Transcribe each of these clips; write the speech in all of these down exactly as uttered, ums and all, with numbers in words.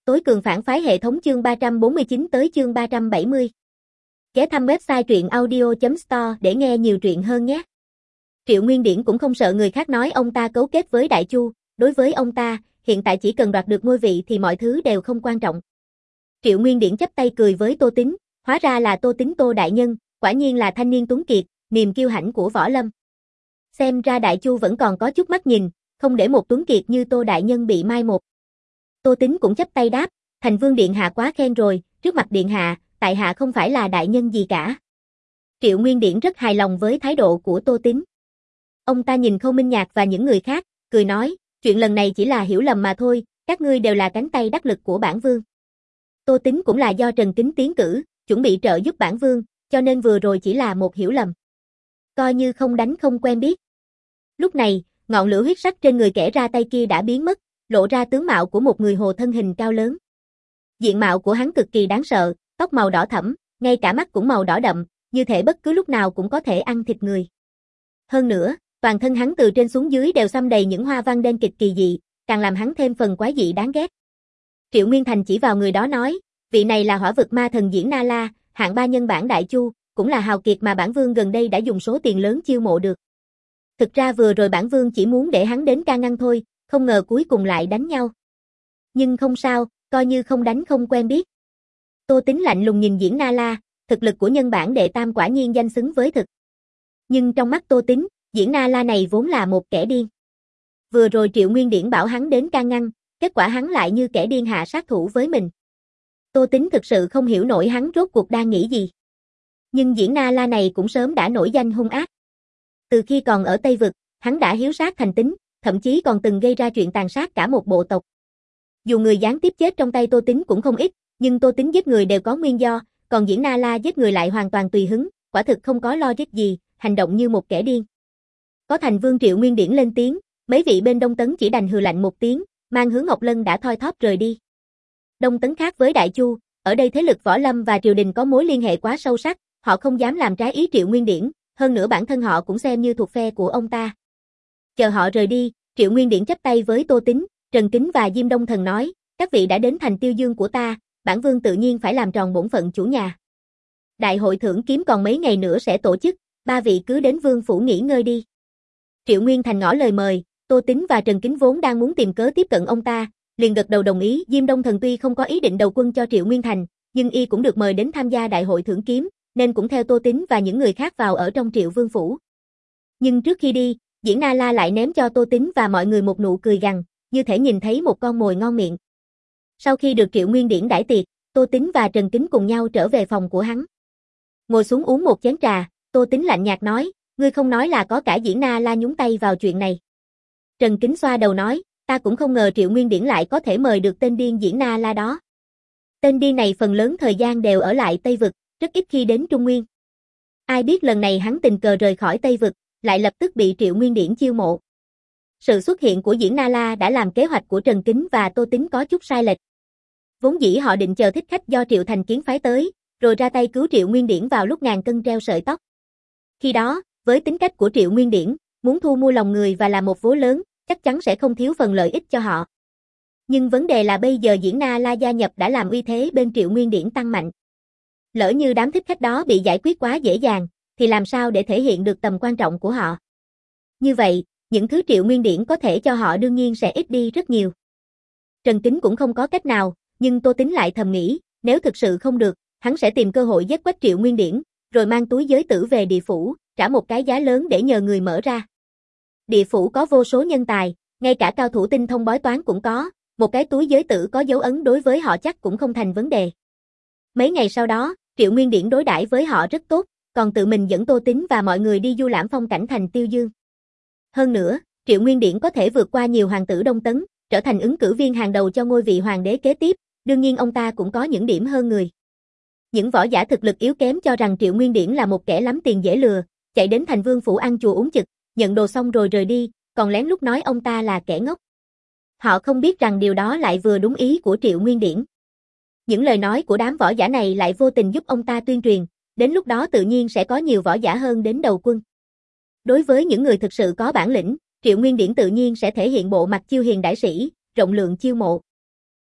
Tối cường phản phái hệ thống chương ba trăm bốn mươi chín tới chương ba trăm bảy mươi. Ghé thăm website truyện audio chấm store để nghe nhiều truyện hơn nhé. Triệu Nguyên Điển cũng không sợ người khác nói ông ta cấu kết với Đại Chu, đối với ông ta, hiện tại chỉ cần đoạt được ngôi vị thì mọi thứ đều không quan trọng. Triệu Nguyên Điển chắp tay cười với Tô Tính, hóa ra là Tô Tính Tô đại nhân, quả nhiên là thanh niên tuấn kiệt, niềm kiêu hãnh của võ lâm. Xem ra Đại Chu vẫn còn có chút mắt nhìn, không để một tuấn kiệt như Tô đại nhân bị mai một. Tô Tính cũng chắp tay đáp, Thành Vương điện hạ quá khen rồi, trước mặt điện hạ, tại hạ không phải là đại nhân gì cả. Triệu Nguyên Điển rất hài lòng với thái độ của Tô Tính. Ông ta nhìn Khâu Minh Nhạc và những người khác, cười nói, chuyện lần này chỉ là hiểu lầm mà thôi, các ngươi đều là cánh tay đắc lực của bản vương. Tô Tính cũng là do Trần Kính tiến cử, chuẩn bị trợ giúp bản vương, cho nên vừa rồi chỉ là một hiểu lầm. Coi như không đánh không quen biết. Lúc này, ngọn lửa huyết sắc trên người kẻ ra tay kia đã biến mất, lộ ra tướng mạo của một người hồ thân hình cao lớn. Diện mạo của hắn cực kỳ đáng sợ, tóc màu đỏ thẫm, ngay cả mắt cũng màu đỏ đậm, như thể bất cứ lúc nào cũng có thể ăn thịt người. Hơn nữa, toàn thân hắn từ trên xuống dưới đều xăm đầy những hoa văn đen kịt kỳ dị, càng làm hắn thêm phần quái dị đáng ghét. Triệu Nguyên Thành chỉ vào người đó nói, vị này là hỏa vực ma thần Diễn Na La, hạng ba nhân bản Đại Chu, cũng là hào kiệt mà bản vương gần đây đã dùng số tiền lớn chiêu mộ được. Thực ra vừa rồi bản vương chỉ muốn để hắn đến can ngăn thôi, không ngờ cuối cùng lại đánh nhau. Nhưng không sao, coi như không đánh không quen biết. Tô Tính lạnh lùng nhìn Diễn Na La, thực lực của nhân bản đệ tam quả nhiên danh xứng với thực. Nhưng trong mắt Tô Tính, Diễn Na La này vốn là một kẻ điên. Vừa rồi Triệu Nguyên Điển bảo hắn đến can ngăn, kết quả hắn lại như kẻ điên hạ sát thủ với mình. Tô Tính thực sự không hiểu nổi hắn rốt cuộc đang nghĩ gì. Nhưng Diễn Na La này cũng sớm đã nổi danh hung ác. Từ khi còn ở Tây Vực, hắn đã hiếu sát thành tính, thậm chí còn từng gây ra chuyện tàn sát cả một bộ tộc. Dù người gián tiếp chết trong tay Tô Tính cũng không ít, nhưng Tô Tính giết người đều có nguyên do, còn Diễn Na La giết người lại hoàn toàn tùy hứng, quả thực không có logic gì, hành động như một kẻ điên. Có Thành Vương Triệu Nguyên Điển lên tiếng, mấy vị bên Đông Tấn chỉ đành hừ lạnh một tiếng, mang Hướng Ngọc Lân đã thoi thóp rời đi. Đông Tấn khác với Đại Chu, ở đây thế lực võ lâm và triều đình có mối liên hệ quá sâu sắc, họ không dám làm trái ý Triệu Nguyên Điển, hơn nữa bản thân họ cũng xem như thuộc phe của ông ta. Chờ họ rời đi, Triệu Nguyên Điển chắp tay với Tô Tính, Trần Kính và Diêm Đông Thần nói, các vị đã đến thành Tiêu Dương của ta, bản vương tự nhiên phải làm tròn bổn phận chủ nhà. Đại hội thưởng kiếm còn mấy ngày nữa sẽ tổ chức, ba vị cứ đến vương phủ nghỉ ngơi đi. Triệu Nguyên Thành ngỏ lời mời, Tô Tính và Trần Kính vốn đang muốn tìm cớ tiếp cận ông ta, liền gật đầu đồng ý. Diêm Đông Thần tuy không có ý định đầu quân cho Triệu Nguyên Thành, nhưng y cũng được mời đến tham gia đại hội thưởng kiếm, nên cũng theo Tô Tính và những người khác vào ở trong Triệu Vương phủ. Nhưng trước khi đi, Diễn Na La lại ném cho Tô Tính và mọi người một nụ cười gằn, như thể nhìn thấy một con mồi ngon miệng. Sau khi được Triệu Nguyên Điển đãi tiệc, Tô Tính và Trần Kính cùng nhau trở về phòng của hắn. Ngồi xuống uống một chén trà, Tô Tính lạnh nhạt nói, ngươi không nói là có cả Diễn Na La nhúng tay vào chuyện này. Trần Kính xoa đầu nói, ta cũng không ngờ Triệu Nguyên Điển lại có thể mời được tên điên Diễn Na La đó. Tên điên này phần lớn thời gian đều ở lại Tây Vực, rất ít khi đến Trung Nguyên. Ai biết lần này hắn tình cờ rời khỏi Tây Vực, lại lập tức bị Triệu Nguyên Điển chiêu mộ. Sự xuất hiện của Diễn Na La đã làm kế hoạch của Trần Kính và Tô Tính có chút sai lệch. Vốn dĩ họ định chờ thích khách do Triệu Thành Kiến phái tới, rồi ra tay cứu Triệu Nguyên Điển vào lúc ngàn cân treo sợi tóc. Khi đó, với tính cách của Triệu Nguyên Điển, muốn thu mua lòng người và làm một vố lớn, chắc chắn sẽ không thiếu phần lợi ích cho họ. Nhưng vấn đề là bây giờ Diễn Na La gia nhập đã làm uy thế bên Triệu Nguyên Điển tăng mạnh. Lỡ như đám thích khách đó bị giải quyết quá dễ dàng, thì làm sao để thể hiện được tầm quan trọng của họ? Như vậy, những thứ Triệu Nguyên Điển có thể cho họ đương nhiên sẽ ít đi rất nhiều. Trần Kính cũng không có cách nào, nhưng Tô Tính lại thầm nghĩ, nếu thực sự không được, hắn sẽ tìm cơ hội giết quách Triệu Nguyên Điển, rồi mang túi giới tử về địa phủ, trả một cái giá lớn để nhờ người mở ra. Địa phủ có vô số nhân tài, ngay cả cao thủ tinh thông bói toán cũng có, một cái túi giới tử có dấu ấn đối với họ chắc cũng không thành vấn đề. Mấy ngày sau đó, Triệu Nguyên Điển đối đãi với họ rất tốt, còn tự mình dẫn Tô Tính và mọi người đi du lãm phong cảnh thành Tiêu Dương. Hơn nữa, Triệu Nguyên Điển có thể vượt qua nhiều hoàng tử Đông Tấn, trở thành ứng cử viên hàng đầu cho ngôi vị hoàng đế kế tiếp, đương nhiên ông ta cũng có những điểm hơn người. Những võ giả thực lực yếu kém cho rằng Triệu Nguyên Điển là một kẻ lắm tiền dễ lừa, chạy đến thành Vương phủ ăn chùa uống chực, nhận đồ xong rồi rời đi, còn lén lút nói ông ta là kẻ ngốc. Họ không biết rằng điều đó lại vừa đúng ý của Triệu Nguyên Điển. Những lời nói của đám võ giả này lại vô tình giúp ông ta tuyên truyền, đến lúc đó tự nhiên sẽ có nhiều võ giả hơn đến đầu quân. Đối với những người thực sự có bản lĩnh, Triệu Nguyên Điển tự nhiên sẽ thể hiện bộ mặt chiêu hiền đại sĩ, rộng lượng chiêu mộ.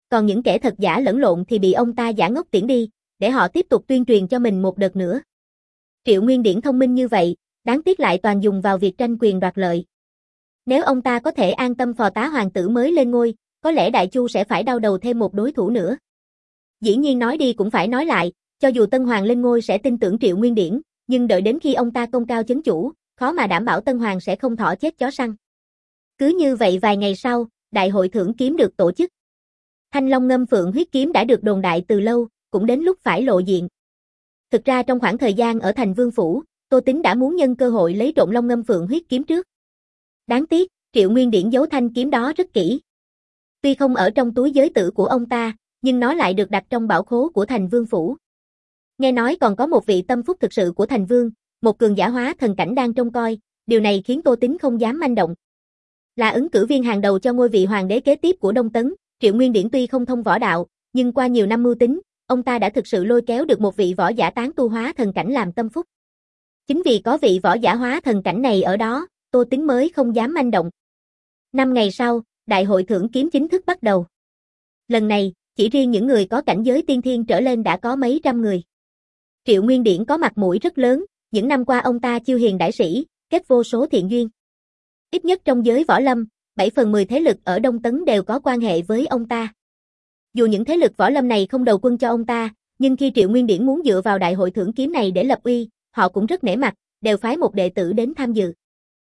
còn những kẻ thật giả lẫn lộn thì bị ông ta giả ngốc tiễn đi, để họ tiếp tục tuyên truyền cho mình một đợt nữa. Triệu Nguyên Điển thông minh như vậy, đáng tiếc lại toàn dùng vào việc tranh quyền đoạt lợi. Nếu ông ta có thể an tâm phò tá hoàng tử mới lên ngôi, có lẽ Đại Chu sẽ phải đau đầu thêm một đối thủ nữa. Dĩ nhiên nói đi cũng phải nói lại, cho dù Tân Hoàng lên ngôi sẽ tin tưởng Triệu Nguyên Điển, nhưng đợi đến khi ông ta công cao chấn chủ, khó mà đảm bảo Tân Hoàng sẽ không thỏ chết chó săn. Cứ như vậy vài ngày sau, đại hội thưởng kiếm được tổ chức. Thanh Long ngâm phượng huyết kiếm đã được đồn đại từ lâu, cũng đến lúc phải lộ diện. Thực ra trong khoảng thời gian ở thành Vương Phủ, Tô Tín đã muốn nhân cơ hội lấy trộm Long ngâm phượng huyết kiếm trước. Đáng tiếc, Triệu Nguyên Điển giấu thanh kiếm đó rất kỹ. Tuy không ở trong túi giới tử của ông ta, nhưng nó lại được đặt trong bảo khố của thành Vương Phủ. Nghe nói còn có một vị tâm phúc thực sự của thành Vương, một cường giả hóa thần cảnh đang trông coi, điều này khiến Tô Tín không dám manh động. Là ứng cử viên hàng đầu cho ngôi vị hoàng đế kế tiếp của Đông Tấn, Triệu Nguyên Điển tuy không thông võ đạo, nhưng qua nhiều năm mưu tính, ông ta đã thực sự lôi kéo được một vị võ giả tán tu hóa thần cảnh làm tâm phúc. Chính vì có vị võ giả hóa thần cảnh này ở đó, Tô Tín mới không dám manh động. Năm ngày sau, đại hội thưởng kiếm chính thức bắt đầu. Lần này, chỉ riêng những người có cảnh giới tiên thiên trở lên đã có mấy trăm người. Triệu Nguyên Điển có mặt mũi rất lớn, những năm qua ông ta chiêu hiền đãi sĩ, kết vô số thiện duyên. Ít nhất trong giới võ lâm, bảy phần mười thế lực ở Đông Tấn đều có quan hệ với ông ta. Dù những thế lực võ lâm này không đầu quân cho ông ta, nhưng khi Triệu Nguyên Điển muốn dựa vào đại hội thưởng kiếm này để lập uy, họ cũng rất nể mặt, đều phái một đệ tử đến tham dự.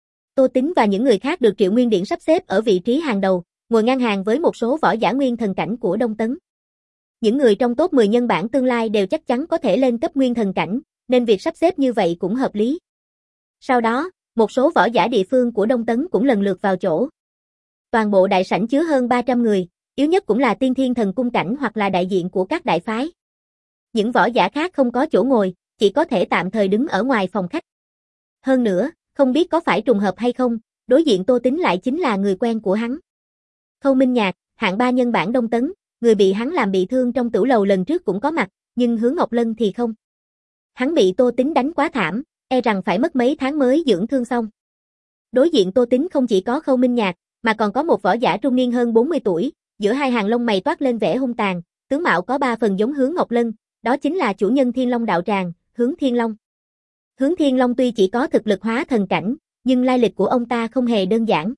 Tô Tín và những người khác được Triệu Nguyên Điển sắp xếp ở vị trí hàng đầu, ngồi ngang hàng với một số võ giả nguyên thần cảnh của Đông Tấn. Những người trong top mười nhân bản tương lai đều chắc chắn có thể lên cấp nguyên thần cảnh, nên việc sắp xếp như vậy cũng hợp lý. Sau đó, một số võ giả địa phương của Đông Tấn cũng lần lượt vào chỗ. Toàn bộ đại sảnh chứa hơn ba trăm người, yếu nhất cũng là tiên thiên thần cung cảnh hoặc là đại diện của các đại phái. Những võ giả khác không có chỗ ngồi, chỉ có thể tạm thời đứng ở ngoài phòng khách. Hơn nữa, không biết có phải trùng hợp hay không, đối diện Tô Tín lại chính là người quen của hắn. Khâu Minh Nhạc, hạng ba nhân bản Đông Tấn, người bị hắn làm bị thương trong tửu lầu lần trước cũng có mặt, nhưng Hứa Ngọc Lân thì không. Hắn bị Tô Tín đánh quá thảm, e rằng phải mất mấy tháng mới dưỡng thương xong. Đối diện Tô Tín không chỉ có Khâu Minh Nhạc, mà còn có một võ giả trung niên hơn bốn mươi tuổi, giữa hai hàng lông mày toát lên vẻ hung tàn, tướng mạo có ba phần giống Hứa Ngọc Lân, đó chính là chủ nhân Thiên Long đạo tràng, Hướng Thiên Long. Hướng Thiên Long tuy chỉ có thực lực hóa thần cảnh, nhưng lai lịch của ông ta không hề đơn giản.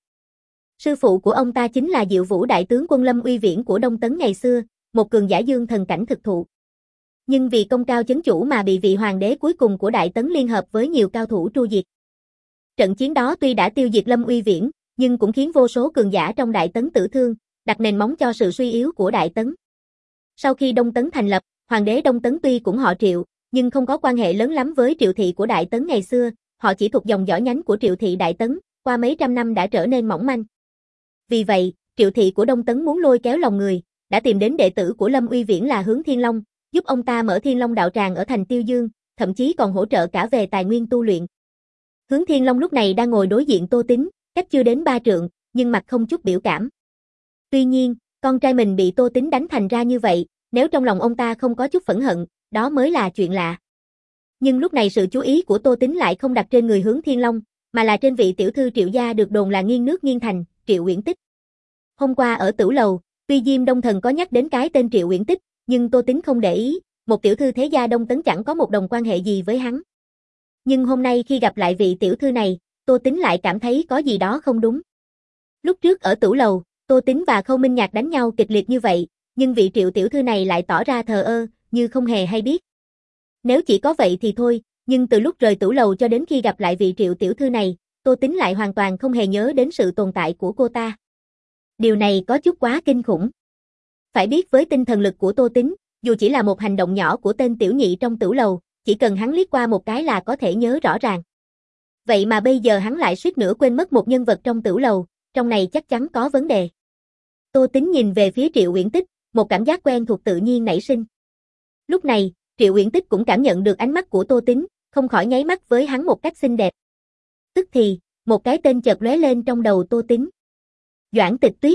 Sư phụ của ông ta chính là Diệu Vũ đại tướng quân Lâm Uy Viễn của Đông Tấn ngày xưa, một cường giả dương thần cảnh thực thụ. Nhưng vì công cao chấn chủ mà bị vị hoàng đế cuối cùng của Đại Tấn liên hợp với nhiều cao thủ tru diệt. Trận chiến đó tuy đã tiêu diệt Lâm Uy Viễn, nhưng cũng khiến vô số cường giả trong Đại Tấn tử thương, đặt nền móng cho sự suy yếu của Đại Tấn. Sau khi Đông Tấn thành lập, hoàng đế Đông Tấn tuy cũng họ Triệu, nhưng không có quan hệ lớn lắm với Triệu thị của Đại Tấn ngày xưa, họ chỉ thuộc dòng dõi nhánh của Triệu thị Đại Tấn, qua mấy trăm năm đã trở nên mỏng manh. Vì vậy, Triệu thị của Đông Tấn muốn lôi kéo lòng người, đã tìm đến đệ tử của Lâm Uy Viễn là Hướng Thiên Long, giúp ông ta mở Thiên Long đạo tràng ở thành Tiêu Dương, thậm chí còn hỗ trợ cả về tài nguyên tu luyện. Hướng Thiên Long lúc này đang ngồi đối diện Tô Tín, cách chưa đến ba trượng, nhưng mặt không chút biểu cảm. Tuy nhiên, con trai mình bị Tô Tín đánh thành ra như vậy, nếu trong lòng ông ta không có chút phẫn hận, đó mới là chuyện lạ. Nhưng lúc này sự chú ý của Tô Tín lại không đặt trên người Hướng Thiên Long, mà là trên vị tiểu thư Triệu gia được đồn là nghiêng nước nghiêng thành, Triệu Uyển Tích. Hôm qua ở tửu lầu, tuy Diêm Đông Thần có nhắc đến cái tên Triệu Uyển Tích, nhưng Tô Tín không để ý, một tiểu thư thế gia Đông Tấn chẳng có một đồng quan hệ gì với hắn. Nhưng hôm nay khi gặp lại vị tiểu thư này, Tô Tín lại cảm thấy có gì đó không đúng. Lúc trước ở tửu lầu, Tô Tín và Khâu Minh Nhạc đánh nhau kịch liệt như vậy, nhưng vị Triệu tiểu thư này lại tỏ ra thờ ơ, như không hề hay biết. Nếu chỉ có vậy thì thôi, nhưng từ lúc rời tửu lầu cho đến khi gặp lại vị Triệu tiểu thư này, Tô Tín lại hoàn toàn không hề nhớ đến sự tồn tại của cô ta. Điều này có chút quá kinh khủng. Phải biết với tinh thần lực của Tô Tín, dù chỉ là một hành động nhỏ của tên tiểu nhị trong tửu lầu, chỉ cần hắn liếc qua một cái là có thể nhớ rõ ràng. Vậy mà bây giờ hắn lại suýt nữa quên mất một nhân vật trong tửu lầu, trong này chắc chắn có vấn đề. Tô Tín nhìn về phía Triệu Uyển Tích, một cảm giác quen thuộc tự nhiên nảy sinh. Lúc này, Triệu Uyển Tích cũng cảm nhận được ánh mắt của Tô Tín, không khỏi nháy mắt với hắn một cách xinh đẹp. Tức thì, một cái tên chợt lóe lên trong đầu Tô Tín. Doãn Tịch Tuyết.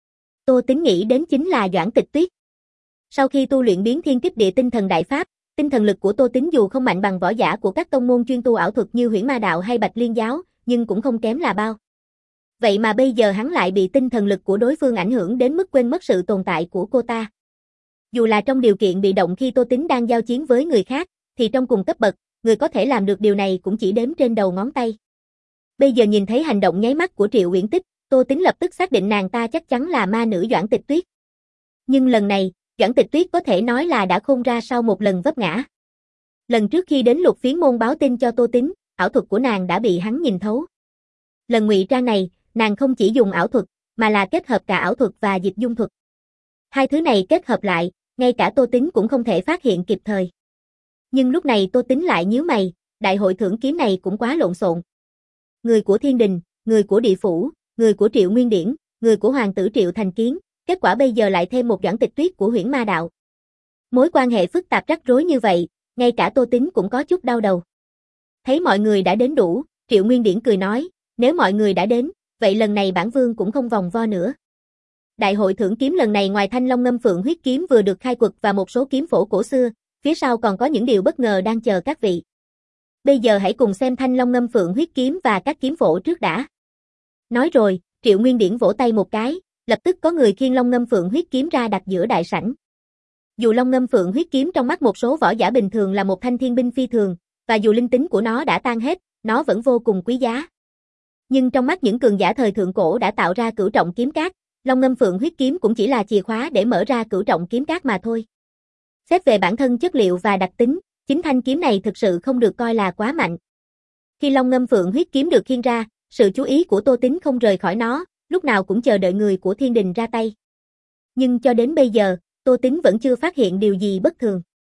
Tô Tín nghĩ đến chính là Doãn Tịch Tuyết. Sau khi tu luyện biến thiên kích địa tinh thần đại pháp, tinh thần lực của Tô Tín dù không mạnh bằng võ giả của các tông môn chuyên tu ảo thuật như Huyễn Ma đạo hay Bạch Liên giáo, nhưng cũng không kém là bao. Vậy mà bây giờ hắn lại bị tinh thần lực của đối phương ảnh hưởng đến mức quên mất sự tồn tại của cô ta. Dù là trong điều kiện bị động khi Tô Tính đang giao chiến với người khác, thì trong cùng cấp bậc, người có thể làm được điều này cũng chỉ đếm trên đầu ngón tay. Bây giờ nhìn thấy hành động nháy mắt của Triệu Uyển Tích, Tô Tính lập tức xác định nàng ta chắc chắn là ma nữ Doãn Tịch Tuyết. Nhưng lần này, Doãn Tịch Tuyết có thể nói là đã khôn ra sau một lần vấp ngã. Lần trước khi đến Lục Phiến môn báo tin cho Tô Tính, ảo thuật của nàng đã bị hắn nhìn thấu. Lần ngụy trang này, nàng không chỉ dùng ảo thuật, mà là kết hợp cả ảo thuật và dịch dung thuật. Hai thứ này kết hợp lại, ngay cả Tô Tính cũng không thể phát hiện kịp thời. Nhưng lúc này Tô Tính lại nhíu mày, đại hội thưởng kiếm này cũng quá lộn xộn. Người của Thiên Đình, người của Địa Phủ, người của Triệu Nguyên Điển, người của Hoàng tử Triệu Thành Kiến, kết quả bây giờ lại thêm một Doãn Tịch Tuyết của Huyễn Ma Đạo. Mối quan hệ phức tạp rắc rối như vậy, ngay cả Tô Tính cũng có chút đau đầu. Thấy mọi người đã đến đủ, Triệu Nguyên Điển cười nói, nếu mọi người đã đến, vậy lần này bản vương cũng không vòng vo nữa. Đại hội thưởng kiếm lần này ngoài Thanh Long Ngâm Phượng huyết kiếm vừa được khai quật và một số kiếm phổ cổ xưa, phía sau còn có những điều bất ngờ đang chờ các vị. Bây giờ hãy cùng xem Thanh Long Ngâm Phượng huyết kiếm và các kiếm phổ trước đã. Nói rồi, Triệu Nguyên Điển vỗ tay một cái, lập tức có người khiêng Long Ngâm Phượng huyết kiếm ra đặt giữa đại sảnh. Dù Long Ngâm Phượng huyết kiếm trong mắt một số võ giả bình thường là một thanh thiên binh phi thường, và dù linh tính của nó đã tan hết, nó vẫn vô cùng quý giá. Nhưng trong mắt những cường giả thời thượng cổ đã tạo ra cửu trọng kiếm cát, Long Ngâm Phượng huyết kiếm cũng chỉ là chìa khóa để mở ra cửu trọng kiếm cát mà thôi. Xét về bản thân chất liệu và đặc tính, chính thanh kiếm này thực sự không được coi là quá mạnh. Khi Long Ngâm Phượng huyết kiếm được khiêng ra, sự chú ý của Tô Tính không rời khỏi nó, lúc nào cũng chờ đợi người của Thiên Đình ra tay. Nhưng cho đến bây giờ, Tô Tính vẫn chưa phát hiện điều gì bất thường.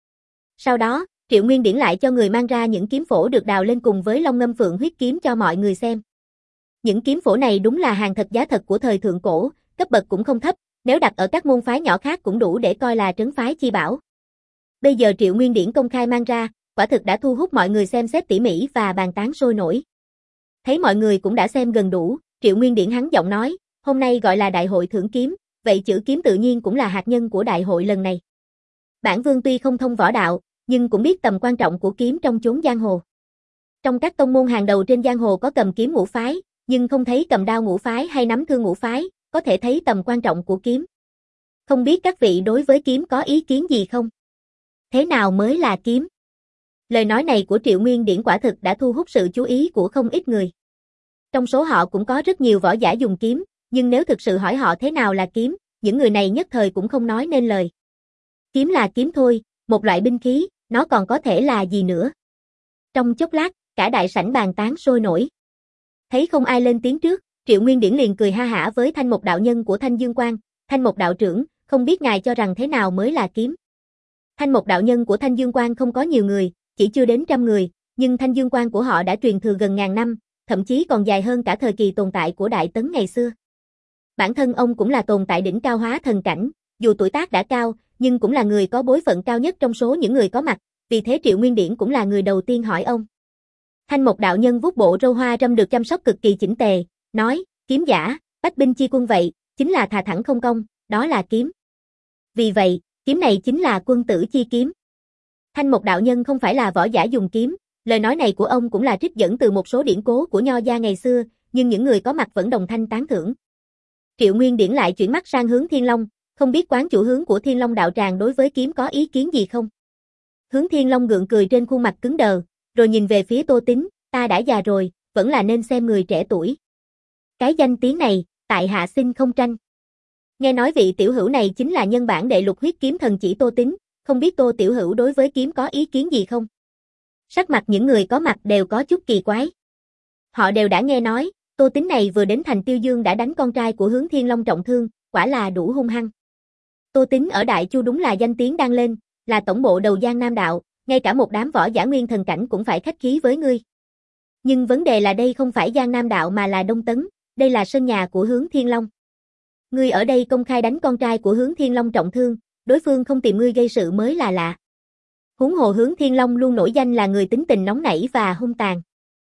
Sau đó, Triệu Nguyên Điển lại cho người mang ra những kiếm phổ được đào lên cùng với Long Ngâm Phượng huyết kiếm cho mọi người xem. Những kiếm phổ này đúng là hàng thật giá thật của thời thượng cổ, cấp bậc cũng không thấp, nếu đặt ở các môn phái nhỏ khác cũng đủ để coi là trấn phái chi bảo. Bây giờ Triệu Nguyên Điển công khai mang ra, quả thực đã thu hút mọi người xem xét tỉ mỉ và bàn tán sôi nổi. Thấy mọi người cũng đã xem gần đủ, Triệu Nguyên Điển hắn giọng nói, hôm nay gọi là đại hội thưởng kiếm, vậy chữ kiếm tự nhiên cũng là hạt nhân của đại hội lần này. Bản vương tuy không thông võ đạo, nhưng cũng biết tầm quan trọng của kiếm trong chốn giang hồ. Trong các tông môn hàng đầu trên giang hồ có cầm kiếm ngũ phái, nhưng không thấy cầm đao ngũ phái hay nắm thương ngũ phái, có thể thấy tầm quan trọng của kiếm. Không biết các vị đối với kiếm có ý kiến gì không? Thế nào mới là kiếm? Lời nói này của Triệu Nguyên Điển quả thực đã thu hút sự chú ý của không ít người. Trong số họ cũng có rất nhiều võ giả dùng kiếm, nhưng nếu thực sự hỏi họ thế nào là kiếm, những người này nhất thời cũng không nói nên lời. Kiếm là kiếm thôi, một loại binh khí, nó còn có thể là gì nữa? Trong chốc lát, cả đại sảnh bàn tán sôi nổi. Thấy không ai lên tiếng trước, Triệu Nguyên Điển liền cười ha hả với Thanh Mộc đạo nhân của Thanh Dương Quan, Thanh Mộc đạo trưởng, không biết ngài cho rằng thế nào mới là kiếm? Thanh Mộc đạo nhân của Thanh Dương Quan không có nhiều người, chỉ chưa đến trăm người, nhưng Thanh Dương Quan của họ đã truyền thừa gần ngàn năm, thậm chí còn dài hơn cả thời kỳ tồn tại của Đại Tấn ngày xưa. Bản thân ông cũng là tồn tại đỉnh cao hóa thần cảnh, dù tuổi tác đã cao, nhưng cũng là người có bối phận cao nhất trong số những người có mặt, vì thế Triệu Nguyên Điển cũng là người đầu tiên hỏi ông. Thanh Mộc đạo nhân vuốt bộ râu hoa râm được chăm sóc cực kỳ chỉnh tề, nói, kiếm giả, bách binh chi quân vậy, chính là thà thẳng không công, đó là kiếm. Vì vậy, kiếm này chính là quân tử chi kiếm. Thanh Mộc đạo nhân không phải là võ giả dùng kiếm, lời nói này của ông cũng là trích dẫn từ một số điển cố của Nho gia ngày xưa, nhưng những người có mặt vẫn đồng thanh tán thưởng. Triệu Nguyên Điển lại chuyển mắt sang hướng Thiên Long, không biết quán chủ hướng của Thiên Long đạo tràng đối với kiếm có ý kiến gì không? Hướng Thiên Long gượng cười trên khuôn mặt cứng đờ, rồi nhìn về phía Tô Tính, ta đã già rồi, vẫn là nên xem người trẻ tuổi. Cái danh tiếng này, tại hạ xin không tranh. Nghe nói vị tiểu hữu này chính là nhân bản đệ lục huyết kiếm thần chỉ Tô Tính, không biết Tô tiểu hữu đối với kiếm có ý kiến gì không? Sắc mặt những người có mặt đều có chút kỳ quái. Họ đều đã nghe nói, Tô Tính này vừa đến thành Tiêu Dương đã đánh con trai của Hướng Thiên Long trọng thương, quả là đủ hung hăng. Tô Tính ở Đại Chu đúng là danh tiếng đang lên, là tổng bộ đầu Giang Nam đạo, ngay cả một đám võ giả nguyên thần cảnh cũng phải khách khí với ngươi. Nhưng vấn đề là đây không phải Giang Nam đạo mà là Đông Tấn, đây là sân nhà của Hướng Thiên Long. Ngươi ở đây công khai đánh con trai của Hướng Thiên Long trọng thương, đối phương không tìm ngươi gây sự mới là lạ. Huống hồ Hướng Thiên Long luôn nổi danh là người tính tình nóng nảy và hung tàn.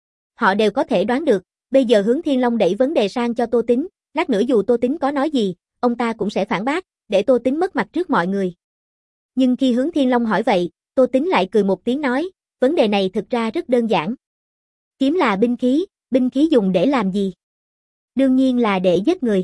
Họ đều có thể đoán được, bây giờ Hướng Thiên Long đẩy vấn đề sang cho Tô Tính, lát nữa dù Tô Tính có nói gì, ông ta cũng sẽ phản bác, để Tô Tính mất mặt trước mọi người. Nhưng khi Hướng Thiên Long hỏi vậy, Tô Tính lại cười một tiếng nói, vấn đề này thực ra rất đơn giản. Kiếm là binh khí, binh khí dùng để làm gì? Đương nhiên là để giết người.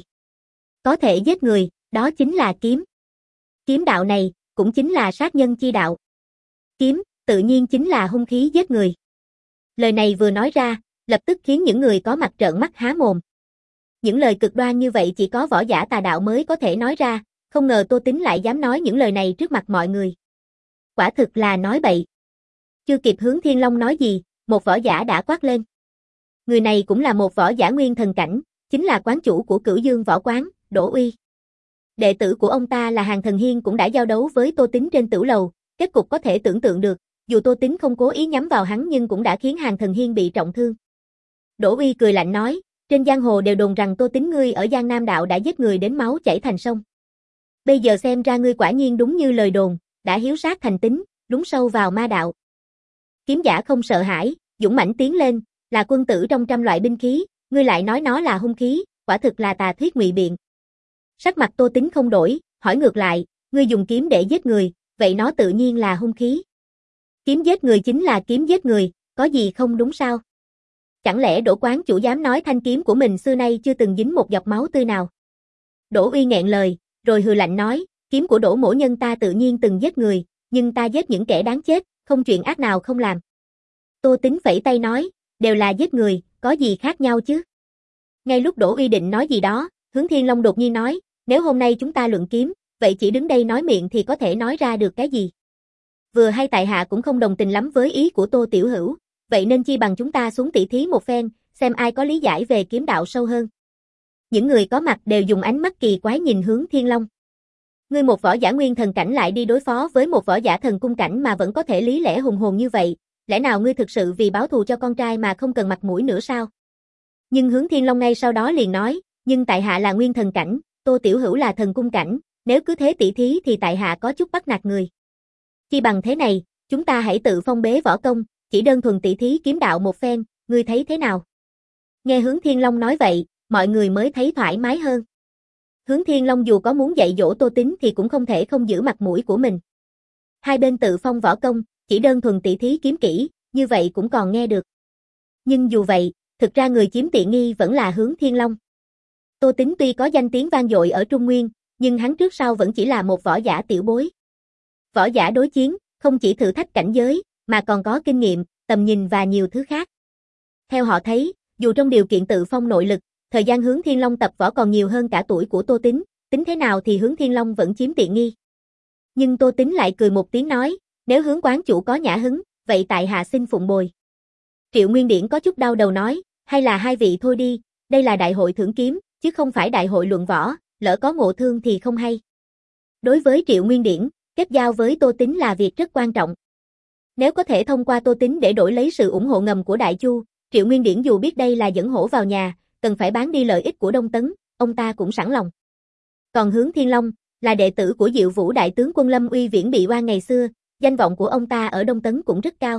Có thể giết người, đó chính là kiếm. Kiếm đạo này, cũng chính là sát nhân chi đạo. Kiếm, tự nhiên chính là hung khí giết người. Lời này vừa nói ra, lập tức khiến những người có mặt trợn mắt há mồm. Những lời cực đoan như vậy chỉ có võ giả tà đạo mới có thể nói ra, không ngờ Tô Tín lại dám nói những lời này trước mặt mọi người. Quả thực là nói bậy. Chưa kịp Hướng Thiên Long nói gì, một võ giả đã quát lên. Người này cũng là một võ giả nguyên thần cảnh, chính là quán chủ của Cửu Dương Võ Quán, Đỗ Uy. Đệ tử của ông ta là Hàn Thần Hiên cũng đã giao đấu với Tô Tín trên tửu lầu, kết cục có thể tưởng tượng được, dù Tô Tín không cố ý nhắm vào hắn nhưng cũng đã khiến Hàn Thần Hiên bị trọng thương. Đỗ Uy cười lạnh nói, trên giang hồ đều đồn rằng Tô Tín ngươi ở Giang Nam Đạo đã giết người đến máu chảy thành sông. Bây giờ xem ra ngươi quả nhiên đúng như lời đồn, đã hiếu sát thành tính, lún sâu vào ma đạo. Kiếm giả không sợ hãi, dũng mãnh tiến lên, là quân tử trong trăm loại binh khí, ngươi lại nói nó là hung khí, quả thực là tà thuyết ngụy biện. Sắc mặt Tô Tín không đổi, hỏi ngược lại, ngươi dùng kiếm để giết người, vậy nó tự nhiên là hung khí. Kiếm giết người chính là kiếm giết người, có gì không đúng sao? Chẳng lẽ Đỗ quán chủ dám nói thanh kiếm của mình xưa nay chưa từng dính một giọt máu tươi nào? Đỗ Uy nghẹn lời, rồi hừ lạnh nói, kiếm của Đỗ mỗ nhân ta tự nhiên từng giết người, nhưng ta giết những kẻ đáng chết, không chuyện ác nào không làm. Tô Tín phẩy tay nói, đều là giết người, có gì khác nhau chứ? Ngay lúc Đỗ Uy định nói gì đó, Hướng Thiên Long đột nhiên nói, nếu hôm nay chúng ta luận kiếm, vậy chỉ đứng đây nói miệng thì có thể nói ra được cái gì? Vừa hay tại hạ cũng không đồng tình lắm với ý của Tô tiểu hữu, vậy nên chi bằng chúng ta xuống tỷ thí một phen, xem ai có lý giải về kiếm đạo sâu hơn. Những người có mặt đều dùng ánh mắt kỳ quái nhìn Hướng Thiên Long. Ngươi một võ giả nguyên thần cảnh lại đi đối phó với một võ giả thần cung cảnh mà vẫn có thể lý lẽ hùng hồn như vậy, lẽ nào ngươi thực sự vì báo thù cho con trai mà không cần mặt mũi nữa sao? Nhưng Hướng Thiên Long ngay sau đó liền nói, nhưng tại hạ là nguyên thần cảnh, Tô tiểu hữu là thần cung cảnh, nếu cứ thế tỷ thí thì tại hạ có chút bắt nạt người. Chi bằng thế này, chúng ta hãy tự phong bế võ công, chỉ đơn thuần tỷ thí kiếm đạo một phen, ngươi thấy thế nào? Nghe Hướng Thiên Long nói vậy, mọi người mới thấy thoải mái hơn. Hướng Thiên Long dù có muốn dạy dỗ Tô Tín thì cũng không thể không giữ mặt mũi của mình. Hai bên tự phong võ công, chỉ đơn thuần tỷ thí kiếm kỹ, như vậy cũng còn nghe được. Nhưng dù vậy, thực ra người chiếm tiện nghi vẫn là Hướng Thiên Long. Tô Tín tuy có danh tiếng vang dội ở Trung Nguyên, nhưng hắn trước sau vẫn chỉ là một võ giả tiểu bối. Võ giả đối chiến, không chỉ thử thách cảnh giới, mà còn có kinh nghiệm, tầm nhìn và nhiều thứ khác. Theo họ thấy, dù trong điều kiện tự phong nội lực, thời gian Hướng Thiên Long tập võ còn nhiều hơn cả tuổi của Tô Tín, tính thế nào thì Hướng Thiên Long vẫn chiếm tiện nghi. Nhưng Tô Tín lại cười một tiếng nói, nếu Hướng quán chủ có nhã hứng, vậy tại hạ xin phụng bồi. Triệu Nguyên Điển có chút đau đầu nói, hay là hai vị thôi đi, đây là đại hội thưởng kiếm, chứ không phải đại hội luận võ, lỡ có ngộ thương thì không hay. Đối với Triệu Nguyên Điển, kết giao với Tô Tín là việc rất quan trọng. Nếu có thể thông qua Tô Tín để đổi lấy sự ủng hộ ngầm của Đại Chu, Triệu Nguyên Điển dù biết đây là dẫn hổ vào nhà, cần phải bán đi lợi ích của Đông Tấn, ông ta cũng sẵn lòng. Còn Hướng Thiên Long, là đệ tử của Diệu Vũ đại tướng quân Lâm Uy Viễn bị oan ngày xưa, danh vọng của ông ta ở Đông Tấn cũng rất cao.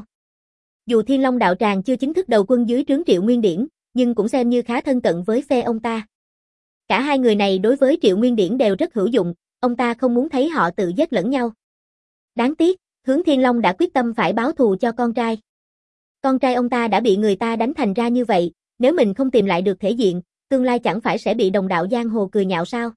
Dù Thiên Long đạo tràng chưa chính thức đầu quân dưới trướng Triệu Nguyên Điển, nhưng cũng xem như khá thân cận với phe ông ta. Cả hai người này đối với Triệu Nguyên Điển đều rất hữu dụng, ông ta không muốn thấy họ tự giết lẫn nhau. Đáng tiếc, Hướng Thiên Long đã quyết tâm phải báo thù cho con trai. Con trai ông ta đã bị người ta đánh thành ra như vậy, nếu mình không tìm lại được thể diện, tương lai chẳng phải sẽ bị đồng đạo giang hồ cười nhạo sao?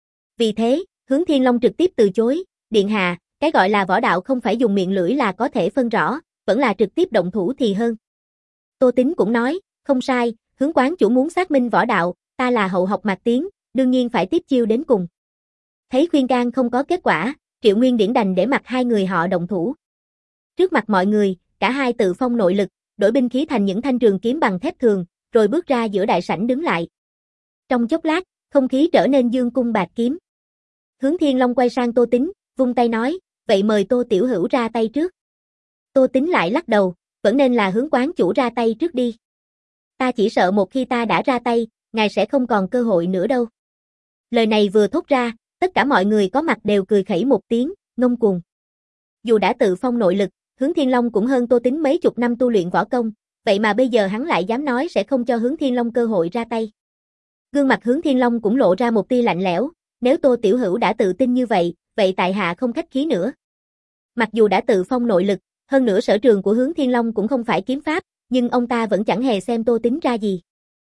Vì thế, Hướng Thiên Long trực tiếp từ chối, điện hạ, cái gọi là võ đạo không phải dùng miệng lưỡi là có thể phân rõ, vẫn là trực tiếp động thủ thì hơn. Tô Tín cũng nói, không sai, Hướng quán chủ muốn xác minh võ đạo, ta là hậu học mạc tiến, đương nhiên phải tiếp chiêu đến cùng. Thấy khuyên can không có kết quả, Triệu Nguyên Điển đành để mặc hai người họ động thủ. Trước mặt mọi người, cả hai tự phong nội lực, đổi binh khí thành những thanh trường kiếm bằng thép thường, rồi bước ra giữa đại sảnh đứng lại. Trong chốc lát, không khí trở nên dương cung bạt kiếm. Hướng Thiên Long quay sang Tô Tín, vung tay nói, vậy mời Tô tiểu hữu ra tay trước. Tô Tín lại lắc đầu, vẫn nên là Hướng quán chủ ra tay trước đi. Ta chỉ sợ một khi ta đã ra tay, ngài sẽ không còn cơ hội nữa đâu. Lời này vừa thốt ra, tất cả mọi người có mặt đều cười khẩy một tiếng, ngông cuồng. Dù đã tự phong nội lực, Hướng Thiên Long cũng hơn Tô Tín mấy chục năm tu luyện võ công, vậy mà bây giờ hắn lại dám nói sẽ không cho Hướng Thiên Long cơ hội ra tay. Gương mặt Hướng Thiên Long cũng lộ ra một tia lạnh lẽo, nếu Tô tiểu hữu đã tự tin như vậy, vậy tại hạ không khách khí nữa. Mặc dù đã tự phong nội lực, hơn nữa sở trường của Hướng Thiên Long cũng không phải kiếm pháp, nhưng ông ta vẫn chẳng hề xem Tô Tín ra gì.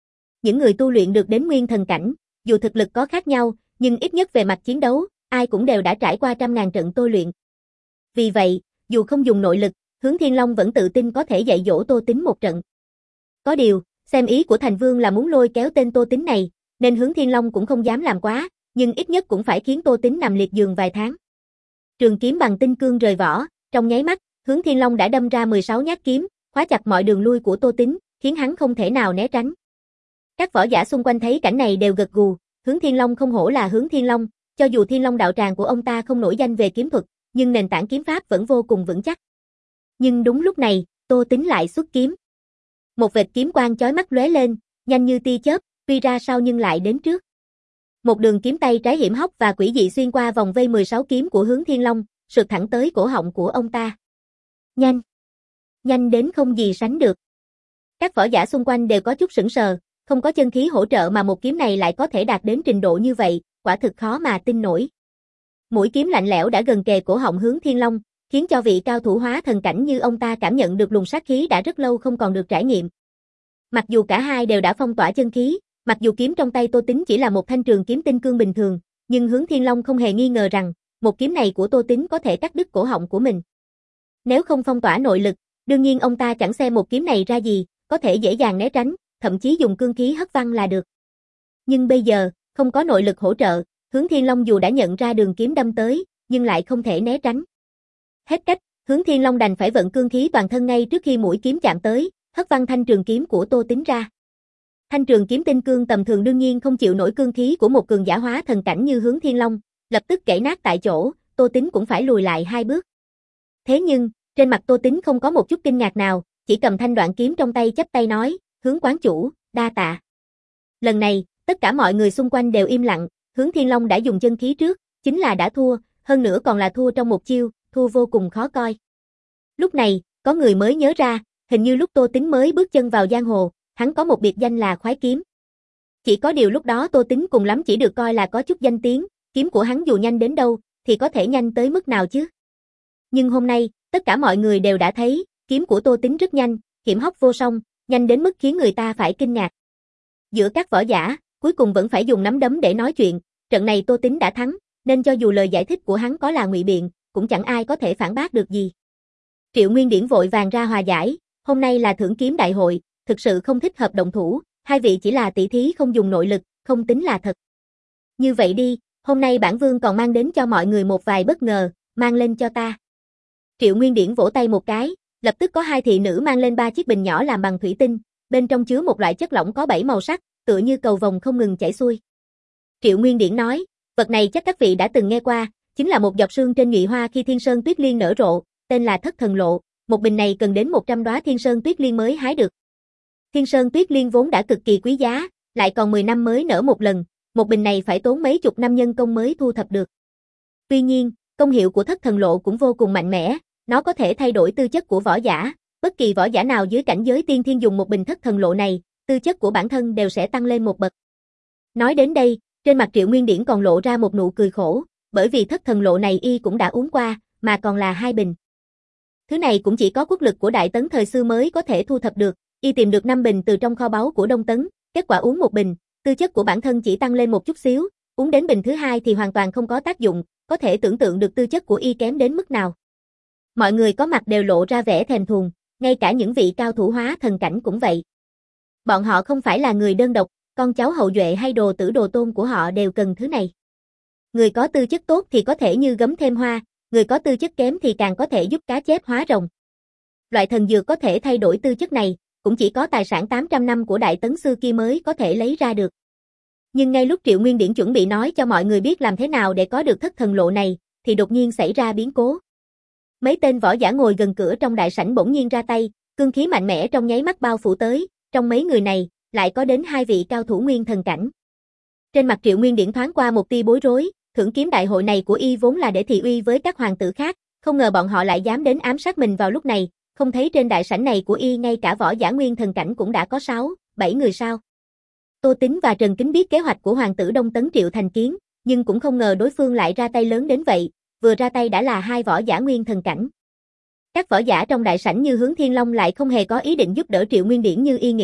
những người tu luyện được đến nguyên thần cảnh, dù thực lực có khác nhau, nhưng ít nhất về mặt chiến đấu, ai cũng đều đã trải qua trăm ngàn trận tôi luyện. Vì vậy, dù không dùng nội lực, Hướng Thiên Long vẫn tự tin có thể dạy dỗ Tô Tín một trận. Có điều, xem ý của Thành Vương là muốn lôi kéo tên Tô Tín này, nên Hướng Thiên Long cũng không dám làm quá, nhưng ít nhất cũng phải khiến Tô Tín nằm liệt giường vài tháng. Trường kiếm bằng tinh cương rời vỏ, trong nháy mắt, Hướng Thiên Long đã đâm ra mười sáu nhát kiếm, khóa chặt mọi đường lui của Tô Tín, khiến hắn không thể nào né tránh. Các võ giả xung quanh thấy cảnh này đều gật gù, Hướng Thiên Long không hổ là Hướng Thiên Long, cho dù Thiên Long đạo tràng của ông ta không nổi danh về kiếm thuật, nhưng nền tảng kiếm pháp vẫn vô cùng vững chắc. Nhưng đúng lúc này, Tô Tín lại xuất kiếm. Một vệt kiếm quang chói mắt lóe lên, nhanh như tia chớp, truy ra sau nhưng lại đến trước. Một đường kiếm tay trái hiểm hóc và quỷ dị xuyên qua vòng vây mười sáu kiếm của Hướng Thiên Long, sượt thẳng tới cổ họng của ông ta. Nhanh! Nhanh đến không gì sánh được. Các võ giả xung quanh đều có chút sững sờ, không có chân khí hỗ trợ mà một kiếm này lại có thể đạt đến trình độ như vậy, quả thực khó mà tin nổi. Mũi kiếm lạnh lẽo đã gần kề cổ họng Hướng Thiên Long, khiến cho vị cao thủ hóa thần cảnh như ông ta cảm nhận được luồng sát khí đã rất lâu không còn được trải nghiệm. Mặc dù cả hai đều đã phong tỏa chân khí, mặc dù kiếm trong tay Tô Tín chỉ là một thanh trường kiếm tinh cương bình thường, nhưng Hướng Thiên Long không hề nghi ngờ rằng, một kiếm này của Tô Tín có thể cắt đứt cổ họng của mình. Nếu không phong tỏa nội lực, đương nhiên ông ta chẳng xem một kiếm này ra gì, có thể dễ dàng né tránh, thậm chí dùng cương khí hất văng là được. Nhưng bây giờ, không có nội lực hỗ trợ, Hướng Thiên Long dù đã nhận ra đường kiếm đâm tới, nhưng lại không thể né tránh. Hết cách, Hướng Thiên Long đành phải vận cương khí toàn thân ngay trước khi mũi kiếm chạm tới, hất văng thanh trường kiếm của Tô Tín ra. Thanh trường kiếm tinh cương tầm thường đương nhiên không chịu nổi cương khí của một cường giả hóa thần cảnh như Hướng Thiên Long, lập tức gãy nát tại chỗ, Tô Tín cũng phải lùi lại hai bước. Thế nhưng, trên mặt Tô Tín không có một chút kinh ngạc nào, chỉ cầm thanh đoạn kiếm trong tay chắp tay nói, Hướng quán chủ, đa tạ. Lần này, tất cả mọi người xung quanh đều im lặng, Hướng Thiên Long đã dùng chân khí trước, chính là đã thua, hơn nữa còn là thua trong một chiêu, thua vô cùng khó coi. Lúc này, có người mới nhớ ra, hình như lúc Tô Tín mới bước chân vào giang hồ, hắn có một biệt danh là Khoái Kiếm. Chỉ có điều lúc đó Tô Tín cùng lắm chỉ được coi là có chút danh tiếng, kiếm của hắn dù nhanh đến đâu, thì có thể nhanh tới mức nào chứ. Nhưng hôm nay, tất cả mọi người đều đã thấy, kiếm của Tô Tín rất nhanh, hiểm hóc vô song, nhanh đến mức khiến người ta phải kinh ngạc. Giữa các võ giả, cuối cùng vẫn phải dùng nắm đấm để nói chuyện, trận này Tô Tín đã thắng, nên cho dù lời giải thích của hắn có là ngụy biện, cũng chẳng ai có thể phản bác được gì. Triệu Nguyên Điển vội vàng ra hòa giải, hôm nay là thưởng kiếm đại hội, thực sự không thích hợp động thủ, hai vị chỉ là tỷ thí không dùng nội lực, không tính là thật. Như vậy đi, hôm nay bản vương còn mang đến cho mọi người một vài bất ngờ, mang lên cho ta. Triệu Nguyên Điển vỗ tay một cái, lập tức có hai thị nữ mang lên ba chiếc bình nhỏ làm bằng thủy tinh, bên trong chứa một loại chất lỏng có bảy màu sắc, tựa như cầu vồng không ngừng chảy xuôi. Triệu Nguyên Điển nói, vật này chắc các vị đã từng nghe qua, chính là một giọt sương trên nhụy hoa khi thiên sơn tuyết liên nở rộ, tên là Thất Thần Lộ, một bình này cần đến một trăm đóa thiên sơn tuyết liên mới hái được. Thiên sơn tuyết liên vốn đã cực kỳ quý giá, lại còn mười năm mới nở một lần, một bình này phải tốn mấy chục năm nhân công mới thu thập được. Tuy nhiên, công hiệu của Thất Thần Lộ cũng vô cùng mạnh mẽ, nó có thể thay đổi tư chất của võ giả, bất kỳ võ giả nào dưới cảnh giới tiên thiên dùng một bình Thất Thần Lộ này, tư chất của bản thân đều sẽ tăng lên một bậc. Nói đến đây, trên mặt Triệu Nguyên Điển còn lộ ra một nụ cười khổ, bởi vì Thất Thần Lộ này y cũng đã uống qua, mà còn là hai bình. Thứ này cũng chỉ có quốc lực của Đại Tấn thời xưa mới có thể thu thập được, y tìm được năm bình từ trong kho báu của Đông Tấn, kết quả uống một bình, tư chất của bản thân chỉ tăng lên một chút xíu, uống đến bình thứ hai thì hoàn toàn không có tác dụng, có thể tưởng tượng được tư chất của y kém đến mức nào. Mọi người có mặt đều lộ ra vẻ thèm thuồng, ngay cả những vị cao thủ hóa thần cảnh cũng vậy. Bọn họ không phải là người đơn độc, con cháu hậu duệ hay đồ tử đồ tôn của họ đều cần thứ này. Người có tư chất tốt thì có thể như gấm thêm hoa, người có tư chất kém thì càng có thể giúp cá chép hóa rồng. Loại thần dược có thể thay đổi tư chất này, cũng chỉ có tài sản tám trăm năm của Đại Tấn xưa kia mới có thể lấy ra được. Nhưng ngay lúc Triệu Nguyên Điển chuẩn bị nói cho mọi người biết làm thế nào để có được Thất Thần Lộ này, thì đột nhiên xảy ra biến cố. Mấy tên võ giả ngồi gần cửa trong đại sảnh bỗng nhiên ra tay, cương khí mạnh mẽ trong nháy mắt bao phủ tới, trong mấy người này, lại có đến hai vị cao thủ nguyên thần cảnh. Trên mặt Triệu Nguyên Điển thoáng qua một tia bối rối, thưởng kiếm đại hội này của y vốn là để thị uy với các hoàng tử khác, không ngờ bọn họ lại dám đến ám sát mình vào lúc này, không thấy trên đại sảnh này của y ngay cả võ giả nguyên thần cảnh cũng đã có sáu, bảy người sao. Tô Tín và Trần Kính biết kế hoạch của hoàng tử Đông Tấn Triệu Thành Kiến, nhưng cũng không ngờ đối phương lại ra tay lớn đến vậy, vừa ra tay đã là hai võ giả nguyên thần cảnh. Các võ giả trong đại sảnh như Hướng Thiên Long lại không hề có ý định giúp đỡ Triệu Nguyên Điển như y nghĩ,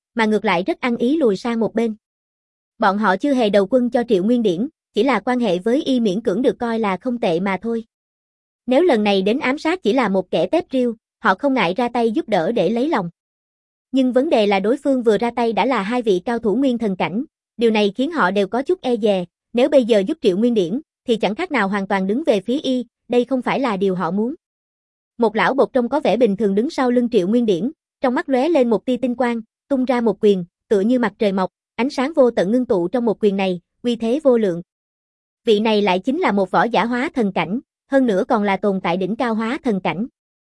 mà ngược lại rất ăn ý lùi sang một bên. Bọn họ chưa hề đầu quân cho Triệu Nguyên Điển, chỉ là quan hệ với y miễn cưỡng được coi là không tệ mà thôi. Nếu lần này đến ám sát chỉ là một kẻ tép riêu, họ không ngại ra tay giúp đỡ để lấy lòng. Nhưng vấn đề là đối phương vừa ra tay đã là hai vị cao thủ nguyên thần cảnh, điều này khiến họ đều có chút e dè, nếu bây giờ giúp Triệu Nguyên Điển, thì chẳng khác nào hoàn toàn đứng về phía y, đây không phải là điều họ muốn. Một lão bột trông có vẻ bình thường đứng sau lưng Triệu Nguyên Điển, trong mắt lóe lên một tia tinh quang, tung ra một quyền, tựa như mặt trời mọc, ánh sáng vô tận ngưng tụ trong một quyền này, uy thế vô lượng. Vị này lại chính là một võ giả hóa thần cảnh, hơn nữa còn là tồn tại đỉnh cao hóa thần cảnh.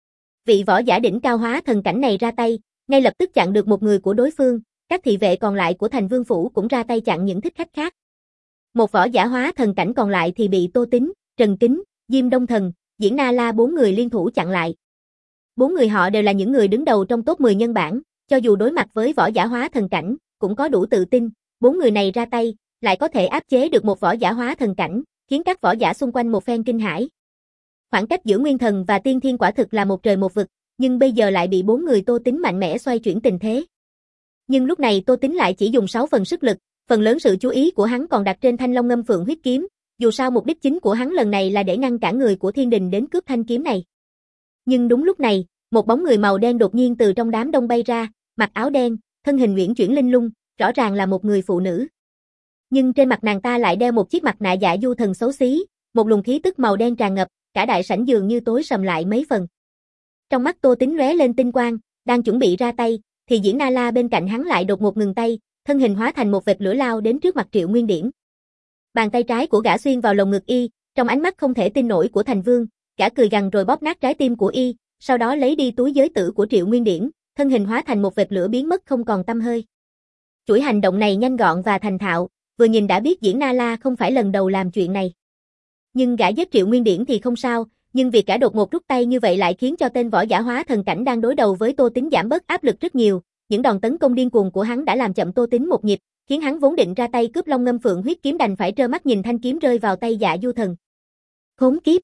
Vị võ giả đỉnh cao hóa thần cảnh này ra tay, ngay lập tức chặn được một người của đối phương, các thị vệ còn lại của Thành Vương phủ cũng ra tay chặn những thích khách khác. Một võ giả hóa thần cảnh còn lại thì bị Tô Tính, Trần Kính, Diêm Đông Thần, Diễn Na La bốn người liên thủ chặn lại. Bốn người họ đều là những người đứng đầu trong top mười nhân bảng, cho dù đối mặt với võ giả hóa thần cảnh, cũng có đủ tự tin, bốn người này ra tay, lại có thể áp chế được một võ giả hóa thần cảnh, khiến các võ giả xung quanh một phen kinh hãi. Khoảng cách giữa nguyên thần và tiên thiên quả thực là một trời một vực, nhưng bây giờ lại bị bốn người Tô Tính mạnh mẽ xoay chuyển tình thế. Nhưng lúc này Tô Tính lại chỉ dùng sáu phần sức lực, phần lớn sự chú ý của hắn còn đặt trên thanh long ngâm phượng huyết kiếm, dù sao mục đích chính của hắn lần này là để ngăn cản người của thiên đình đến cướp thanh kiếm này. Nhưng đúng lúc này, một bóng người màu đen đột nhiên từ trong đám đông bay ra, mặc áo đen, thân hình uyển chuyển linh lung, rõ ràng là một người phụ nữ. Nhưng trên mặt nàng ta lại đeo một chiếc mặt nạ dạ du thần xấu xí, một luồng khí tức màu đen tràn ngập, cả đại sảnh dường như tối sầm lại mấy phần. Trong mắt Tô Tính lóe lên tinh quang, đang chuẩn bị ra tay, thì Diễn Na La bên cạnh hắn lại đột ngột ngừng tay, thân hình hóa thành một vệt lửa lao đến trước mặt Triệu Nguyên Điển. Bàn tay trái của gã xuyên vào lồng ngực y, trong ánh mắt không thể tin nổi của Thành Vương, gã cười gằn rồi bóp nát trái tim của y, sau đó lấy đi túi giới tử của Triệu Nguyên Điển, thân hình hóa thành một vệt lửa biến mất không còn tăm hơi. Chuỗi hành động này nhanh gọn và thành thạo, vừa nhìn đã biết Diễn Na La không phải lần đầu làm chuyện này. Nhưng gã giết Triệu Nguyên Điển thì không sao, nhưng việc gã đột ngột rút tay như vậy lại khiến cho tên võ giả hóa thần cảnh đang đối đầu với Tô Tính giảm bớt áp lực rất nhiều, những đòn tấn công điên cuồng của hắn đã làm chậm Tô Tính một nhịp, khiến hắn vốn định ra tay cướp Long Ngâm Phượng huyết kiếm đành phải trơ mắt nhìn thanh kiếm rơi vào tay Dạ Du Thần. Khốn kiếp!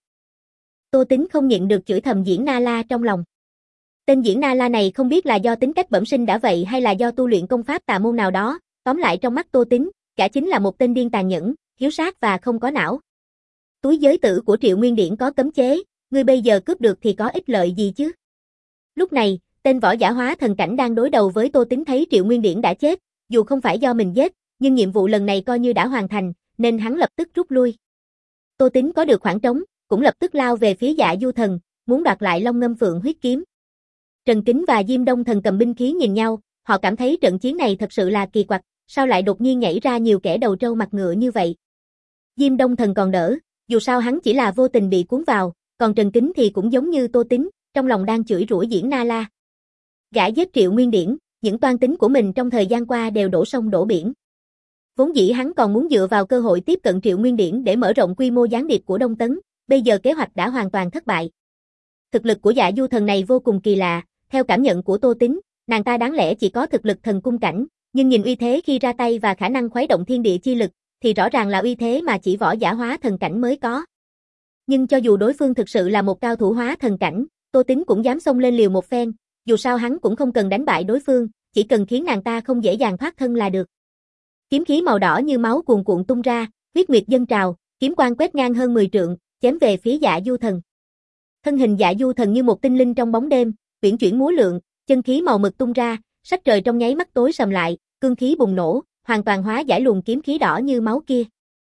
Tô Tính không nhịn được chửi thầm Diễn Na La trong lòng. Tên Diễn Na La này không biết là do tính cách bẩm sinh đã vậy hay là do tu luyện công pháp tà môn nào đó, tóm lại trong mắt Tô Tính, gã chính là một tên điên tàn nhẫn, hiếu sát và không có não. Túi giới tử của Triệu Nguyên Điển có cấm chế, ngươi bây giờ cướp được thì có ích lợi gì chứ? Lúc này, tên võ giả hóa thần cảnh đang đối đầu với Tô Tính thấy Triệu Nguyên Điển đã chết, dù không phải do mình giết, nhưng nhiệm vụ lần này coi như đã hoàn thành, nên hắn lập tức rút lui. Tô Tính có được khoảng trống, cũng lập tức lao về phía Dạ Du Thần, muốn đoạt lại Long Ngâm Phượng huyết kiếm. Trần Kính và Diêm Đông Thần cầm binh khí nhìn nhau, họ cảm thấy trận chiến này thật sự là kỳ quặc, sao lại đột nhiên nhảy ra nhiều kẻ đầu trâu mặt ngựa như vậy. Diêm Đông Thần còn đỡ, dù sao hắn chỉ là vô tình bị cuốn vào, còn Trần Kính thì cũng giống như Tô Tính, trong lòng đang chửi rủa Diễn Na La. Gã giết Triệu Nguyên Điển, những toan tính của mình trong thời gian qua đều đổ sông đổ biển. Vốn dĩ hắn còn muốn dựa vào cơ hội tiếp cận Triệu Nguyên Điển để mở rộng quy mô gián điệp của Đông Tấn, bây giờ kế hoạch đã hoàn toàn thất bại. Thực lực của Dạ Du Thần này vô cùng kỳ lạ, theo cảm nhận của Tô Tính, nàng ta đáng lẽ chỉ có thực lực thần cung cảnh, nhưng nhìn uy thế khi ra tay và khả năng khuấy động thiên địa chi lực, thì rõ ràng là uy thế mà chỉ võ giả hóa thần cảnh mới có. Nhưng cho dù đối phương thực sự là một cao thủ hóa thần cảnh, Tô Tính cũng dám xông lên liều một phen, dù sao hắn cũng không cần đánh bại đối phương, chỉ cần khiến nàng ta không dễ dàng thoát thân là được. Kiếm khí màu đỏ như máu cuồn cuộn tung ra, huyết nguyệt dâng trào, kiếm quang quét ngang hơn mười trượng, chém về phía Dạ Du Thần. Thân hình Dạ Du Thần như một tinh linh trong bóng đêm, uyển chuyển múa lượn, chân khí màu mực tung ra, sắc trời trong nháy mắt tối sầm lại, cương khí bùng nổ, hoàn toàn hóa giải luồng kiếm khí đỏ như máu kia.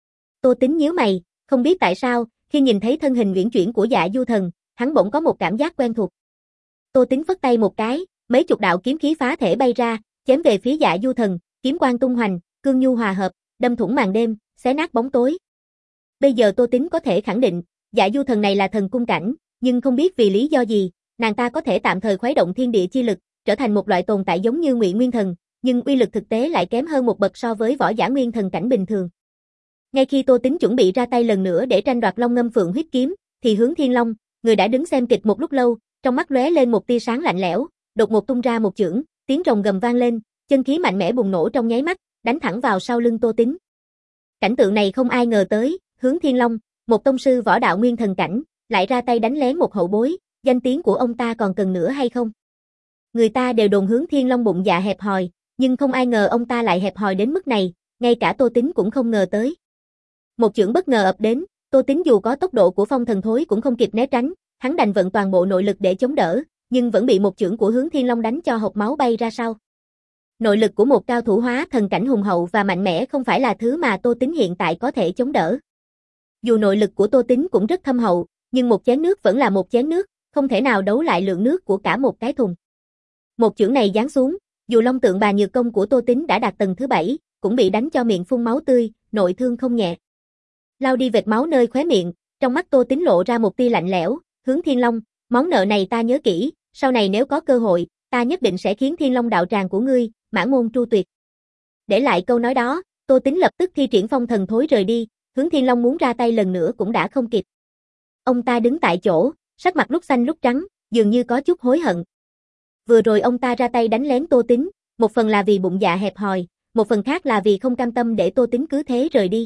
Tô Tính nhíu mày, không biết tại sao, khi nhìn thấy thân hình uyển chuyển của Dạ Du Thần, hắn bỗng có một cảm giác quen thuộc. Tô Tính phất tay một cái, mấy chục đạo kiếm khí phá thể bay ra, chém về phía Dạ Du Thần, kiếm quang tung hoành, cương nhu hòa hợp, đâm thủng màn đêm, xé nát bóng tối. Bây giờ Tô Tính có thể khẳng định, Dạ Du Thần này là thần cung cảnh, nhưng không biết vì lý do gì, nàng ta có thể tạm thời khuấy động thiên địa chi lực, trở thành một loại tồn tại giống như Ngụy Nguyên Thần, nhưng uy lực thực tế lại kém hơn một bậc so với võ giả nguyên thần cảnh bình thường. Ngay khi Tô Tính chuẩn bị ra tay lần nữa để tranh đoạt Long Ngâm Phượng huyết kiếm, thì Hướng Thiên Long, người đã đứng xem kịch một lúc lâu, trong mắt lóe lên một tia sáng lạnh lẽo, đột ngột tung ra một chưởng, tiếng rồng gầm vang lên, chân khí mạnh mẽ bùng nổ trong nháy mắt, đánh thẳng vào sau lưng Tô Tính. Cảnh tượng này không ai ngờ tới, Hướng Thiên Long, một tông sư võ đạo nguyên thần cảnh, lại ra tay đánh lén một hậu bối, danh tiếng của ông ta còn cần nữa hay không? Người ta đều đồn Hướng Thiên Long bụng dạ hẹp hòi, nhưng không ai ngờ ông ta lại hẹp hòi đến mức này, ngay cả Tô Tính cũng không ngờ tới. Một chưởng bất ngờ ập đến, Tô Tính dù có tốc độ của phong thần thối cũng không kịp né tránh, hắn đành vận toàn bộ nội lực để chống đỡ, nhưng vẫn bị một chưởng của Hướng Thiên Long đánh cho hộc máu bay ra sau. Nội lực của một cao thủ hóa thần cảnh hùng hậu và mạnh mẽ không phải là thứ mà Tô Tính hiện tại có thể chống đỡ. Dù nội lực của Tô Tính cũng rất thâm hậu, nhưng một chén nước vẫn là một chén nước, không thể nào đấu lại lượng nước của cả một cái thùng. Một chưởng này giáng xuống, dù Long Tượng Bà Nhược Công của Tô Tính đã đạt tầng thứ bảy, cũng bị đánh cho miệng phun máu tươi, nội thương không nhẹ. Lau đi vệt máu nơi khóe miệng, trong mắt Tô Tính lộ ra một tia lạnh lẽo, Hướng Thiên Long, món nợ này ta nhớ kỹ, sau này nếu có cơ hội, ta nhất định sẽ khiến Thiên Long đạo tràng của ngươi, mãn môn tru tuyệt. Để lại câu nói đó, Tô Tính lập tức thi triển phong thần thối rời đi, Hướng Thiên Long muốn ra tay lần nữa cũng đã không kịp. Ông ta đứng tại chỗ, sắc mặt lúc xanh lúc trắng, dường như có chút hối hận. Vừa rồi ông ta ra tay đánh lén Tô Tính, một phần là vì bụng dạ hẹp hòi, một phần khác là vì không cam tâm để Tô Tính cứ thế rời đi.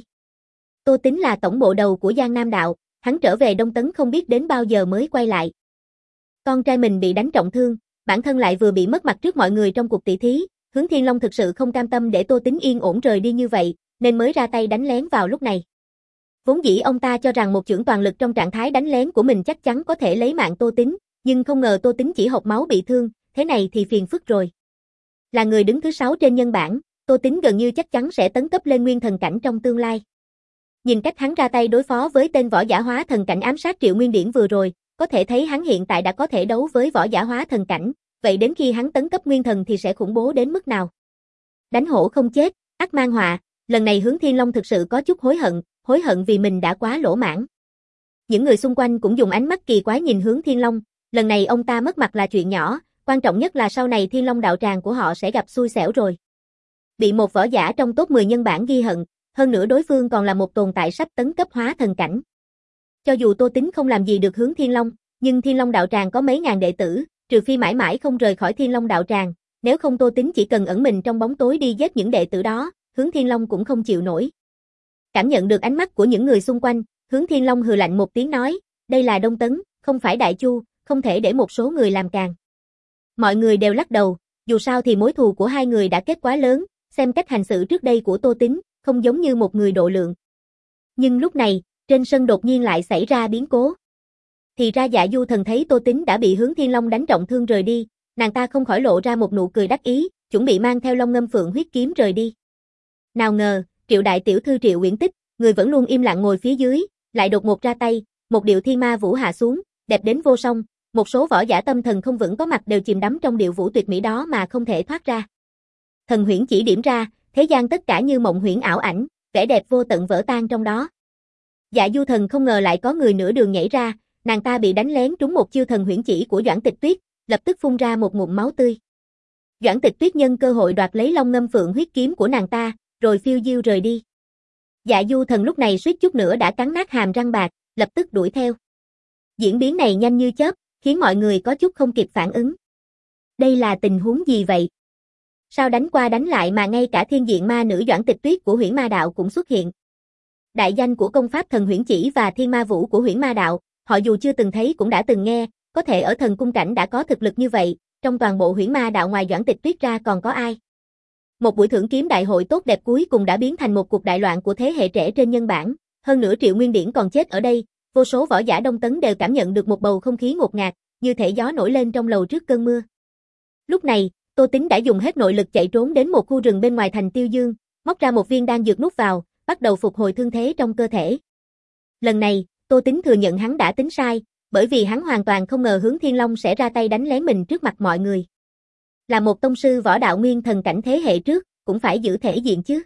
Tô Tính là tổng bộ đầu của Giang Nam Đạo, hắn trở về Đông Tấn không biết đến bao giờ mới quay lại. Con trai mình bị đánh trọng thương, bản thân lại vừa bị mất mặt trước mọi người trong cuộc tỷ thí, Hướng Thiên Long thực sự không cam tâm để Tô Tính yên ổn rời đi như vậy, nên mới ra tay đánh lén vào lúc này. Vốn dĩ ông ta cho rằng một chưởng toàn lực trong trạng thái đánh lén của mình chắc chắn có thể lấy mạng Tô Tính, nhưng không ngờ Tô Tính chỉ hộc máu bị thương, thế này thì phiền phức rồi. Là người đứng thứ sáu trên nhân bảng, Tô Tính gần như chắc chắn sẽ tấn cấp lên nguyên thần cảnh trong tương lai. Nhìn cách hắn ra tay đối phó với tên võ giả hóa thần cảnh ám sát Triệu Nguyên Điển vừa rồi, có thể thấy hắn hiện tại đã có thể đấu với võ giả hóa thần cảnh, vậy đến khi hắn tấn cấp nguyên thần thì sẽ khủng bố đến mức nào? Đánh hổ không chết, ắt mang họa, lần này Hướng Thiên Long thực sự có chút hối hận, hối hận vì mình đã quá lỗ mãng. Những người xung quanh cũng dùng ánh mắt kỳ quái nhìn Hướng Thiên Long, lần này ông ta mất mặt là chuyện nhỏ, quan trọng nhất là sau này Thiên Long đạo tràng của họ sẽ gặp xui xẻo rồi. Bị một võ giả trong top mười nhân bảng ghi hận, hơn nữa đối phương còn là một tồn tại sắp tấn cấp hóa thần cảnh. Cho dù Tô Tính không làm gì được Hướng Thiên Long, nhưng Thiên Long đạo tràng có mấy ngàn đệ tử, trừ phi mãi mãi không rời khỏi Thiên Long đạo tràng, nếu không Tô Tính chỉ cần ẩn mình trong bóng tối đi giết những đệ tử đó, Hướng Thiên Long cũng không chịu nổi. Cảm nhận được ánh mắt của những người xung quanh, Hướng Thiên Long hừ lạnh một tiếng nói, đây là Đông Tấn, không phải Đại Chu, không thể để một số người làm càn. Mọi người đều lắc đầu, dù sao thì mối thù của hai người đã kết quá lớn, xem cách hành xử trước đây của Tô Tính, không giống như một người độ lượng. Nhưng lúc này, trên sân đột nhiên lại xảy ra biến cố. Thì ra Dạ Du Thần thấy Tô Tính đã bị Hướng Thiên Long đánh trọng thương rời đi, nàng ta không khỏi lộ ra một nụ cười đắc ý, chuẩn bị mang theo Long Ngâm Phượng huyết kiếm rời đi. Nào ngờ, Triệu đại tiểu thư Triệu Uyển Tích, người vẫn luôn im lặng ngồi phía dưới, lại đột ngột ra tay, một điệu thiên ma vũ hạ xuống, đẹp đến vô song, một số võ giả tâm thần không vững có mặt đều chìm đắm trong điệu vũ tuyệt mỹ đó mà không thể thoát ra. Thần huyễn chỉ điểm ra, thế gian tất cả như mộng huyễn ảo ảnh, vẻ đẹp vô tận vỡ tan trong đó. Dạ Du Thần không ngờ lại có người nửa đường nhảy ra, nàng ta bị đánh lén trúng một chiêu thần huyễn chỉ của Doãn Tịch Tuyết, lập tức phun ra một ngụm máu tươi. Doãn Tịch Tuyết nhân cơ hội đoạt lấy Long Ngâm Phượng huyết kiếm của nàng ta, rồi phiêu diêu rời đi. Dạ Du Thần lúc này suýt chút nữa đã cắn nát hàm răng bạc, lập tức đuổi theo. Diễn biến này nhanh như chớp, khiến mọi người có chút không kịp phản ứng. Đây là tình huống gì vậy? Sao đánh qua đánh lại mà ngay cả thiên diện ma nữ Doãn Tịch Tuyết của Huyễn Ma Đạo cũng xuất hiện? Đại danh của công pháp thần huyễn chỉ và thiên ma vũ của Huyễn Ma Đạo, họ dù chưa từng thấy cũng đã từng nghe, có thể ở thần cung cảnh đã có thực lực như vậy, trong toàn bộ Huyễn Ma Đạo ngoài Doãn Tịch Tuyết ra còn có ai? Một buổi thưởng kiếm đại hội tốt đẹp cuối cùng đã biến thành một cuộc đại loạn của thế hệ trẻ trên nhân bản, hơn nữa Triệu Nguyên Điển còn chết ở đây, vô số võ giả Đông Tấn đều cảm nhận được một bầu không khí ngột ngạt, như thể gió nổi lên trong lầu trước cơn mưa. Lúc này, Tô Tính đã dùng hết nội lực chạy trốn đến một khu rừng bên ngoài thành Tiêu Dương, móc ra một viên đan dược nuốt vào, bắt đầu phục hồi thương thế trong cơ thể. Lần này, Tô Tính thừa nhận hắn đã tính sai, bởi vì hắn hoàn toàn không ngờ Hướng Thiên Long sẽ ra tay đánh lén mình trước mặt mọi người. Là một tông sư võ đạo nguyên thần cảnh thế hệ trước, cũng phải giữ thể diện chứ.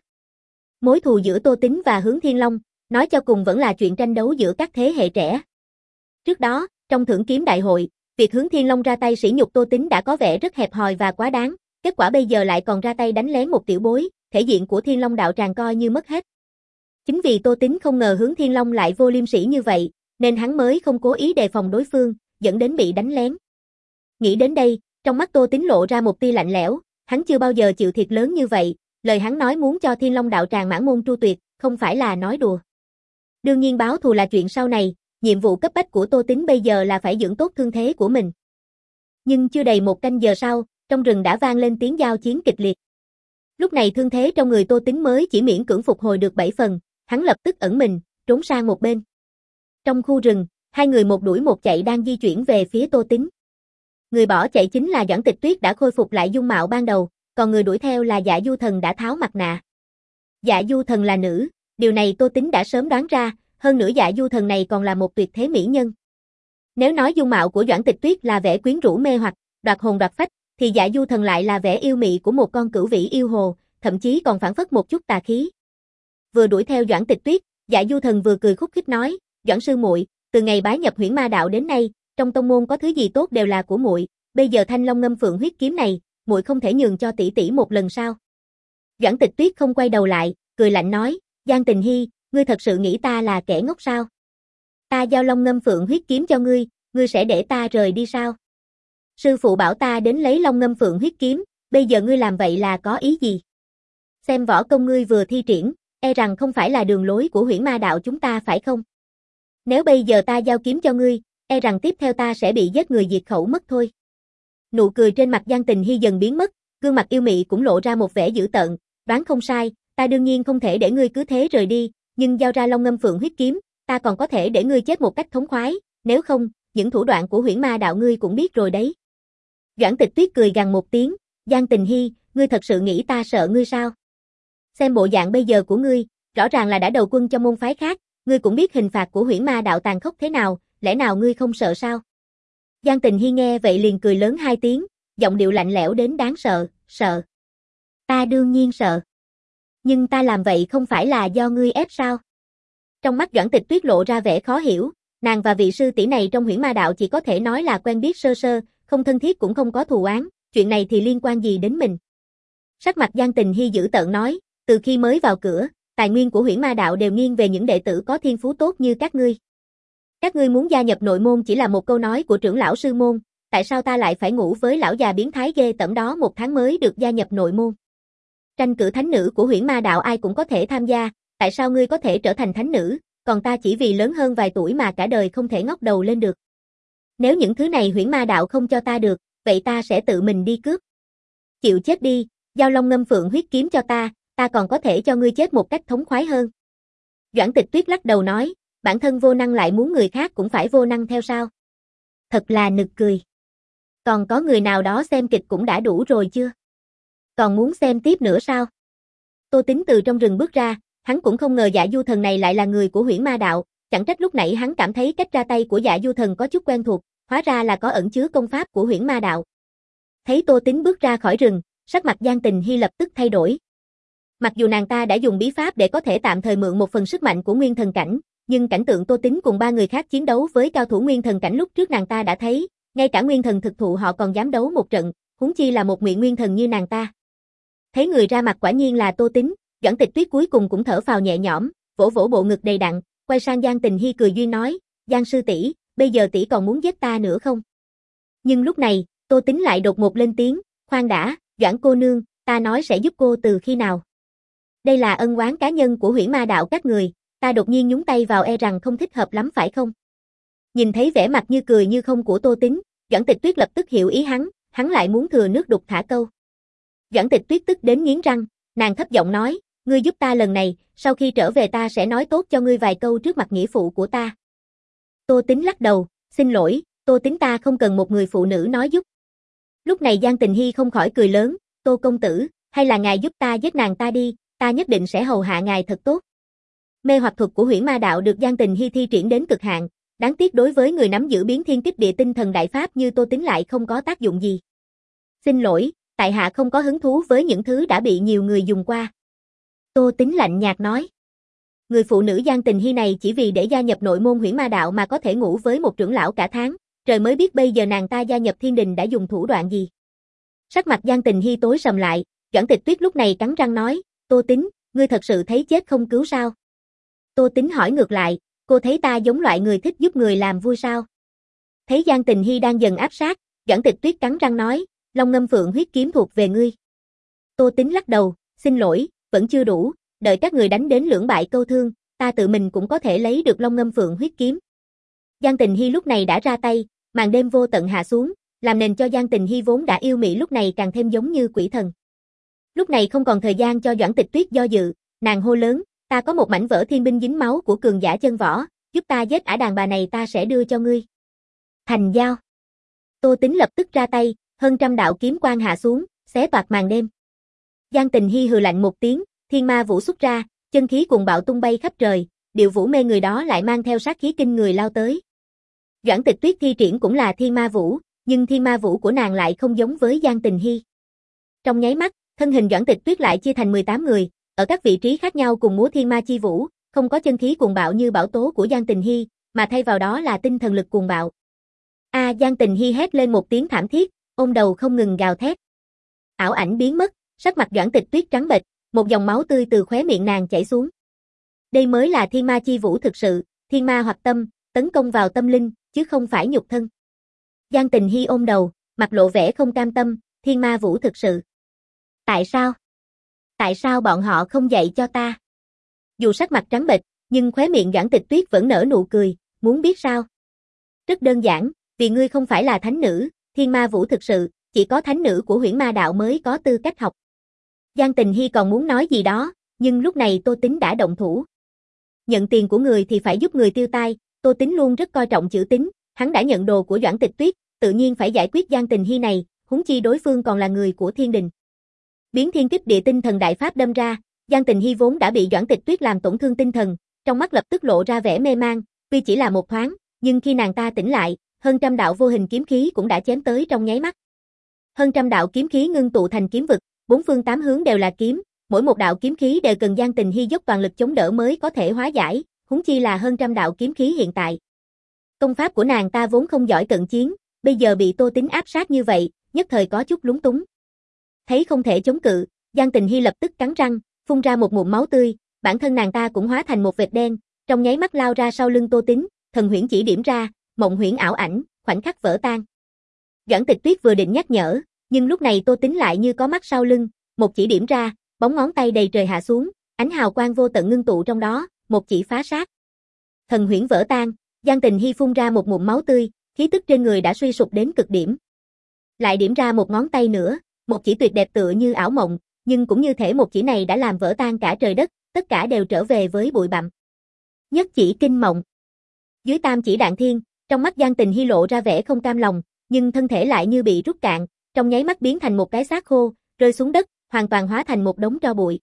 Mối thù giữa Tô Tính và Hướng Thiên Long, nói cho cùng vẫn là chuyện tranh đấu giữa các thế hệ trẻ. Trước đó, trong thưởng kiếm đại hội, việc Hướng Thiên Long ra tay sỉ nhục Tô Tính đã có vẻ rất hẹp hòi và quá đáng, kết quả bây giờ lại còn ra tay đánh lén một tiểu bối, thể diện của Thiên Long đạo tràng coi như mất hết. Chính vì Tô Tính không ngờ Hướng Thiên Long lại vô liêm sỉ như vậy, nên hắn mới không cố ý đề phòng đối phương, dẫn đến bị đánh lén. Nghĩ đến đây, trong mắt Tô Tính lộ ra một tia lạnh lẽo, hắn chưa bao giờ chịu thiệt lớn như vậy, lời hắn nói muốn cho Thiên Long đạo tràng mãn môn tru tuyệt, không phải là nói đùa. Đương nhiên báo thù là chuyện sau này, nhiệm vụ cấp bách của Tô Tính bây giờ là phải dưỡng tốt thương thế của mình. Nhưng chưa đầy một canh giờ sau, trong rừng đã vang lên tiếng giao chiến kịch liệt. Lúc này thương thế trong người Tô Tính mới chỉ miễn cưỡng phục hồi được bảy phần, hắn lập tức ẩn mình, trốn sang một bên. Trong khu rừng, hai người một đuổi một chạy đang di chuyển về phía Tô Tính. Người bỏ chạy chính là Doãn Tịch Tuyết đã khôi phục lại dung mạo ban đầu, còn người đuổi theo là Dạ Du Thần đã tháo mặt nạ. Dạ Du Thần là nữ, điều này Tô Tính đã sớm đoán ra, hơn nữa Dạ Du Thần này còn là một tuyệt thế mỹ nhân. Nếu nói dung mạo của Doãn Tịch Tuyết là vẻ quyến rũ mê hoặc, đoạt hồn đoạt phách, thì Dạ Du Thần lại là vẻ yêu mị của một con cửu vĩ yêu hồ, thậm chí còn phảng phất một chút tà khí. Vừa đuổi theo Doãn Tịch Tuyết, Dạ Du Thần vừa cười khúc khích nói, "Doãn sư muội, từ ngày bái nhập Huyễn Ma đạo đến nay, trong tông môn có thứ gì tốt đều là của muội, bây giờ Thanh Long Ngâm Phượng huyết kiếm này, muội không thể nhường cho tỷ tỷ một lần sao?" Doãn Tịch Tuyết không quay đầu lại, cười lạnh nói, "Giang Tình Hi, ngươi thật sự nghĩ ta là kẻ ngốc sao? Ta giao Long Ngâm Phượng huyết kiếm cho ngươi, ngươi sẽ để ta rời đi sao? Sư phụ bảo ta đến lấy Long Ngâm Phượng huyết kiếm, bây giờ ngươi làm vậy là có ý gì? Xem võ công ngươi vừa thi triển, e rằng không phải là đường lối của Huyễn Ma đạo chúng ta phải không? Nếu bây giờ ta giao kiếm cho ngươi, e rằng tiếp theo ta sẽ bị giết người diệt khẩu mất thôi." Nụ cười trên mặt Giang Tình Hi dần biến mất, gương mặt yêu mị cũng lộ ra một vẻ dữ tợn, "Đoán không sai, ta đương nhiên không thể để ngươi cứ thế rời đi, nhưng giao ra Long Ngâm Phượng huyết kiếm, ta còn có thể để ngươi chết một cách thống khoái, nếu không, những thủ đoạn của Huyễn Ma đạo ngươi cũng biết rồi đấy." Doãn Tịch Tuyết cười gằn một tiếng, "Giang Tình Hi, ngươi thật sự nghĩ ta sợ ngươi sao? Xem bộ dạng bây giờ của ngươi, rõ ràng là đã đầu quân cho môn phái khác, ngươi cũng biết hình phạt của Huyễn Ma đạo tàn khốc thế nào, lẽ nào ngươi không sợ sao?" Giang Tình Hi nghe vậy liền cười lớn hai tiếng, giọng điệu lạnh lẽo đến đáng sợ, "Sợ? Ta đương nhiên sợ. Nhưng ta làm vậy không phải là do ngươi ép sao?" Trong mắt Doãn Tịch Tuyết lộ ra vẻ khó hiểu, nàng và vị sư tỷ này trong Huyễn Ma đạo chỉ có thể nói là quen biết sơ sơ, không thân thiết cũng không có thù oán, chuyện này thì liên quan gì đến mình? Sắc mặt Giang Tình Hi dữ tợn nói, "Từ khi mới vào cửa, tài nguyên của Huyễn Ma đạo đều nghiêng về những đệ tử có thiên phú tốt như các ngươi. Các ngươi muốn gia nhập nội môn chỉ là một câu nói của trưởng lão sư môn, tại sao ta lại phải ngủ với lão già biến thái ghê tởm đó một tháng mới được gia nhập nội môn? Tranh cử thánh nữ của Huyễn Ma đạo ai cũng có thể tham gia, tại sao ngươi có thể trở thành thánh nữ, còn ta chỉ vì lớn hơn vài tuổi mà cả đời không thể ngóc đầu lên được? Nếu những thứ này Huyễn Ma đạo không cho ta được, vậy ta sẽ tự mình đi cướp. Chịu chết đi, giao Long Ngâm Phượng huyết kiếm cho ta, ta còn có thể cho ngươi chết một cách thống khoái hơn." Doãn Tịch Tuyết lắc đầu nói, "Bản thân vô năng lại muốn người khác cũng phải vô năng theo sao? Thật là nực cười. Còn có người nào đó xem kịch cũng đã đủ rồi chưa? Còn muốn xem tiếp nữa sao?" Tô Tính từ trong rừng bước ra, hắn cũng không ngờ Dạ Du Thần này lại là người của Huyễn Ma đạo, chẳng trách lúc nãy hắn cảm thấy cách ra tay của Dạ Du Thần có chút quen thuộc, hóa ra là có ẩn chứa công pháp của Huyễn Ma đạo. Thấy Tô Tính bước ra khỏi rừng, sắc mặt Giang Tình Hi lập tức thay đổi. Mặc dù nàng ta đã dùng bí pháp để có thể tạm thời mượn một phần sức mạnh của Nguyên Thần cảnh, nhưng cảnh tượng Tô Tính cùng ba người khác chiến đấu với cao thủ Nguyên Thần cảnh lúc trước nàng ta đã thấy, ngay cả Nguyên Thần thực thụ họ còn dám đấu một trận, huống chi là một Ngụy Nguyên Thần như nàng ta. Thấy người ra mặt quả nhiên là Tô Tính, Doãn Tịch Tuyết cuối cùng cũng thở phào nhẹ nhõm, vỗ vỗ bộ ngực đầy đặn, quay sang Giang Tình Hi cười duyên nói, "Giang sư tỷ, bây giờ tỷ còn muốn giết ta nữa không?" Nhưng lúc này, Tô Tính lại đột ngột lên tiếng, "Khoan đã, Doãn cô nương, ta nói sẽ giúp cô từ khi nào? Đây là ân oán cá nhân của Huyễn Ma đạo các người, ta đột nhiên nhúng tay vào e rằng không thích hợp lắm phải không?" Nhìn thấy vẻ mặt như cười như không của Tô Tính, Doãn Tịch Tuyết lập tức hiểu ý hắn, hắn lại muốn thừa nước đục thả câu. Doãn Tịch Tuyết tức đến nghiến răng, nàng thấp giọng nói, "Ngươi giúp ta lần này, sau khi trở về ta sẽ nói tốt cho ngươi vài câu trước mặt nghĩa phụ của ta." Tô Tính lắc đầu, "Xin lỗi, Tô Tính ta không cần một người phụ nữ nói giúp." Lúc này Giang Tình Hi không khỏi cười lớn, "Tô công tử, hay là ngài giúp ta giết nàng ta đi, ta nhất định sẽ hầu hạ ngài thật tốt." Mê hoặc thuật của Huyễn Ma đạo được Giang Tình Hi thi triển đến cực hạn, đáng tiếc đối với người nắm giữ biến thiên kích địa tinh thần đại pháp như Tô Tính lại không có tác dụng gì. "Xin lỗi, tại hạ không có hứng thú với những thứ đã bị nhiều người dùng qua." Tô Tính lạnh nhạt nói. Người phụ nữ Giang Tình Hi này chỉ vì để gia nhập nội môn Huyễn Ma đạo mà có thể ngủ với một trưởng lão cả tháng, trời mới biết bây giờ nàng ta gia nhập Thiên Đình đã dùng thủ đoạn gì. Sắc mặt Giang Tình Hi tối sầm lại, Doãn Tịch Tuyết lúc này cắn răng nói, "Tô Tính, ngươi thật sự thấy chết không cứu sao?" Tô Tính hỏi ngược lại, "Cô thấy ta giống loại người thích giúp người làm vui sao?" Thấy Giang Tình Hi đang dần áp sát, Doãn Tịch Tuyết cắn răng nói, "Long Ngâm Phượng huyết kiếm thuộc về ngươi." Tô Tính lắc đầu, "Xin lỗi, vẫn chưa đủ, đợi các người đánh đến lưỡng bại câu thương, ta tự mình cũng có thể lấy được Long Ngâm Phượng huyết kiếm." Giang Tình Hi lúc này đã ra tay, màn đêm vô tận hạ xuống, làm nền cho Giang Tình Hi vốn đã yêu mị lúc này càng thêm giống như quỷ thần. Lúc này không còn thời gian cho Doãn Tịch Tuyết do dự, nàng hô lớn, ta có một mảnh vỡ thiên binh dính máu của cường giả chân võ, giúp ta giết ả đàn bà này ta sẽ đưa cho ngươi. Thành giao. Tô Tính lập tức ra tay, hơn trăm đạo kiếm quang hạ xuống, xé toạc màn đêm. Giang Tình Hi hừ lạnh một tiếng, thiên ma vũ xuất ra, chân khí cuồng bạo tung bay khắp trời, điệu vũ mê người đó lại mang theo sát khí kinh người lao tới. Doãn Tịch Tuyết thi triển cũng là thiên ma vũ, nhưng thiên ma vũ của nàng lại không giống với Giang Tình Hi. Trong nháy mắt, thân hình Doãn Tịch Tuyết lại chia thành mười tám người, ở các vị trí khác nhau cùng múa thiên ma chi vũ, không có chân khí cuồng bạo như bão tố của Giang Tình Hi, mà thay vào đó là tinh thần lực cuồng bạo. A à, Giang Tình Hi hét lên một tiếng thảm thiết, ôm đầu không ngừng gào thét. Ảo ảnh biến mất, sắc mặt Doãn Tịch Tuyết trắng bệch, một dòng máu tươi từ khóe miệng nàng chảy xuống. Đây mới là thiên ma chi vũ thực sự, thiên ma hoặc tâm, tấn công vào tâm linh, chứ không phải nhục thân. Giang Tình Hi ôm đầu, mặt lộ vẻ không cam tâm, thiên ma vũ thực sự. Tại sao? Tại sao bọn họ không dạy cho ta? Dù sắc mặt trắng bệch, nhưng khóe miệng Doãn Tịch Tuyết vẫn nở nụ cười, muốn biết sao? Rất đơn giản, vì ngươi không phải là thánh nữ, thiên ma vũ thực sự, chỉ có thánh nữ của Huyễn Ma đạo mới có tư cách học. Giang Tình Hi còn muốn nói gì đó, nhưng lúc này Tô Tính đã động thủ. Nhận tiền của người thì phải giúp người tiêu tai, Tô Tính luôn rất coi trọng chữ tín, hắn đã nhận đồ của Doãn Tịch Tuyết, tự nhiên phải giải quyết Giang Tình Hi này, huống chi đối phương còn là người của Thiên Đình. Biến thiên kích địa tinh thần đại pháp đâm ra, Giang Tình Hi vốn đã bị Doãn Tịch Tuyết làm tổn thương tinh thần, trong mắt lập tức lộ ra vẻ mê mang, tuy chỉ là một thoáng, nhưng khi nàng ta tỉnh lại, hơn trăm đạo vô hình kiếm khí cũng đã chém tới trong nháy mắt. Hơn trăm đạo kiếm khí ngưng tụ thành kiếm vực, bốn phương tám hướng đều là kiếm, mỗi một đạo kiếm khí đều cần Giang Tình Hi dốc toàn lực chống đỡ mới có thể hóa giải, huống chi là hơn trăm đạo kiếm khí hiện tại. Công pháp của nàng ta vốn không giỏi cận chiến, bây giờ bị Tô Tính áp sát như vậy, nhất thời có chút lúng túng. Thấy không thể chống cự, Giang Tình Hi lập tức cắn răng, phun ra một ngụm máu tươi, bản thân nàng ta cũng hóa thành một vệt đen, trong nháy mắt lao ra sau lưng Tô Tính, thần huyễn chỉ điểm ra, mộng huyễn ảo ảnh, khoảnh khắc vỡ tan. Doãn Tịch Tuyết vừa định nhắc nhở, nhưng lúc này Tô Tính lại như có mắt sau lưng, một chỉ điểm ra, bóng ngón tay đầy trời hạ xuống, ánh hào quang vô tận ngưng tụ trong đó, một chỉ phá sát. Thần huyễn vỡ tan, Giang Tình Hi phun ra một ngụm máu tươi, khí tức trên người đã suy sụp đến cực điểm. Lại điểm ra một ngón tay nữa, một chỉ tuyệt đẹp tựa như ảo mộng, nhưng cũng như thể một chỉ này đã làm vỡ tan cả trời đất, tất cả đều trở về với bụi bặm. Nhất chỉ kinh mộng. Dưới tam chỉ đạn thiên, trong mắt Giang Tình Hi lộ ra vẻ không cam lòng, nhưng thân thể lại như bị rút cạn, trong nháy mắt biến thành một cái xác khô, rơi xuống đất, hoàn toàn hóa thành một đống tro bụi.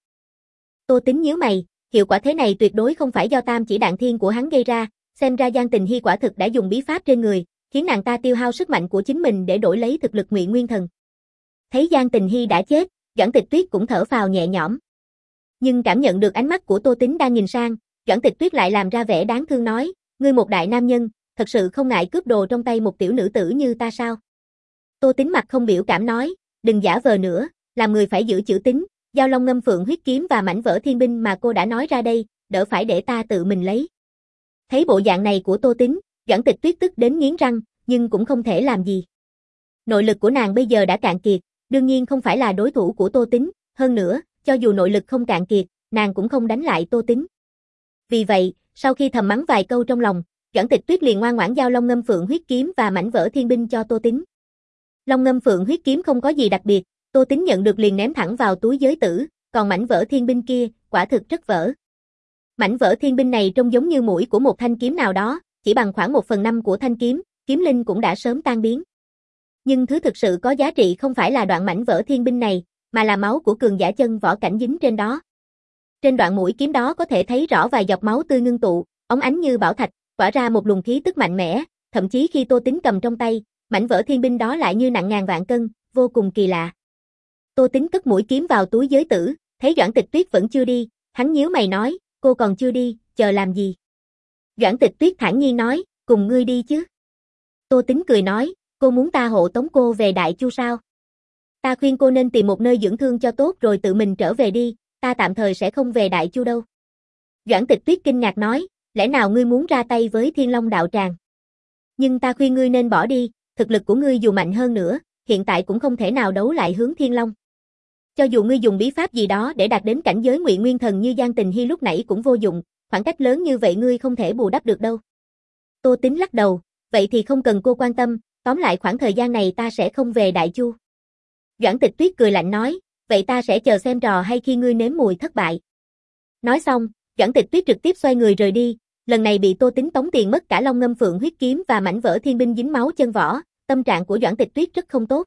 Tô Tính nhíu mày, hiệu quả thế này tuyệt đối không phải do tam chỉ đạn thiên của hắn gây ra, xem ra Giang Tình Hi quả thực đã dùng bí pháp trên người, khiến nàng ta tiêu hao sức mạnh của chính mình để đổi lấy thực lực Ngụy Nguyên Thần. Thấy Giang Tình Hi đã chết, Doãn Tịch Tuyết cũng thở phào nhẹ nhõm. Nhưng cảm nhận được ánh mắt của Tô Tính đang nhìn sang, Doãn Tịch Tuyết lại làm ra vẻ đáng thương nói, ngươi một đại nam nhân, thật sự không ngại cướp đồ trong tay một tiểu nữ tử như ta sao? Tô Tính mặt không biểu cảm nói, đừng giả vờ nữa, làm người phải giữ chữ tín, giao long ngâm phượng huyết kiếm và mảnh vỡ thiên binh mà cô đã nói ra đây, đỡ phải để ta tự mình lấy. Thấy bộ dạng này của Tô Tính, Doãn Tịch Tuyết tức đến nghiến răng, nhưng cũng không thể làm gì. Nội lực của nàng bây giờ đã cạn kiệt, đương nhiên không phải là đối thủ của Tô Tính, hơn nữa, cho dù nội lực không cạn kiệt, nàng cũng không đánh lại Tô Tính. Vì vậy, sau khi thầm mắng vài câu trong lòng, Doãn Tịch Tuyết liền ngoan ngoãn giao long ngâm phượng huyết kiếm và mảnh vỡ thiên binh cho Tô Tính. Long ngâm phượng huyết kiếm không có gì đặc biệt, Tô Tính nhận được liền ném thẳng vào túi giới tử, còn mảnh vỡ thiên binh kia, quả thực rất vỡ. Mảnh vỡ thiên binh này trông giống như mũi của một thanh kiếm nào đó, chỉ bằng khoảng một phần năm của thanh kiếm, kiếm linh cũng đã sớm tan biến. Nhưng thứ thực sự có giá trị không phải là đoạn mảnh vỡ thiên binh này, mà là máu của cường giả chân võ cảnh dính trên đó. Trên đoạn mũi kiếm đó có thể thấy rõ vài giọt máu tươi ngưng tụ, óng ánh như bảo thạch, tỏa ra một luồng khí tức mạnh mẽ, thậm chí khi Tô Tính cầm trong tay, mảnh vỡ thiên binh đó lại như nặng ngàn vạn cân, vô cùng kỳ lạ. Tô Tính cất mũi kiếm vào túi giới tử, thấy Doãn Tịch Tuyết vẫn chưa đi, hắn nhíu mày nói, cô còn chưa đi, chờ làm gì? Doãn Tịch Tuyết thản nhiên nói, cùng ngươi đi chứ. Tô Tính cười nói, cô muốn ta hộ tống cô về Đại Chu sao? Ta khuyên cô nên tìm một nơi dưỡng thương cho tốt rồi tự mình trở về đi, ta tạm thời sẽ không về Đại Chu đâu. Doãn Tịch Tuyết kinh ngạc nói, lẽ nào ngươi muốn ra tay với Thiên Long đạo tràng? Nhưng ta khuyên ngươi nên bỏ đi, thực lực của ngươi dù mạnh hơn nữa, hiện tại cũng không thể nào đấu lại hướng Thiên Long. Cho dù ngươi dùng bí pháp gì đó để đạt đến cảnh giới Ngụy Nguyên Thần như Giang Tình Hi lúc nãy cũng vô dụng, khoảng cách lớn như vậy ngươi không thể bù đắp được đâu. Tô Tính lắc đầu, vậy thì không cần cô quan tâm, tóm lại khoảng thời gian này ta sẽ không về Đại Chu. Doãn Tịch Tuyết cười lạnh nói, vậy ta sẽ chờ xem trò hay khi ngươi nếm mùi thất bại. Nói xong, Doãn Tịch Tuyết trực tiếp xoay người rời đi, lần này bị Tô Tính tống tiền mất cả Long Ngâm Phượng huyết kiếm và mảnh vỡ thiên binh dính máu chân võ, tâm trạng của Doãn Tịch Tuyết rất không tốt.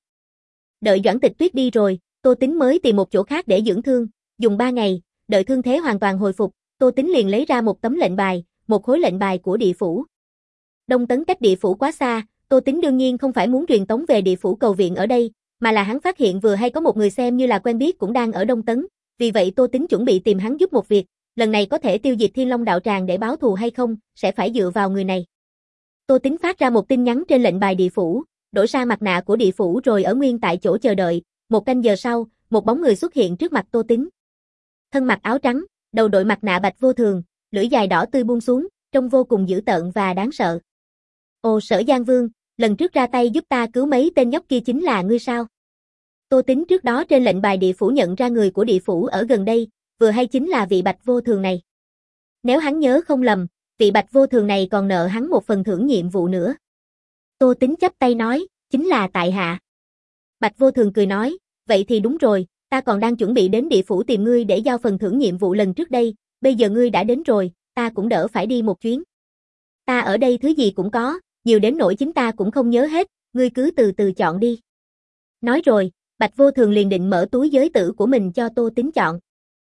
Đợi Doãn Tịch Tuyết đi rồi, Tô Tính mới tìm một chỗ khác để dưỡng thương, dùng ba ngày, đợi thương thế hoàn toàn hồi phục, Tô Tính liền lấy ra một tấm lệnh bài, một khối lệnh bài của địa phủ. Đông Tấn cách địa phủ quá xa, Tô Tính đương nhiên không phải muốn truyền tống về địa phủ cầu viện ở đây, mà là hắn phát hiện vừa hay có một người xem như là quen biết cũng đang ở Đông Tấn, vì vậy Tô Tính chuẩn bị tìm hắn giúp một việc, lần này có thể tiêu diệt Thiên Long đạo tràng để báo thù hay không, sẽ phải dựa vào người này. Tô Tính phát ra một tin nhắn trên lệnh bài địa phủ, đổi sang mặt nạ của địa phủ rồi ở nguyên tại chỗ chờ đợi, một canh giờ sau, một bóng người xuất hiện trước mặt Tô Tính. Thân mặc áo trắng, đầu đội mặt nạ bạch vô thường, lưỡi dài đỏ tươi buông xuống, trông vô cùng dữ tợn và đáng sợ. Ồ Sở Giang Vương, lần trước ra tay giúp ta cứu mấy tên nhóc kia chính là ngươi sao? Tô Tính trước đó trên lệnh bài địa phủ nhận ra người của địa phủ ở gần đây, vừa hay chính là vị bạch vô thường này. Nếu hắn nhớ không lầm, vị bạch vô thường này còn nợ hắn một phần thưởng nhiệm vụ nữa. Tô Tính chắp tay nói, chính là tại hạ. Bạch vô thường cười nói, vậy thì đúng rồi, ta còn đang chuẩn bị đến địa phủ tìm ngươi để giao phần thưởng nhiệm vụ lần trước đây, bây giờ ngươi đã đến rồi, ta cũng đỡ phải đi một chuyến. Ta ở đây thứ gì cũng có, nhiều đến nỗi chính ta cũng không nhớ hết, ngươi cứ từ từ chọn đi. Nói rồi, Bạch vô thường liền định mở túi giới tử của mình cho Tô Tính chọn.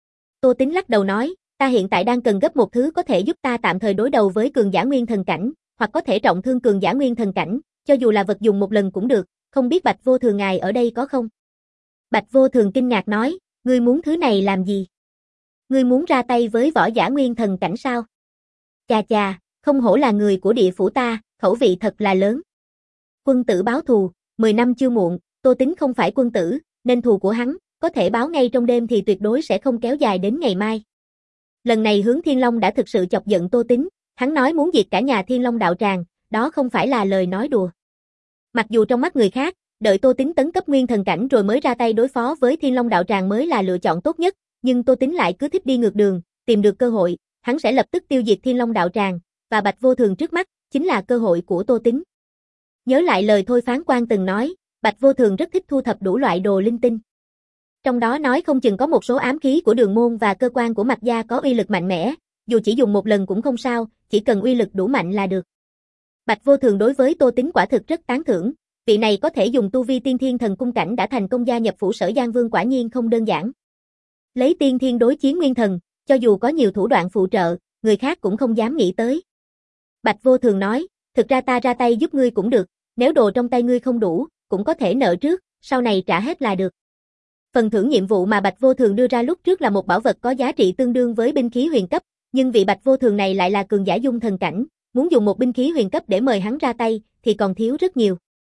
Tô Tính lắc đầu nói, ta hiện tại đang cần gấp một thứ có thể giúp ta tạm thời đối đầu với cường giả nguyên thần cảnh, hoặc có thể trọng thương cường giả nguyên thần cảnh, cho dù là vật dùng một lần cũng được, không biết Bạch vô thường ngài ở đây có không? Bạch vô thường kinh ngạc nói, ngươi muốn thứ này làm gì? Ngươi muốn ra tay với võ giả nguyên thần cảnh sao? Chà chà, không hổ là người của địa phủ ta, khẩu vị thật là lớn. Quân tử báo thù, mười năm chưa muộn, Tô Tính không phải quân tử, nên thù của hắn, có thể báo ngay trong đêm thì tuyệt đối sẽ không kéo dài đến ngày mai. Lần này Hướng Thiên Long đã thực sự chọc giận Tô Tính, hắn nói muốn diệt cả nhà Thiên Long đạo tràng, đó không phải là lời nói đùa. Mặc dù trong mắt người khác, đợi Tô Tính tấn cấp nguyên thần cảnh rồi mới ra tay đối phó với Thiên Long đạo tràng mới là lựa chọn tốt nhất, nhưng Tô Tính lại cứ thích đi ngược đường, tìm được cơ hội, hắn sẽ lập tức tiêu diệt Thiên Long đạo tràng, và Bạch vô thường trước mắt, chính là cơ hội của Tô Tính. Nhớ lại lời Thôi Phán Quan từng nói, Bạch vô thường rất thích thu thập đủ loại đồ linh tinh. Trong đó nói không chừng có một số ám khí của đường môn và cơ quan của Mạc gia có uy lực mạnh mẽ, dù chỉ dùng một lần cũng không sao, chỉ cần uy lực đủ mạnh là được. Bạch vô thường đối với Tô Tính quả thực rất tán thưởng, vị này có thể dùng tu vi tiên thiên thần cung cảnh đã thành công gia nhập phủ Sở Giang Vương quả nhiên không đơn giản. Lấy tiên thiên đối chiến nguyên thần, cho dù có nhiều thủ đoạn phụ trợ, người khác cũng không dám nghĩ tới. Bạch vô thường nói, thực ra ta ra tay giúp ngươi cũng được, nếu đồ trong tay ngươi không đủ, cũng có thể nợ trước, sau này trả hết là được. Phần thưởng nhiệm vụ mà Bạch vô thường đưa ra lúc trước là một bảo vật có giá trị tương đương với binh khí huyền cấp, nhưng vị Bạch vô thường này lại là cường giả dung thần cảnh, muốn dùng một binh khí huyền cấp để mời hắn ra tay, thì còn thiếu rất nhiều.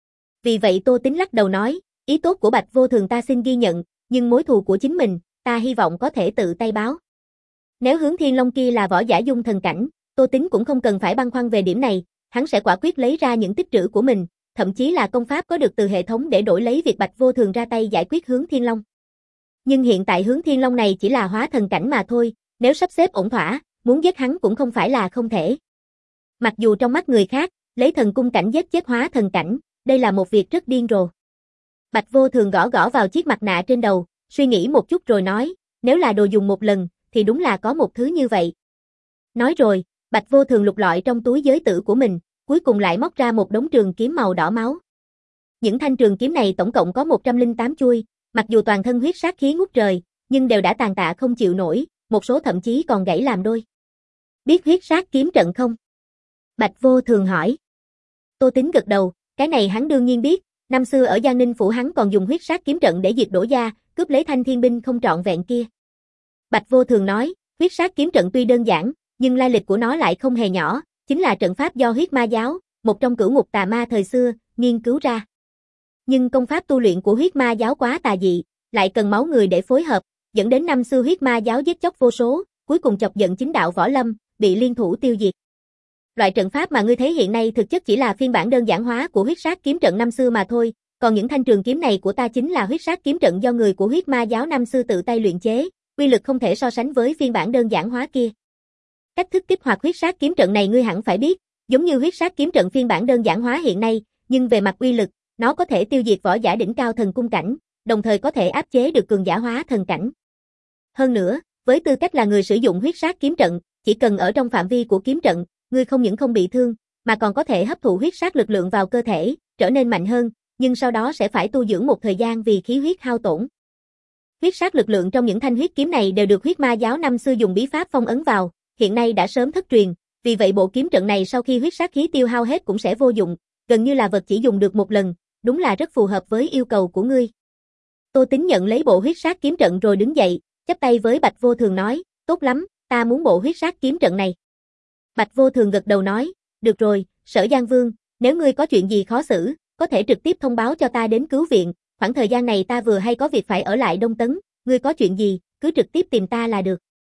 Vì vậy Tô Tính lắc đầu nói, ý tốt của Bạch vô thường ta xin ghi nhận, nhưng mối thù của chính mình, ta hy vọng có thể tự tay báo. Nếu Hướng Thiên Long kia là võ giả dung thần cảnh, Tô Tính cũng không cần phải băn khoăn về điểm này, hắn sẽ quả quyết lấy ra những tích trữ của mình, thậm chí là công pháp có được từ hệ thống để đổi lấy việc Bạch vô thường ra tay giải quyết Hướng Thiên Long. Nhưng hiện tại Hướng Thiên Long này chỉ là hóa thần cảnh mà thôi, nếu sắp xếp ổn thỏa, muốn giết hắn cũng không phải là không thể. Mặc dù trong mắt người khác, lấy thần cung cảnh giết chết hóa thần cảnh, đây là một việc rất điên rồ. Bạch vô thường gõ gõ vào chiếc mặt nạ trên đầu, suy nghĩ một chút rồi nói, nếu là đồ dùng một lần, thì đúng là có một thứ như vậy. Nói rồi, Bạch vô thường lục lọi trong túi giới tử của mình, cuối cùng lại móc ra một đống trường kiếm màu đỏ máu. Những thanh trường kiếm này tổng cộng có một trăm lẻ tám chuôi, mặc dù toàn thân huyết sát khí ngút trời, nhưng đều đã tàn tạ không chịu nổi, một số thậm chí còn gãy làm đôi. Biết huyết sát kiếm trận không? Bạch vô thường hỏi. Tô Tính gật đầu, cái này hắn đương nhiên biết, năm xưa ở Giang Ninh phủ hắn còn dùng huyết sát kiếm trận để diệt Đỗ gia, cướp lấy thanh thiên binh không trọn vẹn kia. Bạch vô thường nói, huyết sát kiếm trận tuy đơn giản, nhưng lai lịch của nó lại không hề nhỏ, chính là trận pháp do huyết ma giáo, một trong cửu ngục tà ma thời xưa, nghiên cứu ra. Nhưng công pháp tu luyện của huyết ma giáo quá tà dị, lại cần máu người để phối hợp, dẫn đến năm xưa huyết ma giáo giết chóc vô số, cuối cùng chọc giận chính đạo võ lâm, bị liên thủ tiêu diệt. Loại trận pháp mà ngươi thấy hiện nay thực chất chỉ là phiên bản đơn giản hóa của huyết sát kiếm trận năm xưa mà thôi, còn những thanh trường kiếm này của ta chính là huyết sát kiếm trận do người của huyết ma giáo năm xưa tự tay luyện chế, uy lực không thể so sánh với phiên bản đơn giản hóa kia. Cách thức kích hoạt huyết sát kiếm trận này ngươi hẳn phải biết, giống như huyết sát kiếm trận phiên bản đơn giản hóa hiện nay, nhưng về mặt uy lực, nó có thể tiêu diệt võ giả đỉnh cao thần cung cảnh, đồng thời có thể áp chế được cường giả hóa thần cảnh. Hơn nữa, với tư cách là người sử dụng huyết sát kiếm trận, chỉ cần ở trong phạm vi của kiếm trận, ngươi không những không bị thương, mà còn có thể hấp thụ huyết sát lực lượng vào cơ thể, trở nên mạnh hơn, nhưng sau đó sẽ phải tu dưỡng một thời gian vì khí huyết hao tổn. Huyết sát lực lượng trong những thanh huyết kiếm này đều được huyết ma giáo năm xưa dùng bí pháp phong ấn vào, hiện nay đã sớm thất truyền, vì vậy bộ kiếm trận này sau khi huyết sát khí tiêu hao hết cũng sẽ vô dụng, gần như là vật chỉ dùng được một lần, đúng là rất phù hợp với yêu cầu của ngươi. Tô Tính nhận lấy bộ huyết sát kiếm trận rồi đứng dậy, chắp tay với Bạch Vô Thường nói, tốt lắm, ta muốn bộ huyết sát kiếm trận này. Bạch Vô Thường gật đầu nói, được rồi, Sở Giang Vương, nếu ngươi có chuyện gì khó xử, có thể trực tiếp thông báo cho ta đến cứu viện, khoảng thời gian này ta vừa hay có việc phải ở lại Đông Tấn, ngươi có chuyện gì, cứ trực tiếp tìm ta là được.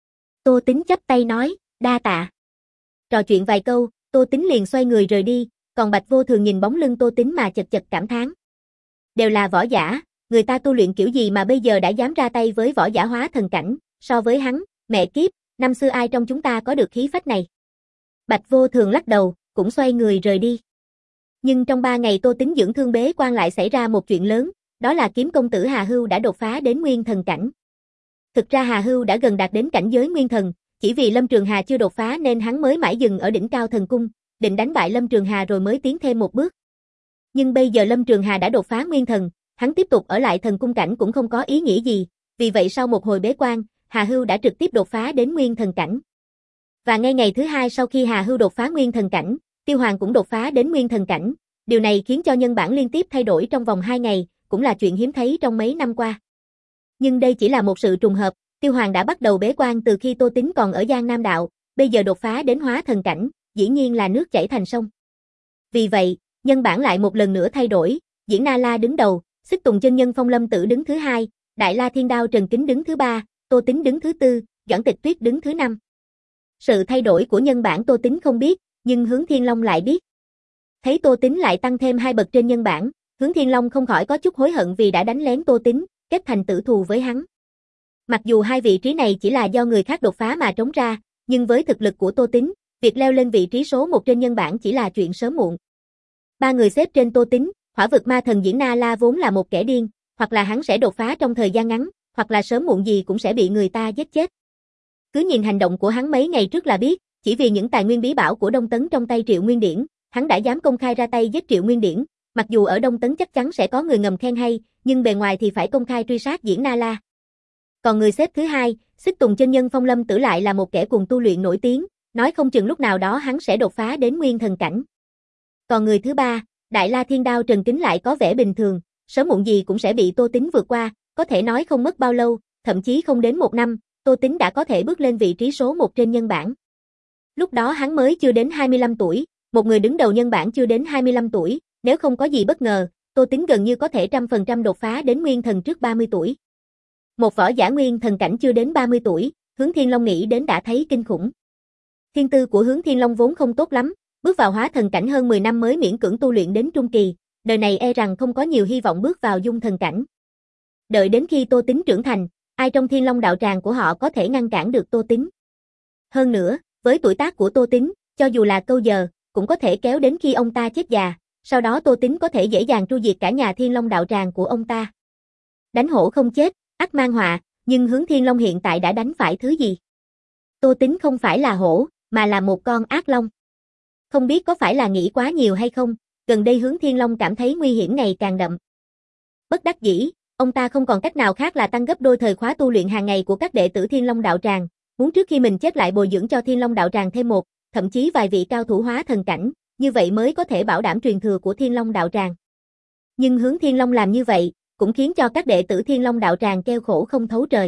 Tô Tính chắp tay nói, đa tạ. Trò chuyện vài câu, Tô Tính liền xoay người rời đi, còn Bạch Vô Thường nhìn bóng lưng Tô Tính mà chật chật cảm thán. Đều là võ giả, người ta tu luyện kiểu gì mà bây giờ đã dám ra tay với võ giả hóa thần cảnh, so với hắn, mẹ kiếp, năm xưa ai trong chúng ta có được khí phách này. Bạch Vô Thường lắc đầu, cũng xoay người rời đi. Nhưng trong ba ngày Tô Tính dưỡng thương bế quan lại xảy ra một chuyện lớn, đó là kiếm công tử Hà Hưu đã đột phá đến nguyên thần cảnh. Thực ra Hà Hưu đã gần đạt đến cảnh giới nguyên thần, chỉ vì Lâm Trường Hà chưa đột phá nên hắn mới mãi dừng ở đỉnh cao thần cung, định đánh bại Lâm Trường Hà rồi mới tiến thêm một bước. Nhưng bây giờ Lâm Trường Hà đã đột phá nguyên thần, hắn tiếp tục ở lại thần cung cảnh cũng không có ý nghĩa gì, vì vậy sau một hồi bế quan, Hà Hưu đã trực tiếp đột phá đến nguyên thần cảnh. Và ngay ngày thứ hai sau khi Hà Hưu đột phá nguyên thần cảnh, Tiêu Hoàng cũng đột phá đến nguyên thần cảnh, điều này khiến cho nhân bản liên tiếp thay đổi trong vòng hai ngày, cũng là chuyện hiếm thấy trong mấy năm qua. Nhưng đây chỉ là một sự trùng hợp, Tiêu Hoàng đã bắt đầu bế quan từ khi Tô Tính còn ở Giang Nam Đạo, bây giờ đột phá đến hóa thần cảnh, dĩ nhiên là nước chảy thành sông. Vì vậy, nhân bản lại một lần nữa thay đổi, Diễn Na La đứng đầu, Xích Tùng Chân Nhân Phong Lâm Tử đứng thứ hai, Đại La Thiên Đao Trần Kính đứng thứ ba, Tô Tính đứng thứ tư, Doãn Tịch Tuyết đứng thứ năm. Sự thay đổi của nhân bản Tô Tính không biết, nhưng Hướng Thiên Long lại biết. Thấy Tô Tính lại tăng thêm hai bậc trên nhân bản, Hướng Thiên Long không khỏi có chút hối hận vì đã đánh lén Tô Tính, kết thành tử thù với hắn. Mặc dù hai vị trí này chỉ là do người khác đột phá mà trống ra, nhưng với thực lực của Tô Tính, việc leo lên vị trí số một trên nhân bản chỉ là chuyện sớm muộn. Ba người xếp trên Tô Tính, Hỏa Vực Ma Thần Diễn Na La vốn là một kẻ điên, hoặc là hắn sẽ đột phá trong thời gian ngắn, hoặc là sớm muộn gì cũng sẽ bị người ta giết chết. Cứ nhìn hành động của hắn mấy ngày trước là biết, chỉ vì những tài nguyên bí bảo của Đông Tấn trong tay Triệu Nguyên Điển, hắn đã dám công khai ra tay giết Triệu Nguyên Điển, mặc dù ở Đông Tấn chắc chắn sẽ có người ngầm khen hay, nhưng bề ngoài thì phải công khai truy sát Diễn Na La. Còn người xếp thứ hai, Xích Tùng Chân Nhân Phong Lâm Tử lại là một kẻ cuồng tu luyện nổi tiếng, nói không chừng lúc nào đó hắn sẽ đột phá đến nguyên thần cảnh. Còn người thứ ba, Đại La Thiên Đao Trần Kính lại có vẻ bình thường, sớm muộn gì cũng sẽ bị Tô Tính vượt qua, có thể nói không mất bao lâu, thậm chí không đến một năm, Tô Tính đã có thể bước lên vị trí số một trên nhân bản. Lúc đó hắn mới chưa đến hai mươi lăm tuổi, một người đứng đầu nhân bản chưa đến hai mươi lăm tuổi, nếu không có gì bất ngờ, Tô Tính gần như có thể trăm phần trăm đột phá đến nguyên thần trước ba mươi tuổi. Một võ giả nguyên thần cảnh chưa đến ba mươi tuổi, Hướng Thiên Long nghĩ đến đã thấy kinh khủng. Thiên tư của Hướng Thiên Long vốn không tốt lắm, bước vào hóa thần cảnh hơn mười năm mới miễn cưỡng tu luyện đến trung kỳ, đời này e rằng không có nhiều hy vọng bước vào dung thần cảnh. Đợi đến khi Tô Tính trưởng thành, ai trong Thiên Long đạo tràng của họ có thể ngăn cản được Tô Tính. Hơn nữa, với tuổi tác của Tô Tính, cho dù là câu giờ, cũng có thể kéo đến khi ông ta chết già, sau đó Tô Tính có thể dễ dàng tru diệt cả nhà Thiên Long đạo tràng của ông ta. Đánh hổ không chết, ắt mang họa, nhưng Hướng Thiên Long hiện tại đã đánh phải thứ gì? Tô Tính không phải là hổ, mà là một con ác long. Không biết có phải là nghĩ quá nhiều hay không, gần đây Hướng Thiên Long cảm thấy nguy hiểm ngày càng đậm. Bất đắc dĩ, ông ta không còn cách nào khác là tăng gấp đôi thời khóa tu luyện hàng ngày của các đệ tử Thiên Long đạo tràng, muốn trước khi mình chết lại bồi dưỡng cho Thiên Long đạo tràng thêm một, thậm chí vài vị cao thủ hóa thần cảnh, như vậy mới có thể bảo đảm truyền thừa của Thiên Long đạo tràng. Nhưng Hướng Thiên Long làm như vậy, cũng khiến cho các đệ tử Thiên Long đạo tràng kêu khổ không thấu trời.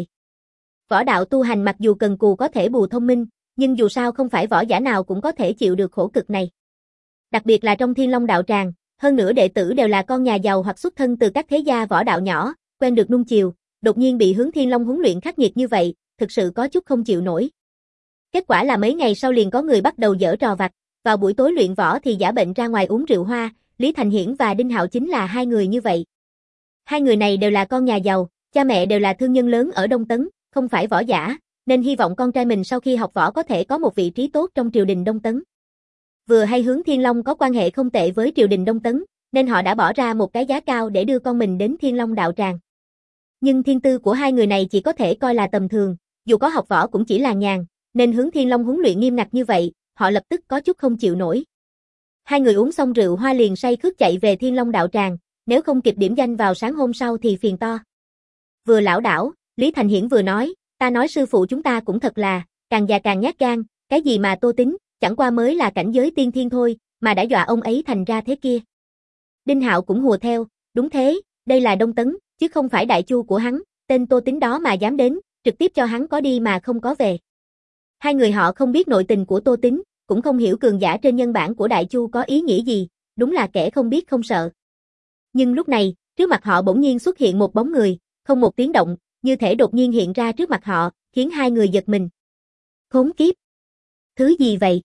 Võ đạo tu hành mặc dù cần cù có thể bù thông minh, nhưng dù sao không phải võ giả nào cũng có thể chịu được khổ cực này. Đặc biệt là trong Thiên Long đạo tràng, hơn nữa đệ tử đều là con nhà giàu hoặc xuất thân từ các thế gia võ đạo nhỏ, quen được nuông chiều, đột nhiên bị Hướng Thiên Long huấn luyện khắc nghiệt như vậy, thực sự có chút không chịu nổi. Kết quả là mấy ngày sau liền có người bắt đầu giở trò vặt, vào buổi tối luyện võ thì giả bệnh ra ngoài uống rượu hoa, Lý Thành Hiển và Đinh Hạo chính là hai người như vậy. Hai người này đều là con nhà giàu, cha mẹ đều là thương nhân lớn ở Đông Tấn, không phải võ giả, nên hy vọng con trai mình sau khi học võ có thể có một vị trí tốt trong triều đình Đông Tấn. Vừa hay Hướng Thiên Long có quan hệ không tệ với triều đình Đông Tấn, nên họ đã bỏ ra một cái giá cao để đưa con mình đến Thiên Long đạo tràng. Nhưng thiên tư của hai người này chỉ có thể coi là tầm thường, dù có học võ cũng chỉ là nhàn, nên Hướng Thiên Long huấn luyện nghiêm ngặt như vậy, họ lập tức có chút không chịu nổi. Hai người uống xong rượu hoa liền say khướt chạy về Thiên Long đạo tràng, nếu không kịp điểm danh vào sáng hôm sau thì phiền to. Vừa lảo đảo, Lý Thành Hiển vừa nói, ta nói sư phụ chúng ta cũng thật là, càng già càng nhát gan, cái gì mà Tô Tính, chẳng qua mới là cảnh giới tiên thiên thôi, mà đã dọa ông ấy thành ra thế kia. Đinh Hạo cũng hùa theo, đúng thế, đây là Đông Tấn, chứ không phải đại chu của hắn, tên Tô Tính đó mà dám đến, trực tiếp cho hắn có đi mà không có về. Hai người họ không biết nội tình của Tô Tính, cũng không hiểu cường giả trên nhân bản của đại chu có ý nghĩa gì, đúng là kẻ không biết không sợ. Nhưng lúc này, trước mặt họ bỗng nhiên xuất hiện một bóng người, không một tiếng động, như thể đột nhiên hiện ra trước mặt họ, khiến hai người giật mình. Khốn kiếp! Thứ gì vậy?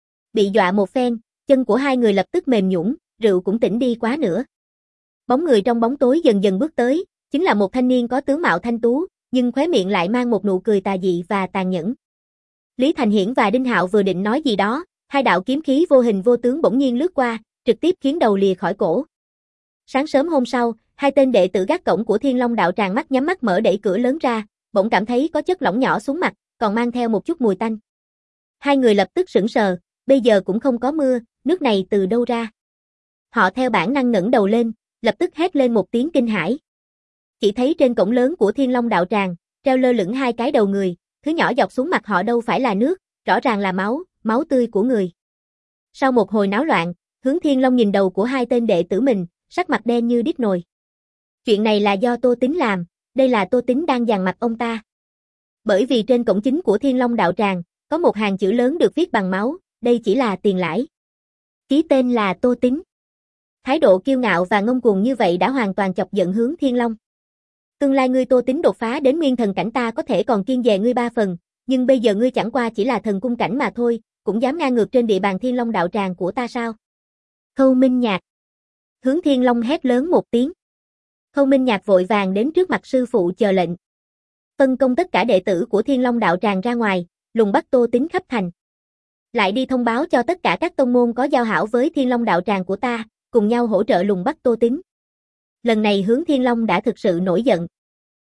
Bị dọa một phen, chân của hai người lập tức mềm nhũn, rượu cũng tỉnh đi quá nữa. Bóng người trong bóng tối dần dần bước tới, chính là một thanh niên có tướng mạo thanh tú, nhưng khóe miệng lại mang một nụ cười tà dị và tàn nhẫn. Lý Thành Hiển và Đinh Hạo vừa định nói gì đó, hai đạo kiếm khí vô hình vô tướng bỗng nhiên lướt qua, trực tiếp khiến đầu lìa khỏi cổ. Sáng sớm hôm sau, hai tên đệ tử gác cổng của Thiên Long đạo tràng mắt nhắm mắt mở đẩy cửa lớn ra, bỗng cảm thấy có chất lỏng nhỏ xuống mặt, còn mang theo một chút mùi tanh. Hai người lập tức sững sờ, bây giờ cũng không có mưa, nước này từ đâu ra? Họ theo bản năng ngẩng đầu lên, lập tức hét lên một tiếng kinh hãi. Chỉ thấy trên cổng lớn của Thiên Long đạo tràng, treo lơ lửng hai cái đầu người, thứ nhỏ dọc xuống mặt họ đâu phải là nước, rõ ràng là máu, máu tươi của người. Sau một hồi náo loạn, Hướng Thiên Long nhìn đầu của hai tên đệ tử mình, sắc mặt đen như đít nồi. Chuyện này là do Tô Tính làm, đây là Tô Tính đang dằn mặt ông ta. Bởi vì trên cổng chính của Thiên Long đạo tràng, có một hàng chữ lớn được viết bằng máu, đây chỉ là tiền lãi. Ký tên là Tô Tính. Thái độ kiêu ngạo và ngông cuồng như vậy đã hoàn toàn chọc giận Hướng Thiên Long. Tương lai ngươi Tô Tính đột phá đến nguyên thần cảnh ta có thể còn kiêng dè ngươi ba phần, nhưng bây giờ ngươi chẳng qua chỉ là thần cung cảnh mà thôi, cũng dám ngang ngược trên địa bàn Thiên Long đạo tràng của ta sao? Khâu Minh Nhạc. Hướng Thiên Long hét lớn một tiếng. Khâu Minh Nhạc vội vàng đến trước mặt sư phụ chờ lệnh. Phân công tất cả đệ tử của Thiên Long đạo tràng ra ngoài, lùng bắt Tô Tính khắp thành. Lại đi thông báo cho tất cả các tông môn có giao hảo với Thiên Long đạo tràng của ta, cùng nhau hỗ trợ lùng bắt Tô Tính. Lần này Hướng Thiên Long đã thực sự nổi giận.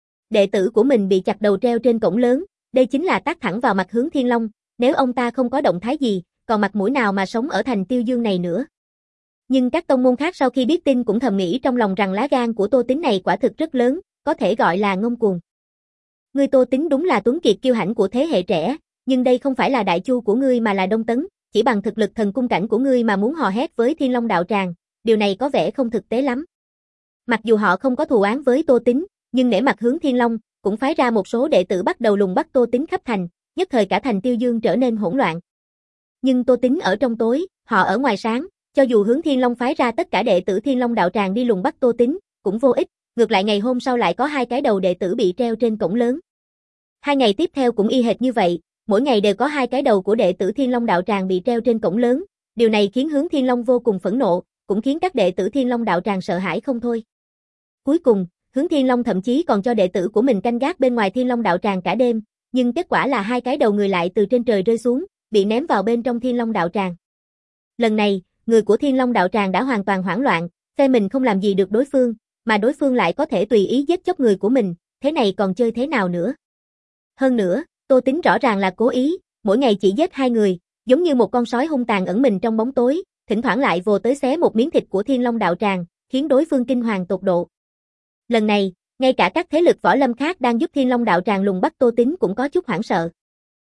Đệ tử của mình bị chặt đầu treo trên cổng lớn, đây chính là tát thẳng vào mặt Hướng Thiên Long, nếu ông ta không có động thái gì, còn mặt mũi nào mà sống ở thành Tiêu Dương này nữa. Nhưng các tông môn khác sau khi biết tin cũng thầm nghĩ trong lòng rằng lá gan của Tô Tính này quả thực rất lớn, có thể gọi là ngông cuồng. Ngươi Tô Tính đúng là tuấn kiệt kiêu hãnh của thế hệ trẻ, nhưng đây không phải là đại chu của ngươi mà là Đông Tấn, chỉ bằng thực lực thần cung cảnh của ngươi mà muốn hò hét với Thiên Long đạo tràng, điều này có vẻ không thực tế lắm. Mặc dù họ không có thù oán với Tô Tính, nhưng nể mặt Hướng Thiên Long, cũng phái ra một số đệ tử bắt đầu lùng bắt Tô Tính khắp thành, nhất thời cả thành Tiêu Dương trở nên hỗn loạn. Nhưng Tô Tính ở trong tối, họ ở ngoài sáng, cho dù Hướng Thiên Long phái ra tất cả đệ tử Thiên Long đạo tràng đi lùng bắt Tô Tính, cũng vô ích, ngược lại ngày hôm sau lại có hai cái đầu đệ tử bị treo trên cổng lớn. Hai ngày tiếp theo cũng y hệt như vậy, mỗi ngày đều có hai cái đầu của đệ tử Thiên Long đạo tràng bị treo trên cổng lớn, điều này khiến Hướng Thiên Long vô cùng phẫn nộ, cũng khiến các đệ tử Thiên Long đạo tràng sợ hãi không thôi. Cuối cùng, Hướng Thiên Long thậm chí còn cho đệ tử của mình canh gác bên ngoài Thiên Long đạo tràng cả đêm, nhưng kết quả là hai cái đầu người lại từ trên trời rơi xuống, bị ném vào bên trong Thiên Long đạo tràng. Lần này, người của Thiên Long đạo tràng đã hoàn toàn hoảng loạn, phe mình không làm gì được đối phương, mà đối phương lại có thể tùy ý giết chóc người của mình, thế này còn chơi thế nào nữa? Hơn nữa, Tô Tính rõ ràng là cố ý, mỗi ngày chỉ giết hai người, giống như một con sói hung tàn ẩn mình trong bóng tối, thỉnh thoảng lại vồ tới xé một miếng thịt của Thiên Long đạo tràng, khiến đối phương kinh hoàng tột độ. Lần này, ngay cả các thế lực võ lâm khác đang giúp Thiên Long đạo tràng lùng bắt Tô Tính cũng có chút hoảng sợ.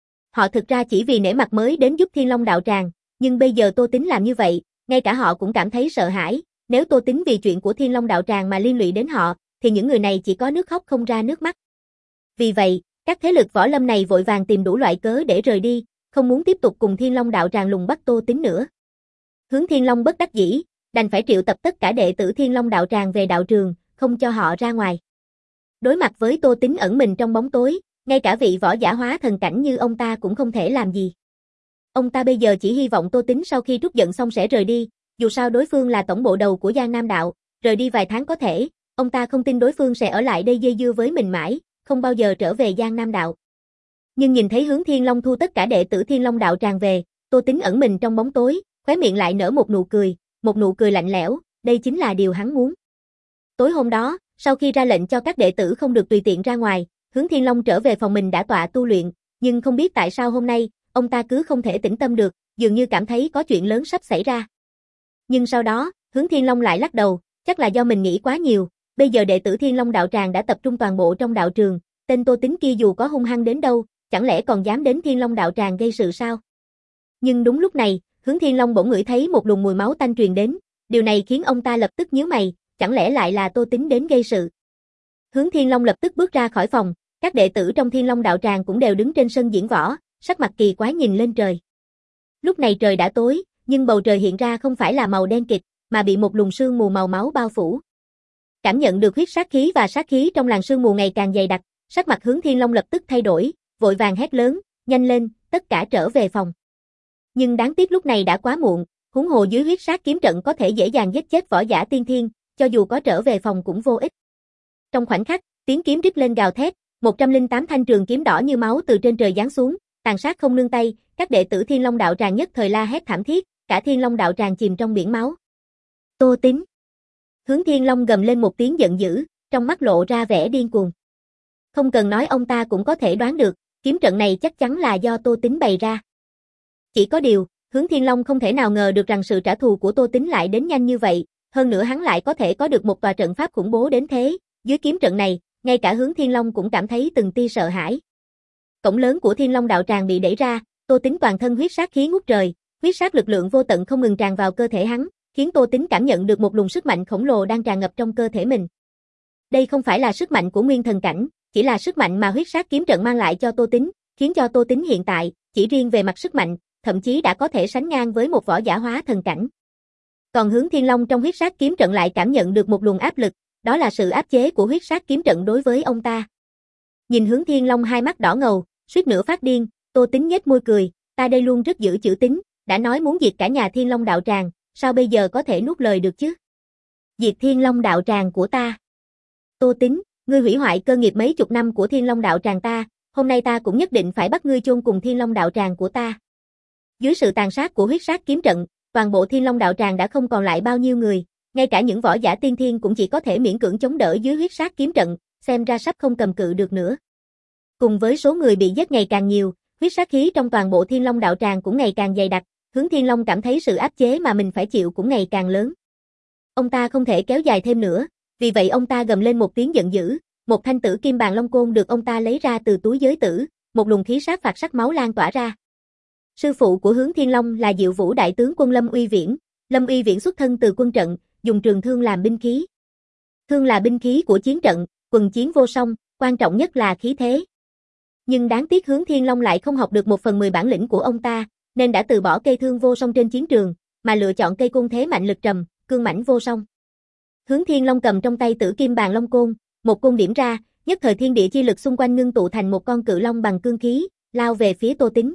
Họ thực ra chỉ vì nể mặt mới đến giúp Thiên Long đạo tràng, nhưng bây giờ Tô Tính làm như vậy, ngay cả họ cũng cảm thấy sợ hãi, nếu Tô Tính vì chuyện của Thiên Long đạo tràng mà liên lụy đến họ, thì những người này chỉ có nước khóc không ra nước mắt. Vì vậy, các thế lực võ lâm này vội vàng tìm đủ loại cớ để rời đi, không muốn tiếp tục cùng Thiên Long đạo tràng lùng bắt Tô Tính nữa. Hướng Thiên Long bất đắc dĩ, đành phải triệu tập tất cả đệ tử Thiên Long đạo tràng về đạo trường, không cho họ ra ngoài. Đối mặt với Tô Tính ẩn mình trong bóng tối, ngay cả vị võ giả hóa thần cảnh như ông ta cũng không thể làm gì. Ông ta bây giờ chỉ hy vọng Tô Tính sau khi trút giận xong sẽ rời đi, dù sao đối phương là tổng bộ đầu của Giang Nam đạo, rời đi vài tháng có thể, ông ta không tin đối phương sẽ ở lại đây dây dưa với mình mãi, không bao giờ trở về Giang Nam đạo. Nhưng nhìn thấy Hướng Thiên Long thu tất cả đệ tử Thiên Long đạo tràng về, Tô Tính ẩn mình trong bóng tối, khóe miệng lại nở một nụ cười, một nụ cười lạnh lẽo, đây chính là điều hắn muốn. Tối hôm đó, Sau khi ra lệnh cho các đệ tử không được tùy tiện ra ngoài, Hướng Thiên Long trở về phòng mình đã tọa tu luyện, nhưng không biết tại sao hôm nay, ông ta cứ không thể tĩnh tâm được, dường như cảm thấy có chuyện lớn sắp xảy ra. Nhưng sau đó, Hướng Thiên Long lại lắc đầu, chắc là do mình nghĩ quá nhiều, bây giờ đệ tử Thiên Long đạo tràng đã tập trung toàn bộ trong đạo trường, tên Tô Tính kia dù có hung hăng đến đâu, chẳng lẽ còn dám đến Thiên Long đạo tràng gây sự sao? Nhưng đúng lúc này, Hướng Thiên Long bỗng ngửi thấy một luồng mùi máu tanh truyền đến, điều này khiến ông ta lập tức nhíu mày, chẳng lẽ lại là Tô Tính đến gây sự? Hướng Thiên Long lập tức bước ra khỏi phòng, các đệ tử trong Thiên Long đạo tràng cũng đều đứng trên sân diễn võ, sắc mặt kỳ quái nhìn lên trời. Lúc này trời đã tối, nhưng bầu trời hiện ra không phải là màu đen kịt, mà bị một luồng sương mù màu máu bao phủ. Cảm nhận được huyết sát khí và sát khí trong làn sương mù ngày càng dày đặc, sắc mặt Hướng Thiên Long lập tức thay đổi, vội vàng hét lớn, nhanh lên, tất cả trở về phòng. Nhưng đáng tiếc lúc này đã quá muộn, huống hồ dưới huyết sát kiếm trận có thể dễ dàng giết chết võ giả tiên thiên, cho dù có trở về phòng cũng vô ích. Trong khoảnh khắc, tiếng kiếm rít lên gào thét, một trăm lẻ tám thanh trường kiếm đỏ như máu từ trên trời giáng xuống, tàn sát không nương tay, các đệ tử Thiên Long đạo tràng nhất thời la hét thảm thiết, cả Thiên Long đạo tràng chìm trong biển máu. Tô Tính. Hướng Thiên Long gầm lên một tiếng giận dữ, trong mắt lộ ra vẻ điên cuồng. Không cần nói ông ta cũng có thể đoán được, kiếm trận này chắc chắn là do Tô Tính bày ra. Chỉ có điều, Hướng Thiên Long không thể nào ngờ được rằng sự trả thù của Tô Tính lại đến nhanh như vậy, hơn nữa hắn lại có thể có được một tòa trận pháp khủng bố đến thế, dưới kiếm trận này, ngay cả Hướng Thiên Long cũng cảm thấy từng tia sợ hãi. Cổng lớn của Thiên Long đạo tràng bị đẩy ra, Tô Tính toàn thân huyết sát khí ngút trời, huyết sát lực lượng vô tận không ngừng tràn vào cơ thể hắn, khiến Tô Tính cảm nhận được một luồng sức mạnh khổng lồ đang tràn ngập trong cơ thể mình. Đây không phải là sức mạnh của nguyên thần cảnh, chỉ là sức mạnh mà huyết sát kiếm trận mang lại cho Tô Tính, khiến cho Tô Tính hiện tại, chỉ riêng về mặt sức mạnh, thậm chí đã có thể sánh ngang với một võ giả hóa thần cảnh. Còn Hướng Thiên Long trong huyết sát kiếm trận lại cảm nhận được một luồng áp lực, đó là sự áp chế của huyết sát kiếm trận đối với ông ta. Nhìn Hướng Thiên Long hai mắt đỏ ngầu, suýt nữa phát điên, Tô Tính nhếch môi cười, ta đây luôn rất giữ chữ tín, đã nói muốn diệt cả nhà Thiên Long đạo tràng, sao bây giờ có thể nuốt lời được chứ? Diệt Thiên Long đạo tràng của ta. Tô Tính, ngươi hủy hoại cơ nghiệp mấy chục năm của Thiên Long đạo tràng ta, hôm nay ta cũng nhất định phải bắt ngươi chôn cùng Thiên Long đạo tràng của ta. Dưới sự tàn sát của huyết sát kiếm trận, toàn bộ Thiên Long đạo tràng đã không còn lại bao nhiêu người, ngay cả những võ giả tiên thiên cũng chỉ có thể miễn cưỡng chống đỡ dưới huyết sát kiếm trận, xem ra sắp không cầm cự được nữa. Cùng với số người bị giết ngày càng nhiều, huyết sát khí trong toàn bộ Thiên Long đạo tràng cũng ngày càng dày đặc, Hướng Thiên Long cảm thấy sự áp chế mà mình phải chịu cũng ngày càng lớn. Ông ta không thể kéo dài thêm nữa, vì vậy ông ta gầm lên một tiếng giận dữ, một thanh tử kim bàn long côn được ông ta lấy ra từ túi giới tử, một luồng khí sát phạt sắc máu lan tỏa ra. Sư phụ của Hướng Thiên Long là Diệu Vũ đại tướng quân Lâm Uy Viễn, Lâm Uy Viễn xuất thân từ quân trận, dùng trường thương làm binh khí. Thương là binh khí của chiến trận, quần chiến vô song, quan trọng nhất là khí thế. Nhưng đáng tiếc Hướng Thiên Long lại không học được một phần mười bản lĩnh của ông ta, nên đã từ bỏ cây thương vô song trên chiến trường, mà lựa chọn cây côn thế mạnh lực trầm, cương mãnh vô song. Hướng Thiên Long cầm trong tay tử kim bàn long côn, một côn điểm ra, nhất thời thiên địa chi lực xung quanh ngưng tụ thành một con cự long bằng cương khí, lao về phía Tô Tính.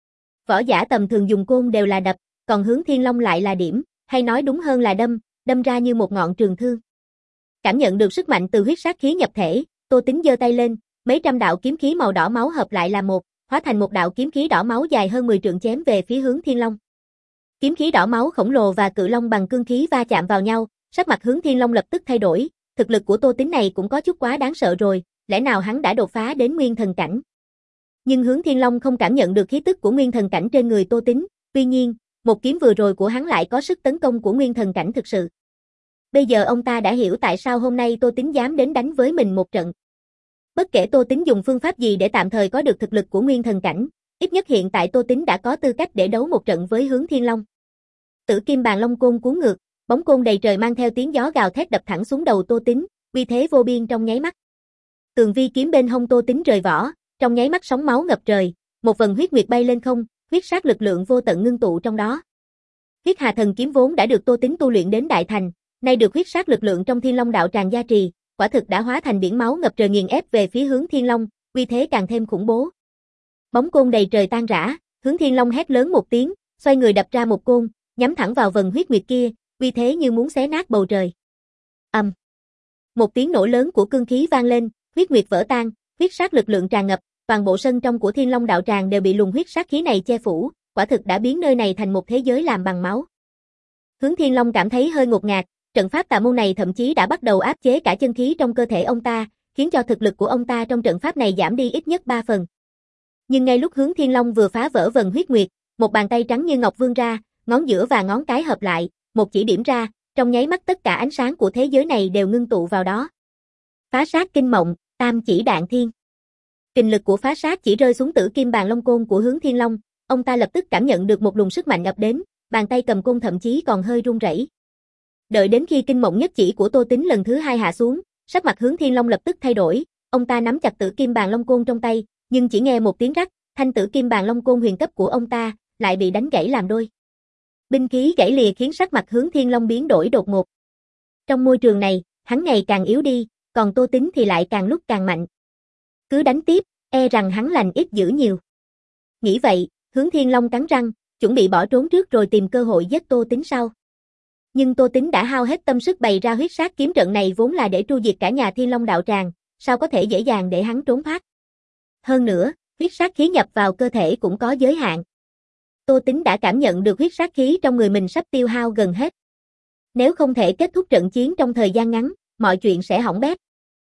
Võ giả tầm thường dùng côn đều là đập, còn Hướng Thiên Long lại là điểm, hay nói đúng hơn là đâm, đâm ra như một ngọn trường thương. Cảm nhận được sức mạnh từ huyết sát khí nhập thể, Tô Tính giơ tay lên, mấy trăm đạo kiếm khí màu đỏ máu hợp lại là một, hóa thành một đạo kiếm khí đỏ máu dài hơn mười trượng chém về phía Hướng Thiên Long. Kiếm khí đỏ máu khổng lồ và cự long bằng cương khí va chạm vào nhau, sắc mặt Hướng Thiên Long lập tức thay đổi, thực lực của Tô Tính này cũng có chút quá đáng sợ rồi, lẽ nào hắn đã đột phá đến nguyên thần cảnh? Nhưng Hướng Thiên Long không cảm nhận được khí tức của nguyên thần cảnh trên người Tô Tính, tuy nhiên, một kiếm vừa rồi của hắn lại có sức tấn công của nguyên thần cảnh thực sự. Bây giờ ông ta đã hiểu tại sao hôm nay Tô Tính dám đến đánh với mình một trận. Bất kể Tô Tính dùng phương pháp gì để tạm thời có được thực lực của nguyên thần cảnh, ít nhất hiện tại Tô Tính đã có tư cách để đấu một trận với Hướng Thiên Long. Tử kim bàn long côn cuốn ngược, bóng côn đầy trời mang theo tiếng gió gào thét đập thẳng xuống đầu Tô Tính, uy thế vô biên trong nháy mắt. Tường vi kiếm bên hông Tô Tính rời vỏ, trong nháy mắt sóng máu ngập trời, một vần huyết nguyệt bay lên không, huyết sát lực lượng vô tận ngưng tụ trong đó. Huyết Hà Thần kiếm vốn đã được Tô Tính tu luyện đến đại thành, nay được huyết sát lực lượng trong Thiên Long đạo tràng gia trì, quả thực đã hóa thành biển máu ngập trời nghiền ép về phía Hướng Thiên Long, uy thế càng thêm khủng bố. Bóng côn đầy trời tan rã, Hướng Thiên Long hét lớn một tiếng, xoay người đập ra một côn, nhắm thẳng vào vần huyết nguyệt kia, uy thế như muốn xé nát bầu trời. Ầm. Um. Một tiếng nổ lớn của cương khí vang lên, huyết nguyệt vỡ tan, huyết sát lực lượng tràn ngập, toàn bộ sân trong của Thiên Long đạo tràng đều bị luồng huyết sát khí này che phủ, quả thực đã biến nơi này thành một thế giới làm bằng máu. Hướng Thiên Long cảm thấy hơi ngột ngạt, trận pháp tà môn này thậm chí đã bắt đầu áp chế cả chân khí trong cơ thể ông ta, khiến cho thực lực của ông ta trong trận pháp này giảm đi ít nhất ba phần. Nhưng ngay lúc Hướng Thiên Long vừa phá vỡ vần huyết nguyệt, một bàn tay trắng như ngọc vươn ra, ngón giữa và ngón cái hợp lại, một chỉ điểm ra, trong nháy mắt tất cả ánh sáng của thế giới này đều ngưng tụ vào đó. Phá sát kinh mộng, tam chỉ đạn thiên. Kình lực của phá sát chỉ rơi xuống tử kim bàn long côn của Hướng Thiên Long, ông ta lập tức cảm nhận được một luồng sức mạnh ập đến, bàn tay cầm côn thậm chí còn hơi run rẩy. Đợi đến khi kinh mộng nhất chỉ của Tô Tính lần thứ hai hạ xuống, sắc mặt Hướng Thiên Long lập tức thay đổi, ông ta nắm chặt tử kim bàn long côn trong tay, nhưng chỉ nghe một tiếng rắc, thanh tử kim bàn long côn huyền cấp của ông ta lại bị đánh gãy làm đôi. Binh khí gãy lìa khiến sắc mặt Hướng Thiên Long biến đổi đột ngột. Trong môi trường này, hắn ngày càng yếu đi, còn Tô Tính thì lại càng lúc càng mạnh. Cứ đánh tiếp, e rằng hắn lành ít dữ nhiều. Nghĩ vậy, Hướng Thiên Long cắn răng, chuẩn bị bỏ trốn trước rồi tìm cơ hội giết Tô Tính sau. Nhưng Tô Tính đã hao hết tâm sức bày ra huyết sát kiếm trận này vốn là để tru diệt cả nhà Thiên Long đạo tràng, sao có thể dễ dàng để hắn trốn thoát. Hơn nữa, huyết sát khí nhập vào cơ thể cũng có giới hạn. Tô Tính đã cảm nhận được huyết sát khí trong người mình sắp tiêu hao gần hết. Nếu không thể kết thúc trận chiến trong thời gian ngắn, mọi chuyện sẽ hỏng bét.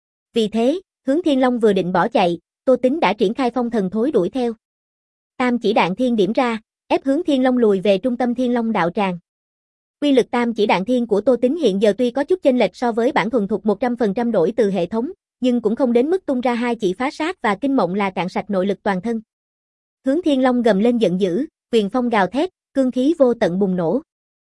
Vì thế, Hướng Thiên Long vừa định bỏ chạy, Tô Tính đã triển khai phong thần thối đuổi theo. Tam chỉ đạn thiên điểm ra, ép Hướng Thiên Long lùi về trung tâm Thiên Long đạo tràng. Quy lực tam chỉ đạn thiên của Tô Tính hiện giờ tuy có chút chênh lệch so với bản thuần thục một trăm phần trăm đổi từ hệ thống, nhưng cũng không đến mức tung ra hai chỉ phá sát và kinh mộng là cạn sạch nội lực toàn thân. Hướng Thiên Long gầm lên giận dữ, quyền phong gào thét, cương khí vô tận bùng nổ.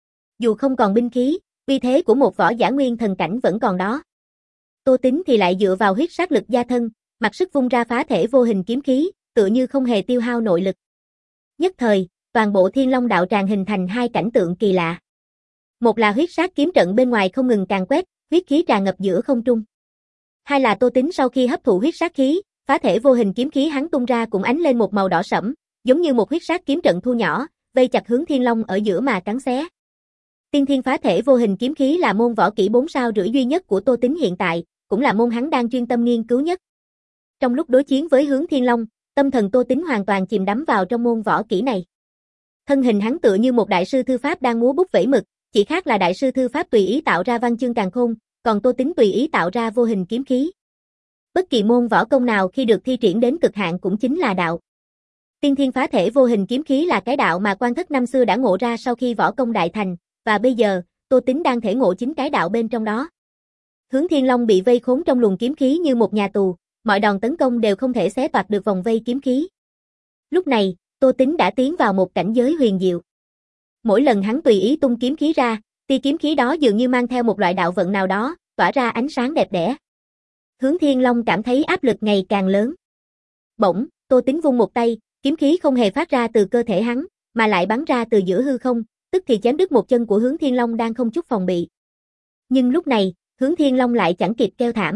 Dù không còn binh khí, uy thế của một võ giả nguyên thần cảnh vẫn còn đó. Tô Tính thì lại dựa vào huyết sát lực gia thân, mặc sức vung ra phá thể vô hình kiếm khí, tựa như không hề tiêu hao nội lực. Nhất thời, toàn bộ Thiên Long đạo tràng hình thành hai cảnh tượng kỳ lạ. Một là huyết sát kiếm trận bên ngoài không ngừng càn quét, huyết khí tràn ngập giữa không trung. Hai là Tô Tính sau khi hấp thụ huyết sát khí, phá thể vô hình kiếm khí hắn tung ra cũng ánh lên một màu đỏ sẫm, giống như một huyết sát kiếm trận thu nhỏ, vây chặt Hướng Thiên Long ở giữa mà cắn xé. Tiên Thiên phá thể vô hình kiếm khí là môn võ kỹ bốn sao rưỡi duy nhất của Tô Tính hiện tại, cũng là môn hắn đang chuyên tâm nghiên cứu nhất. Trong lúc đối chiến với Hướng Thiên Long, tâm thần Tô Tính hoàn toàn chìm đắm vào trong môn võ kỹ này. Thân hình hắn tựa như một đại sư thư pháp đang múa bút vẩy mực, chỉ khác là đại sư thư pháp tùy ý tạo ra văn chương càn khôn, còn Tô Tính tùy ý tạo ra vô hình kiếm khí. Bất kỳ môn võ công nào khi được thi triển đến cực hạn cũng chính là đạo. Tiên Thiên phá thể vô hình kiếm khí là cái đạo mà Quan Thất năm xưa đã ngộ ra sau khi võ công đại thành, và bây giờ, Tô Tính đang thể ngộ chính cái đạo bên trong đó. Hướng Thiên Long bị vây khốn trong luồng kiếm khí như một nhà tù, mọi đòn tấn công đều không thể xé toạc được vòng vây kiếm khí. Lúc này, Tô Tính đã tiến vào một cảnh giới huyền diệu. Mỗi lần hắn tùy ý tung kiếm khí ra, tia kiếm khí đó dường như mang theo một loại đạo vận nào đó, tỏa ra ánh sáng đẹp đẽ. Hướng Thiên Long cảm thấy áp lực ngày càng lớn. Bỗng, Tô Tính vung một tay, kiếm khí không hề phát ra từ cơ thể hắn, mà lại bắn ra từ giữa hư không, tức thì chém đứt một chân của Hướng Thiên Long đang không chút phòng bị. Nhưng lúc này, Hướng Thiên Long lại chẳng kịp kêu thảm.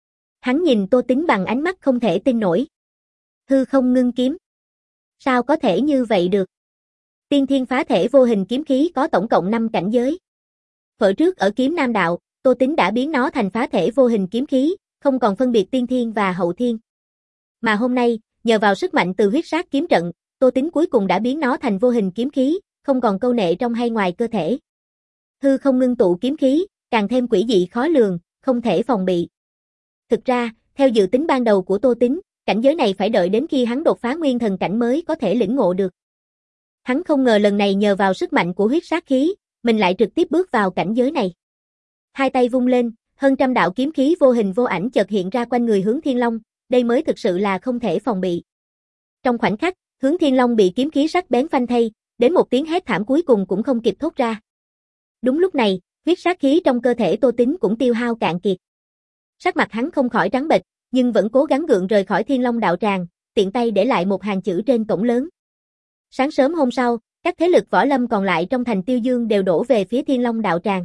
Hắn nhìn Tô Tính bằng ánh mắt không thể tin nổi. Hư không ngưng kiếm. Sao có thể như vậy được? Tiên Thiên phá thể vô hình kiếm khí có tổng cộng năm cảnh giới. Thuở trước ở kiếm Nam đạo, Tô Tính đã biến nó thành phá thể vô hình kiếm khí, không còn phân biệt tiên thiên và hậu thiên. Mà hôm nay, nhờ vào sức mạnh từ huyết sát kiếm trận, Tô Tính cuối cùng đã biến nó thành vô hình kiếm khí, không còn câu nệ trong hay ngoài cơ thể. Hư không ngưng tụ kiếm khí, càng thêm quỷ dị khó lường, không thể phòng bị. Thực ra, theo dự tính ban đầu của Tô Tính, cảnh giới này phải đợi đến khi hắn đột phá nguyên thần cảnh mới có thể lĩnh ngộ được. Hắn không ngờ lần này nhờ vào sức mạnh của huyết sát khí, mình lại trực tiếp bước vào cảnh giới này. Hai tay vung lên, hơn trăm đạo kiếm khí vô hình vô ảnh chợt hiện ra quanh người Hướng Thiên Long, đây mới thực sự là không thể phòng bị. Trong khoảnh khắc, Hướng Thiên Long bị kiếm khí sắc bén phanh thây, đến một tiếng hét thảm cuối cùng cũng không kịp thốt ra. Đúng lúc này, huyết sát khí trong cơ thể Tô Tính cũng tiêu hao cạn kiệt. Sắc mặt hắn không khỏi trắng bệch, nhưng vẫn cố gắng gượng rời khỏi Thiên Long đạo tràng, tiện tay để lại một hàng chữ trên cổng lớn. Sáng sớm hôm sau, các thế lực võ lâm còn lại trong thành Tiêu Dương đều đổ về phía Thiên Long đạo tràng.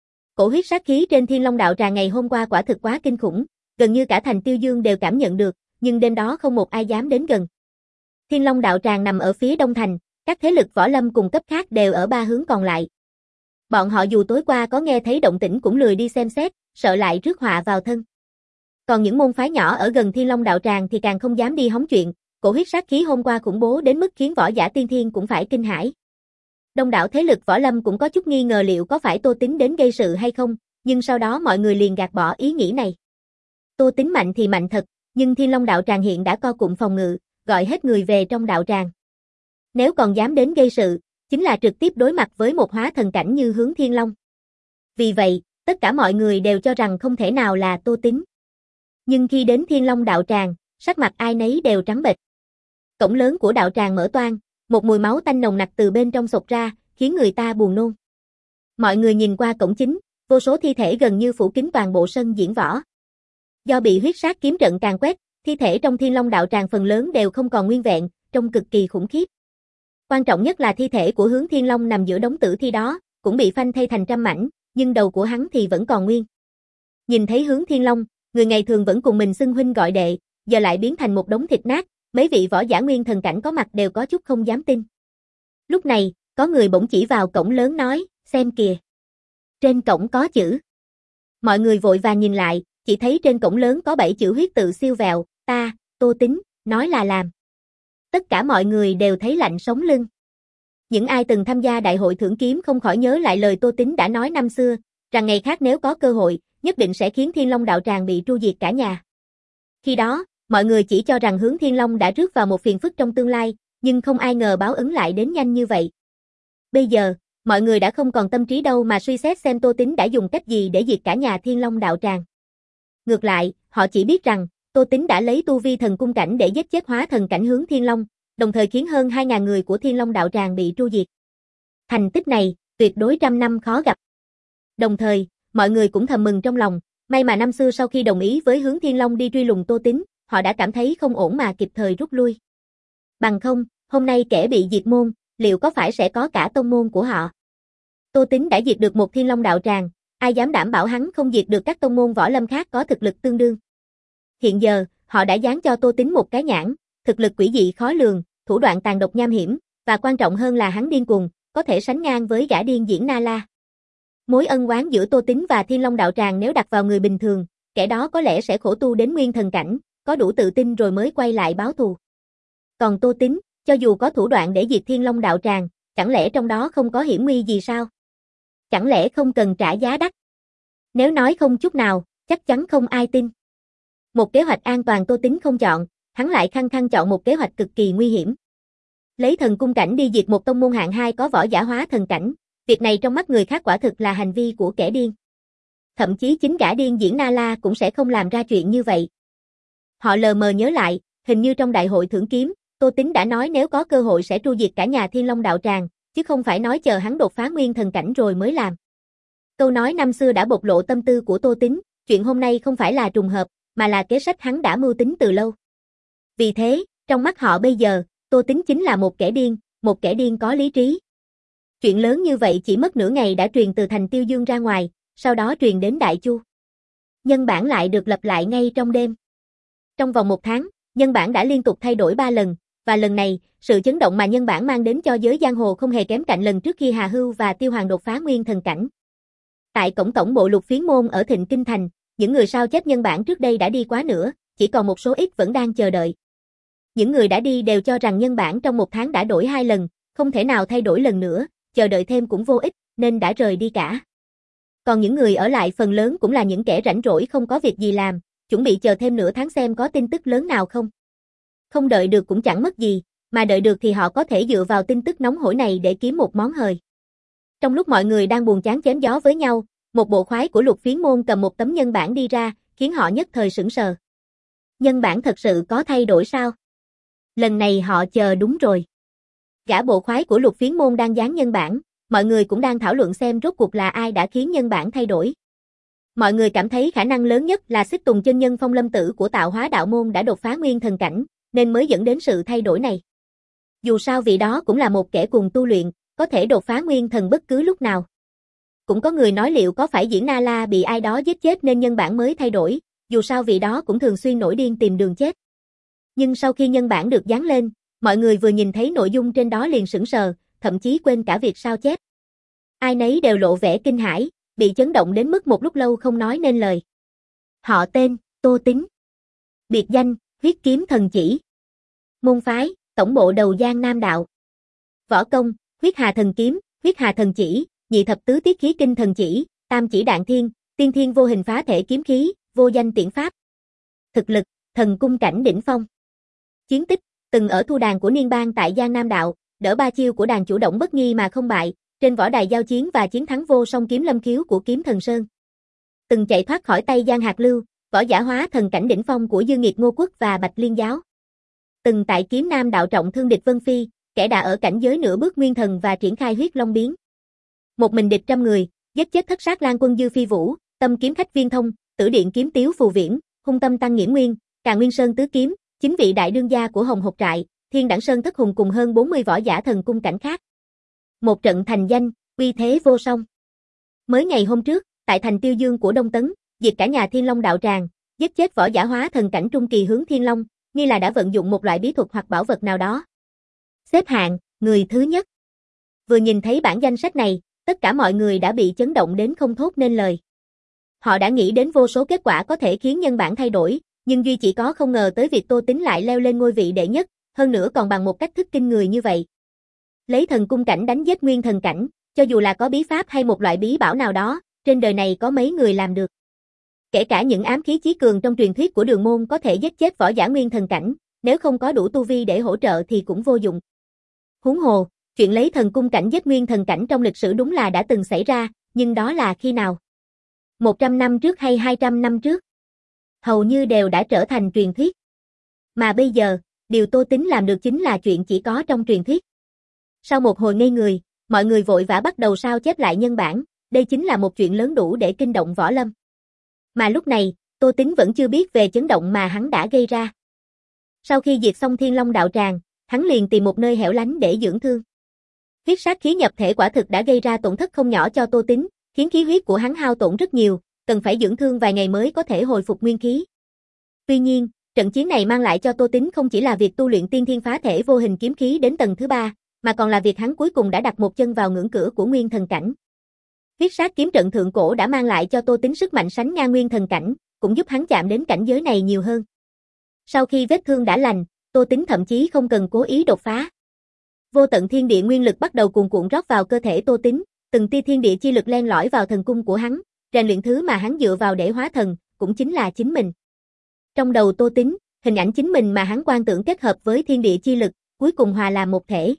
Cổ huyết sát khí trên Thiên Long đạo tràng ngày hôm qua quả thực quá kinh khủng, gần như cả thành Tiêu Dương đều cảm nhận được, nhưng đêm đó không một ai dám đến gần. Thiên Long đạo tràng nằm ở phía đông thành, các thế lực võ lâm cùng cấp khác đều ở ba hướng còn lại. Bọn họ dù tối qua có nghe thấy động tĩnh cũng lười đi xem xét, sợ lại rước họa vào thân. Còn những môn phái nhỏ ở gần Thiên Long đạo tràng thì càng không dám đi hóng chuyện, cổ huyết sát khí hôm qua khủng bố đến mức khiến võ giả tiên thiên cũng phải kinh hãi. Đông đảo thế lực võ lâm cũng có chút nghi ngờ liệu có phải Tô Tính đến gây sự hay không, nhưng sau đó mọi người liền gạt bỏ ý nghĩ này. Tô Tính mạnh thì mạnh thật, nhưng Thiên Long đạo tràng hiện đã co cụm phòng ngự, gọi hết người về trong đạo tràng. Nếu còn dám đến gây sự, chính là trực tiếp đối mặt với một hóa thần cảnh như Hướng Thiên Long. Vì vậy, tất cả mọi người đều cho rằng không thể nào là Tô Tính. Nhưng khi đến Thiên Long đạo tràng, sắc mặt ai nấy đều trắng bệch. Cổng lớn của đạo tràng mở toang, một mùi máu tanh nồng nặc từ bên trong xộc ra, khiến người ta buồn nôn. Mọi người nhìn qua cổng chính, vô số thi thể gần như phủ kín toàn bộ sân diễn võ. Do bị huyết sát kiếm trận càn quét, thi thể trong Thiên Long đạo tràng phần lớn đều không còn nguyên vẹn, trông cực kỳ khủng khiếp. Quan trọng nhất là thi thể của Hướng Thiên Long nằm giữa đống tử thi đó, cũng bị phanh thây thành trăm mảnh, nhưng đầu của hắn thì vẫn còn nguyên. Nhìn thấy Hướng Thiên Long, người ngày thường vẫn cùng mình xưng huynh gọi đệ, giờ lại biến thành một đống thịt nát, mấy vị võ giả nguyên thần cảnh có mặt đều có chút không dám tin. Lúc này, có người bỗng chỉ vào cổng lớn nói, xem kìa. Trên cổng có chữ. Mọi người vội vàng nhìn lại, chỉ thấy trên cổng lớn có bảy chữ huyết tự siêu vẹo, ta, Tô Tính, nói là làm. Tất cả mọi người đều thấy lạnh sống lưng. Những ai từng tham gia đại hội thưởng kiếm không khỏi nhớ lại lời Tô Tính đã nói năm xưa, rằng ngày khác nếu có cơ hội, nhất định sẽ khiến Thiên Long đạo tràng bị tru diệt cả nhà. Khi đó, mọi người chỉ cho rằng Hướng Thiên Long đã rước vào một phiền phức trong tương lai, nhưng không ai ngờ báo ứng lại đến nhanh như vậy. Bây giờ, mọi người đã không còn tâm trí đâu mà suy xét xem Tô Tính đã dùng cách gì để diệt cả nhà Thiên Long đạo tràng. Ngược lại, họ chỉ biết rằng, Tô Tính đã lấy tu vi thần cung cảnh để giết chết hóa thần cảnh Hướng Thiên Long, đồng thời khiến hơn hai nghìn người của Thiên Long đạo tràng bị tru diệt. Thành tích này, tuyệt đối trăm năm khó gặp. Đồng thời, mọi người cũng thầm mừng trong lòng, may mà năm xưa sau khi đồng ý với Hướng Thiên Long đi truy lùng Tô Tính, họ đã cảm thấy không ổn mà kịp thời rút lui. Bằng không, hôm nay kẻ bị diệt môn, liệu có phải sẽ có cả tông môn của họ? Tô Tính đã diệt được một Thiên Long đạo tràng, ai dám đảm bảo hắn không diệt được các tông môn võ lâm khác có thực lực tương đương. Hiện giờ, họ đã dán cho Tô Tính một cái nhãn, thực lực quỷ dị khó lường, thủ đoạn tàn độc nham hiểm, và quan trọng hơn là hắn điên cuồng, có thể sánh ngang với gã điên Diễn Na La. Mối ân oán giữa Tô Tính và Thiên Long đạo tràng nếu đặt vào người bình thường, kẻ đó có lẽ sẽ khổ tu đến nguyên thần cảnh, có đủ tự tin rồi mới quay lại báo thù. Còn Tô Tính, cho dù có thủ đoạn để diệt Thiên Long đạo tràng, chẳng lẽ trong đó không có hiểm nguy gì sao? Chẳng lẽ không cần trả giá đắt? Nếu nói không chút nào, chắc chắn không ai tin. Một kế hoạch an toàn Tô Tính không chọn, hắn lại khăng khăng chọn một kế hoạch cực kỳ nguy hiểm. Lấy thần cung cảnh đi diệt một tông môn hạng hai có võ giả hóa thần cảnh, việc này trong mắt người khác quả thực là hành vi của kẻ điên. Thậm chí chính gã điên Diễn Na La cũng sẽ không làm ra chuyện như vậy. Họ lờ mờ nhớ lại, hình như trong đại hội thưởng kiếm, Tô Tính đã nói nếu có cơ hội sẽ tru diệt cả nhà Thiên Long đạo tràng, chứ không phải nói chờ hắn đột phá nguyên thần cảnh rồi mới làm. Câu nói năm xưa đã bộc lộ tâm tư của Tô Tính, chuyện hôm nay không phải là trùng hợp, mà là kế sách hắn đã mưu tính từ lâu. Vì thế, trong mắt họ bây giờ, Tô Tính chính là một kẻ điên, một kẻ điên có lý trí. Chuyện lớn như vậy chỉ mất nửa ngày đã truyền từ thành Tiêu Dương ra ngoài, sau đó truyền đến Đại Chu. Nhân bản lại được lập lại ngay trong đêm. Trong vòng một tháng, nhân bản đã liên tục thay đổi ba lần, và lần này, sự chấn động mà nhân bản mang đến cho giới giang hồ không hề kém cạnh lần trước khi Hà Hưu và Tiêu Hoàng đột phá nguyên thần cảnh. Tại cổng tổng bộ Lục Phiến môn ở Thịnh Kinh thành, những người sao chép nhân bản trước đây đã đi quá nửa, chỉ còn một số ít vẫn đang chờ đợi. Những người đã đi đều cho rằng nhân bản trong một tháng đã đổi hai lần, không thể nào thay đổi lần nữa, chờ đợi thêm cũng vô ích, nên đã rời đi cả. Còn những người ở lại phần lớn cũng là những kẻ rảnh rỗi không có việc gì làm, chuẩn bị chờ thêm nửa tháng xem có tin tức lớn nào không. Không đợi được cũng chẳng mất gì, mà đợi được thì họ có thể dựa vào tin tức nóng hổi này để kiếm một món hời. Trong lúc mọi người đang buồn chán chém gió với nhau, một bộ khoái của Lục Phiến môn cầm một tấm nhân bản đi ra, khiến họ nhất thời sửng sờ. Nhân bản thật sự có thay đổi sao? Lần này họ chờ đúng rồi. Gã bộ khoái của Lục Phiến môn đang dán nhân bản, mọi người cũng đang thảo luận xem rốt cuộc là ai đã khiến nhân bản thay đổi. Mọi người cảm thấy khả năng lớn nhất là Xích Tùng chân nhân Phong Lâm Tử của Tạo Hóa đạo môn đã đột phá nguyên thần cảnh, nên mới dẫn đến sự thay đổi này. Dù sao vị đó cũng là một kẻ cùng tu luyện, có thể đột phá nguyên thần bất cứ lúc nào. Cũng có người nói liệu có phải Diễn Na La bị ai đó giết chết nên nhân bản mới thay đổi, dù sao vị đó cũng thường xuyên nổi điên tìm đường chết. Nhưng sau khi nhân bản được dán lên, mọi người vừa nhìn thấy nội dung trên đó liền sửng sờ, thậm chí quên cả việc sao chép. Ai nấy đều lộ vẻ kinh hãi, bị chấn động đến mức một lúc lâu không nói nên lời. Họ tên, Tô Tính. Biệt danh, huyết kiếm thần chỉ. Môn phái, tổng bộ Đầu Giang Nam đạo. Võ công, huyết hà thần kiếm, huyết hà thần chỉ, nhị thập tứ tiết khí kinh thần chỉ, tam chỉ đạn thiên, Tiên thiên vô hình phá thể kiếm khí, vô danh tiễn pháp. Thực lực, thần cung cảnh đỉnh phong. Chiến tích, từng ở thu đàn của Niên Bang tại Giang Nam Đạo, đỡ ba chiêu của đàn chủ động bất nghi mà không bại, trên võ đài giao chiến và chiến thắng vô song kiếm lâm khiếu của Kiếm Thần Sơn. Từng chạy thoát khỏi tay Giang Hạt Lưu, võ giả hóa thần cảnh đỉnh phong của Dương Nghiệt Ngô Quốc và Bạch Liên Giáo. Từng tại Kiếm Nam Đạo trọng thương địch Vân Phi, kẻ đã ở cảnh giới nửa bước nguyên thần và triển khai huyết long biến. Một mình địch trăm người, giết chết thất sát lang quân Dư Phi Vũ, tâm kiếm khách Viên Thông, tử điện kiếm tiếu Phù Viễn, hung tâm tăng Nghiễn Nguyên, Càn Nguyên Sơn tứ kiếm, chính vị đại đương gia của Hồng Hộc Trại, Thiên Đẳng Sơn Thất Hùng cùng hơn bốn mươi võ giả thần cung cảnh khác. Một trận thành danh, uy thế vô song. Mới ngày hôm trước, tại thành Tiêu Dương của Đông Tấn, diệt cả nhà Thiên Long đạo tràng, giết chết võ giả hóa thần cảnh trung kỳ hướng Thiên Long, nghi là đã vận dụng một loại bí thuật hoặc bảo vật nào đó. Xếp hạng, người thứ nhất. Vừa nhìn thấy bản danh sách này, tất cả mọi người đã bị chấn động đến không thốt nên lời. Họ đã nghĩ đến vô số kết quả có thể khiến nhân bản thay đổi, nhưng duy chỉ có không ngờ tới việc Tô Tín lại leo lên ngôi vị đệ nhất, hơn nữa còn bằng một cách thức kinh người như vậy. Lấy thần cung cảnh đánh giết nguyên thần cảnh, cho dù là có bí pháp hay một loại bí bảo nào đó, trên đời này có mấy người làm được. Kể cả những ám khí chí cường trong truyền thuyết của Đường Môn có thể giết chết võ giả nguyên thần cảnh, nếu không có đủ tu vi để hỗ trợ thì cũng vô dụng. Huống hồ, chuyện lấy thần cung cảnh giết nguyên thần cảnh trong lịch sử đúng là đã từng xảy ra, nhưng đó là khi nào? một trăm năm trước hay hai trăm năm trước? Hầu như đều đã trở thành truyền thuyết. Mà bây giờ, điều Tô Tín làm được chính là chuyện chỉ có trong truyền thuyết. Sau một hồi ngây người, mọi người vội vã bắt đầu sao chép lại nhân bản, đây chính là một chuyện lớn đủ để kinh động võ lâm. Mà lúc này, Tô Tín vẫn chưa biết về chấn động mà hắn đã gây ra. Sau khi diệt xong Thiên Long đạo tràng, hắn liền tìm một nơi hẻo lánh để dưỡng thương. Huyết sát khí nhập thể quả thực đã gây ra tổn thất không nhỏ cho Tô Tín, khiến khí huyết của hắn hao tổn rất nhiều, cần phải dưỡng thương vài ngày mới có thể hồi phục nguyên khí. Tuy nhiên, trận chiến này mang lại cho Tô Tín không chỉ là việc tu luyện tiên thiên phá thể vô hình kiếm khí đến tầng thứ ba, mà còn là việc hắn cuối cùng đã đặt một chân vào ngưỡng cửa của nguyên thần cảnh. Huyết sát kiếm trận thượng cổ đã mang lại cho Tô Tín sức mạnh sánh ngang nguyên thần cảnh, cũng giúp hắn chạm đến cảnh giới này nhiều hơn. Sau khi vết thương đã lành, Tô Tín thậm chí không cần cố ý đột phá. Vô tận thiên địa nguyên lực bắt đầu cuồn cuộn rót vào cơ thể Tô Tín, từng tia thiên địa chi lực len lỏi vào thần cung của hắn, rèn luyện thứ mà hắn dựa vào để hóa thần, cũng chính là chính mình. Trong đầu Tô Tín, hình ảnh chính mình mà hắn quan tưởng kết hợp với thiên địa chi lực, cuối cùng hòa làm một thể.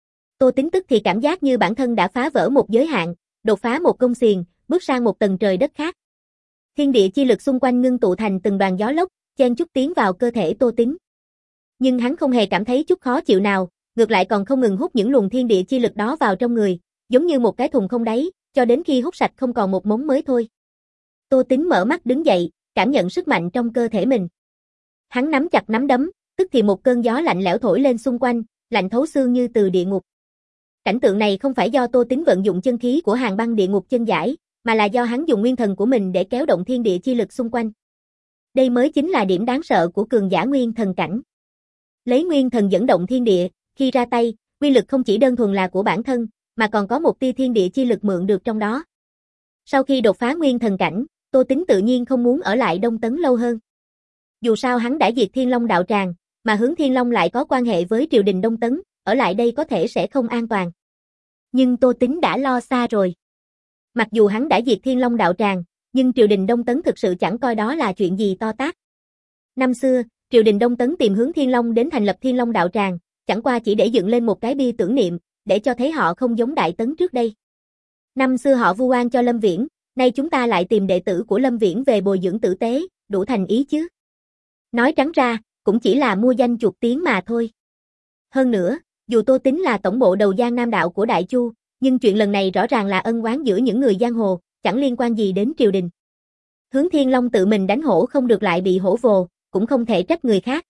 Tô Tín tức thì cảm giác như bản thân đã phá vỡ một giới hạn, đột phá một công xiềng, bước sang một tầng trời đất khác. Thiên địa chi lực xung quanh ngưng tụ thành từng đoàn gió lốc, chen chúc tiến vào cơ thể Tô Tín. Nhưng hắn không hề cảm thấy chút khó chịu nào, ngược lại còn không ngừng hút những luồng thiên địa chi lực đó vào trong người, giống như một cái thùng không đáy, cho đến khi hút sạch không còn một mống mới thôi. Tô Tín mở mắt đứng dậy, cảm nhận sức mạnh trong cơ thể mình. Hắn nắm chặt nắm đấm, tức thì một cơn gió lạnh lẽo thổi lên xung quanh, lạnh thấu xương như từ địa ngục. Cảnh tượng này không phải do Tô Tín vận dụng chân khí của Hàn Băng Địa Ngục chân giải, mà là do hắn dùng nguyên thần của mình để kéo động thiên địa chi lực xung quanh. Đây mới chính là điểm đáng sợ của cường giả nguyên thần cảnh. Lấy nguyên thần dẫn động thiên địa, khi ra tay, uy lực không chỉ đơn thuần là của bản thân, mà còn có một tia thiên địa chi lực mượn được trong đó. Sau khi đột phá nguyên thần cảnh, Tô Tín tự nhiên không muốn ở lại Đông Tấn lâu hơn. Dù sao hắn đã diệt Thiên Long đạo tràng, mà hướng Thiên Long lại có quan hệ với triều đình Đông Tấn, ở lại đây có thể sẽ không an toàn. Nhưng Tô Tín đã lo xa rồi. Mặc dù hắn đã diệt Thiên Long đạo tràng, nhưng triều đình Đông Tấn thực sự chẳng coi đó là chuyện gì to tát. Năm xưa, triều đình Đông Tấn tìm hướng Thiên Long đến thành lập Thiên Long đạo tràng, chẳng qua chỉ để dựng lên một cái bia tưởng niệm, để cho thấy họ không giống Đại Tấn trước đây. Năm xưa họ vu oan cho Lâm Viễn, nay chúng ta lại tìm đệ tử của Lâm Viễn về bồi dưỡng tử tế, đủ thành ý chứ. Nói trắng ra, cũng chỉ là mua danh chuộc tiếng mà thôi. Hơn nữa, dù Tô Tín là tổng bộ đầu Giang Nam đạo của Đại Chu, nhưng chuyện lần này rõ ràng là ân oán giữa những người giang hồ, chẳng liên quan gì đến triều đình. Hướng Thiên Long tự mình đánh hổ không được lại bị hổ vồ, cũng không thể trách người khác.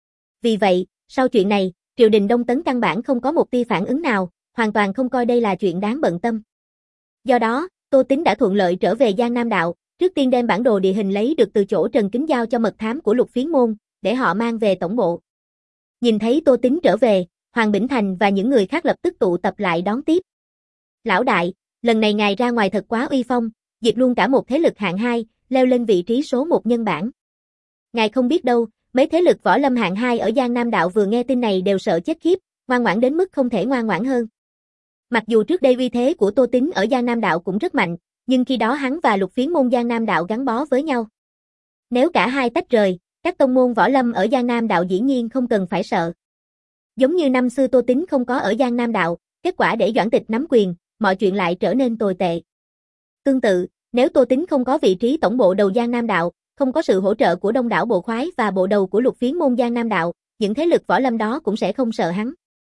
Vì vậy, sau chuyện này, triều đình Đông Tấn căn bản không có một tia phản ứng nào, hoàn toàn không coi đây là chuyện đáng bận tâm. Do đó, Tô Tín đã thuận lợi trở về Giang Nam đạo, trước tiên đem bản đồ địa hình lấy được từ chỗ Trần Kính giao cho mật thám của Lục Phiến môn, để họ mang về tổng bộ. Nhìn thấy Tô Tín trở về, Hoàng Bỉnh Thành và những người khác lập tức tụ tập lại đón tiếp. Lão đại, lần này ngài ra ngoài thật quá uy phong, diệt luôn cả một thế lực hạng hai, leo lên vị trí số một nhân bản. Ngài không biết đâu, mấy thế lực võ lâm hạng hai ở Giang Nam đạo vừa nghe tin này đều sợ chết khiếp, ngoan ngoãn đến mức không thể ngoan ngoãn hơn. Mặc dù trước đây uy thế của Tô Tín ở Giang Nam đạo cũng rất mạnh, Nhưng khi đó hắn và Lục Phiến môn Giang Nam đạo gắn bó với nhau. Nếu cả hai tách rời, các tông môn võ lâm ở Giang Nam đạo dĩ nhiên không cần phải sợ. Giống như năm xưa Tô Tín không có ở Giang Nam đạo, kết quả để Doãn Tịch nắm quyền, mọi chuyện lại trở nên tồi tệ. Tương tự, nếu Tô Tín không có vị trí tổng bộ đầu Giang Nam đạo, không có sự hỗ trợ của đông đảo bộ khoái và bộ đầu của Lục Phiến môn Giang Nam đạo, những thế lực võ lâm đó cũng sẽ không sợ hắn.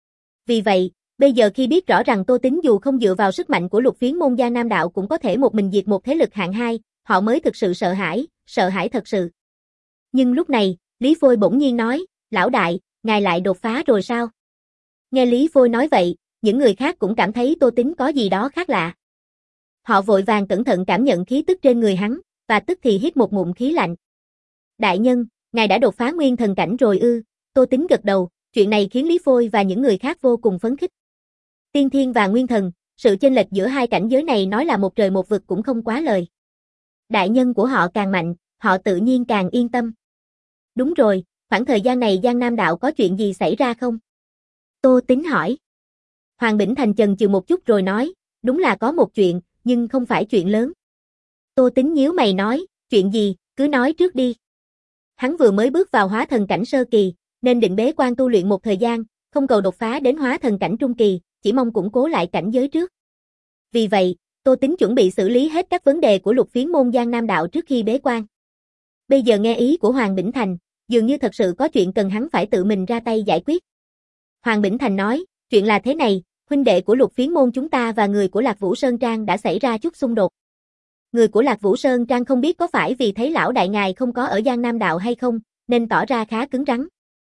Vì vậy, bây giờ khi biết rõ rằng Tô Tín dù không dựa vào sức mạnh của Lục Phiến môn Giang Nam đạo cũng có thể một mình diệt một thế lực hạng hai, họ mới thực sự sợ hãi, sợ hãi thật sự. Nhưng lúc này, Lý Phôi bỗng nhiên nói, lão đại, ngài lại đột phá rồi sao? Nghe Lý Phôi nói vậy, những người khác cũng cảm thấy Tô Tín có gì đó khác lạ. Họ vội vàng cẩn thận cảm nhận khí tức trên người hắn, và tức thì hít một ngụm khí lạnh. Đại nhân, ngài đã đột phá nguyên thần cảnh rồi ư? Tô Tín gật đầu, chuyện này khiến Lý Phôi và những người khác vô cùng phấn khích. Tiên thiên và nguyên thần, sự chênh lệch giữa hai cảnh giới này nói là một trời một vực cũng không quá lời. Đại nhân của họ càng mạnh, họ tự nhiên càng yên tâm. Đúng rồi, khoảng thời gian này Giang Nam đạo có chuyện gì xảy ra không? Tô Tín hỏi. Hoàng Bỉnh Thành chần chừ một chút rồi nói, đúng là có một chuyện, nhưng không phải chuyện lớn. Tô Tín nhíu mày nói, chuyện gì, cứ nói trước đi. Hắn vừa mới bước vào hóa thần cảnh sơ kỳ, nên định bế quan tu luyện một thời gian, không cầu đột phá đến hóa thần cảnh trung kỳ, chỉ mong củng cố lại cảnh giới trước. Vì vậy, Tô Tín chuẩn bị xử lý hết các vấn đề của Lục Phiến môn Giang Nam đạo trước khi bế quan. Bây giờ nghe ý của Hoàng Bỉnh Thành, dường như thật sự có chuyện cần hắn phải tự mình ra tay giải quyết. Hoàng Bỉnh Thành nói, chuyện là thế này, huynh đệ của Lục Phiến môn chúng ta và người của Lạc Vũ Sơn Trang đã xảy ra chút xung đột. Người của Lạc Vũ Sơn Trang không biết có phải vì thấy lão đại ngài không có ở Giang Nam đạo hay không, nên tỏ ra khá cứng rắn.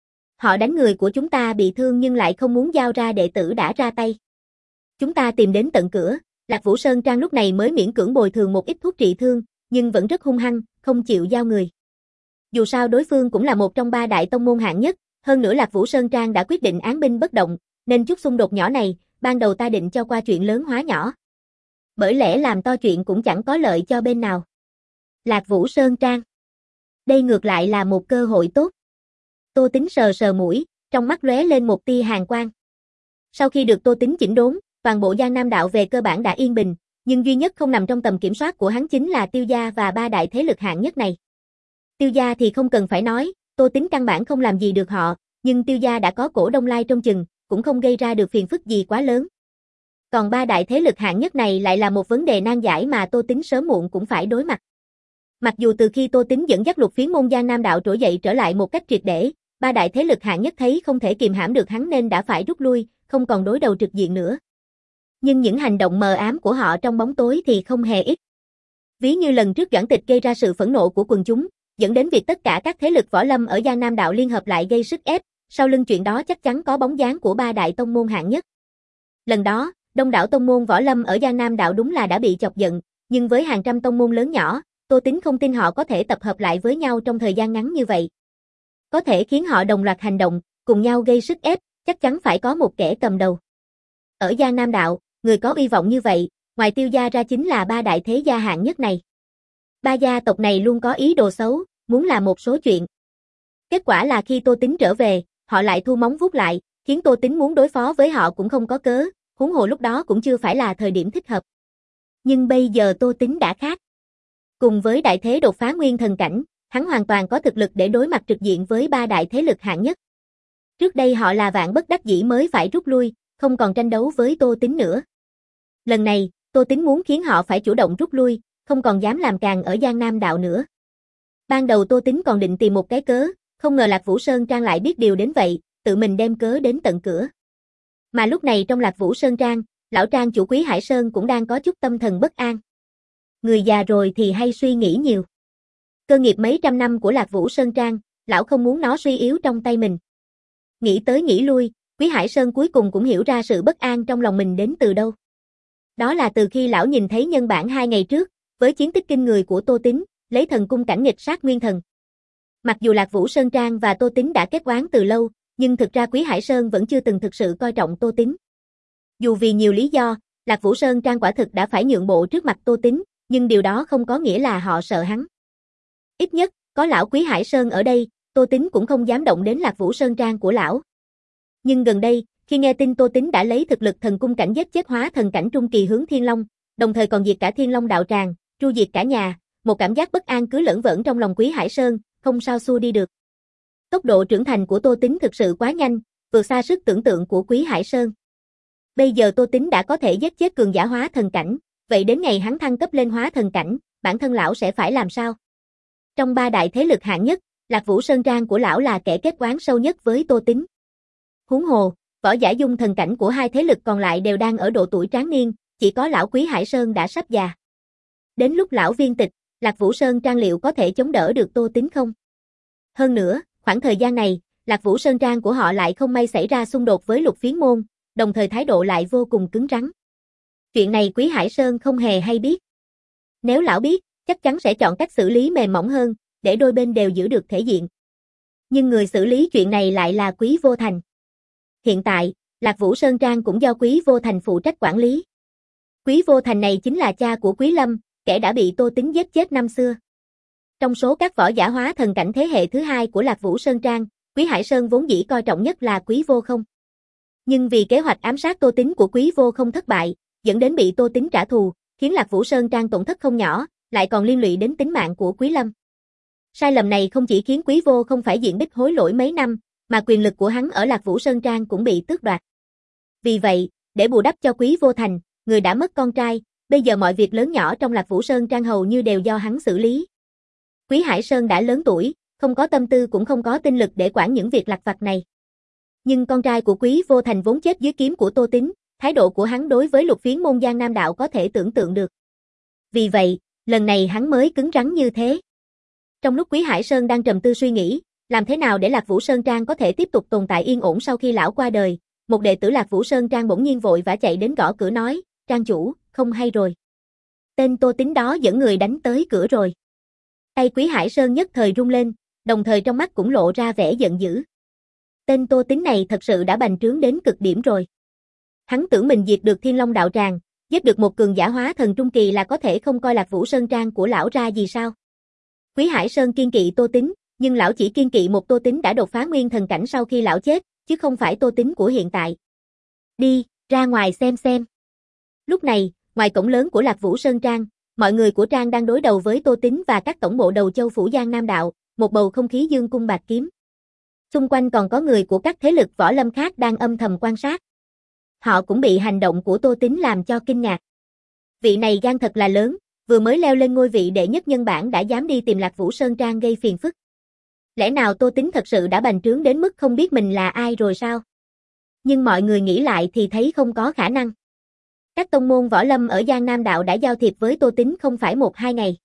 Họ đánh người của chúng ta bị thương nhưng lại không muốn giao ra đệ tử đã ra tay. Chúng ta tìm đến tận cửa, Lạc Vũ Sơn Trang lúc này mới miễn cưỡng bồi thường một ít thuốc trị thương, nhưng vẫn rất hung hăng, không chịu giao người. Dù sao đối phương cũng là một trong ba đại tông môn hạng nhất, hơn nữa Lạc Vũ Sơn Trang đã quyết định án binh bất động, nên chút xung đột nhỏ này, ban đầu ta định cho qua chuyện lớn hóa nhỏ. Bởi lẽ làm to chuyện cũng chẳng có lợi cho bên nào. Lạc Vũ Sơn Trang. Đây ngược lại là một cơ hội tốt. Tô Tín sờ sờ mũi, trong mắt lóe lên một tia hàn quang. Sau khi được Tô Tín chỉnh đốn, toàn bộ Giang Nam đạo về cơ bản đã yên bình, nhưng duy nhất không nằm trong tầm kiểm soát của hắn chính là Tiêu gia và ba đại thế lực hạng nhất này. Tiêu gia thì không cần phải nói, Tô Tín căn bản không làm gì được họ, nhưng Tiêu gia đã có Cổ Đông Lai trong chừng, cũng không gây ra được phiền phức gì quá lớn. Còn ba đại thế lực hạng nhất này lại là một vấn đề nan giải mà Tô Tín sớm muộn cũng phải đối mặt. Mặc dù từ khi Tô Tín dẫn dắt Lục Phiến môn Giang Nam đạo trỗi dậy trở lại một cách triệt để, ba đại thế lực hạng nhất thấy không thể kìm hãm được hắn nên đã phải rút lui, không còn đối đầu trực diện nữa. Nhưng những hành động mờ ám của họ trong bóng tối thì không hề ít. Ví như lần trước Doãn Tịch gây ra sự phẫn nộ của quần chúng, dẫn đến việc tất cả các thế lực võ lâm ở Giang Nam đạo liên hợp lại gây sức ép, sau lưng chuyện đó chắc chắn có bóng dáng của ba đại tông môn hạng nhất. Lần đó, đông đảo tông môn võ lâm ở Giang Nam đạo đúng là đã bị chọc giận, nhưng với hàng trăm tông môn lớn nhỏ, Tô Tín không tin họ có thể tập hợp lại với nhau trong thời gian ngắn như vậy. Có thể khiến họ đồng loạt hành động, cùng nhau gây sức ép, chắc chắn phải có một kẻ cầm đầu. Ở Giang Nam đạo, người có uy vọng như vậy, ngoài Tiêu gia ra chính là ba đại thế gia hạng nhất này. Ba gia tộc này luôn có ý đồ xấu, muốn làm một số chuyện. Kết quả là khi Tô Tín trở về, họ lại thu móng vuốt lại, khiến Tô Tín muốn đối phó với họ cũng không có cớ, huống hồ lúc đó cũng chưa phải là thời điểm thích hợp. Nhưng bây giờ Tô Tín đã khác. Cùng với đại thế đột phá nguyên thần cảnh, hắn hoàn toàn có thực lực để đối mặt trực diện với ba đại thế lực hạng nhất. Trước đây họ là vạn bất đắc dĩ mới phải rút lui, không còn tranh đấu với Tô Tín nữa. Lần này, Tô Tín muốn khiến họ phải chủ động rút lui, không còn dám làm càng ở Giang Nam đạo nữa. Ban đầu Tô Tín còn định tìm một cái cớ, không ngờ Lạc Vũ Sơn Trang lại biết điều đến vậy, tự mình đem cớ đến tận cửa. Mà lúc này trong Lạc Vũ Sơn Trang, lão Trang chủ Quý Hải Sơn cũng đang có chút tâm thần bất an. Người già rồi thì hay suy nghĩ nhiều. Cơ nghiệp mấy trăm năm của Lạc Vũ Sơn Trang, lão không muốn nó suy yếu trong tay mình. Nghĩ tới nghĩ lui, Quý Hải Sơn cuối cùng cũng hiểu ra sự bất an trong lòng mình đến từ đâu. Đó là từ khi lão nhìn thấy nhân bản hai ngày trước, với chiến tích kinh người của Tô Tín, lấy thần cung cảnh nghịch sát nguyên thần. Mặc dù Lạc Vũ Sơn Trang và Tô Tín đã kết oán từ lâu, nhưng thực ra Quý Hải Sơn vẫn chưa từng thực sự coi trọng Tô Tín. Dù vì nhiều lý do, Lạc Vũ Sơn Trang quả thực đã phải nhượng bộ trước mặt Tô Tín, nhưng điều đó không có nghĩa là họ sợ hắn. Ít nhất, có lão Quý Hải Sơn ở đây, Tô Tín cũng không dám động đến Lạc Vũ Sơn Trang của lão. Nhưng gần đây, khi nghe tin Tô Tín đã lấy thực lực thần cung cảnh giết chết hóa thần cảnh trung kỳ hướng Thiên Long, đồng thời còn diệt cả Thiên Long đạo tràng, tru diệt cả nhà, một cảm giác bất an cứ lởn vởn trong lòng Quý Hải Sơn, không sao xua đi được. Tốc độ trưởng thành của Tô Tính thực sự quá nhanh, vượt xa sức tưởng tượng của Quý Hải Sơn. Bây giờ Tô Tính đã có thể giết chết cường giả hóa thần cảnh, vậy đến ngày hắn thăng cấp lên hóa thần cảnh, bản thân lão sẽ phải làm sao? Trong ba đại thế lực hạng nhất, Lạc Vũ Sơn Trang của lão là kẻ kết oán sâu nhất với Tô Tính. Huống hồ, võ giả dung thần cảnh của hai thế lực còn lại đều đang ở độ tuổi tráng niên, chỉ có lão Quý Hải Sơn đã sắp già. Đến lúc lão viên tịch, Lạc Vũ Sơn Trang liệu có thể chống đỡ được Tô Tính không? Hơn nữa, khoảng thời gian này, Lạc Vũ Sơn Trang của họ lại không may xảy ra xung đột với Lục Phiến Môn, đồng thời thái độ lại vô cùng cứng rắn. Chuyện này Quý Hải Sơn không hề hay biết. Nếu lão biết, chắc chắn sẽ chọn cách xử lý mềm mỏng hơn, để đôi bên đều giữ được thể diện. Nhưng người xử lý chuyện này lại là Quý Vô Thành. Hiện tại, Lạc Vũ Sơn Trang cũng do Quý Vô Thành phụ trách quản lý. Quý Vô Thành này chính là cha của Quý Lâm, kẻ đã bị Tô Tính giết chết năm xưa. Trong số các võ giả hóa thần cảnh thế hệ thứ hai của Lạc Vũ Sơn Trang, Quý Hải Sơn vốn dĩ coi trọng nhất là Quý Vô Không. Nhưng vì kế hoạch ám sát Tô Tính của Quý Vô Không thất bại, dẫn đến bị Tô Tính trả thù, khiến Lạc Vũ Sơn Trang tổn thất không nhỏ, lại còn liên lụy đến tính mạng của Quý Lâm. Sai lầm này không chỉ khiến Quý Vô Không phải diện bích hối lỗi mấy năm, mà quyền lực của hắn ở Lạc Vũ Sơn Trang cũng bị tước đoạt. Vì vậy, để bù đắp cho Quý Vô Thành, người đã mất con trai, bây giờ mọi việc lớn nhỏ trong Lạc Vũ Sơn Trang hầu như đều do hắn xử lý. Quý Hải Sơn đã lớn tuổi, không có tâm tư cũng không có tinh lực để quản những việc lặt vặt này. Nhưng con trai của Quý Vô Thành vốn chết dưới kiếm của Tô Tính, thái độ của hắn đối với Lục Phiến Môn Giang Nam Đạo có thể tưởng tượng được. Vì vậy, lần này hắn mới cứng rắn như thế. Trong lúc Quý Hải Sơn đang trầm tư suy nghĩ, làm thế nào để Lạc Vũ Sơn Trang có thể tiếp tục tồn tại yên ổn sau khi lão qua đời, một đệ tử Lạc Vũ Sơn Trang bỗng nhiên vội vã chạy đến gõ cửa nói, Trang chủ, không hay rồi. Tên Tô Tính đó dẫn người đánh tới cửa rồi. Tay Quý Hải Sơn nhất thời rung lên, đồng thời trong mắt cũng lộ ra vẻ giận dữ. Tên Tô Tính này thật sự đã bành trướng đến cực điểm rồi. Hắn tưởng mình diệt được Thiên Long đạo tràng, giết được một cường giả hóa thần trung kỳ là có thể không coi Lạc Vũ Sơn Trang của lão ra gì sao? Quý Hải Sơn kiên kỵ Tô Tính, nhưng lão chỉ kiên kỵ một Tô Tính đã đột phá nguyên thần cảnh sau khi lão chết, chứ không phải Tô Tính của hiện tại. Đi, ra ngoài xem xem. Lúc này, ngoài cổng lớn của Lạc Vũ Sơn Trang, mọi người của Trang đang đối đầu với Tô Tính và các tổng bộ đầu châu phủ Giang Nam Đạo, một bầu không khí dương cung bạt kiếm. Xung quanh còn có người của các thế lực võ lâm khác đang âm thầm quan sát. Họ cũng bị hành động của Tô Tính làm cho kinh ngạc. Vị này gan thật là lớn, vừa mới leo lên ngôi vị đệ nhất nhân bản đã dám đi tìm Lạc Vũ Sơn Trang gây phiền phức. Lẽ nào Tô Tính thật sự đã bành trướng đến mức không biết mình là ai rồi sao? Nhưng mọi người nghĩ lại thì thấy không có khả năng. Các tông môn võ lâm ở Giang Nam Đạo đã giao thiệp với Tô Tính không phải một hai ngày.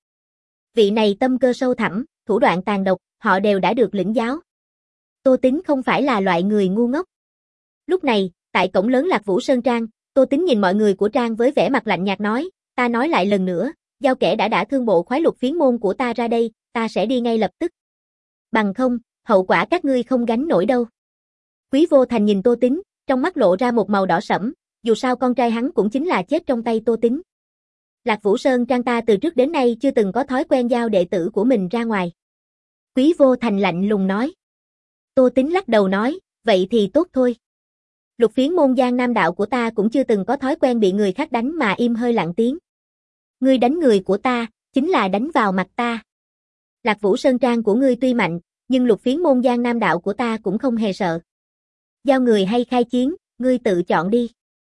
Vị này tâm cơ sâu thẳm, thủ đoạn tàn độc, họ đều đã được lĩnh giáo. Tô Tính không phải là loại người ngu ngốc. Lúc này, tại cổng lớn Lạc Vũ Sơn Trang, Tô Tính nhìn mọi người của Trang với vẻ mặt lạnh nhạt nói, ta nói lại lần nữa, giao kẻ đã đã thương bộ khoái Lục Phiến Môn của ta ra đây, ta sẽ đi ngay lập tức. Bằng không, hậu quả các ngươi không gánh nổi đâu. Quý Vô Thành nhìn Tô Tính, trong mắt lộ ra một màu đỏ sẫm, dù sao con trai hắn cũng chính là chết trong tay Tô Tính. Lạc Vũ Sơn Trang ta từ trước đến nay chưa từng có thói quen giao đệ tử của mình ra ngoài. Quý Vô Thành lạnh lùng nói. Tô Tính lắc đầu nói, vậy thì tốt thôi. Lục Phiến Môn Giang Nam Đạo của ta cũng chưa từng có thói quen bị người khác đánh mà im hơi lặng tiếng. Ngươi đánh người của ta, chính là đánh vào mặt ta. Lạc Vũ Sơn Trang của ngươi tuy mạnh, nhưng Lục Phiến Môn Giang Nam Đạo của ta cũng không hề sợ. Giao người hay khai chiến, ngươi tự chọn đi.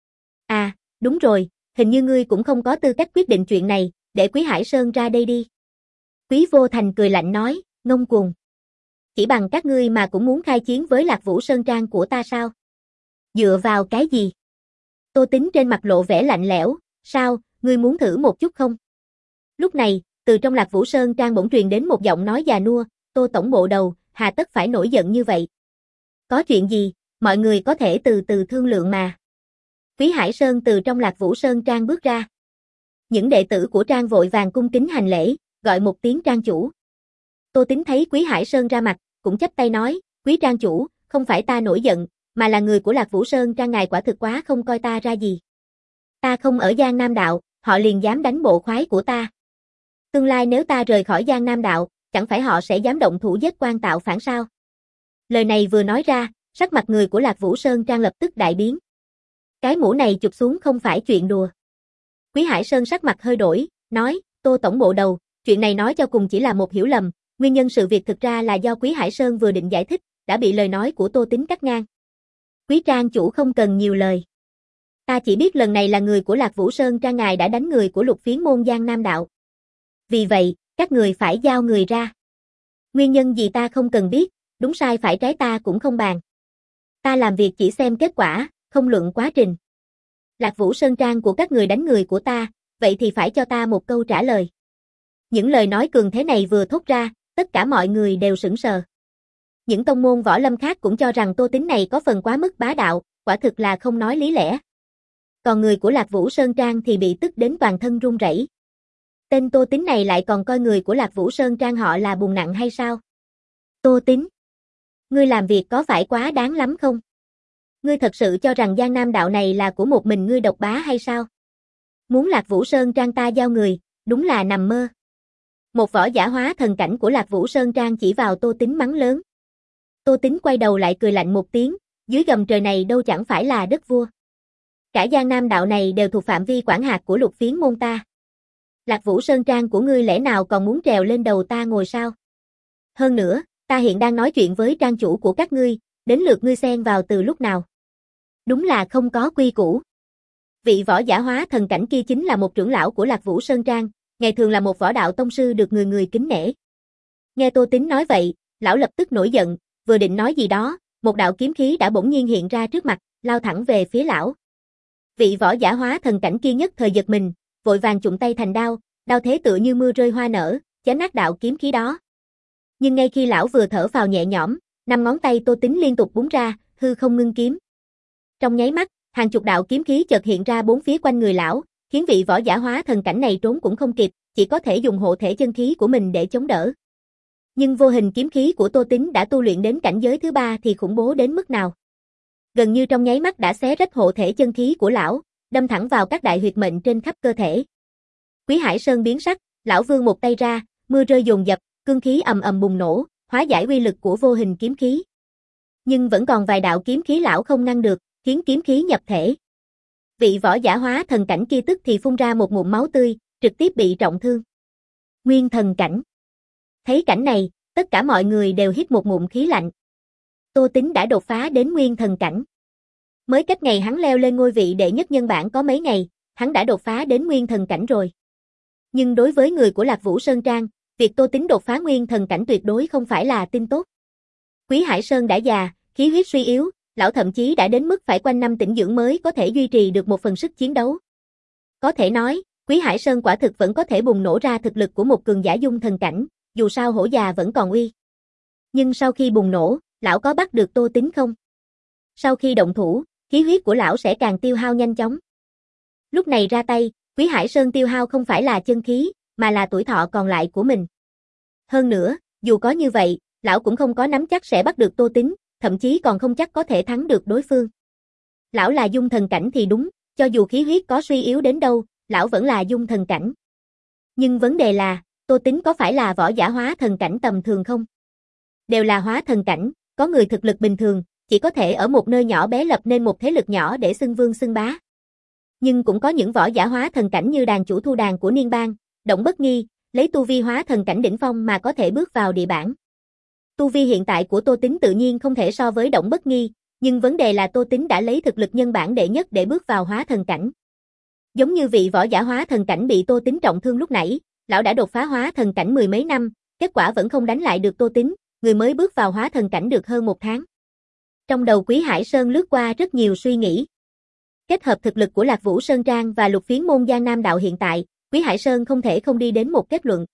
À, đúng rồi, hình như ngươi cũng không có tư cách quyết định chuyện này, để Quý Hải Sơn ra đây đi. Quý Vô Thành cười lạnh nói, ngông cuồng. Chỉ bằng các ngươi mà cũng muốn khai chiến với Lạc Vũ Sơn Trang của ta sao? Dựa vào cái gì? Tô Tính trên mặt lộ vẻ lạnh lẽo, sao, ngươi muốn thử một chút không? Lúc này, từ trong Lạc Vũ Sơn Trang bỗng truyền đến một giọng nói già nua, Tô tổng bộ đầu, hà tất phải nổi giận như vậy? Có chuyện gì, mọi người có thể từ từ thương lượng mà. Quý Hải Sơn từ trong Lạc Vũ Sơn Trang bước ra. Những đệ tử của Trang vội vàng cung kính hành lễ, gọi một tiếng Trang chủ. Tô Tính thấy Quý Hải Sơn ra mặt, cũng chắp tay nói, Quý Trang chủ, không phải ta nổi giận, mà là người của Lạc Vũ Sơn Trang ngài quả thực quá không coi ta ra gì. Ta không ở Giang Nam Đạo, họ liền dám đánh bộ khoái của ta. Tương lai nếu ta rời khỏi Giang Nam Đạo, chẳng phải họ sẽ dám động thủ giết Quan Tạo Phản sao? Lời này vừa nói ra, sắc mặt người của Lạc Vũ Sơn Trang lập tức đại biến. Cái mũ này chụp xuống không phải chuyện đùa. Quý Hải Sơn sắc mặt hơi đổi, nói, Tô tổng bộ đầu, chuyện này nói cho cùng chỉ là một hiểu lầm, nguyên nhân sự việc thực ra là do Quý Hải Sơn vừa định giải thích, đã bị lời nói của Tô Tính cắt ngang. Quý trang chủ không cần nhiều lời. Ta chỉ biết lần này là người của Lạc Vũ Sơn Trang ngài đã đánh người của Lục Phiến môn Giang Nam đạo. Vì vậy, các người phải giao người ra. Nguyên nhân gì ta không cần biết, đúng sai phải trái ta cũng không bàn. Ta làm việc chỉ xem kết quả, không luận quá trình. Lạc Vũ Sơn Trang của các người đánh người của ta, vậy thì phải cho ta một câu trả lời. Những lời nói cường thế này vừa thốt ra, tất cả mọi người đều sững sờ. Những tông môn võ lâm khác cũng cho rằng Tô Tính này có phần quá mức bá đạo, quả thực là không nói lý lẽ. Còn người của Lạc Vũ Sơn Trang thì bị tức đến toàn thân run rẩy. Tên Tô Tính này lại còn coi người của Lạc Vũ Sơn Trang họ là bùn nặng hay sao? Tô Tính, ngươi làm việc có phải quá đáng lắm không? Ngươi thật sự cho rằng Giang Nam đạo này là của một mình ngươi độc bá hay sao? Muốn Lạc Vũ Sơn Trang ta giao người, đúng là nằm mơ. Một võ giả hóa thần cảnh của Lạc Vũ Sơn Trang chỉ vào Tô Tính mắng lớn. Tô Tính quay đầu lại cười lạnh một tiếng, dưới gầm trời này đâu chẳng phải là đất vua. Cả Giang Nam đạo này đều thuộc phạm vi quản hạt của Lục Phiến môn ta. Lạc Vũ Sơn Trang của ngươi lẽ nào còn muốn trèo lên đầu ta ngồi sao? Hơn nữa, ta hiện đang nói chuyện với trang chủ của các ngươi, đến lượt ngươi xen vào từ lúc nào? Đúng là không có quy củ. Vị võ giả hóa thần cảnh kia chính là một trưởng lão của Lạc Vũ Sơn Trang, ngày thường là một võ đạo tông sư được người người kính nể. Nghe Tô Tính nói vậy, lão lập tức nổi giận, vừa định nói gì đó, một đạo kiếm khí đã bỗng nhiên hiện ra trước mặt, lao thẳng về phía lão. Vị võ giả hóa thần cảnh kia nhất thời giật mình, vội vàng chụm tay thành đao, đao thế tựa như mưa rơi hoa nở, chém nát đạo kiếm khí đó. Nhưng ngay khi lão vừa thở phào nhẹ nhõm, năm ngón tay Tô Tính liên tục búng ra, hư không ngưng kiếm. Trong nháy mắt, hàng chục đạo kiếm khí chợt hiện ra bốn phía quanh người lão, khiến vị võ giả hóa thần cảnh này trốn cũng không kịp, chỉ có thể dùng hộ thể chân khí của mình để chống đỡ. Nhưng vô hình kiếm khí của Tô Tính đã tu luyện đến cảnh giới thứ ba thì khủng bố đến mức nào? Gần như trong nháy mắt đã xé rách hộ thể chân khí của lão, đâm thẳng vào các đại huyệt mệnh trên khắp cơ thể. Quý Hải Sơn biến sắc, lão vươn một tay ra, mưa rơi dồn dập, cương khí ầm ầm bùng nổ, hóa giải uy lực của vô hình kiếm khí. Nhưng vẫn còn vài đạo kiếm khí lão không ngăn được, khiến kiếm khí nhập thể. Vị võ giả hóa thần cảnh kia tức thì phun ra một ngụm máu tươi, trực tiếp bị trọng thương. Nguyên thần cảnh. Thấy cảnh này, tất cả mọi người đều hít một ngụm khí lạnh. Tô Tính đã đột phá đến nguyên thần cảnh. Mới cách ngày hắn leo lên ngôi vị đệ nhất nhân bảng có mấy ngày, hắn đã đột phá đến nguyên thần cảnh rồi. Nhưng đối với người của Lạc Vũ Sơn Trang, việc Tô Tính đột phá nguyên thần cảnh tuyệt đối không phải là tin tốt. Quý Hải Sơn đã già, khí huyết suy yếu, lão thậm chí đã đến mức phải quanh năm tĩnh dưỡng mới có thể duy trì được một phần sức chiến đấu. Có thể nói, Quý Hải Sơn quả thực vẫn có thể bùng nổ ra thực lực của một cường giả dung thần cảnh, dù sao hổ già vẫn còn uy. Nhưng sau khi bùng nổ, lão có bắt được Tô Tính không? Sau khi động thủ, khí huyết của lão sẽ càng tiêu hao nhanh chóng. Lúc này ra tay, Quý Hải Sơn tiêu hao không phải là chân khí, mà là tuổi thọ còn lại của mình. Hơn nữa, dù có như vậy, lão cũng không có nắm chắc sẽ bắt được Tô Tính, thậm chí còn không chắc có thể thắng được đối phương. Lão là dung thần cảnh thì đúng, cho dù khí huyết có suy yếu đến đâu, lão vẫn là dung thần cảnh. Nhưng vấn đề là, Tô Tính có phải là võ giả hóa thần cảnh tầm thường không? Đều là hóa thần cảnh, có người thực lực bình thường, chỉ có thể ở một nơi nhỏ bé lập nên một thế lực nhỏ để xưng vương xưng bá. Nhưng cũng có những võ giả hóa thần cảnh như đàn chủ thu đàn của Niên Bang, Động Bất Nghi, lấy tu vi hóa thần cảnh đỉnh phong mà có thể bước vào địa bảng. Tu vi hiện tại của Tô Tính tự nhiên không thể so với Động Bất Nghi, nhưng vấn đề là Tô Tính đã lấy thực lực nhân bản đệ nhất để bước vào hóa thần cảnh. Giống như vị võ giả hóa thần cảnh bị Tô Tính trọng thương lúc nãy, lão đã đột phá hóa thần cảnh mười mấy năm, kết quả vẫn không đánh lại được Tô Tính, người mới bước vào hóa thần cảnh được hơn một tháng. Trong đầu Quý Hải Sơn lướt qua rất nhiều suy nghĩ. Kết hợp thực lực của Lạc Vũ Sơn Trang và Lục Phiến môn Giang Nam đạo hiện tại, Quý Hải Sơn không thể không đi đến một kết luận.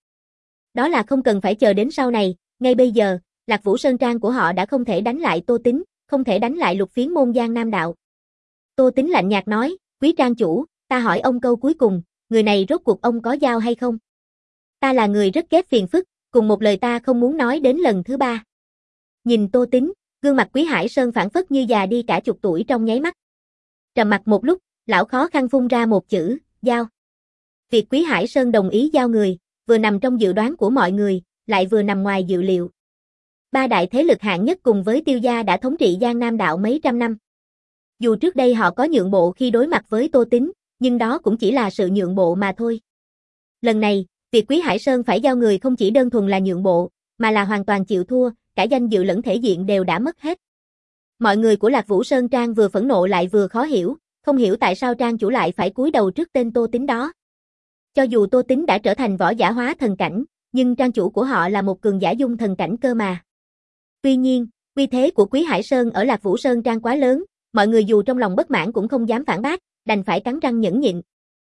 Đó là không cần phải chờ đến sau này, ngay bây giờ, Lạc Vũ Sơn Trang của họ đã không thể đánh lại Tô Tính, không thể đánh lại Lục Phiến môn Giang Nam đạo. Tô Tính lạnh nhạt nói, Quý trang chủ, ta hỏi ông câu cuối cùng, người này rốt cuộc ông có giao hay không? Ta là người rất ghét phiền phức, cùng một lời ta không muốn nói đến lần thứ ba. Nhìn Tô Tính, gương mặt Quý Hải Sơn phảng phất như già đi cả chục tuổi trong nháy mắt. Trầm mặc một lúc, lão khó khăn phun ra một chữ, giao. Việc Quý Hải Sơn đồng ý giao người, vừa nằm trong dự đoán của mọi người, lại vừa nằm ngoài dự liệu. Ba đại thế lực hạng nhất cùng với Tiêu gia đã thống trị Giang Nam đạo mấy trăm năm. Dù trước đây họ có nhượng bộ khi đối mặt với Tô Tính, nhưng đó cũng chỉ là sự nhượng bộ mà thôi. Lần này, việc Quý Hải Sơn phải giao người không chỉ đơn thuần là nhượng bộ, mà là hoàn toàn chịu thua, cả danh dự lẫn thể diện đều đã mất hết. Mọi người của Lạc Vũ Sơn Trang vừa phẫn nộ lại vừa khó hiểu, không hiểu tại sao Trang chủ lại phải cúi đầu trước tên Tô Tín đó. Cho dù Tô Tín đã trở thành võ giả hóa thần cảnh, nhưng Trang chủ của họ là một cường giả dung thần cảnh cơ mà. Tuy nhiên, uy thế của Quý Hải Sơn ở Lạc Vũ Sơn Trang quá lớn, mọi người dù trong lòng bất mãn cũng không dám phản bác, đành phải cắn răng nhẫn nhịn.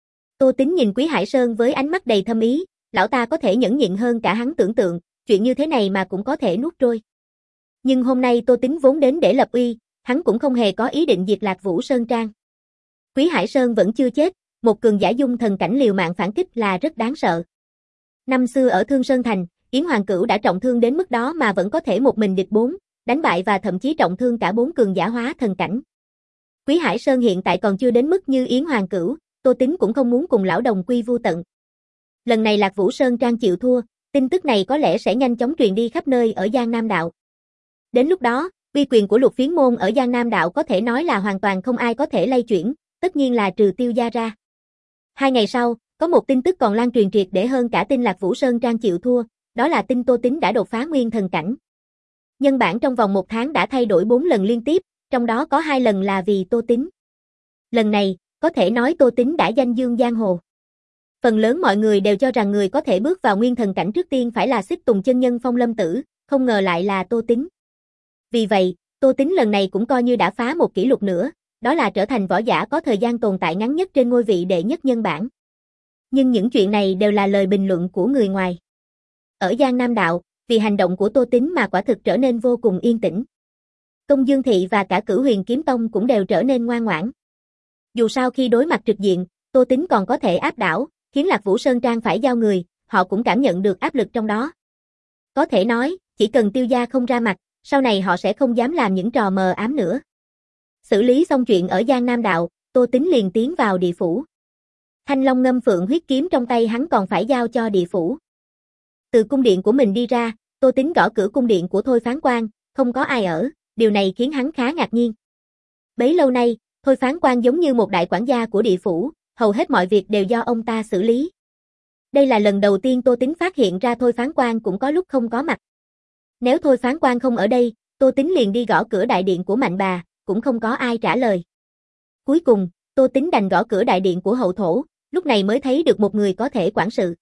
Tô Tín nhìn Quý Hải Sơn với ánh mắt đầy thâm ý, lão ta có thể nhẫn nhịn hơn cả hắn tưởng tượng, chuyện như thế này mà cũng có thể nuốt trôi. Nhưng hôm nay Tô Tín vốn đến để lập uy, hắn cũng không hề có ý định diệt Lạc Vũ Sơn Trang. Quý Hải Sơn vẫn chưa chết, một cường giả dung thần cảnh liều mạng phản kích là rất đáng sợ. Năm xưa ở Thương Sơn Thành, Yến Hoàng Cửu đã trọng thương đến mức đó mà vẫn có thể một mình địch bốn, đánh bại và thậm chí trọng thương cả bốn cường giả hóa thần cảnh. Quý Hải Sơn hiện tại còn chưa đến mức như Yến Hoàng Cửu, Tô Tín cũng không muốn cùng lão đồng quy vu tận. Lần này Lạc Vũ Sơn Trang chịu thua, tin tức này có lẽ sẽ nhanh chóng truyền đi khắp nơi ở Giang Nam Đạo. Đến lúc đó, uy quyền của Lục Phiến môn ở Giang Nam Đạo có thể nói là hoàn toàn không ai có thể lay chuyển, tất nhiên là trừ Tiêu gia ra. Hai ngày sau, có một tin tức còn lan truyền triệt để hơn cả tin Lạc Vũ Sơn Trang chịu thua, đó là tin Tô Tín đã đột phá nguyên thần cảnh. Nhân bản trong vòng một tháng đã thay đổi bốn lần liên tiếp, trong đó có hai lần là vì Tô Tín. Lần này, có thể nói Tô Tín đã danh dương giang hồ. Phần lớn mọi người đều cho rằng người có thể bước vào nguyên thần cảnh trước tiên phải là Xích Tùng chân nhân Phong Lâm Tử, không ngờ lại là Tô Tín. Vì vậy, Tô Tín lần này cũng coi như đã phá một kỷ lục nữa, đó là trở thành võ giả có thời gian tồn tại ngắn nhất trên ngôi vị đệ nhất nhân bản. Nhưng những chuyện này đều là lời bình luận của người ngoài. Ở Giang Nam Đạo, vì hành động của Tô Tín mà quả thực trở nên vô cùng yên tĩnh. Công Dương Thị và cả Cửu Huyền Kiếm Tông cũng đều trở nên ngoan ngoãn. Dù sao khi đối mặt trực diện, Tô Tín còn có thể áp đảo, khiến Lạc Vũ Sơn Trang phải giao người, họ cũng cảm nhận được áp lực trong đó. Có thể nói, chỉ cần Tiêu gia không ra mặt, sau này họ sẽ không dám làm những trò mờ ám nữa. Xử lý xong chuyện ở Giang Nam Đạo, Tô Tín liền tiến vào địa phủ. Thanh Long ngâm phượng huyết kiếm trong tay hắn còn phải giao cho địa phủ. Từ cung điện của mình đi ra, Tô Tín gõ cửa cung điện của Thôi Phán Quan, không có ai ở, điều này khiến hắn khá ngạc nhiên. Bấy lâu nay, Thôi Phán Quan giống như một đại quản gia của địa phủ, hầu hết mọi việc đều do ông ta xử lý. Đây là lần đầu tiên Tô Tín phát hiện ra Thôi Phán Quan cũng có lúc không có mặt. Nếu Thôi Phán Quan không ở đây, Tô Tín liền đi gõ cửa đại điện của Mạnh Bà, cũng không có ai trả lời. Cuối cùng, Tô Tín đành gõ cửa đại điện của Hậu Thổ, lúc này mới thấy được một người có thể quản sự.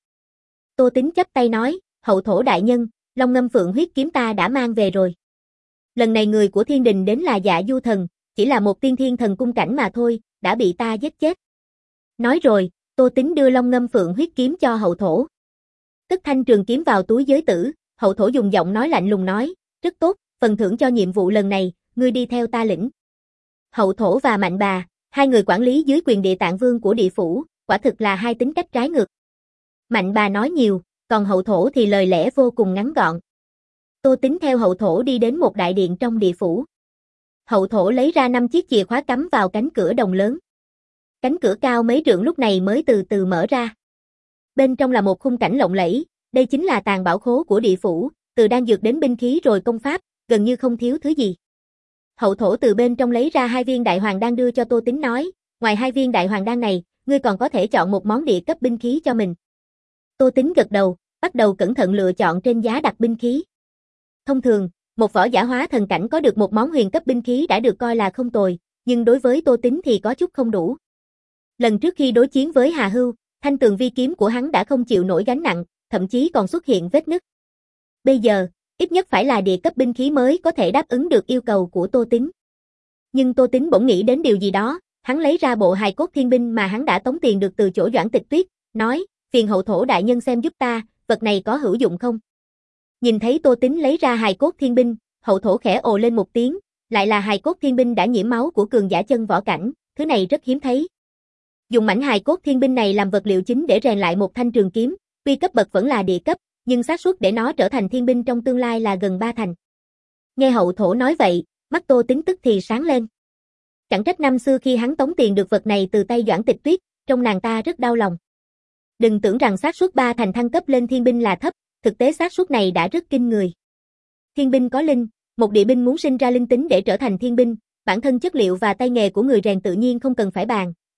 Tô Tín chắp tay nói, Hậu Thổ đại nhân, Long Ngâm Phượng huyết kiếm ta đã mang về rồi. Lần này người của thiên đình đến là Dạ Du Thần, chỉ là một tiên thiên thần cung cảnh mà thôi, đã bị ta giết chết. Nói rồi, Tô Tín đưa Long Ngâm Phượng huyết kiếm cho Hậu Thổ. Tức thanh trường kiếm vào túi giới tử, Hậu Thổ dùng giọng nói lạnh lùng nói, rất tốt, phần thưởng cho nhiệm vụ lần này, ngươi đi theo ta lĩnh. Hậu Thổ và Mạnh Bà, hai người quản lý dưới quyền Địa Tạng Vương của địa phủ, quả thực là hai tính cách trái ngược. Mạnh Bà nói nhiều, còn Hậu Thổ thì lời lẽ vô cùng ngắn gọn. Tô Tín theo Hậu Thổ đi đến một đại điện trong địa phủ. Hậu Thổ lấy ra năm chiếc chìa khóa cắm vào cánh cửa đồng lớn. Cánh cửa cao mấy trượng lúc này mới từ từ mở ra. Bên trong là một khung cảnh lộng lẫy, đây chính là tàng bảo khố của địa phủ, từ đan dược đến binh khí rồi công pháp, gần như không thiếu thứ gì. Hậu Thổ từ bên trong lấy ra hai viên đại hoàng đan đưa cho Tô Tín nói, ngoài hai viên đại hoàng đan này, ngươi còn có thể chọn một món địa cấp binh khí cho mình. Tô Tín gật đầu, bắt đầu cẩn thận lựa chọn trên giá đặt binh khí. Thông thường, một võ giả hóa thần cảnh có được một món huyền cấp binh khí đã được coi là không tồi, nhưng đối với Tô Tín thì có chút không đủ. Lần trước khi đối chiến với Hà Hưu, thanh tường vi kiếm của hắn đã không chịu nổi gánh nặng, thậm chí còn xuất hiện vết nứt. Bây giờ, ít nhất phải là địa cấp binh khí mới có thể đáp ứng được yêu cầu của Tô Tín. Nhưng Tô Tín bỗng nghĩ đến điều gì đó, hắn lấy ra bộ hài cốt thiên binh mà hắn đã tống tiền được từ chỗ Doãn Tịch Tuyết, nói, phiền Hậu Thổ đại nhân xem giúp ta, vật này có hữu dụng không? Nhìn thấy Tô Tín lấy ra hài cốt thiên binh, Hậu Thổ khẽ ồ lên một tiếng, lại là hài cốt thiên binh đã nhiễm máu của cường giả chân võ cảnh, thứ này rất hiếm thấy. Dùng mảnh hài cốt thiên binh này làm vật liệu chính để rèn lại một thanh trường kiếm, tuy cấp bậc vẫn là địa cấp, nhưng xác suất để nó trở thành thiên binh trong tương lai là gần ba thành. Nghe Hậu Thổ nói vậy, mắt Tô Tín tức thì sáng lên. Chẳng trách năm xưa khi hắn tống tiền được vật này từ tay Doãn Tịch Tuyết, trong nàng ta rất đau lòng. Đừng tưởng rằng xác suất ba thành thăng cấp lên thiên binh là thấp, thực tế xác suất này đã rất kinh người. Thiên binh có linh, một địa binh muốn sinh ra linh tính để trở thành thiên binh, bản thân chất liệu và tay nghề của người rèn tự nhiên không cần phải bàn,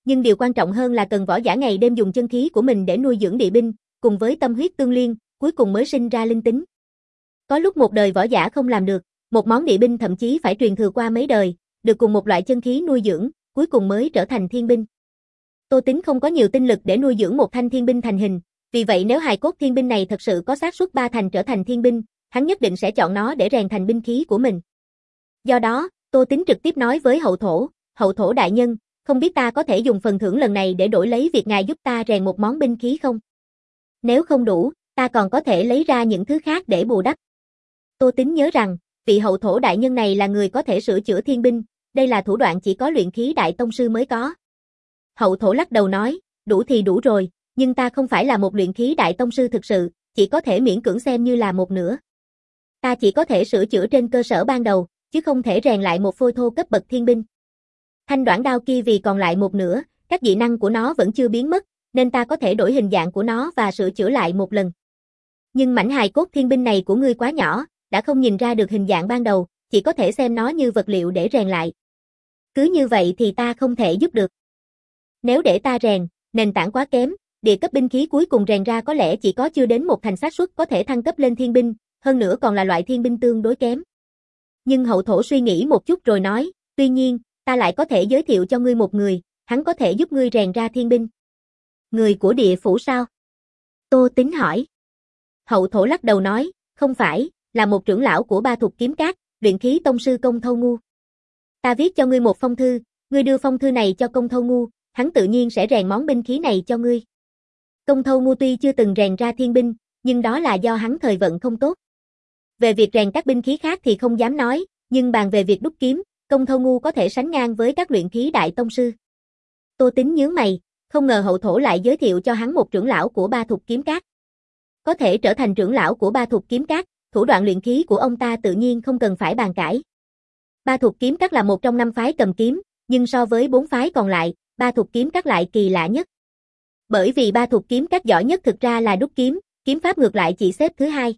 nhưng điều quan trọng hơn là cần võ giả ngày đêm dùng chân khí của mình để nuôi dưỡng địa binh, cùng với tâm huyết tương liên, cuối cùng mới sinh ra linh tính. Có lúc một đời võ giả không làm được, một món địa binh thậm chí phải truyền thừa qua mấy đời, được cùng một loại chân khí nuôi dưỡng, cuối cùng mới trở thành thiên binh. Tô Tính không có nhiều tinh lực để nuôi dưỡng một thanh thiên binh thành hình, vì vậy nếu hài cốt thiên binh này thật sự có xác suất ba thành trở thành thiên binh, hắn nhất định sẽ chọn nó để rèn thành binh khí của mình. Do đó, Tô Tính trực tiếp nói với hậu thổ, hậu thổ đại nhân, không biết ta có thể dùng phần thưởng lần này để đổi lấy việc ngài giúp ta rèn một món binh khí không? Nếu không đủ, ta còn có thể lấy ra những thứ khác để bù đắp. Tô Tính nhớ rằng, vị hậu thổ đại nhân này là người có thể sửa chữa thiên binh, đây là thủ đoạn chỉ có luyện khí đại tông sư mới có. Hậu thổ lắc đầu nói, đủ thì đủ rồi, nhưng ta không phải là một luyện khí đại tông sư thực sự, chỉ có thể miễn cưỡng xem như là một nửa. Ta chỉ có thể sửa chữa trên cơ sở ban đầu, chứ không thể rèn lại một phôi thô cấp bậc thiên binh. Thanh đoạn đao kia vì còn lại một nửa, các dị năng của nó vẫn chưa biến mất, nên ta có thể đổi hình dạng của nó và sửa chữa lại một lần. Nhưng mảnh hài cốt thiên binh này của ngươi quá nhỏ, đã không nhìn ra được hình dạng ban đầu, chỉ có thể xem nó như vật liệu để rèn lại. Cứ như vậy thì ta không thể giúp được. Nếu để ta rèn, nền tảng quá kém, địa cấp binh khí cuối cùng rèn ra có lẽ chỉ có chưa đến một thành xác suất có thể thăng cấp lên thiên binh, hơn nữa còn là loại thiên binh tương đối kém. Nhưng hậu thổ suy nghĩ một chút rồi nói, tuy nhiên, ta lại có thể giới thiệu cho ngươi một người, hắn có thể giúp ngươi rèn ra thiên binh. Người của địa phủ sao? Tô Tính hỏi. Hậu thổ lắc đầu nói, không phải, là một trưởng lão của Ba Thục Kiếm Các, luyện khí tông sư Công Thâu Ngu. Ta viết cho ngươi một phong thư, ngươi đưa phong thư này cho Công Thâu Ngu, hắn tự nhiên sẽ rèn món binh khí này cho ngươi. Công Thâu Ngu tuy chưa từng rèn ra thiên binh, nhưng đó là do hắn thời vận không tốt. Về việc rèn các binh khí khác thì không dám nói, nhưng bàn về việc đúc kiếm, Công Thâu Ngu có thể sánh ngang với các luyện khí đại tông sư. Tô Tính nhướng mày, không ngờ hậu thổ lại giới thiệu cho hắn một trưởng lão của Ba Thục Kiếm Các. Có thể trở thành trưởng lão của Ba Thục Kiếm Các, thủ đoạn luyện khí của ông ta tự nhiên không cần phải bàn cãi. Ba Thục Kiếm Các là một trong năm phái cầm kiếm, nhưng so với bốn phái còn lại, Ba Thục Kiếm Các lại kỳ lạ nhất. Bởi vì Ba Thục Kiếm Các giỏi nhất thực ra là đúc kiếm, kiếm pháp ngược lại chỉ xếp thứ hai.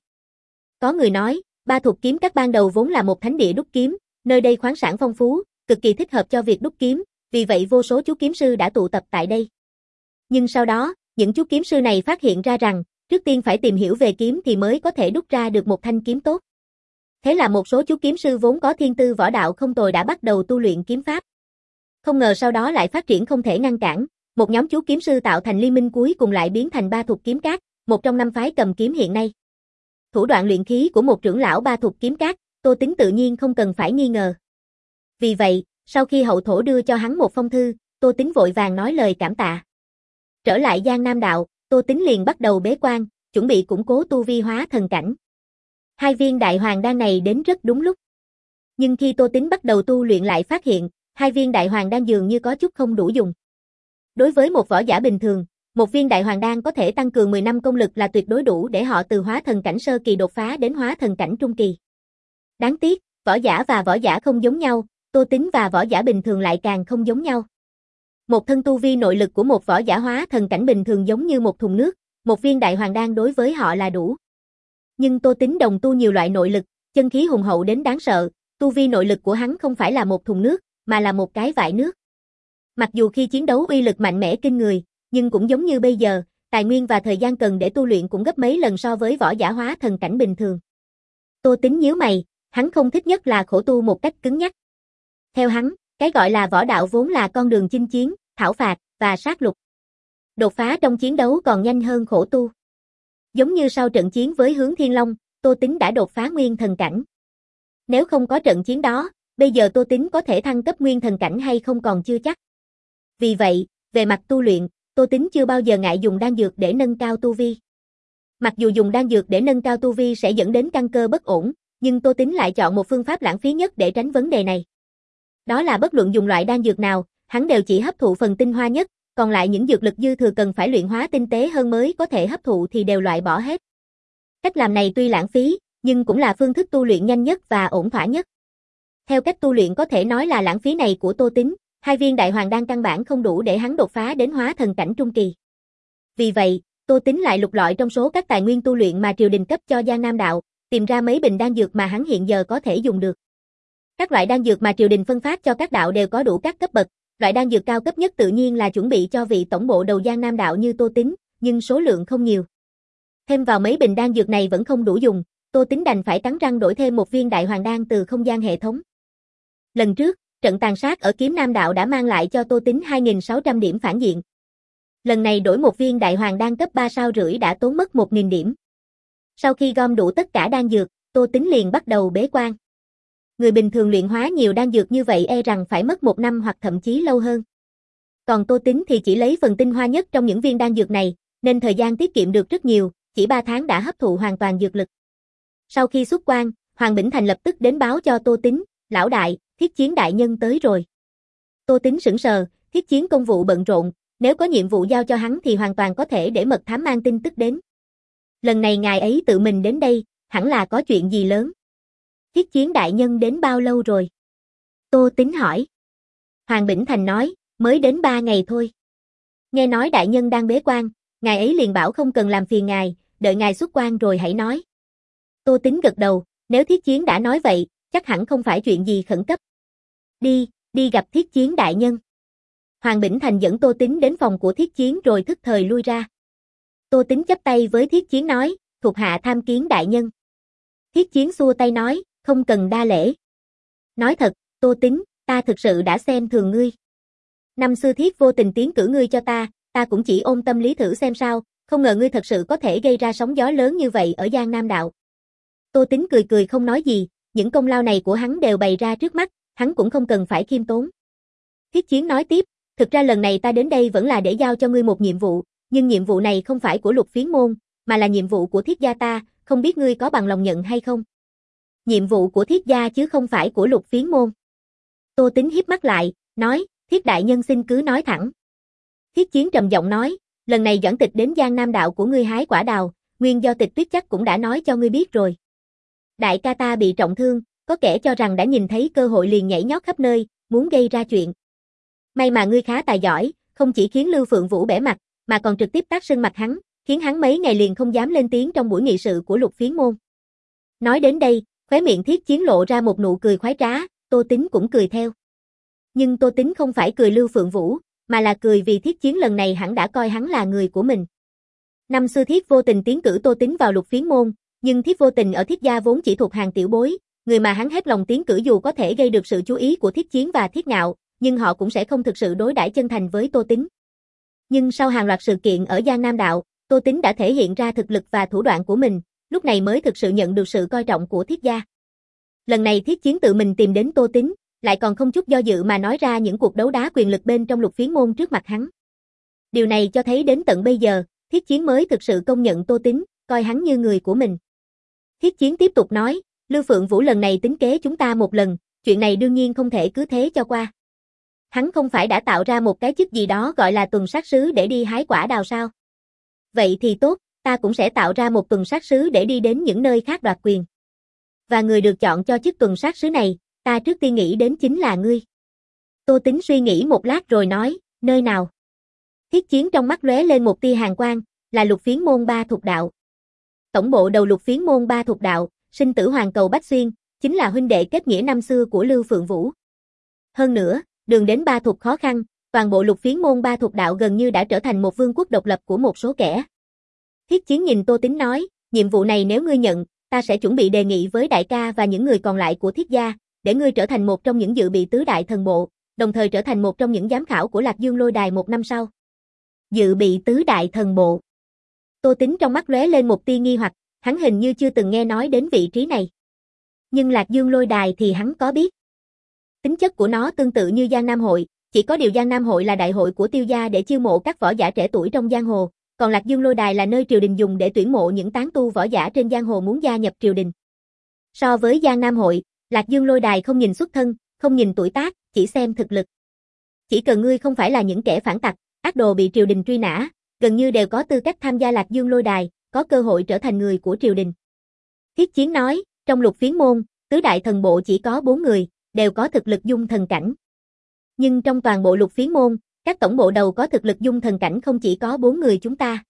Có người nói, Ba Thục Kiếm Các ban đầu vốn là một thánh địa đúc kiếm, nơi đây khoáng sản phong phú, cực kỳ thích hợp cho việc đúc kiếm, vì vậy vô số chú kiếm sư đã tụ tập tại đây. Nhưng sau đó, những chú kiếm sư này phát hiện ra rằng, trước tiên phải tìm hiểu về kiếm thì mới có thể đúc ra được một thanh kiếm tốt. Thế là một số chú kiếm sư vốn có thiên tư võ đạo không tồi đã bắt đầu tu luyện kiếm pháp. Không ngờ sau đó lại phát triển không thể ngăn cản, một nhóm chú kiếm sư tạo thành liên minh cuối cùng lại biến thành Ba Thục Kiếm Các, một trong năm phái cầm kiếm hiện nay. Thủ đoạn luyện khí của một trưởng lão Ba Thục Kiếm Các, Tô Tính tự nhiên không cần phải nghi ngờ. Vì vậy, sau khi hậu thổ đưa cho hắn một phong thư, Tô Tính vội vàng nói lời cảm tạ. Trở lại Giang Nam Đạo, Tô Tính liền bắt đầu bế quan, chuẩn bị củng cố tu vi hóa thần cảnh. Hai viên đại hoàng đan này đến rất đúng lúc. Nhưng khi Tô Tính bắt đầu tu luyện lại phát hiện, hai viên đại hoàng đan dường như có chút không đủ dùng. Đối với một võ giả bình thường, một viên đại hoàng đan có thể tăng cường mười năm công lực là tuyệt đối đủ để họ từ hóa thần cảnh sơ kỳ đột phá đến hóa thần cảnh trung kỳ. Đáng tiếc, võ giả và võ giả không giống nhau, Tô Tính và võ giả bình thường lại càng không giống nhau. Một thân tu vi nội lực của một võ giả hóa thần cảnh bình thường giống như một thùng nước, một viên đại hoàng đan đối với họ là đủ. Nhưng Tô Tính đồng tu nhiều loại nội lực, chân khí hùng hậu đến đáng sợ, tu vi nội lực của hắn không phải là một thùng nước, mà là một cái vại nước. Mặc dù khi chiến đấu uy lực mạnh mẽ kinh người, nhưng cũng giống như bây giờ, tài nguyên và thời gian cần để tu luyện cũng gấp mấy lần so với võ giả hóa thần cảnh bình thường. Tô Tính nhíu mày, hắn không thích nhất là khổ tu một cách cứng nhắc. Theo hắn, cái gọi là võ đạo vốn là con đường chinh chiến, thảo phạt và sát lục. Đột phá trong chiến đấu còn nhanh hơn khổ tu. Giống như sau trận chiến với Hướng Thiên Long, Tô Tính đã đột phá nguyên thần cảnh. Nếu không có trận chiến đó, bây giờ Tô Tính có thể thăng cấp nguyên thần cảnh hay không còn chưa chắc. Vì vậy, về mặt tu luyện, Tô Tính chưa bao giờ ngại dùng đan dược để nâng cao tu vi. Mặc dù dùng đan dược để nâng cao tu vi sẽ dẫn đến căn cơ bất ổn, nhưng Tô Tính lại chọn một phương pháp lãng phí nhất để tránh vấn đề này. Đó là bất luận dùng loại đan dược nào, hắn đều chỉ hấp thụ phần tinh hoa nhất, còn lại những dược lực dư thừa cần phải luyện hóa tinh tế hơn mới có thể hấp thụ thì đều loại bỏ hết. Cách làm này tuy lãng phí, nhưng cũng là phương thức tu luyện nhanh nhất và ổn thỏa nhất. Theo cách tu luyện có thể nói là lãng phí này của Tô Tính, hai viên đại hoàng đan căn bản không đủ để hắn đột phá đến hóa thần cảnh trung kỳ. Vì vậy, Tô Tính lại lục lọi trong số các tài nguyên tu luyện mà triều đình cấp cho Giang Nam Đạo, tìm ra mấy bình đan dược mà hắn hiện giờ có thể dùng được. Các loại đan dược mà triều đình phân phát cho các đạo đều có đủ các cấp bậc, Loại đan dược cao cấp nhất tự nhiên là chuẩn bị cho vị tổng bộ đầu Giang Nam đạo như Tô Tính, nhưng số lượng không nhiều. Thêm vào mấy bình đan dược này vẫn không đủ dùng, Tô Tính đành phải cắn răng đổi thêm một viên đại hoàng đan từ không gian hệ thống. Lần trước, trận tàn sát ở Kiếm Nam đạo đã mang lại cho Tô Tính hai nghìn sáu trăm điểm phản diện. Lần này đổi một viên đại hoàng đan cấp ba sao rưỡi đã tốn mất một nghìn điểm. Sau khi gom đủ tất cả đan dược, Tô Tính liền bắt đầu bế quan. Người bình thường luyện hóa nhiều đan dược như vậy e rằng phải mất một năm hoặc thậm chí lâu hơn. Còn Tô Tính thì chỉ lấy phần tinh hoa nhất trong những viên đan dược này, nên thời gian tiết kiệm được rất nhiều, chỉ ba tháng đã hấp thụ hoàn toàn dược lực. Sau khi xuất quan, Hoàng Bỉnh Thành lập tức đến báo cho Tô Tính, lão đại, Thiết Chiến đại nhân tới rồi. Tô Tính sững sờ, Thiết Chiến công vụ bận rộn, nếu có nhiệm vụ giao cho hắn thì hoàn toàn có thể để mật thám mang tin tức đến. Lần này ngài ấy tự mình đến đây, hẳn là có chuyện gì lớn. Thiết Chiến đại nhân đến bao lâu rồi? Tô Tính hỏi. Hoàng Bỉnh Thành nói, mới đến ba ngày thôi. Nghe nói đại nhân đang bế quan, ngài ấy liền bảo không cần làm phiền ngài, đợi ngài xuất quan rồi hãy nói. Tô Tính gật đầu, nếu Thiết Chiến đã nói vậy, chắc hẳn không phải chuyện gì khẩn cấp. Đi, đi gặp Thiết Chiến đại nhân. Hoàng Bỉnh Thành dẫn Tô Tính đến phòng của Thiết Chiến rồi thức thời lui ra. Tô Tính chắp tay với Thiết Chiến nói, thuộc hạ tham kiến đại nhân. Thiết Chiến xua tay nói, không cần đa lễ. Nói thật, Tô Tính, ta thực sự đã xem thường ngươi. Năm xưa Thiết vô tình tiến cử ngươi cho ta, ta cũng chỉ ôm tâm lý thử xem sao, không ngờ ngươi thật sự có thể gây ra sóng gió lớn như vậy ở Giang Nam đạo. Tô Tính cười cười không nói gì, những công lao này của hắn đều bày ra trước mắt, hắn cũng không cần phải khiêm tốn. Thiết Chiến nói tiếp, thực ra lần này ta đến đây vẫn là để giao cho ngươi một nhiệm vụ, nhưng nhiệm vụ này không phải của Lục Phiến môn, mà là nhiệm vụ của Thiết gia ta, không biết ngươi có bằng lòng nhận hay không? Nhiệm vụ của Thiết gia chứ không phải của Lục Phiến môn. Tô Tính híp mắt lại, nói, Thiết đại nhân xin cứ nói thẳng. Thiết Chiến trầm giọng nói, lần này Doãn Tịch đến Giang Nam đạo của ngươi hái quả đào, nguyên do Tịch Tuyết chắc cũng đã nói cho ngươi biết rồi. Đại ca ta bị trọng thương, có kẻ cho rằng đã nhìn thấy cơ hội liền nhảy nhót khắp nơi, muốn gây ra chuyện. May mà ngươi khá tài giỏi, không chỉ khiến Lưu Phượng Vũ bẻ mặt, mà còn trực tiếp tát sưng mặt hắn, khiến hắn mấy ngày liền không dám lên tiếng trong buổi nghị sự của Lục Phiến môn. Nói đến đây, khóe miệng Thiết Chiến lộ ra một nụ cười khoái trá, Tô Tính cũng cười theo. Nhưng Tô Tính không phải cười Lưu Phượng Vũ, mà là cười vì Thiết Chiến lần này hẳn đã coi hắn là người của mình. Năm xưa Thiết vô tình tiến cử Tô Tính vào Lục Phiến môn, nhưng Thiết vô tình ở Thiết gia vốn chỉ thuộc hàng tiểu bối, người mà hắn hết lòng tiến cử dù có thể gây được sự chú ý của Thiết Chiến và Thiết Ngạo, nhưng họ cũng sẽ không thực sự đối đãi chân thành với Tô Tính. Nhưng sau hàng loạt sự kiện ở Giang Nam đạo, Tô Tính đã thể hiện ra thực lực và thủ đoạn của mình, lúc này mới thực sự nhận được sự coi trọng của Thiết gia. Lần này Thiết Chiến tự mình tìm đến Tô Tính, lại còn không chút do dự mà nói ra những cuộc đấu đá quyền lực bên trong Lục Phiến môn trước mặt hắn. Điều này cho thấy đến tận bây giờ, Thiết Chiến mới thực sự công nhận Tô Tính, coi hắn như người của mình. Thiết Chiến tiếp tục nói, Lưu Phượng Vũ lần này tính kế chúng ta một lần, chuyện này đương nhiên không thể cứ thế cho qua. Hắn không phải đã tạo ra một cái chức gì đó gọi là tuần sát sứ để đi hái quả đào sao? Vậy thì tốt, ta cũng sẽ tạo ra một tuần sát sứ để đi đến những nơi khác đoạt quyền. Và người được chọn cho chức tuần sát sứ này, ta trước tiên nghĩ đến chính là ngươi. Tô Tính suy nghĩ một lát rồi nói, nơi nào? Thiết Chiến trong mắt lóe lên một tia hàn quang, là Lục Phiến môn Ba Thục đạo. Tổng bộ đầu Lục Phiến môn Ba Thục đạo, sinh tử hoàng cầu Bách Xuyên, chính là huynh đệ kết nghĩa năm xưa của Lưu Phượng Vũ. Hơn nữa, đường đến Ba Thục khó khăn, toàn bộ Lục Phiến môn Ba Thục đạo gần như đã trở thành một vương quốc độc lập của một số kẻ. Thiết Chiến nhìn Tô Tính nói, nhiệm vụ này nếu ngươi nhận, ta sẽ chuẩn bị đề nghị với đại ca và những người còn lại của Thiết gia, để ngươi trở thành một trong những dự bị tứ đại thần bộ, đồng thời trở thành một trong những giám khảo của Lạc Dương Lôi Đài một năm sau. Dự bị tứ đại thần bộ. Tô Tính trong mắt lóe lên một tia nghi hoặc, hắn hình như chưa từng nghe nói đến vị trí này. Nhưng Lạc Dương Lôi Đài thì hắn có biết. Tính chất của nó tương tự như Giang Nam Hội, chỉ có điều Giang Nam Hội là đại hội của Tiêu gia để chiêu mộ các võ giả trẻ tuổi trong giang hồ, còn Lạc Dương Lôi Đài là nơi triều đình dùng để tuyển mộ những tán tu võ giả trên giang hồ muốn gia nhập triều đình. So với Giang Nam Hội, Lạc Dương Lôi Đài không nhìn xuất thân, không nhìn tuổi tác, chỉ xem thực lực. Chỉ cần ngươi không phải là những kẻ phản tặc, ác đồ bị triều đình truy nã, gần như đều có tư cách tham gia Lạc Dương Lôi Đài, có cơ hội trở thành người của triều đình. Thiết Chiến nói, trong Lục Phiến môn, tứ đại thần bộ chỉ có bốn người, đều có thực lực dung thần cảnh. Nhưng trong toàn bộ Lục Phiến môn, các tổng bộ đầu có thực lực dung thần cảnh không chỉ có bốn người chúng ta.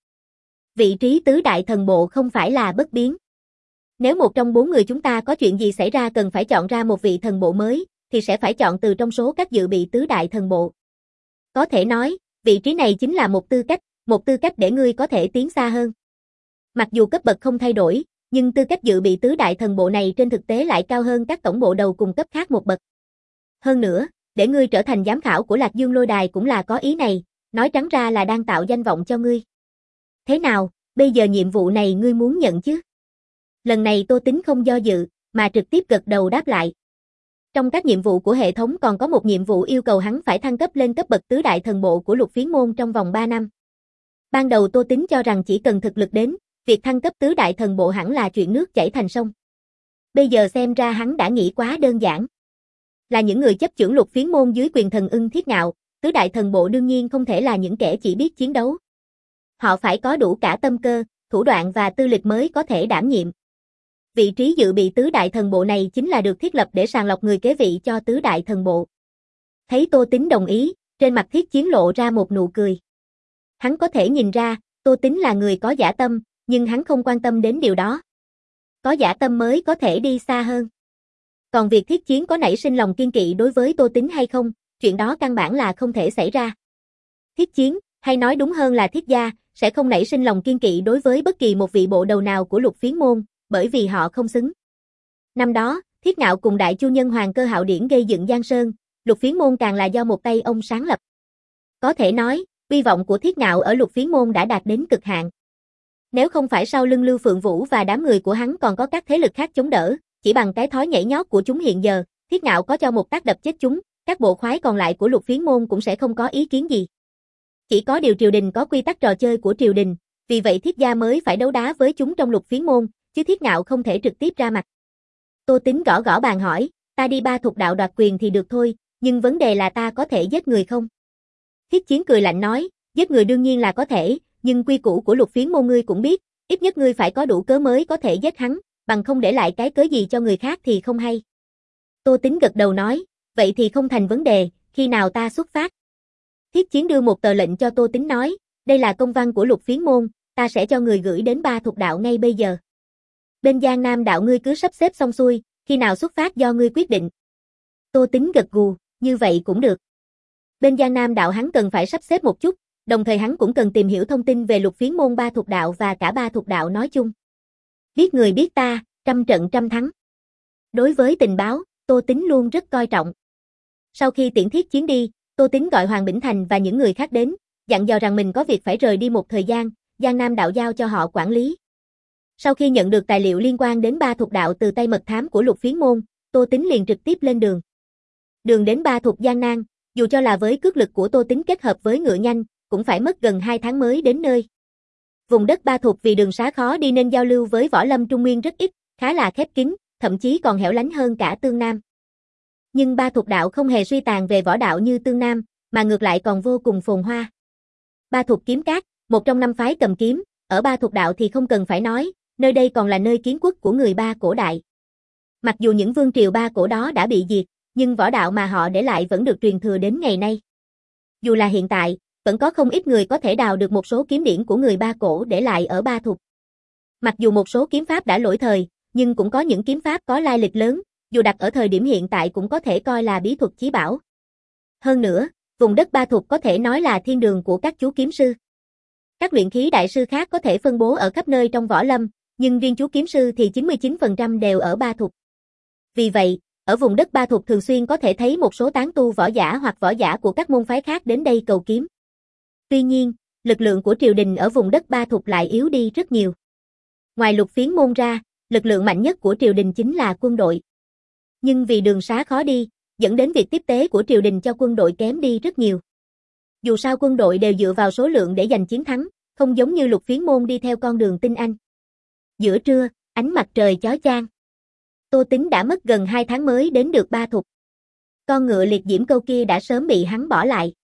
Vị trí tứ đại thần bộ không phải là bất biến. Nếu một trong bốn người chúng ta có chuyện gì xảy ra cần phải chọn ra một vị thần bộ mới, thì sẽ phải chọn từ trong số các dự bị tứ đại thần bộ. Có thể nói, vị trí này chính là một tư cách, một tư cách để ngươi có thể tiến xa hơn. Mặc dù cấp bậc không thay đổi, nhưng tư cách dự bị tứ đại thần bộ này trên thực tế lại cao hơn các tổng bộ đầu cùng cấp khác một bậc. Hơn nữa, để ngươi trở thành giám khảo của Lạc Dương Lôi Đài cũng là có ý này, nói trắng ra là đang tạo danh vọng cho ngươi. Thế nào, bây giờ nhiệm vụ này ngươi muốn nhận chứ? Lần này Tô Tính không do dự, mà trực tiếp gật đầu đáp lại. Trong các nhiệm vụ của hệ thống còn có một nhiệm vụ yêu cầu hắn phải thăng cấp lên cấp bậc tứ đại thần bộ của Lục Phiến Môn trong vòng ba năm. Ban đầu Tô Tính cho rằng chỉ cần thực lực đến, việc thăng cấp tứ đại thần bộ hẳn là chuyện nước chảy thành sông. Bây giờ xem ra hắn đã nghĩ quá đơn giản. Là những người chấp chưởng Lục Phiến Môn dưới quyền thần Ưng Thiết Ngạo, tứ đại thần bộ đương nhiên không thể là những kẻ chỉ biết chiến đấu. Họ phải có đủ cả tâm cơ, thủ đoạn và tư lịch mới có thể đảm nhiệm. Vị trí dự bị tứ đại thần bộ này chính là được thiết lập để sàng lọc người kế vị cho tứ đại thần bộ. Thấy Tô Tính đồng ý, trên mặt Thiết Chiến lộ ra một nụ cười. Hắn có thể nhìn ra, Tô Tính là người có dã tâm, nhưng hắn không quan tâm đến điều đó. Có dã tâm mới có thể đi xa hơn. Còn việc Thiết Chiến có nảy sinh lòng kiên kỵ đối với Tô Tính hay không, chuyện đó căn bản là không thể xảy ra. Thiết Chiến, hay nói đúng hơn là Thiết gia, sẽ không nảy sinh lòng kiên kỵ đối với bất kỳ một vị bộ đầu nào của Lục Phiến Môn, bởi vì họ không xứng. Năm đó, Thiết Ngạo cùng đại chu nhân Hoàng Cơ Hạo Điển gây dựng Giang Sơn, Lục Phiến Môn càng là do một tay ông sáng lập. Có thể nói, uy vọng của Thiết Ngạo ở Lục Phiến Môn đã đạt đến cực hạn. Nếu không phải sau lưng Lưu Phượng Vũ và đám người của hắn còn có các thế lực khác chống đỡ, chỉ bằng cái thói nhảy nhót của chúng hiện giờ, Thiết Ngạo có cho một tác đập chết chúng, các bộ khoái còn lại của Lục Phiến Môn cũng sẽ không có ý kiến gì. Chỉ có điều triều đình có quy tắc trò chơi của triều đình, vì vậy Thiết gia mới phải đấu đá với chúng trong Lục Phiến Môn, chứ Thiết Ngạo không thể trực tiếp ra mặt. Tô Tính gõ gõ bàn hỏi, ta đi Ba Thục đạo đoạt quyền thì được thôi, nhưng vấn đề là ta có thể giết người không? Thiết Chiến cười lạnh nói, giết người đương nhiên là có thể, nhưng quy củ của Lục Phiến Môn ngươi cũng biết, ít nhất ngươi phải có đủ cớ mới có thể giết hắn, bằng không để lại cái cớ gì cho người khác thì không hay. Tô Tính gật đầu nói, vậy thì không thành vấn đề, khi nào ta xuất phát? Thiết Chiến đưa một tờ lệnh cho Tô Tính nói, đây là công văn của Lục Phiến Môn, ta sẽ cho người gửi đến Ba Thục đạo ngay bây giờ. Bên Giang Nam đạo ngươi cứ sắp xếp xong xuôi, khi nào xuất phát do ngươi quyết định. Tô Tính gật gù, như vậy cũng được. Bên Giang Nam đạo hắn cần phải sắp xếp một chút, đồng thời hắn cũng cần tìm hiểu thông tin về Lục Phiến Môn Ba Thục đạo và cả Ba Thục đạo nói chung. Biết người biết ta, trăm trận trăm thắng. Đối với tình báo, Tô Tính luôn rất coi trọng. Sau khi tiễn Thiết Chiến đi, Tô Tính gọi Hoàng Bỉnh Thành và những người khác đến, dặn dò rằng mình có việc phải rời đi một thời gian, Giang Nam đạo giao cho họ quản lý. Sau khi nhận được tài liệu liên quan đến Ba Thục đạo từ tay mật thám của Lục Phiến Môn, Tô Tính liền trực tiếp lên đường. Đường đến Ba Thục gian nan, dù cho là với cước lực của Tô Tính kết hợp với ngựa nhanh, cũng phải mất gần hai tháng mới đến nơi. Vùng đất Ba Thục vì đường xá khó đi nên giao lưu với võ lâm Trung Nguyên rất ít, khá là khép kín, thậm chí còn hẻo lánh hơn cả Tương Nam. Nhưng Ba Thục đạo không hề suy tàn về võ đạo như Tương Nam, mà ngược lại còn vô cùng phồn hoa. Ba Thục kiếm cát, một trong năm phái cầm kiếm, ở Ba Thục đạo thì không cần phải nói, nơi đây còn là nơi kiến quốc của người Ba cổ đại. Mặc dù những vương triều Ba cổ đó đã bị diệt, nhưng võ đạo mà họ để lại vẫn được truyền thừa đến ngày nay. Dù là hiện tại, vẫn có không ít người có thể đào được một số kiếm điển của người Ba cổ để lại ở Ba Thục. Mặc dù một số kiếm pháp đã lỗi thời, nhưng cũng có những kiếm pháp có lai lịch lớn, dù đặt ở thời điểm hiện tại cũng có thể coi là bí thuật chí bảo. Hơn nữa, vùng đất Ba Thục có thể nói là thiên đường của các chú kiếm sư. Các luyện khí đại sư khác có thể phân bố ở khắp nơi trong võ lâm, nhưng riêng chú kiếm sư thì chín mươi chín phần trăm đều ở Ba Thục. Vì vậy, ở vùng đất Ba Thục thường xuyên có thể thấy một số tán tu võ giả hoặc võ giả của các môn phái khác đến đây cầu kiếm. Tuy nhiên, lực lượng của triều đình ở vùng đất Ba Thục lại yếu đi rất nhiều. Ngoài Lục Phiến Môn ra, lực lượng mạnh nhất của triều đình chính là quân đội. Nhưng vì đường xá khó đi, dẫn đến việc tiếp tế của triều đình cho quân đội kém đi rất nhiều. Dù sao quân đội đều dựa vào số lượng để giành chiến thắng, không giống như Lục Phiến Môn đi theo con đường tinh anh. Giữa trưa, ánh mặt trời chói chang. Tô Tính đã mất gần hai tháng mới đến được Ba Thục. Con ngựa liệt diễm câu kia đã sớm bị hắn bỏ lại.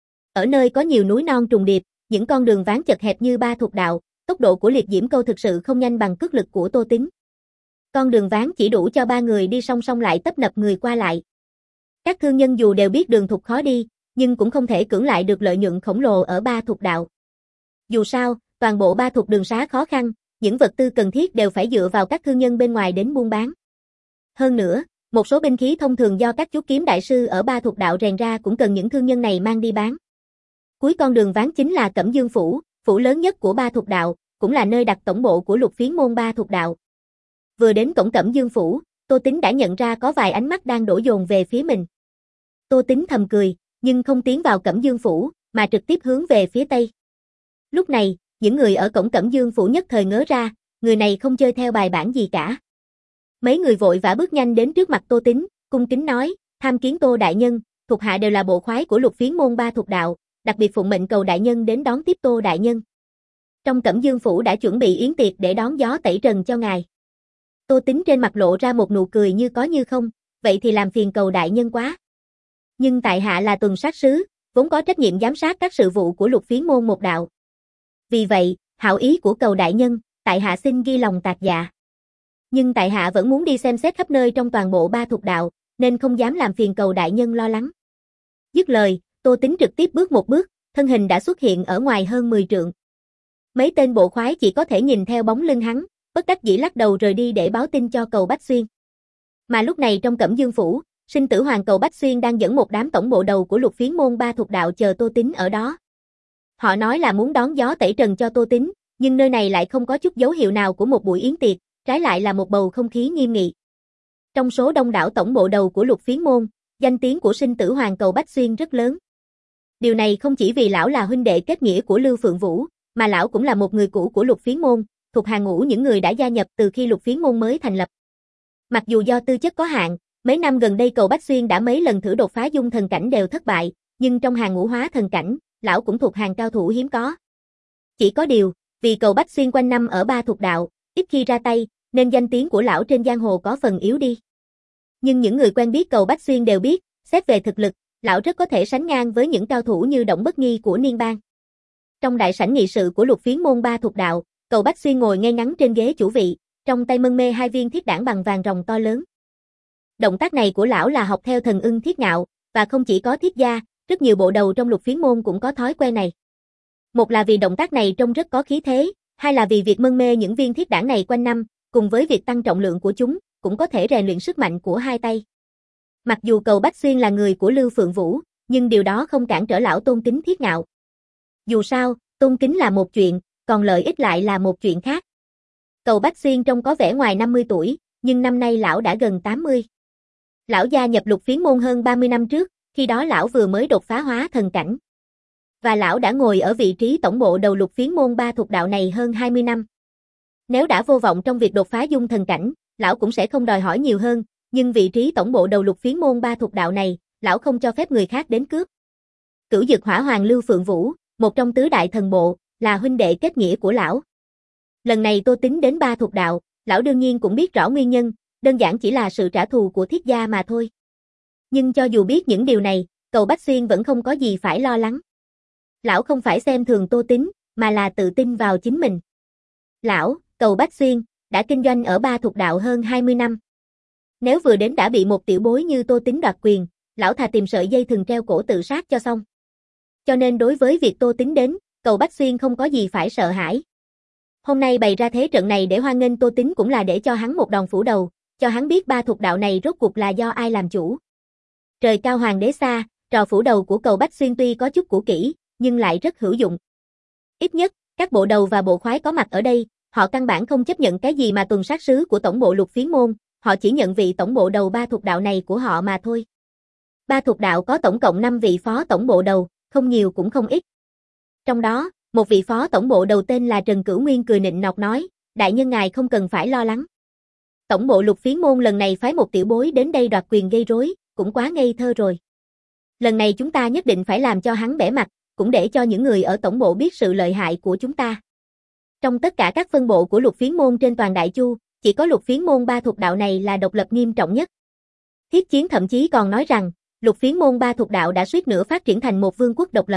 Ở nơi có nhiều núi non trùng điệp, những con đường ván chật hẹp như Ba Thục đạo, tốc độ của liệt diễm câu thực sự không nhanh bằng cước lực của Tô Tính. Con đường ván chỉ đủ cho ba người đi song song lại tấp nập người qua lại. Các thương nhân dù đều biết đường Thục khó đi, nhưng cũng không thể cưỡng lại được lợi nhuận khổng lồ ở Ba Thục đạo. Dù sao, toàn bộ Ba Thục đường xá khó khăn, những vật tư cần thiết đều phải dựa vào các thương nhân bên ngoài đến buôn bán. Hơn nữa, một số binh khí thông thường do các chú kiếm đại sư ở Ba Thục đạo rèn ra cũng cần những thương nhân này mang đi bán. Cuối con đường ván chính là Cẩm Dương Phủ, phủ lớn nhất của Ba Thuộc Đạo, cũng là nơi đặt tổng bộ của Lục Phiến môn Ba Thuộc Đạo. Vừa đến cổng Cẩm Dương Phủ, Tô Tính đã nhận ra có vài ánh mắt đang đổ dồn về phía mình. Tô Tính thầm cười, nhưng không tiến vào Cẩm Dương Phủ, mà trực tiếp hướng về phía Tây. Lúc này, những người ở cổng Cẩm Dương Phủ nhất thời ngớ ra, người này không chơi theo bài bản gì cả. Mấy người vội vã bước nhanh đến trước mặt Tô Tính, cung kính nói, tham kiến Tô đại nhân, thuộc hạ đều là bộ khoái của Lục Phiến môn Ba Thuộc Đạo, đặc biệt phụng mệnh cầu đại nhân đến đón tiếp Tô đại nhân. Trong Cẩm Dương Phủ đã chuẩn bị yến tiệc để đón gió tẩy trần cho ngài. Tô Tính trên mặt lộ ra một nụ cười như có như không, vậy thì làm phiền cầu đại nhân quá. Nhưng tại hạ là tuần sát sứ, vốn có trách nhiệm giám sát các sự vụ của Lục Phiến môn một đạo. Vì vậy, hảo ý của cầu đại nhân, tại hạ xin ghi lòng tạc dạ. Nhưng tại hạ vẫn muốn đi xem xét khắp nơi trong toàn bộ Ba Thuộc Đạo, nên không dám làm phiền cầu đại nhân lo lắng. Dứt lời, Tô Tính trực tiếp bước một bước, thân hình đã xuất hiện ở ngoài hơn mười trượng. Mấy tên bộ khoái chỉ có thể nhìn theo bóng lưng hắn, bất đắc dĩ lắc đầu rời đi để báo tin cho cầu Bách Xuyên. Mà lúc này trong Cẩm Dương Phủ, sinh tử hoàng cầu Bách Xuyên đang dẫn một đám tổng bộ đầu của Lục Phiến môn Ba Thuộc Đạo chờ Tô Tính ở đó. Họ nói là muốn đón gió tẩy trần cho Tô Tính, nhưng nơi này lại không có chút dấu hiệu nào của một buổi yến tiệc, trái lại là một bầu không khí nghiêm nghị. Trong số đông đảo tổng bộ đầu của Lục Phiến môn, danh tiếng của sinh tử hoàng cầu Bách Xuyên rất lớn. Điều này không chỉ vì lão là huynh đệ kết nghĩa của Lưu Phượng Vũ, mà lão cũng là một người cũ của Lục Phiến môn, thuộc hàng ngũ những người đã gia nhập từ khi Lục Phiến môn mới thành lập. Mặc dù do tư chất có hạn, mấy năm gần đây cầu Bách Xuyên đã mấy lần thử đột phá dung thần cảnh đều thất bại, nhưng trong hàng ngũ hóa thần cảnh, lão cũng thuộc hàng cao thủ hiếm có. Chỉ có điều, vì cầu Bách Xuyên quanh năm ở Ba Thuộc Đạo, ít khi ra tay, nên danh tiếng của lão trên giang hồ có phần yếu đi. Nhưng những người quen biết cầu Bách Xuyên đều biết, xét về thực lực, lão rất có thể sánh ngang với những cao thủ như Động Bất Nghi của Niên Bang. Trong đại sảnh nghị sự của Lục Phiến môn Ba Thuộc Đạo, cầu Bách Xuyên ngồi ngay ngắn trên ghế chủ vị, trong tay mân mê hai viên thiết đản bằng vàng ròng to lớn. Động tác này của lão là học theo thần ưng Thiết Ngạo, và không chỉ có Thiết gia, rất nhiều bộ đầu trong Lục Phiến môn cũng có thói quen này. Một là vì động tác này trông rất có khí thế, hai là vì việc mân mê những viên thiết đản này quanh năm, cùng với việc tăng trọng lượng của chúng, cũng có thể rèn luyện sức mạnh của hai tay. Mặc dù cầu Bách Xuyên là người của Lưu Phượng Vũ, nhưng điều đó không cản trở lão tôn kính Thiết Ngạo. Dù sao, tôn kính là một chuyện, còn lợi ích lại là một chuyện khác. Cầu Bách Xuyên trông có vẻ ngoài năm mươi tuổi, nhưng năm nay lão đã gần tám mươi. Lão gia nhập Lục Phiến môn hơn ba mươi năm trước, khi đó lão vừa mới đột phá hóa thần cảnh. Và lão đã ngồi ở vị trí tổng bộ đầu Lục Phiến môn Ba Thuộc Đạo này hơn hai mươi năm. Nếu đã vô vọng trong việc đột phá dung thần cảnh, lão cũng sẽ không đòi hỏi nhiều hơn, nhưng vị trí tổng bộ đầu Lục Phiến môn Ba Thuộc Đạo này, lão không cho phép người khác đến cướp. Cửu Dực Hỏa Hoàng Lưu Phượng Vũ, một trong tứ đại thần bộ, là huynh đệ kết nghĩa của lão. Lần này Tô Tính đến Ba Thuộc Đạo, lão đương nhiên cũng biết rõ nguyên nhân, đơn giản chỉ là sự trả thù của Thiết gia mà thôi. Nhưng cho dù biết những điều này, cầu Bách Xuyên vẫn không có gì phải lo lắng. Lão không phải xem thường Tô Tính, mà là tự tin vào chính mình. Lão, cầu Bách Xuyên, đã kinh doanh ở Ba Thuộc Đạo hơn hai mươi năm. Nếu vừa đến đã bị một tiểu bối như Tô Tính đoạt quyền, lão thà tìm sợi dây thừng treo cổ tự sát cho xong. Cho nên đối với việc Tô Tính đến, cầu Bách Xuyên không có gì phải sợ hãi. Hôm nay bày ra thế trận này để hoan nghênh Tô Tính cũng là để cho hắn một đòn phủ đầu, cho hắn biết Ba Thuộc Đạo này rốt cuộc là do ai làm chủ. Trời cao hoàng đế xa, trò phủ đầu của cầu Bách Xuyên tuy có chút cũ kỹ, nhưng lại rất hữu dụng. Ít nhất, các bộ đầu và bộ khoái có mặt ở đây, họ căn bản không chấp nhận cái gì mà tuần sát sứ của tổng bộ Lục Phiến môn, họ chỉ nhận vị tổng bộ đầu Ba Thuộc Đạo này của họ mà thôi. Ba Thuộc Đạo có tổng cộng năm vị phó tổng bộ đầu, không nhiều cũng không ít. Trong đó, một vị phó tổng bộ đầu tên là Trần Cửu Nguyên cười nịnh nọt nói, đại nhân ngài không cần phải lo lắng. Tổng bộ Lục Phiến môn lần này phái một tiểu bối đến đây đoạt quyền gây rối, cũng quá ngây thơ rồi. Lần này chúng ta nhất định phải làm cho hắn bẽ mặt, cũng để cho những người ở tổng bộ biết sự lợi hại của chúng ta. Trong tất cả các phân bộ của Lục Phiến môn trên toàn Đại Chu, chỉ có Lục Phiến môn Ba Thuộc Đạo này là độc lập nghiêm trọng nhất. Thiết Chiến thậm chí còn nói rằng, Lục Phiến môn Ba Thuộc Đạo đã suýt nữa phát triển thành một vương quốc độc lập.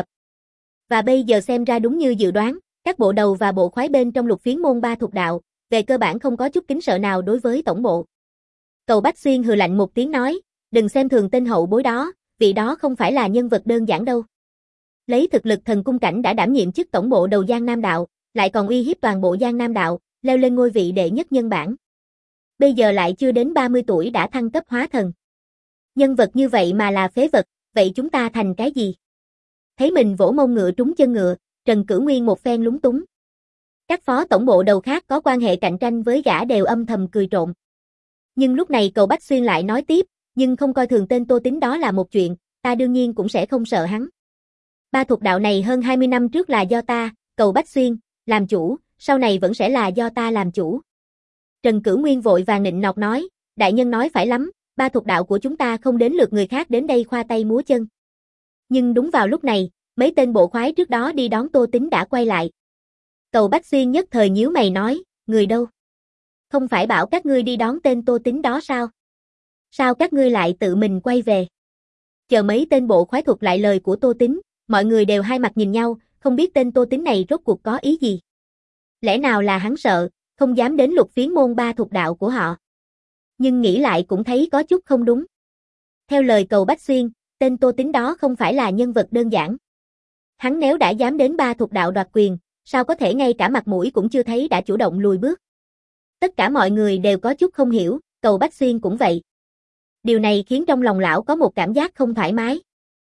Và bây giờ xem ra đúng như dự đoán, các bộ đầu và bộ khoái bên trong Lục Phiến môn Ba Thuộc Đạo, về cơ bản không có chút kính sợ nào đối với tổng bộ. Cầu Bách Xuyên hừ lạnh một tiếng nói, đừng xem thường tên hậu bối đó, vị đó không phải là nhân vật đơn giản đâu. Lấy thực lực thần cung cảnh đã đảm nhiệm chức tổng bộ đầu Giang Nam Đạo, lại còn uy hiếp toàn bộ Giang Nam Đạo, leo lên ngôi vị đệ nhất nhân bảng. Bây giờ lại chưa đến ba mươi tuổi đã thăng cấp hóa thần. Nhân vật như vậy mà là phế vật, vậy chúng ta thành cái gì? Thấy mình vỗ mông ngựa trúng chân ngựa, Trần Cửu Nguyên một phen lúng túng. Các phó tổng bộ đầu khác có quan hệ cạnh tranh với gã đều âm thầm cười trộm. Nhưng lúc này Cầu Bách Xuyên lại nói tiếp, nhưng không coi thường tên Tô Tín đó là một chuyện, ta đương nhiên cũng sẽ không sợ hắn. Ba thuộc đạo này hơn hai mươi năm trước là do ta, Cầu Bách Xuyên, làm chủ, sau này vẫn sẽ là do ta làm chủ. Trần Cửu Nguyên vội vàng nịnh nọt nói, đại nhân nói phải lắm, ba thuộc đạo của chúng ta không đến lượt người khác đến đây khoa tay múa chân. Nhưng đúng vào lúc này, mấy tên bộ khoái trước đó đi đón Tô Tín đã quay lại. Cầu Bách Xuyên nhất thời nhíu mày nói, người đâu? Không phải bảo các ngươi đi đón tên Tô Tín đó sao? Sao các ngươi lại tự mình quay về? Chờ mấy tên bộ khoái thuật lại lời của Tô Tín, mọi người đều hai mặt nhìn nhau, không biết tên Tô Tín này rốt cuộc có ý gì. Lẽ nào là hắn sợ, không dám đến Lục Phiến môn ba thuộc đạo của họ. Nhưng nghĩ lại cũng thấy có chút không đúng. Theo lời Cầu Bách Xuyên, tên Tô Tín đó không phải là nhân vật đơn giản. Hắn nếu đã dám đến ba thuộc đạo đoạt quyền, sao có thể ngay cả mặt mũi cũng chưa thấy đã chủ động lùi bước. Tất cả mọi người đều có chút không hiểu, Cầu Bách Xuyên cũng vậy. Điều này khiến trong lòng lão có một cảm giác không thoải mái.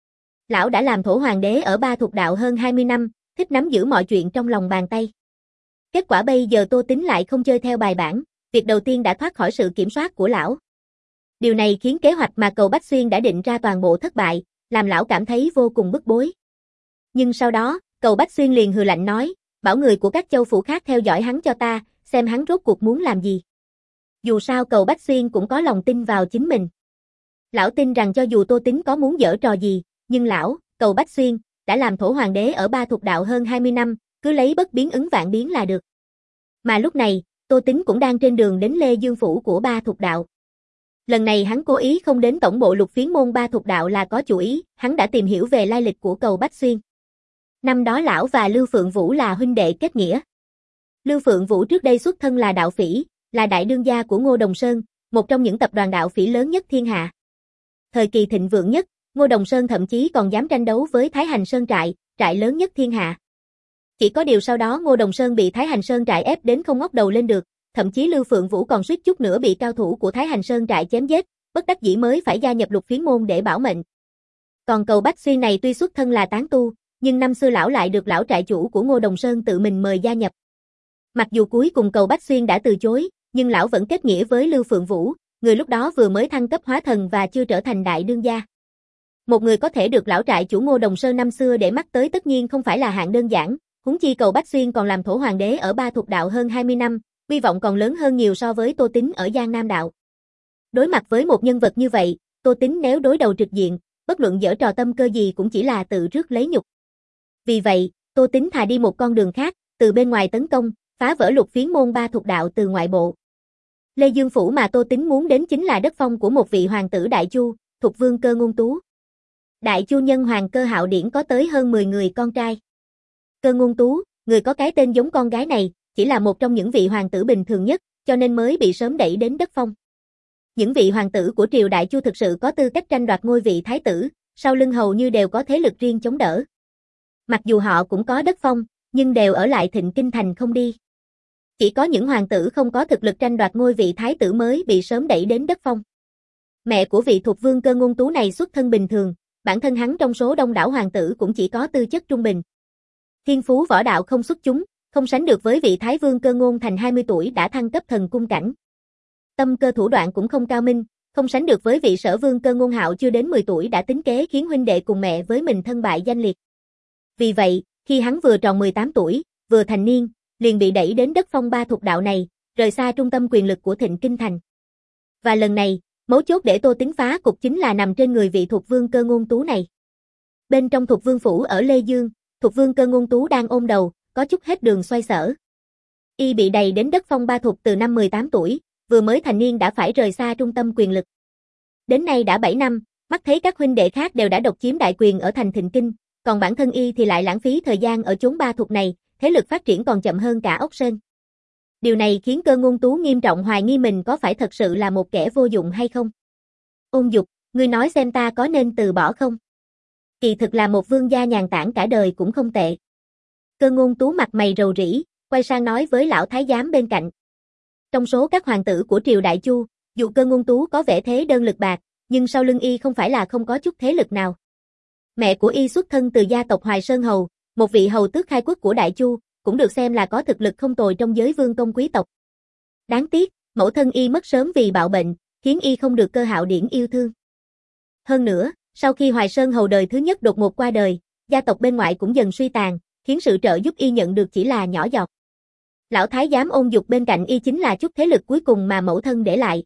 Lão đã làm thổ hoàng đế ở ba thuộc đạo hơn hai mươi năm, thích nắm giữ mọi chuyện trong lòng bàn tay. Kết quả bây giờ Tô Tín lại không chơi theo bài bản, việc đầu tiên đã thoát khỏi sự kiểm soát của lão. Điều này khiến kế hoạch mà Cầu Bách Xuyên đã định ra toàn bộ thất bại, làm lão cảm thấy vô cùng bức bối. Nhưng sau đó, Cầu Bách Xuyên liền hừ lạnh nói, bảo người của các châu phủ khác theo dõi hắn cho ta, xem hắn rốt cuộc muốn làm gì. Dù sao Cầu Bách Xuyên cũng có lòng tin vào chính mình. Lão tin rằng cho dù Tô Tín có muốn giở trò gì, nhưng lão, Cầu Bách Xuyên, đã làm thổ hoàng đế ở ba thuộc đạo hơn hai mươi năm, cứ lấy bất biến ứng vạn biến là được. Mà lúc này, Tô Tín cũng đang trên đường đến Lê Dương phủ của ba thuộc đạo. Lần này hắn cố ý không đến tổng bộ Lục Phiến môn ba thuộc đạo là có chủ ý, hắn đã tìm hiểu về lai lịch của Cầu Bách Xuyên. Năm đó lão và Lưu Phượng Vũ là huynh đệ kết nghĩa. Lưu Phượng Vũ trước đây xuất thân là đạo phỉ, là đại đương gia của Ngô Đồng Sơn, một trong những tập đoàn đạo phỉ lớn nhất thiên hạ. Thời kỳ thịnh vượng nhất, Ngô Đồng Sơn thậm chí còn dám tranh đấu với Thái Hành Sơn trại, trại lớn nhất thiên hạ. Chỉ có điều sau đó Ngô Đồng Sơn bị Thái Hành Sơn trại ép đến không ngóc đầu lên được, thậm chí Lưu Phượng Vũ còn suýt chút nữa bị cao thủ của Thái Hành Sơn trại chém giết, bất đắc dĩ mới phải gia nhập Lục Phiến môn để bảo mệnh. Còn Cầu Bách Xuyên này tuy xuất thân là tán tu, nhưng năm xưa lão lại được lão trại chủ của Ngô Đồng Sơn tự mình mời gia nhập. Mặc dù cuối cùng Cầu Bách Xuyên đã từ chối, nhưng lão vẫn kết nghĩa với Lưu Phượng Vũ, người lúc đó vừa mới thăng cấp hóa thần và chưa trở thành đại đương gia. Một người có thể được lão trại chủ Ngô Đồng Sơn năm xưa để mắt tới tất nhiên không phải là hạng đơn giản, huống chi Cầu Bách Xuyên còn làm thổ hoàng đế ở ba thuộc đạo hơn hai mươi năm, uy vọng còn lớn hơn nhiều so với Tô Tín ở Giang Nam đạo. Đối mặt với một nhân vật như vậy, Tô Tín nếu đối đầu trực diện, bất luận giở trò tâm cơ gì cũng chỉ là tự rước lấy nhục. Vì vậy, Tô Tín thà đi một con đường khác, từ bên ngoài tấn công, phá vỡ Lục Phiến môn ba thuộc đạo từ ngoại bộ. Lê Dương phủ mà Tô Tín muốn đến chính là đất phong của một vị hoàng tử Đại Chu, Thục Vương Cơ Ngôn Tú. Đại Chu nhân hoàng Cơ Hạo Điển có tới hơn mười người con trai. Cơ Ngôn Tú, người có cái tên giống con gái này, chỉ là một trong những vị hoàng tử bình thường nhất, cho nên mới bị sớm đẩy đến đất phong. Những vị hoàng tử của triều Đại Chu thực sự có tư cách tranh đoạt ngôi vị thái tử, sau lưng hầu như đều có thế lực riêng chống đỡ. Mặc dù họ cũng có đất phong, nhưng đều ở lại Thịnh Kinh thành không đi. Chỉ có những hoàng tử không có thực lực tranh đoạt ngôi vị thái tử mới bị sớm đẩy đến đất phong. Mẹ của vị Thục Vương Cơ Ngôn Tú này xuất thân bình thường, bản thân hắn trong số đông đảo hoàng tử cũng chỉ có tư chất trung bình. Thiên phú võ đạo không xuất chúng, không sánh được với vị Thái Vương Cơ Ngôn Thành hai mươi tuổi đã thăng cấp thần cung cảnh. Tâm cơ thủ đoạn cũng không cao minh, không sánh được với vị Sở Vương Cơ Ngôn Hạo chưa đến mười tuổi đã tính kế khiến huynh đệ cùng mẹ với mình thân bại danh liệt. Vì vậy, khi hắn vừa tròn mười tám tuổi, vừa thành niên, liền bị đẩy đến đất phong ba thuộc đạo này, rời xa trung tâm quyền lực của Thịnh Kinh thành. Và lần này, mấu chốt để Tô Tín phá cục chính là nằm trên người vị Thục Vương Cơ Ngôn Tú này. Bên trong Thục Vương phủ ở Lê Dương, Thục Vương Cơ Ngôn Tú đang ôm đầu, có chút hết đường xoay sở. Y bị đày đến đất phong ba thuộc từ năm mười tám tuổi, vừa mới thành niên đã phải rời xa trung tâm quyền lực. Đến nay đã bảy năm, mắt thấy các huynh đệ khác đều đã độc chiếm đại quyền ở thành Thịnh Kinh, còn bản thân Y thì lại lãng phí thời gian ở chốn ba thuộc này, thế lực phát triển còn chậm hơn cả ốc sên. Điều này khiến Cơ Ngôn Tú nghiêm trọng hoài nghi mình có phải thật sự là một kẻ vô dụng hay không. Ôn Dục, ngươi nói xem ta có nên từ bỏ không? Kỳ thực là một vương gia nhàn tản cả đời cũng không tệ. Cơ Ngôn Tú mặt mày rầu rĩ, quay sang nói với lão thái giám bên cạnh. Trong số các hoàng tử của triều Đại Chu, dù Cơ Ngôn Tú có vẻ thế đơn lực bạc, nhưng sau lưng Y không phải là không có chút thế lực nào. Mẹ của y xuất thân từ gia tộc Hoài Sơn Hầu, một vị hầu tước khai quốc của Đại Chu, cũng được xem là có thực lực không tồi trong giới vương công quý tộc. Đáng tiếc, mẫu thân y mất sớm vì bạo bệnh, khiến y không được Cơ Hạo Điển yêu thương. Hơn nữa, sau khi Hoài Sơn Hầu đời thứ nhất đột ngột qua đời, gia tộc bên ngoại cũng dần suy tàn, khiến sự trợ giúp y nhận được chỉ là nhỏ giọt. Lão thái giám Ôn Dục bên cạnh y chính là chút thế lực cuối cùng mà mẫu thân để lại.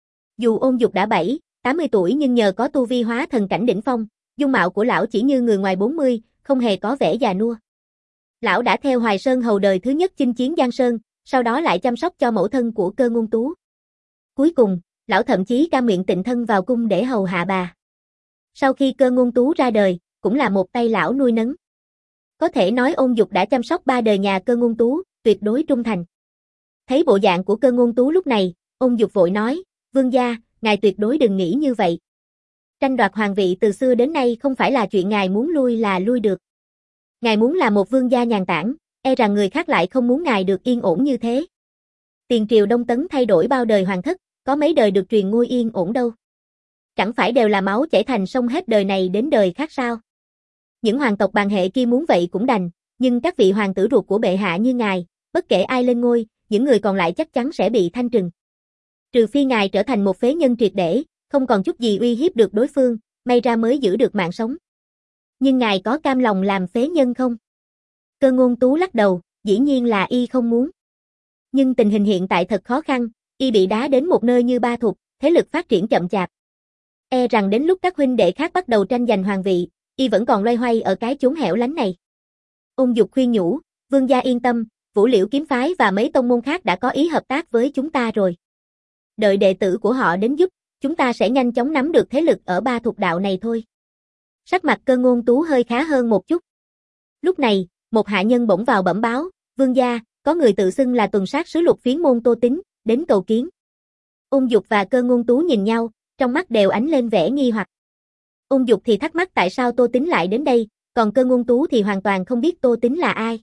Dù Ôn Dục đã bảy, tám mươi tuổi nhưng nhờ có tu vi hóa thần cảnh đỉnh phong, dung mạo của lão chỉ như người ngoài bốn mươi, không hề có vẻ già nua. Lão đã theo Hoài Sơn Hầu đời thứ nhất chinh chiến Giang Sơn, sau đó lại chăm sóc cho mẫu thân của Cơ Ngôn Tú. Cuối cùng, lão thậm chí cam nguyện tịnh thân vào cung để hầu hạ bà. Sau khi Cơ Ngôn Tú ra đời, cũng là một tay lão nuôi nấng. Có thể nói Ôn Dục đã chăm sóc ba đời nhà Cơ Ngôn Tú, tuyệt đối trung thành. Thấy bộ dạng của Cơ Ngôn Tú lúc này, Ôn Dục vội nói, vương gia, ngài tuyệt đối đừng nghĩ như vậy. Tranh đoạt hoàng vị từ xưa đến nay không phải là chuyện ngài muốn lui là lui được. Ngài muốn là một vương gia nhàn tản, e rằng người khác lại không muốn ngài được yên ổn như thế. Tiền triều Đông Tấn thay đổi bao đời hoàng thất, có mấy đời được truyền ngôi yên ổn đâu. Chẳng phải đều là máu chảy thành sông hết đời này đến đời khác sao? Những hoàng tộc bàn hệ kia muốn vậy cũng đành, nhưng các vị hoàng tử ruột của bệ hạ như ngài, bất kể ai lên ngôi, những người còn lại chắc chắn sẽ bị thanh trừng. Trừ phi ngài trở thành một phế nhân triệt để, không còn chút gì uy hiếp được đối phương, may ra mới giữ được mạng sống. Nhưng ngài có cam lòng làm phế nhân không? Cơ Ngôn Tú lắc đầu, dĩ nhiên là y không muốn. Nhưng tình hình hiện tại thật khó khăn, y bị đá đến một nơi như Ba Thục, thế lực phát triển chậm chạp. E rằng đến lúc các huynh đệ khác bắt đầu tranh giành hoàng vị, y vẫn còn loay hoay ở cái chốn hẻo lánh này. Ôn Dục khuyên nhủ, vương gia yên tâm, Vũ Liễu kiếm phái và mấy tông môn khác đã có ý hợp tác với chúng ta rồi. Đợi đệ tử của họ đến giúp, chúng ta sẽ nhanh chóng nắm được thế lực ở Ba Thục đạo này thôi. Sắc mặt Cơ Ngôn Tú hơi khá hơn một chút. Lúc này, một hạ nhân bỗng vào bẩm báo, vương gia, có người tự xưng là tuần sát sứ Lục Phiến môn Tô Tín, đến cầu kiến. Ôn Dục và Cơ Ngôn Tú nhìn nhau, trong mắt đều ánh lên vẻ nghi hoặc. Ôn Dục thì thắc mắc tại sao Tô Tín lại đến đây, còn Cơ Ngôn Tú thì hoàn toàn không biết Tô Tín là ai.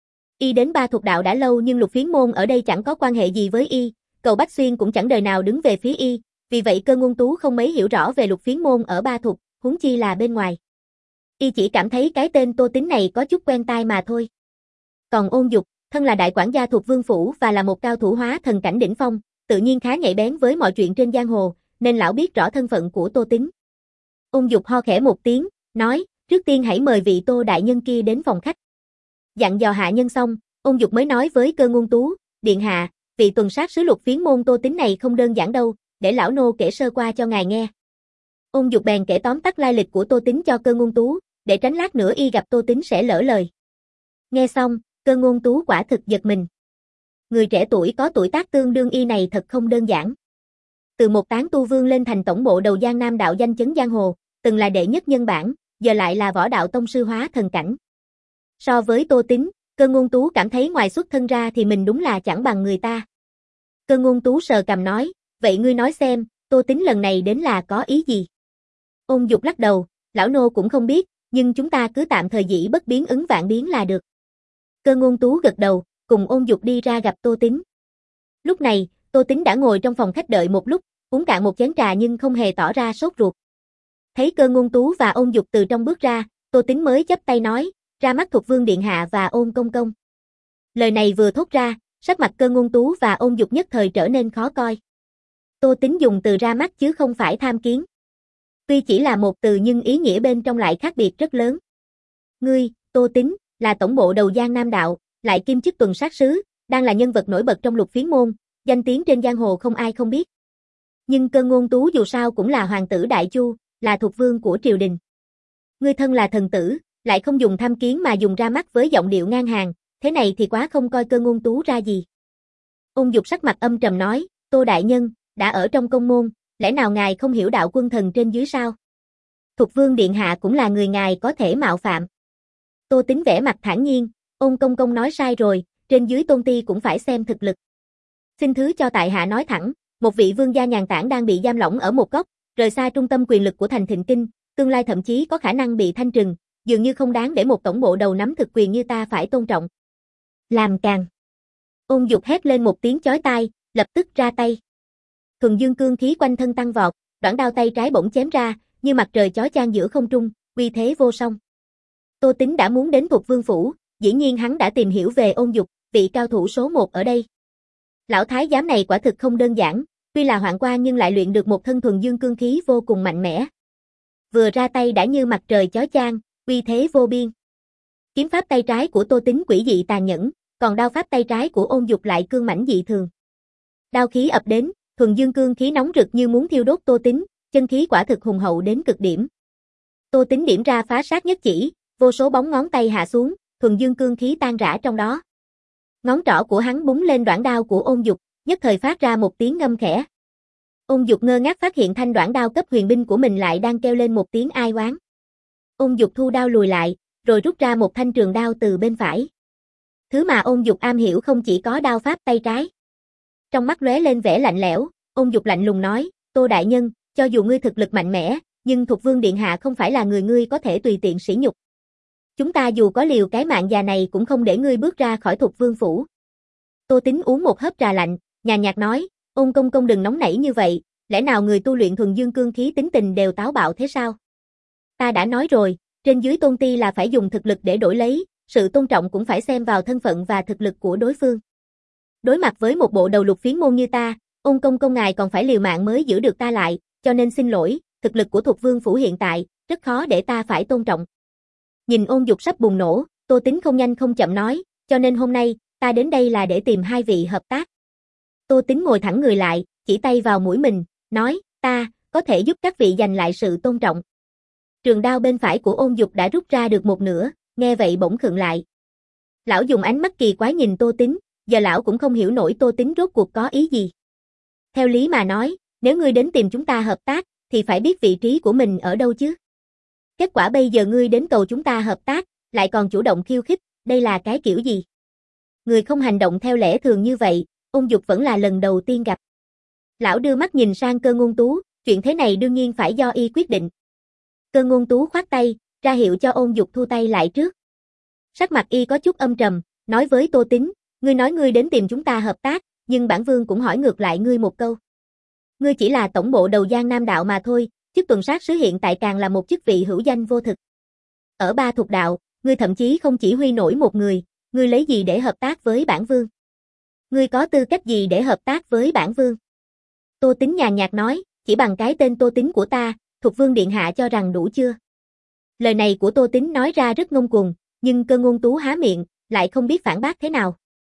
Y đến Ba Thục đạo đã lâu nhưng Lục Phiến môn ở đây chẳng có quan hệ gì với y, Cầu Bách Xuyên cũng chẳng đời nào đứng về phía y, vì vậy Cơ Ngôn Tú không mấy hiểu rõ về Lục Phiến môn ở Ba Thục, huống chi là bên ngoài. Y chỉ cảm thấy cái tên Tô Tín này có chút quen tai mà thôi. Còn Ôn Dục, thân là đại quản gia thuộc vương phủ và là một cao thủ hóa thần cảnh đỉnh phong, tự nhiên khá nhạy bén với mọi chuyện trên giang hồ, nên lão biết rõ thân phận của Tô Tín. Ôn Dục ho khẽ một tiếng, nói, trước tiên hãy mời vị Tô đại nhân kia đến phòng khách. Dặn dò hạ nhân xong, Ôn Dục mới nói với Cơ Ngôn Tú, điện hạ, vị tuần sát sứ Lục Phiến môn Tô Tín này không đơn giản đâu, để lão nô kể sơ qua cho ngài nghe. Ôn Dục bèn kể tóm tắt lai lịch của Tô Tín cho Cơ Ngôn Tú, để tránh lát nữa y gặp Tô Tín sẽ lỡ lời. Nghe xong, Cơ Ngôn Tú quả thực giật mình. Người trẻ tuổi có tuổi tác tương đương y này thật không đơn giản. Từ một tán tu vương lên thành tổng bộ đầu Giang Nam đạo danh chấn giang hồ, từng là đệ nhất nhân bản, giờ lại là võ đạo tông sư hóa thần cảnh. So với Tô Tín, Cơ Ngôn Tú cảm thấy ngoài xuất thân ra thì mình đúng là chẳng bằng người ta. Cơ Ngôn Tú sờ cằm nói, vậy ngươi nói xem, Tô Tín lần này đến là có ý gì? Ôn Dục lắc đầu, lão nô cũng không biết, nhưng chúng ta cứ tạm thời dĩ bất biến ứng vạn biến là được. Cơ Ngôn Tú gật đầu, cùng Ôn Dục đi ra gặp Tô Tín. Lúc này, Tô Tín đã ngồi trong phòng khách đợi một lúc, uống cạn một chén trà nhưng không hề tỏ ra sốt ruột. Thấy Cơ Ngôn Tú và Ôn Dục từ trong bước ra, Tô Tín mới chắp tay nói, ra mắt Thục Vương điện hạ và Ôn công công. Lời này vừa thốt ra, sắc mặt Cơ Ngôn Tú và Ôn Dục nhất thời trở nên khó coi. Tô Tín dùng từ ra mắt chứ không phải tham kiến. Tuy chỉ là một từ nhưng ý nghĩa bên trong lại khác biệt rất lớn. Ngươi, Tô Tín, là tổng bộ đầu Giang Nam đạo, lại kiêm chức tuần sát sứ, đang là nhân vật nổi bật trong Lục Phiến môn, danh tiếng trên giang hồ không ai không biết. Nhưng Cơ Ngôn Tú dù sao cũng là hoàng tử Đại Chu, là thuộc vương của triều đình. Ngươi thân là thần tử, lại không dùng tham kiến mà dùng ra mắt với giọng điệu ngang hàng, thế này thì quá không coi Cơ Ngôn Tú ra gì. Ôn Dục sắc mặt âm trầm nói, Tô đại nhân, đã ở trong công môn, lẽ nào ngài không hiểu đạo quân thần trên dưới sao? Thục Vương điện hạ cũng là người ngài có thể mạo phạm. Tô Tín vẻ mặt thản nhiên, Ôn công công nói sai rồi, trên dưới tôn ti cũng phải xem thực lực. Xin thứ cho tại hạ nói thẳng, một vị vương gia nhàn tản đang bị giam lỏng ở một góc, rời xa trung tâm quyền lực của thành Thịnh Kinh, tương lai thậm chí có khả năng bị thanh trừng, dường như không đáng để một tổng bộ đầu nắm thực quyền như ta phải tôn trọng. Làm càn. Ôn Dục hét lên một tiếng chói tai, lập tức ra tay. Thuần dương cương khí quanh thân tăng vọt, đoạn đao tay trái bỗng chém ra, như mặt trời chói chang giữa không trung, uy thế vô song. Tô Tính đã muốn đến Thục Vương Phủ, dĩ nhiên hắn đã tìm hiểu về Ôn Dục, vị cao thủ số một ở đây. Lão thái giám này quả thực không đơn giản, tuy là hoạn quan nhưng lại luyện được một thân thuần dương cương khí vô cùng mạnh mẽ. Vừa ra tay đã như mặt trời chói chang, uy thế vô biên. Kiếm pháp tay trái của Tô Tính quỷ dị tàn nhẫn, còn đao pháp tay trái của Ôn Dục lại cương mãnh dị thường. Đao khí ập đến, thuần dương cương khí nóng rực như muốn thiêu đốt Tô Tính, chân khí quả thực hùng hậu đến cực điểm. Tô Tính điểm ra phá sát nhất chỉ, vô số bóng ngón tay hạ xuống, thuần dương cương khí tan rã trong đó. Ngón trỏ của hắn búng lên đoạn đao của Ôn Dục, nhất thời phát ra một tiếng ngâm khẽ. Ôn Dục ngơ ngác phát hiện thanh đoạn đao cấp huyền binh của mình lại đang kêu lên một tiếng ai oán. Ôn Dục thu đao lùi lại, rồi rút ra một thanh trường đao từ bên phải. Thứ mà Ôn Dục am hiểu không chỉ có đao pháp tay trái. Trong mắt lóe lên vẻ lạnh lẽo, Ôn Dục lạnh lùng nói, Tô đại nhân, cho dù ngươi thực lực mạnh mẽ, nhưng Thục Vương điện hạ không phải là người ngươi có thể tùy tiện sỉ nhục. Chúng ta dù có liều cái mạng già này cũng không để ngươi bước ra khỏi Thục Vương phủ. Tô Tính uống một hớp trà lạnh, nhàn nhạt nói, Ôn công công đừng nóng nảy như vậy, lẽ nào người tu luyện thuần dương cương khí tính tình đều táo bạo thế sao? Ta đã nói rồi, trên dưới tôn ti là phải dùng thực lực để đổi lấy, sự tôn trọng cũng phải xem vào thân phận và thực lực của đối phương. Đối mặt với một bộ đầu lục phiến môn như ta, Ôn công công ngài còn phải liều mạng mới giữ được ta lại, cho nên xin lỗi, thực lực của Thục Vương phủ hiện tại, rất khó để ta phải tôn trọng. Nhìn Ôn Dục sắp bùng nổ, Tô Tính không nhanh không chậm nói, cho nên hôm nay, ta đến đây là để tìm hai vị hợp tác. Tô Tính ngồi thẳng người lại, chỉ tay vào mũi mình, nói, ta, có thể giúp các vị giành lại sự tôn trọng. Trường đao bên phải của Ôn Dục đã rút ra được một nửa, nghe vậy bỗng khựng lại. Lão dùng ánh mắt kỳ quái nhìn Tô Tính, giờ lão cũng không hiểu nổi Tô Tính rốt cuộc có ý gì. Theo lý mà nói, nếu ngươi đến tìm chúng ta hợp tác, thì phải biết vị trí của mình ở đâu chứ. Kết quả bây giờ ngươi đến cầu chúng ta hợp tác, lại còn chủ động khiêu khích, đây là cái kiểu gì? Người không hành động theo lẽ thường như vậy, Ôn Dục vẫn là lần đầu tiên gặp. Lão đưa mắt nhìn sang Cơ Ngôn Tú, chuyện thế này đương nhiên phải do y quyết định. Cơ Ngôn Tú khoát tay, ra hiệu cho Ôn Dục thu tay lại trước. Sắc mặt y có chút âm trầm, nói với Tô Tính, ngươi nói ngươi đến tìm chúng ta hợp tác, nhưng bản vương cũng hỏi ngược lại ngươi một câu. Ngươi chỉ là tổng bộ đầu Giang Nam đạo mà thôi, chức tuần sát sứ hiện tại càng là một chức vị hữu danh vô thực. Ở Ba Thục đạo, ngươi thậm chí không chỉ huy nổi một người, ngươi lấy gì để hợp tác với bản vương? Ngươi có tư cách gì để hợp tác với bản vương? Tô Tính nhàn nhạt nói, chỉ bằng cái tên Tô Tính của ta, Thục Vương điện hạ cho rằng đủ chưa? Lời này của Tô Tính nói ra rất ngông cuồng, nhưng Cơ Ngôn Tú há miệng, lại không biết phản bác thế nào.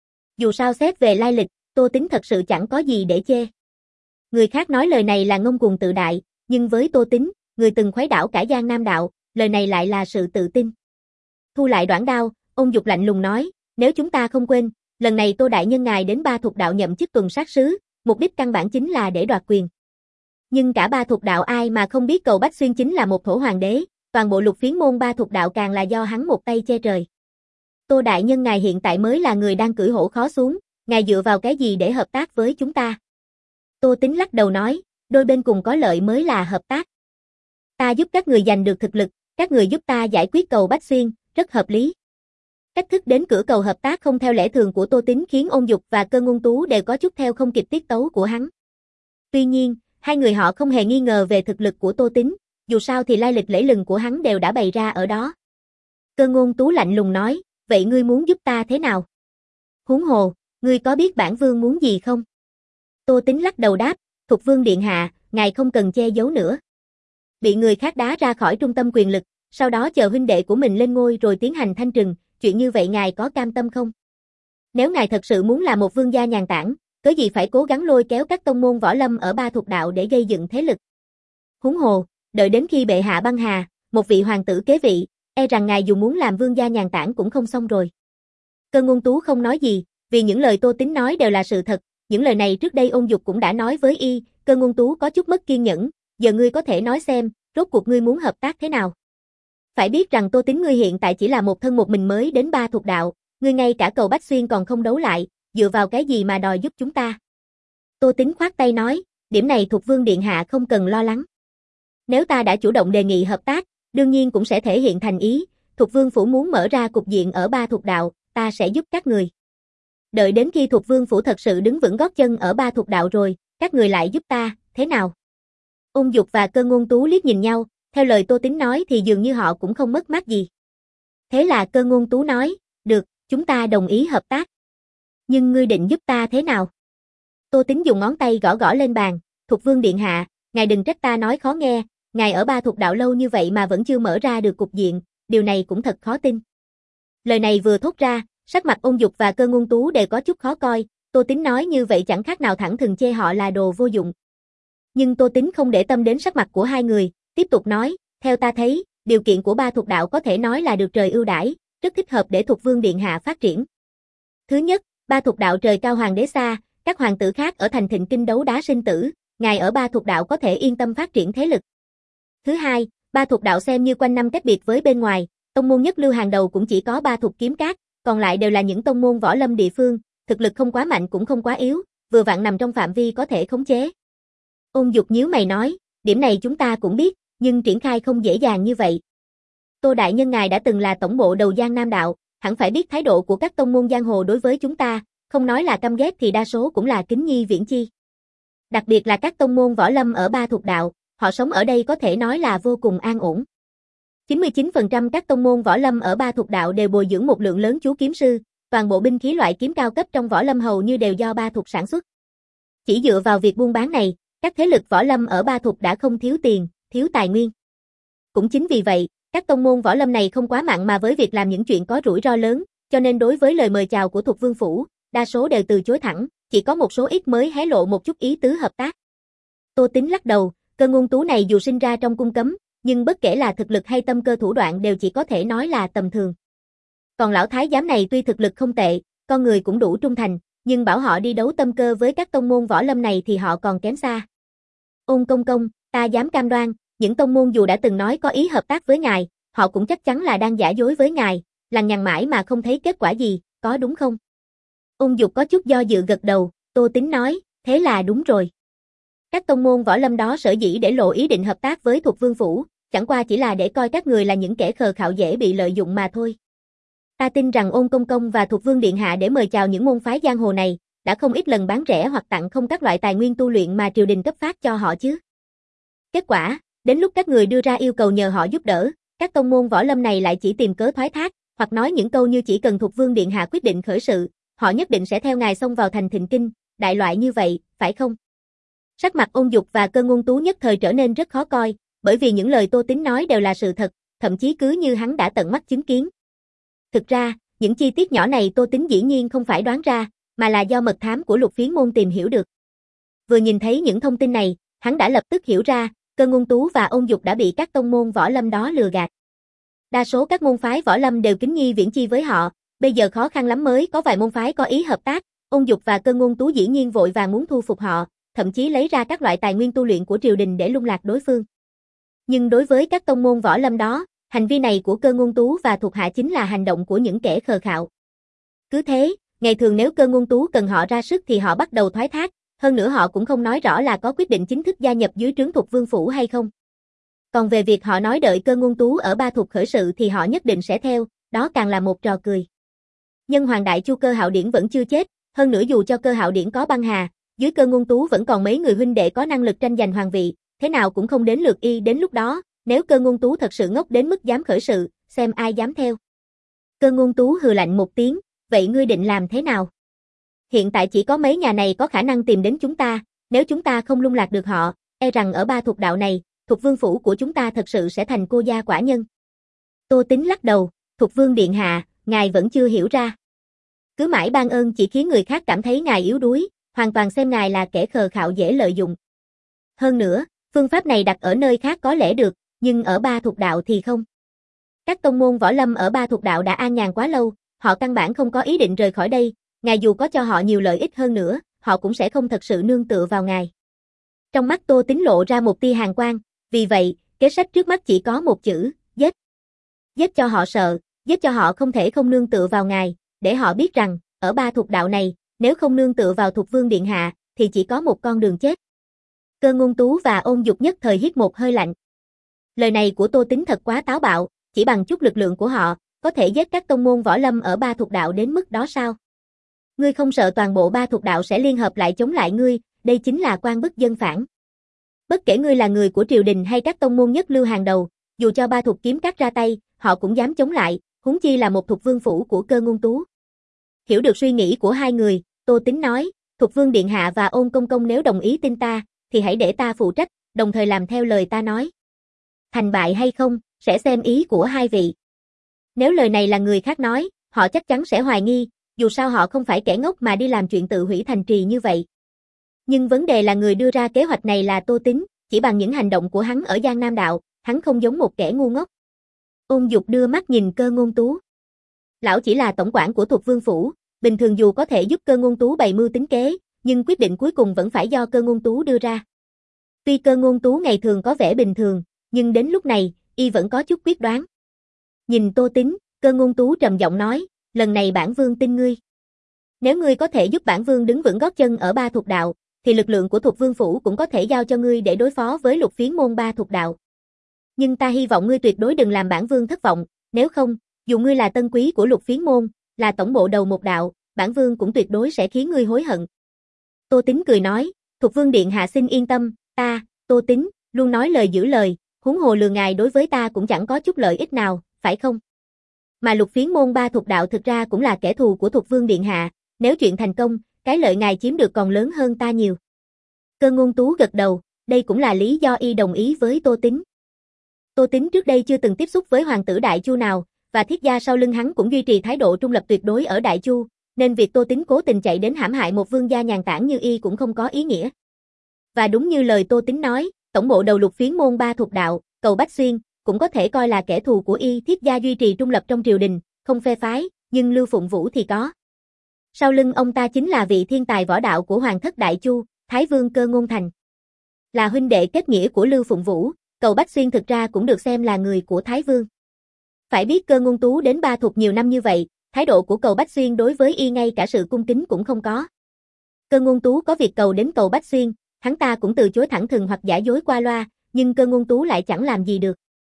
Dù sao xét về lai lịch, Tô Tính thật sự chẳng có gì để chê. Người khác nói lời này là ngông cuồng tự đại, nhưng với Tô Tính, người từng khuấy đảo cả Giang Nam đạo, lời này lại là sự tự tin. Thu lại đoạn đao, Ôn Dục lạnh lùng nói, nếu chúng ta không quên, lần này Tô đại nhân ngài đến Ba Thục đạo nhậm chức tuần sát sứ, mục đích căn bản chính là để đoạt quyền. Nhưng cả Ba Thục đạo ai mà không biết Cầu Bách Xuyên chính là một thổ hoàng đế, toàn bộ lục phiến môn Ba Thục đạo càng là do hắn một tay che trời. Tô đại nhân ngài hiện tại mới là người đang cưỡi hổ khó xuống, ngài dựa vào cái gì để hợp tác với chúng ta? Tô Tính lắc đầu nói, đôi bên cùng có lợi mới là hợp tác. Ta giúp các người giành được thực lực, các người giúp ta giải quyết Cầu Bách Xuyên, rất hợp lý. Cách thức đến cửa cầu hợp tác không theo lẽ thường của Tô Tính khiến Ôn Dục và Cơ Ngôn Tú đều có chút theo không kịp tiết tấu của hắn. Tuy nhiên, hai người họ không hề nghi ngờ về thực lực của Tô Tính, dù sao thì lai lịch lẫy lừng của hắn đều đã bày ra ở đó. Cơ Ngôn Tú lạnh lùng nói, vậy ngươi muốn giúp ta thế nào? Huống hồ, ngươi có biết bản vương muốn gì không? Tô Tính lắc đầu đáp, Thục Vương điện hạ, ngài không cần che giấu nữa. Bị người khác đá ra khỏi trung tâm quyền lực, sau đó chờ huynh đệ của mình lên ngôi rồi tiến hành thanh trừng, chuyện như vậy ngài có cam tâm không? Nếu ngài thật sự muốn là một vương gia nhàn tản, cớ gì phải cố gắng lôi kéo các tông môn võ lâm ở Ba Thục đạo để gây dựng thế lực? Huống hồ, đợi đến khi bệ hạ băng hà, một vị hoàng tử kế vị, e rằng ngài dù muốn làm vương gia nhàn tản cũng không xong rồi. Cơ Ngôn Tú không nói gì, vì những lời Tô Tính nói đều là sự thật, những lời này trước đây Ôn Dục cũng đã nói với y. Cơ Ngôn Tú có chút mất kiên nhẫn, giờ ngươi có thể nói xem, rốt cuộc ngươi muốn hợp tác thế nào? Phải biết rằng Tô Tính ngươi hiện tại chỉ là một thân một mình mới đến Ba Thục đạo, ngươi ngay cả Cầu Bách Xuyên còn không đấu lại, dựa vào cái gì mà đòi giúp chúng ta? Tô Tính khoát tay nói, điểm này Thục Vương điện hạ không cần lo lắng. Nếu ta đã chủ động đề nghị hợp tác, đương nhiên cũng sẽ thể hiện thành ý, Thục Vương phủ muốn mở ra cục diện ở Ba Thục đạo, ta sẽ giúp các người. Đợi đến khi Thục Vương phủ thật sự đứng vững gót chân ở Ba Thục đạo rồi, các người lại giúp ta, thế nào? Ôn Dục và Cơ Ngôn Tú liếc nhìn nhau, Theo lời Tô Tín nói thì dường như họ cũng không mất mát gì. Thế là Cơ Ngôn Tú nói, được, chúng ta đồng ý hợp tác. Nhưng ngươi định giúp ta thế nào? Tô Tín dùng ngón tay gõ gõ lên bàn, Thục Vương điện hạ, ngài đừng trách ta nói khó nghe, ngài ở Ba Thục đạo lâu như vậy mà vẫn chưa mở ra được cục diện, điều này cũng thật khó tin. Lời này vừa thốt ra, sắc mặt Ôn Dục và Cơ Ngôn Tú đều có chút khó coi, Tô Tín nói như vậy chẳng khác nào thẳng thừng chê họ là đồ vô dụng. Nhưng Tô Tín không để tâm đến sắc mặt của hai người, tiếp tục nói, theo ta thấy, điều kiện của Ba Thục đạo có thể nói là được trời ưu đãi, rất thích hợp để Thục Vương điện hạ phát triển. Thứ nhất, Ba Thục đạo trời cao hoàng đế xa, các hoàng tử khác ở thành Thịnh Kinh đấu đá sinh tử, ngài ở Ba Thục đạo có thể yên tâm phát triển thế lực. Thứ hai, Ba Thục đạo xem như quanh năm cách biệt với bên ngoài, tông môn nhất lưu hàng đầu cũng chỉ có Ba Thục kiếm cát, còn lại đều là những tông môn võ lâm địa phương, thực lực không quá mạnh cũng không quá yếu, vừa vặn nằm trong phạm vi có thể khống chế. Ôn Dục nhíu mày nói, điểm này chúng ta cũng biết, nhưng triển khai không dễ dàng như vậy. Tô đại nhân ngài đã từng là tổng bộ đầu Giang Nam đạo, hẳn phải biết thái độ của các tông môn giang hồ đối với chúng ta, không nói là căm ghét thì đa số cũng là kính nhi viễn chi. Đặc biệt là các tông môn võ lâm ở Ba Thục đạo, họ sống ở đây có thể nói là vô cùng an ổn. chín mươi chín phần trăm các tông môn võ lâm ở Ba Thục đạo đều bồi dưỡng một lượng lớn chú kiếm sư, toàn bộ binh khí loại kiếm cao cấp trong võ lâm hầu như đều do Ba Thục sản xuất. Chỉ dựa vào việc buôn bán này, các thế lực võ lâm ở Ba Thục đã không thiếu tiền, thiếu tài nguyên. Cũng chính vì vậy, các tông môn võ lâm này không quá mặn mà với việc làm những chuyện có rủi ro lớn, cho nên đối với lời mời chào của Thục Vương phủ, đa số đều từ chối thẳng, chỉ có một số ít mới hé lộ một chút ý tứ hợp tác. Tô Tín lắc đầu, Cơ Ngôn Tú này dù sinh ra trong cung cấm, nhưng bất kể là thực lực hay tâm cơ thủ đoạn đều chỉ có thể nói là tầm thường. Còn lão thái giám này tuy thực lực không tệ, con người cũng đủ trung thành, nhưng bảo họ đi đấu tâm cơ với các tông môn võ lâm này thì họ còn kém xa. Ôn công công, ta dám cam đoan, những tông môn dù đã từng nói có ý hợp tác với ngài, họ cũng chắc chắn là đang giả dối với ngài, lằng nhằng mãi mà không thấy kết quả gì, có đúng không? Ôn Dục có chút do dự gật đầu, Tô Tín nói, thế là đúng rồi. Các tông môn võ lâm đó sở dĩ để lộ ý định hợp tác với Thục Vương phủ, chẳng qua chỉ là để coi các người là những kẻ khờ khạo dễ bị lợi dụng mà thôi. Ta tin rằng Ôn công công và Thục Vương điện hạ để mời chào những môn phái giang hồ này, đã không ít lần bán rẻ hoặc tặng không các loại tài nguyên tu luyện mà triều đình cấp phát cho họ chứ. Kết quả, đến lúc các người đưa ra yêu cầu nhờ họ giúp đỡ, các tông môn võ lâm này lại chỉ tìm cớ thoái thác, hoặc nói những câu như chỉ cần Thục Vương điện hạ quyết định khởi sự, họ nhất định sẽ theo ngài xông vào thành Thịnh Kinh, đại loại như vậy, phải không? Sắc mặt Ôn Dục và Cơ Ngôn Tú nhất thời trở nên rất khó coi, bởi vì những lời Tô Tín nói đều là sự thật, thậm chí cứ như hắn đã tận mắt chứng kiến. Thực ra, những chi tiết nhỏ này Tô Tín dĩ nhiên không phải đoán ra, mà là do mật thám của Lục Phiến môn tìm hiểu được. Vừa nhìn thấy những thông tin này, hắn đã lập tức hiểu ra, Cơ Ngôn Tú và Ôn Dục đã bị các tông môn võ lâm đó lừa gạt. Đa số các môn phái võ lâm đều kính nhi viễn chi với họ, bây giờ khó khăn lắm mới có vài môn phái có ý hợp tác, Ôn Dục và Cơ Ngôn Tú dĩ nhiên vội vàng muốn thu phục họ, thậm chí lấy ra các loại tài nguyên tu luyện của triều đình để lung lạc đối phương. Nhưng đối với các tông môn võ lâm đó, hành vi này của Cơ Ngôn Tú và thuộc hạ chính là hành động của những kẻ khờ khạo. Cứ thế, ngày thường nếu Cơ Ngôn Tú cần họ ra sức thì họ bắt đầu thoái thác, hơn nữa họ cũng không nói rõ là có quyết định chính thức gia nhập dưới trướng Thục Vương phủ hay không. Còn về việc họ nói đợi Cơ Ngôn Tú ở Ba Thục khởi sự thì họ nhất định sẽ theo, đó càng là một trò cười. Nhân hoàng đại chu Cơ Hạo Điển vẫn chưa chết, hơn nữa dù cho Cơ Hạo Điển có băng hà, dưới Cơ Ngôn Tú vẫn còn mấy người huynh đệ có năng lực tranh giành hoàng vị, thế nào cũng không đến lượt y đến lúc đó, nếu Cơ Ngôn Tú thật sự ngốc đến mức dám khởi sự, xem ai dám theo. Cơ Ngôn Tú hừ lạnh một tiếng, vậy ngươi định làm thế nào? Hiện tại chỉ có mấy nhà này có khả năng tìm đến chúng ta, nếu chúng ta không lung lạc được họ, e rằng ở Ba Thục đạo này, Thục Vương phủ của chúng ta thật sự sẽ thành cô gia quả nhân. Tô Tín lắc đầu, Thục Vương điện hạ, ngài vẫn chưa hiểu ra. Cứ mãi ban ơn chỉ khiến người khác cảm thấy ngài yếu đuối, hoàn toàn xem ngài là kẻ khờ khạo dễ lợi dụng. Hơn nữa, phương pháp này đặt ở nơi khác có lẽ được, nhưng ở Ba Thục đạo thì không. Các tông môn võ lâm ở Ba Thục đạo đã an nhàn quá lâu, họ căn bản không có ý định rời khỏi đây, ngài dù có cho họ nhiều lợi ích hơn nữa, họ cũng sẽ không thật sự nương tựa vào ngài. Trong mắt Tô Tín lộ ra một tia hàn quang, vì vậy, kế sách trước mắt chỉ có một chữ, giết. Giết cho họ sợ, giết cho họ không thể không nương tựa vào ngài, để họ biết rằng, ở Ba Thục đạo này, nếu không nương tựa vào Thục Vương điện hạ, thì chỉ có một con đường chết. Cơ Ngôn Tú và Ôn Dục nhất thời hít một hơi lạnh. Lời này của Tô Tín thật quá táo bạo, chỉ bằng chút lực lượng của họ, có thể giết các tông môn võ lâm ở Ba Thục đạo đến mức đó sao? Ngươi không sợ toàn bộ Ba Thục đạo sẽ liên hợp lại chống lại ngươi, đây chính là quan bức dân phản. Bất kể ngươi là người của triều đình hay các tông môn nhất lưu hàng đầu, dù cho ba thục kiếm cắt ra tay, họ cũng dám chống lại, huống chi là một thục vương phủ của Cơ Ngôn Tú. Hiểu được suy nghĩ của hai người, Tô Tính nói, Thục Vương Điện Hạ và Ôn Công Công nếu đồng ý tin ta, thì hãy để ta phụ trách, đồng thời làm theo lời ta nói. Thành bại hay không, sẽ xem ý của hai vị. Nếu lời này là người khác nói, họ chắc chắn sẽ hoài nghi, dù sao họ không phải kẻ ngốc mà đi làm chuyện tự hủy thành trì như vậy. Nhưng vấn đề là người đưa ra kế hoạch này là Tô Tính, chỉ bằng những hành động của hắn ở Giang Nam Đạo, hắn không giống một kẻ ngu ngốc. Ôn Dục đưa mắt nhìn Cơ Ngôn Tú. Lão chỉ là tổng quản của Thục Vương Phủ, bình thường dù có thể giúp Cơ Ngôn Tú bày mưu tính kế, nhưng quyết định cuối cùng vẫn phải do Cơ Ngôn Tú đưa ra. Tuy Cơ Ngôn Tú ngày thường có vẻ bình thường, nhưng đến lúc này, y vẫn có chút quyết đoán. Nhìn Tô Tính, Cơ Ngôn Tú trầm giọng nói, lần này bản vương tin ngươi. Nếu ngươi có thể giúp bản vương đứng vững gót chân ở ba thục đạo, thì lực lượng của Thục Vương Phủ cũng có thể giao cho ngươi để đối phó với Lục Phiến môn ba thục đạo. Nhưng ta hy vọng ngươi tuyệt đối đừng làm bản vương thất vọng, nếu không, dù ngươi là tân quý của Lục Phiến môn, là tổng bộ đầu một đạo, bản vương cũng tuyệt đối sẽ khiến ngươi hối hận. Tô Tính cười nói, Thục Vương Điện Hạ xin yên tâm, ta, Tô Tính, luôn nói lời giữ lời, huống hồ lừa ngài đối với ta cũng chẳng có chút lợi ích nào, phải không? Mà Lục Phiến môn ba thục đạo thực ra cũng là kẻ thù của Thục Vương Điện Hạ, nếu chuyện thành công, cái lợi ngài chiếm được còn lớn hơn ta nhiều. Cơ Ngôn Tú gật đầu, đây cũng là lý do y đồng ý với Tô Tính. Tô Tính trước đây chưa từng tiếp xúc với hoàng tử Đại Chu nào, và thiết gia sau lưng hắn cũng duy trì thái độ trung lập tuyệt đối ở Đại Chu, nên việc Tô Tính cố tình chạy đến hãm hại một vương gia nhàn tản như y cũng không có ý nghĩa. Và đúng như lời Tô Tính nói, tổng bộ đầu Lục Phiến môn ba thục đạo, Cầu Bách Xuyên, cũng có thể coi là kẻ thù của y. Thiết gia duy trì trung lập trong triều đình, không phe phái, nhưng Lưu Phụng Vũ thì có. Sau lưng ông ta chính là vị thiên tài võ đạo của hoàng thất Đại Chu, Thái Vương Cơ Ngôn Thành. Là huynh đệ kết nghĩa của Lưu Phụng Vũ, Cầu Bách Xuyên thực ra cũng được xem là người của Thái Vương. Phải biết Cơ Ngôn Tú đến ba thục nhiều năm như vậy, thái độ của Cầu Bách Xuyên đối với y ngay cả sự cung kính cũng không có. Cơ Ngôn Tú có việc cầu đến Cầu Bách Xuyên, hắn ta cũng từ chối thẳng thừng hoặc giả dối qua loa, nhưng Cơ Ngôn Tú lại chẳng làm gì được.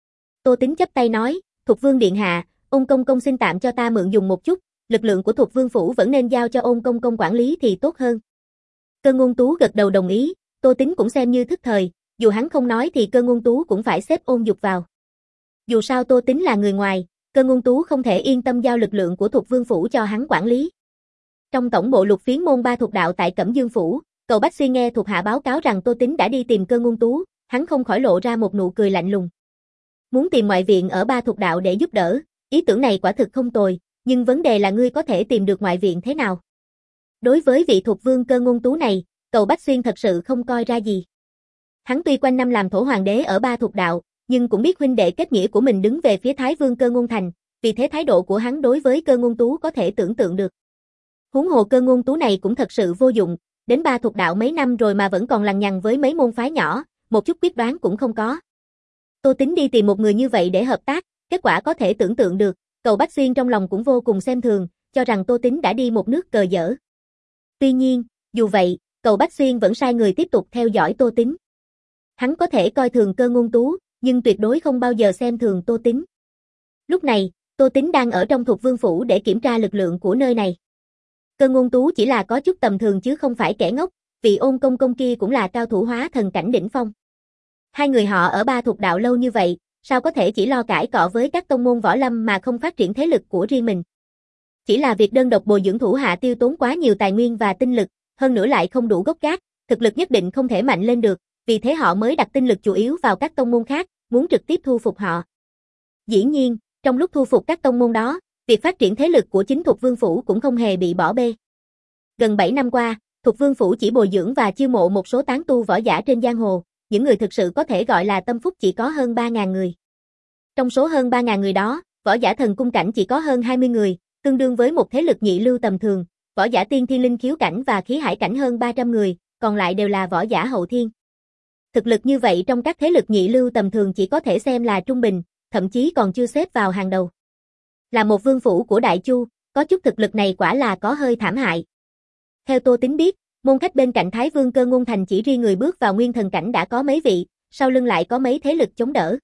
Tô Tính chấp tay nói, Thục Vương Điện Hạ, Ôn Công Công xin tạm cho ta mượn dùng một chút, lực lượng của Thục Vương Phủ vẫn nên giao cho Ôn Công Công quản lý thì tốt hơn. Cơ Ngôn Tú gật đầu đồng ý, Tô Tính cũng xem như thức thời, dù hắn không nói thì Cơ Ngôn Tú cũng phải xếp Ôn Dục vào. Dù sao Tô Tính là người ngoài, Cơ Ngôn Tú không thể yên tâm giao lực lượng của Thục Vương Phủ cho hắn quản lý. Trong tổng bộ Lục Phiến môn ba thục đạo tại Cẩm Dương Phủ, Cầu Bách Xuyên nghe thuộc hạ báo cáo rằng Tô Tính đã đi tìm Cơ Ngôn Tú, hắn không khỏi lộ ra một nụ cười lạnh lùng. Muốn tìm ngoại viện ở ba thục đạo để giúp đỡ, ý tưởng này quả thực không tồi, nhưng vấn đề là ngươi có thể tìm được ngoại viện thế nào? Đối với vị Thục Vương Cơ Ngôn Tú này, Cầu Bách Xuyên thật sự không coi ra gì. Hắn tuy quanh năm làm thổ hoàng đế ở ba thục đạo, nhưng cũng biết huynh đệ kết nghĩa của mình đứng về phía Thái Vương Cơ Ngôn Thành, vì thế thái độ của hắn đối với Cơ Ngôn Tú có thể tưởng tượng được. Huống hồ Cơ Ngôn Tú này cũng thật sự vô dụng, đến ba thục đạo mấy năm rồi mà vẫn còn lằng nhằng với mấy môn phái nhỏ, một chút quyết đoán cũng không có. Tô Tính đi tìm một người như vậy để hợp tác, kết quả có thể tưởng tượng được, Cầu Bách Xuyên trong lòng cũng vô cùng xem thường, cho rằng Tô Tính đã đi một nước cờ dở. Tuy nhiên, dù vậy, Cầu Bách Xuyên vẫn sai người tiếp tục theo dõi Tô Tính. Hắn có thể coi thường Cơ Ngôn Tú, nhưng tuyệt đối không bao giờ xem thường Tô Tính. Lúc này, Tô Tính đang ở trong Thục Vương Phủ để kiểm tra lực lượng của nơi này. Cơ Ngôn Tú chỉ là có chút tầm thường chứ không phải kẻ ngốc, vì Ôn Công Công kia cũng là cao thủ hóa thần cảnh đỉnh phong. Hai người họ ở ba thục đạo lâu như vậy, sao có thể chỉ lo cãi cọ với các tông môn võ lâm mà không phát triển thế lực của riêng mình. Chỉ là việc đơn độc bồi dưỡng thủ hạ tiêu tốn quá nhiều tài nguyên và tinh lực, hơn nữa lại không đủ gốc gác, thực lực nhất định không thể mạnh lên được, vì thế họ mới đặt tinh lực chủ yếu vào các tông môn khác, muốn trực tiếp thu phục họ. Dĩ nhiên, trong lúc thu phục các tông môn đó, việc phát triển thế lực của chính Thục Vương Phủ cũng không hề bị bỏ bê. Gần bảy năm qua, Thục Vương Phủ chỉ bồi dưỡng và chiêu mộ một số tán tu võ giả trên giang hồ, những người thực sự có thể gọi là tâm phúc chỉ có hơn ba nghìn người. Trong số hơn ba nghìn người đó, võ giả thần cung cảnh chỉ có hơn hai mươi người, tương đương với một thế lực nhị lưu tầm thường, võ giả tiên thiên linh khiếu cảnh và khí hải cảnh hơn ba trăm người, còn lại đều là võ giả hậu thiên. Thực lực như vậy trong các thế lực nhị lưu tầm thường chỉ có thể xem là trung bình, thậm chí còn chưa xếp vào hàng đầu. Là một vương phủ của Đại Chu, có chút thực lực này quả là có hơi thảm hại. Theo Tô Tính biết, môn khách bên cạnh Thái Vương Cơ Ngôn Thành chỉ riêng người bước vào nguyên thần cảnh đã có mấy vị, sau lưng lại có mấy thế lực chống đỡ.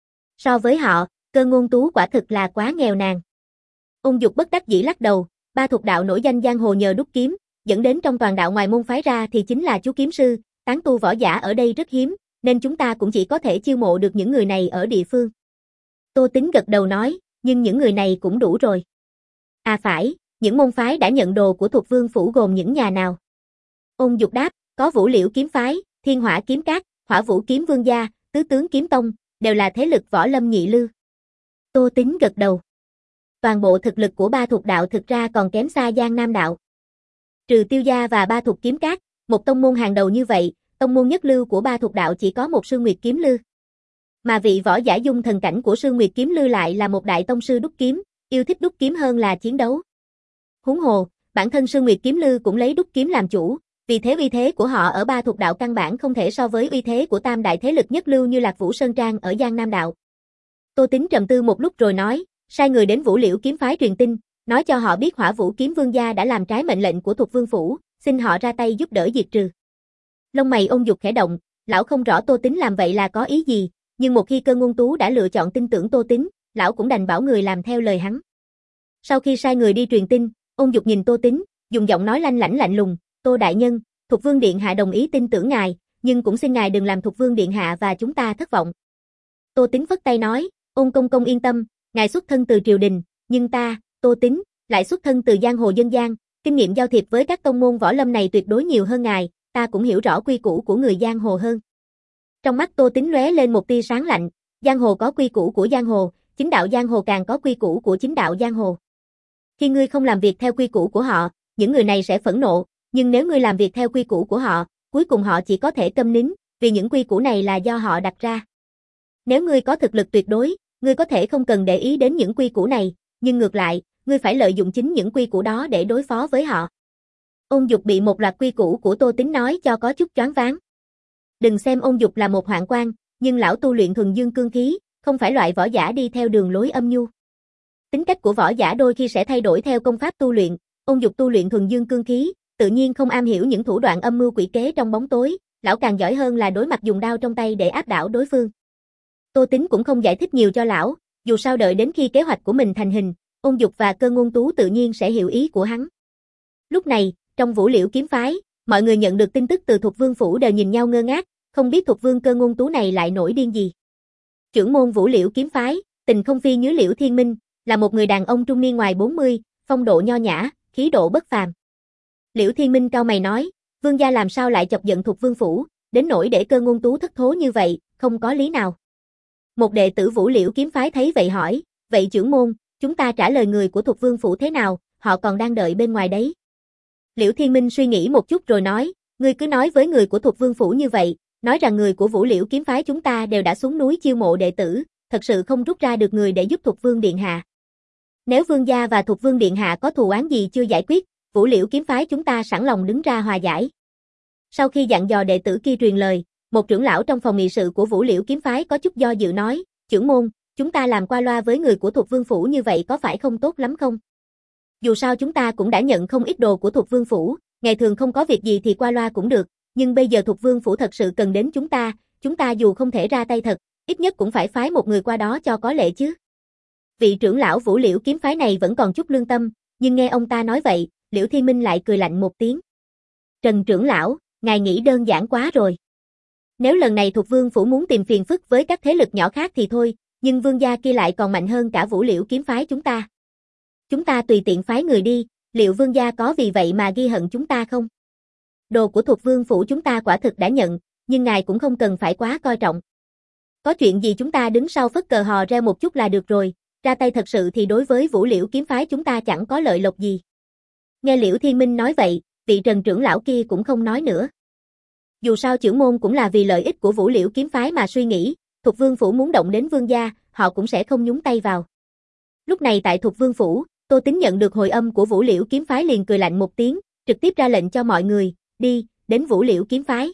So với họ, Cơ Ngôn Tú quả thực là quá nghèo nàn. Ôn Dục bất đắc dĩ lắc đầu, ba thục đạo nổi danh giang hồ nhờ đúc kiếm, dẫn đến trong toàn đạo ngoài môn phái ra thì chính là chú kiếm sư, tán tu võ giả ở đây rất hiếm, nên chúng ta cũng chỉ có thể chiêu mộ được những người này ở địa phương. Tô Tính gật đầu nói, nhưng những người này cũng đủ rồi. À phải, những môn phái đã nhận đồ của Thục Vương Phủ gồm những nhà nào? Ôn Dục đáp, có Vũ Liễu kiếm phái, Thiên Hỏa kiếm các, Hỏa Vũ kiếm vương gia, Tứ tướng kiếm tông, đều là thế lực võ lâm nhị lưu. Tô Tính gật đầu. Toàn bộ thực lực của ba thuộc đạo thực ra còn kém xa Giang Nam đạo. Trừ Tiêu gia và ba thuộc kiếm các, một tông môn hàng đầu như vậy, tông môn nhất lưu của ba thuộc đạo chỉ có một Sương Nguyệt kiếm lư. Mà vị võ giả dung thần cảnh của Sương Nguyệt kiếm lư lại là một đại tông sư đúc kiếm, yêu thích đúc kiếm hơn là chiến đấu. Huống hồ, bản thân Sương Nguyệt kiếm lư cũng lấy đúc kiếm làm chủ, vì thế uy thế của họ ở ba thuộc đạo căn bản không thể so với uy thế của tam đại thế lực nhất lưu như Lạc Vũ Sơn Trang ở Giang Nam đạo. Tô Tính trầm tư một lúc rồi nói, sai người đến Vũ Liễu kiếm phái truyền tin, nói cho họ biết Hỏa Vũ kiếm vương gia đã làm trái mệnh lệnh của Thục Vương Phủ, xin họ ra tay giúp đỡ diệt trừ. Lông mày Ôn Dục khẽ động, lão không rõ Tô Tính làm vậy là có ý gì, nhưng một khi Cơ Ngôn Tú đã lựa chọn tin tưởng Tô Tính, lão cũng đành bảo người làm theo lời hắn. Sau khi sai người đi truyền tin, Ôn Dục nhìn Tô Tính, dùng giọng nói lanh lảnh lạnh lùng, Tô đại nhân, Thục Vương điện hạ đồng ý tin tưởng ngài, nhưng cũng xin ngài đừng làm Thục Vương điện hạ và chúng ta thất vọng. Tô Tính phất tay nói, Ôn công công yên tâm, ngài xuất thân từ triều đình, nhưng ta, Tô Tính, lại xuất thân từ giang hồ dân gian, kinh nghiệm giao thiệp với các tông môn võ lâm này tuyệt đối nhiều hơn ngài, ta cũng hiểu rõ quy củ của người giang hồ hơn. Trong mắt Tô Tính lóe lên một tia sáng lạnh, giang hồ có quy củ của giang hồ, chính đạo giang hồ càng có quy củ của chính đạo giang hồ. Khi ngươi không làm việc theo quy củ của họ, những người này sẽ phẫn nộ, nhưng nếu ngươi làm việc theo quy củ của họ, cuối cùng họ chỉ có thể câm nín, vì những quy củ này là do họ đặt ra. Nếu ngươi có thực lực tuyệt đối, ngươi có thể không cần để ý đến những quy củ này, nhưng ngược lại, ngươi phải lợi dụng chính những quy củ đó để đối phó với họ. Ôn Dục bị một loạt quy củ của Tô Tính nói cho có chút choáng váng. Đừng xem Ôn Dục là một hoạn quan, nhưng lão tu luyện thuần dương cương khí, không phải loại võ giả đi theo đường lối âm nhu. Tính cách của võ giả đôi khi sẽ thay đổi theo công pháp tu luyện, Ôn Dục tu luyện thuần dương cương khí, tự nhiên không am hiểu những thủ đoạn âm mưu quỷ kế trong bóng tối, lão càng giỏi hơn là đối mặt dùng đao trong tay để áp đảo đối phương. Tô Tính cũng không giải thích nhiều cho lão, dù sao đợi đến khi kế hoạch của mình thành hình, Ôn Dục và Cơ Ngôn Tú tự nhiên sẽ hiểu ý của hắn. Lúc này, trong Vũ Liễu kiếm phái, mọi người nhận được tin tức từ Thục Vương Phủ đều nhìn nhau ngơ ngác, không biết Thục Vương Cơ Ngôn Tú này lại nổi điên gì. Trưởng môn Vũ Liễu kiếm phái, Tình Không Phi Nhứ Liễu Thiên Minh, là một người đàn ông trung niên ngoài bốn mươi, phong độ nho nhã, khí độ bất phàm. Liễu Thiên Minh cau mày nói, vương gia làm sao lại chọc giận Thục Vương Phủ, đến nỗi để Cơ Ngôn Tú thất thố như vậy, không có lý nào. Một đệ tử Vũ Liễu kiếm phái thấy vậy hỏi, vậy trưởng môn, chúng ta trả lời người của Thục Vương Phủ thế nào, họ còn đang đợi bên ngoài đấy. Liễu Thiên Minh suy nghĩ một chút rồi nói, ngươi cứ nói với người của Thục Vương Phủ như vậy, nói rằng người của Vũ Liễu kiếm phái chúng ta đều đã xuống núi chiêu mộ đệ tử, thật sự không rút ra được người để giúp Thục Vương điện hạ. Nếu vương gia và Thục Vương điện hạ có thù oán gì chưa giải quyết, Vũ Liễu kiếm phái chúng ta sẵn lòng đứng ra hòa giải. Sau khi dặn dò đệ tử kia truyền lời, một trưởng lão trong phòng nghị sự của Vũ Liễu kiếm phái có chút do dự nói, trưởng môn, chúng ta làm qua loa với người của Thục Vương Phủ như vậy có phải không tốt lắm không? Dù sao chúng ta cũng đã nhận không ít đồ của Thục Vương Phủ, ngày thường không có việc gì thì qua loa cũng được, nhưng bây giờ Thục Vương Phủ thật sự cần đến chúng ta, chúng ta dù không thể ra tay thật, ít nhất cũng phải phái một người qua đó cho có lệ chứ. Vị trưởng lão Vũ Liễu kiếm phái này vẫn còn chút lương tâm, nhưng nghe ông ta nói vậy, Liễu Thiên Minh lại cười lạnh một tiếng. Trần trưởng lão, ngài nghĩ đơn giản quá rồi. Nếu lần này Thục Vương Phủ muốn tìm phiền phức với các thế lực nhỏ khác thì thôi, nhưng vương gia kia lại còn mạnh hơn cả Vũ Liễu kiếm phái chúng ta. Chúng ta tùy tiện phái người đi, liệu vương gia có vì vậy mà ghi hận chúng ta không? Đồ của Thục Vương Phủ chúng ta quả thực đã nhận, nhưng ngài cũng không cần phải quá coi trọng. Có chuyện gì chúng ta đứng sau phất cờ hò reo một chút là được rồi, ra tay thật sự thì đối với Vũ Liễu kiếm phái chúng ta chẳng có lợi lộc gì. Nghe Liễu Thiên Minh nói vậy, vị Trần trưởng lão kia cũng không nói nữa. Dù sao trưởng môn cũng là vì lợi ích của Vũ Liễu kiếm phái mà suy nghĩ, Thục Vương Phủ muốn động đến vương gia, họ cũng sẽ không nhúng tay vào. Lúc này tại Thục Vương Phủ, Tô Tính nhận được hồi âm của Vũ Liễu kiếm phái liền cười lạnh một tiếng, trực tiếp ra lệnh cho mọi người, đi, đến Vũ Liễu kiếm phái.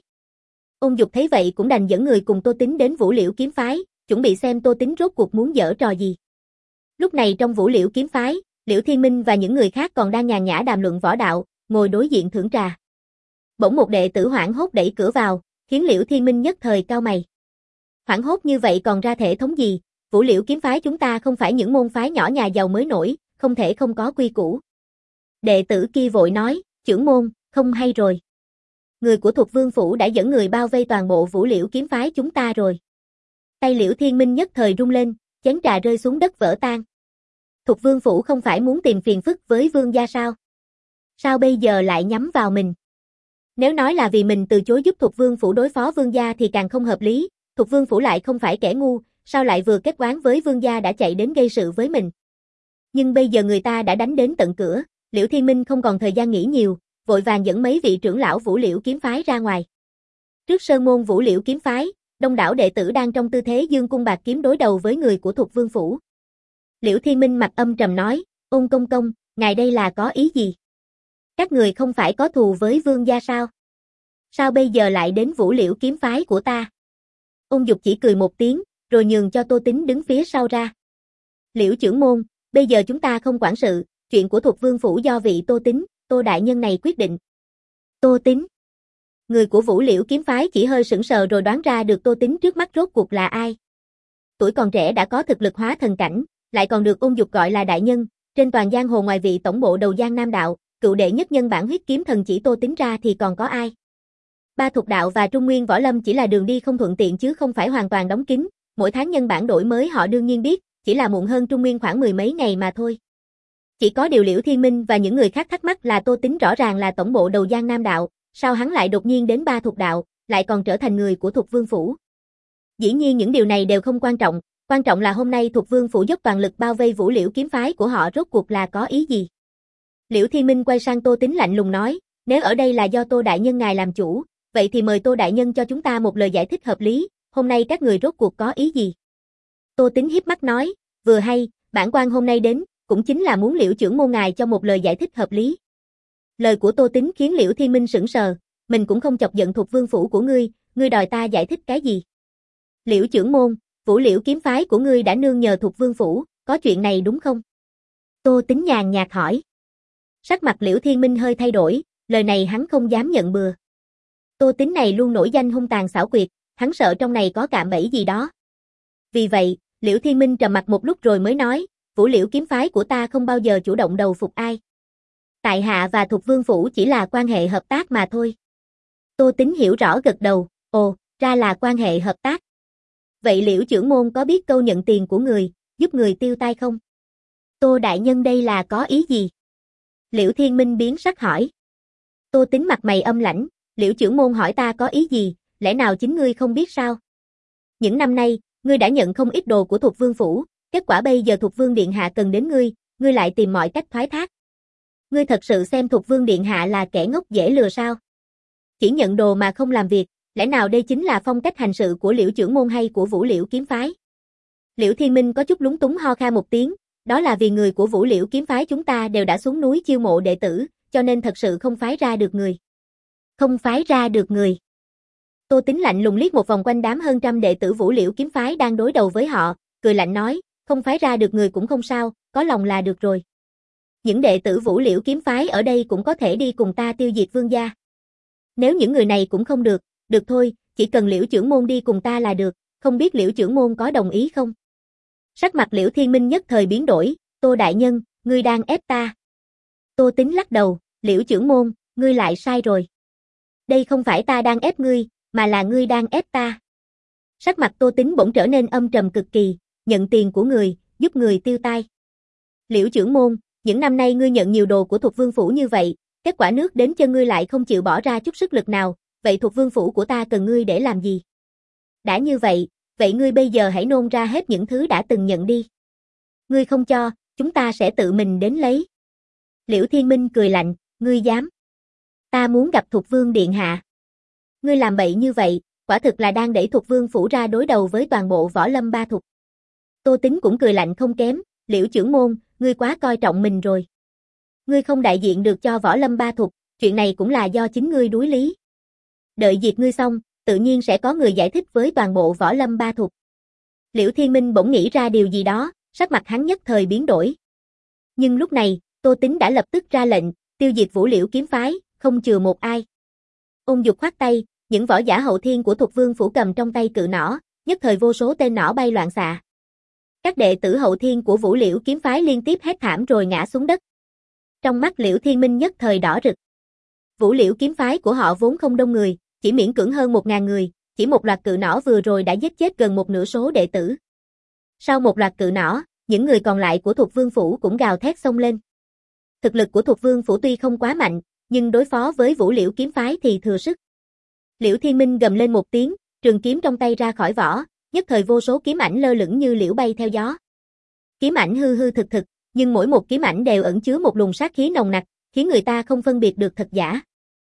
Ôn Dục thấy vậy cũng đành dẫn người cùng Tô Tính đến Vũ Liễu kiếm phái, chuẩn bị xem Tô Tính rốt cuộc muốn giở trò gì. Lúc này trong Vũ Liễu kiếm phái, Liễu Thiên Minh và những người khác còn đang nhàn nhã đàm luận võ đạo, ngồi đối diện thưởng trà. Bỗng một đệ tử hoảng hốt đẩy cửa vào, khiến Liễu Thiên Minh nhất thời cau mày. Hoảng hốt như vậy còn ra thể thống gì, Vũ Liễu kiếm phái chúng ta không phải những môn phái nhỏ nhà giàu mới nổi, không thể không có quy củ. Đệ tử kia vội nói, trưởng môn, không hay rồi. Người của Thục Vương Phủ đã dẫn người bao vây toàn bộ Vũ Liễu kiếm phái chúng ta rồi. Tay Liễu Thiên Minh nhất thời rung lên, chén trà rơi xuống đất vỡ tan. Thục Vương Phủ không phải muốn tìm phiền phức với Vương gia sao? Sao bây giờ lại nhắm vào mình? Nếu nói là vì mình từ chối giúp Thục Vương Phủ đối phó Vương gia thì càng không hợp lý, Thục Vương Phủ lại không phải kẻ ngu, sao lại vừa kết oán với Vương gia đã chạy đến gây sự với mình? Nhưng bây giờ người ta đã đánh đến tận cửa, Liễu Thiên Minh không còn thời gian nghĩ nhiều, vội vàng dẫn mấy vị trưởng lão Vũ Liễu kiếm phái ra ngoài. Trước sơn môn Vũ Liễu kiếm phái, đông đảo đệ tử đang trong tư thế dương cung bạc kiếm đối đầu với người của Thục Vương Phủ. Liễu Thiên Minh mặt âm trầm nói, Ôn công công, ngài đây là có ý gì? Các người không phải có thù với Vương gia sao? Sao bây giờ lại đến Vũ Liễu kiếm phái của ta? Ôn Dục chỉ cười một tiếng, rồi nhường cho Tô Tính đứng phía sau ra. Liễu trưởng môn, bây giờ chúng ta không quản sự, chuyện của Thục Vương Phủ do vị Tô Tính, Tô đại nhân này quyết định. Tô Tính. Người của Vũ Liễu kiếm phái chỉ hơi sững sờ rồi đoán ra được Tô Tính trước mắt rốt cuộc là ai. Tuổi còn trẻ đã có thực lực hóa thần cảnh, lại còn được Ôn Dục gọi là đại nhân, trên toàn giang hồ ngoài vị tổng bộ đầu Giang Nam đạo, cựu đệ nhất nhân bản huyết kiếm thần chỉ Tô Tính ra thì còn có ai? Ba Thục đạo và Trung Nguyên Võ Lâm chỉ là đường đi không thuận tiện chứ không phải hoàn toàn đóng kín, mỗi tháng nhân bản đổi mới họ đương nhiên biết, chỉ là muộn hơn Trung Nguyên khoảng mười mấy ngày mà thôi. Chỉ có điều Liễu Thiên Minh và những người khác thắc mắc là Tô Tính rõ ràng là tổng bộ đầu Giang Nam đạo, sao hắn lại đột nhiên đến Ba Thục đạo, lại còn trở thành người của Thục Vương Phủ. Dĩ nhiên những điều này đều không quan trọng, quan trọng là hôm nay Thục Vương Phủ dốc toàn lực bao vây Vũ Liễu kiếm phái của họ rốt cuộc là có ý gì. Liễu Thiên Minh quay sang Tô Tính lạnh lùng nói, nếu ở đây là do Tô đại nhân ngài làm chủ, vậy thì mời Tô đại nhân cho chúng ta một lời giải thích hợp lý, hôm nay các người rốt cuộc có ý gì? Tô Tính hiếp mắt nói, vừa hay, bản quan hôm nay đến, cũng chính là muốn Liễu trưởng môn ngài cho một lời giải thích hợp lý. Lời của Tô Tính khiến Liễu Thiên Minh sững sờ, mình cũng không chọc giận Thục Vương Phủ của ngươi, ngươi đòi ta giải thích cái gì? Liễu trưởng môn, Vũ Liễu kiếm phái của ngươi đã nương nhờ Thục Vương Phủ, có chuyện này đúng không? Tô Tính nhàn nhạt hỏi. Sắc mặt Liễu Thiên Minh hơi thay đổi, lời này hắn không dám nhận bừa. Tô Tính này luôn nổi danh hung tàn xảo quyệt, hắn sợ trong này có cạm bẫy gì đó. Vì vậy, Liễu Thiên Minh trầm mặt một lúc rồi mới nói, Vũ Liễu kiếm phái của ta không bao giờ chủ động đầu phục ai. Tại hạ và Thục Vương Phủ chỉ là quan hệ hợp tác mà thôi. Tô Tính hiểu rõ gật đầu, ồ, ra là quan hệ hợp tác. Vậy Liễu trưởng môn có biết câu nhận tiền của người, giúp người tiêu tai không? Tô đại nhân đây là có ý gì? Liễu Thiên Minh biến sắc hỏi. Tô Tính mặt mày âm lãnh, Liễu trưởng môn hỏi ta có ý gì, lẽ nào chính ngươi không biết sao? Những năm nay, ngươi đã nhận không ít đồ của Thục Vương Phủ, kết quả bây giờ Thục Vương Điện Hạ cần đến ngươi, ngươi lại tìm mọi cách thoái thác. Ngươi thật sự xem Thục Vương Điện Hạ là kẻ ngốc dễ lừa sao? Chỉ nhận đồ mà không làm việc, lẽ nào đây chính là phong cách hành sự của Liễu trưởng môn hay của Vũ Liễu kiếm phái? Liễu Thiên Minh có chút lúng túng ho khan một tiếng, đó là vì người của Vũ Liễu kiếm phái chúng ta đều đã xuống núi chiêu mộ đệ tử, cho nên thật sự không phái ra được người. Không phái ra được người. Tô Tính lạnh lùng liếc một vòng quanh đám hơn trăm đệ tử Vũ Liễu kiếm phái đang đối đầu với họ, cười lạnh nói, không phái ra được người cũng không sao, có lòng là được rồi. Những đệ tử Vũ Liễu kiếm phái ở đây cũng có thể đi cùng ta tiêu diệt Vương gia. Nếu những người này cũng không được, được thôi, chỉ cần Liễu trưởng môn đi cùng ta là được, không biết Liễu trưởng môn có đồng ý không? Sắc mặt Liễu Thiên Minh nhất thời biến đổi, Tô đại nhân, ngươi đang ép ta. Tô Tính lắc đầu, Liễu trưởng môn, ngươi lại sai rồi. Đây không phải ta đang ép ngươi, mà là ngươi đang ép ta. Sắc mặt Tô Tính bỗng trở nên âm trầm cực kỳ, nhận tiền của người, giúp người tiêu tai. Liễu trưởng môn, những năm nay ngươi nhận nhiều đồ của Thục Vương Phủ như vậy, kết quả nước đến chân ngươi lại không chịu bỏ ra chút sức lực nào, vậy Thục Vương Phủ của ta cần ngươi để làm gì? Đã như vậy, vậy ngươi bây giờ hãy nôn ra hết những thứ đã từng nhận đi. Ngươi không cho, chúng ta sẽ tự mình đến lấy. Liễu Thiên Minh cười lạnh, ngươi dám? Ta muốn gặp Thục Vương Điện Hạ. Ngươi làm bậy như vậy, quả thực là đang đẩy Thục Vương Phủ ra đối đầu với toàn bộ võ lâm ba thục. Tô Tính cũng cười lạnh không kém, Liễu trưởng môn, ngươi quá coi trọng mình rồi. Ngươi không đại diện được cho võ lâm ba thục, chuyện này cũng là do chính ngươi đuối lý. Đợi diệt ngươi xong, tự nhiên sẽ có người giải thích với toàn bộ võ lâm ba thục. Liễu Thiên Minh bỗng nghĩ ra điều gì đó, sắc mặt hắn nhất thời biến đổi. Nhưng lúc này, Tô Tính đã lập tức ra lệnh, tiêu diệt Vũ Liễu kiếm phái, không chừa một ai. Ôn Dục khoát tay, những võ giả hậu thiên của Thục Vương Phủ cầm trong tay cự nỏ, nhất thời vô số tên nỏ bay loạn xạ. Các đệ tử hậu thiên của Vũ Liễu kiếm phái liên tiếp hét thảm rồi ngã xuống đất. Trong mắt Liễu Thiên Minh nhất thời đỏ rực. Vũ Liễu kiếm phái của họ vốn không đông người, chỉ miễn cưỡng hơn một ngàn người, chỉ một loạt cự nỏ vừa rồi đã giết chết gần một nửa số đệ tử. Sau một loạt cự nỏ, những người còn lại của Thục Vương Phủ cũng gào thét xông lên. Thực lực của Thục Vương Phủ tuy không quá mạnh, nhưng đối phó với Vũ Liễu kiếm phái thì thừa sức. Liễu Thiên Minh gầm lên một tiếng, trường kiếm trong tay ra khỏi vỏ, nhất thời vô số kiếm ảnh lơ lửng như liễu bay theo gió. Kiếm ảnh hư hư thực thực, nhưng mỗi một kiếm ảnh đều ẩn chứa một luồng sát khí nồng nặc, khiến người ta không phân biệt được thật giả.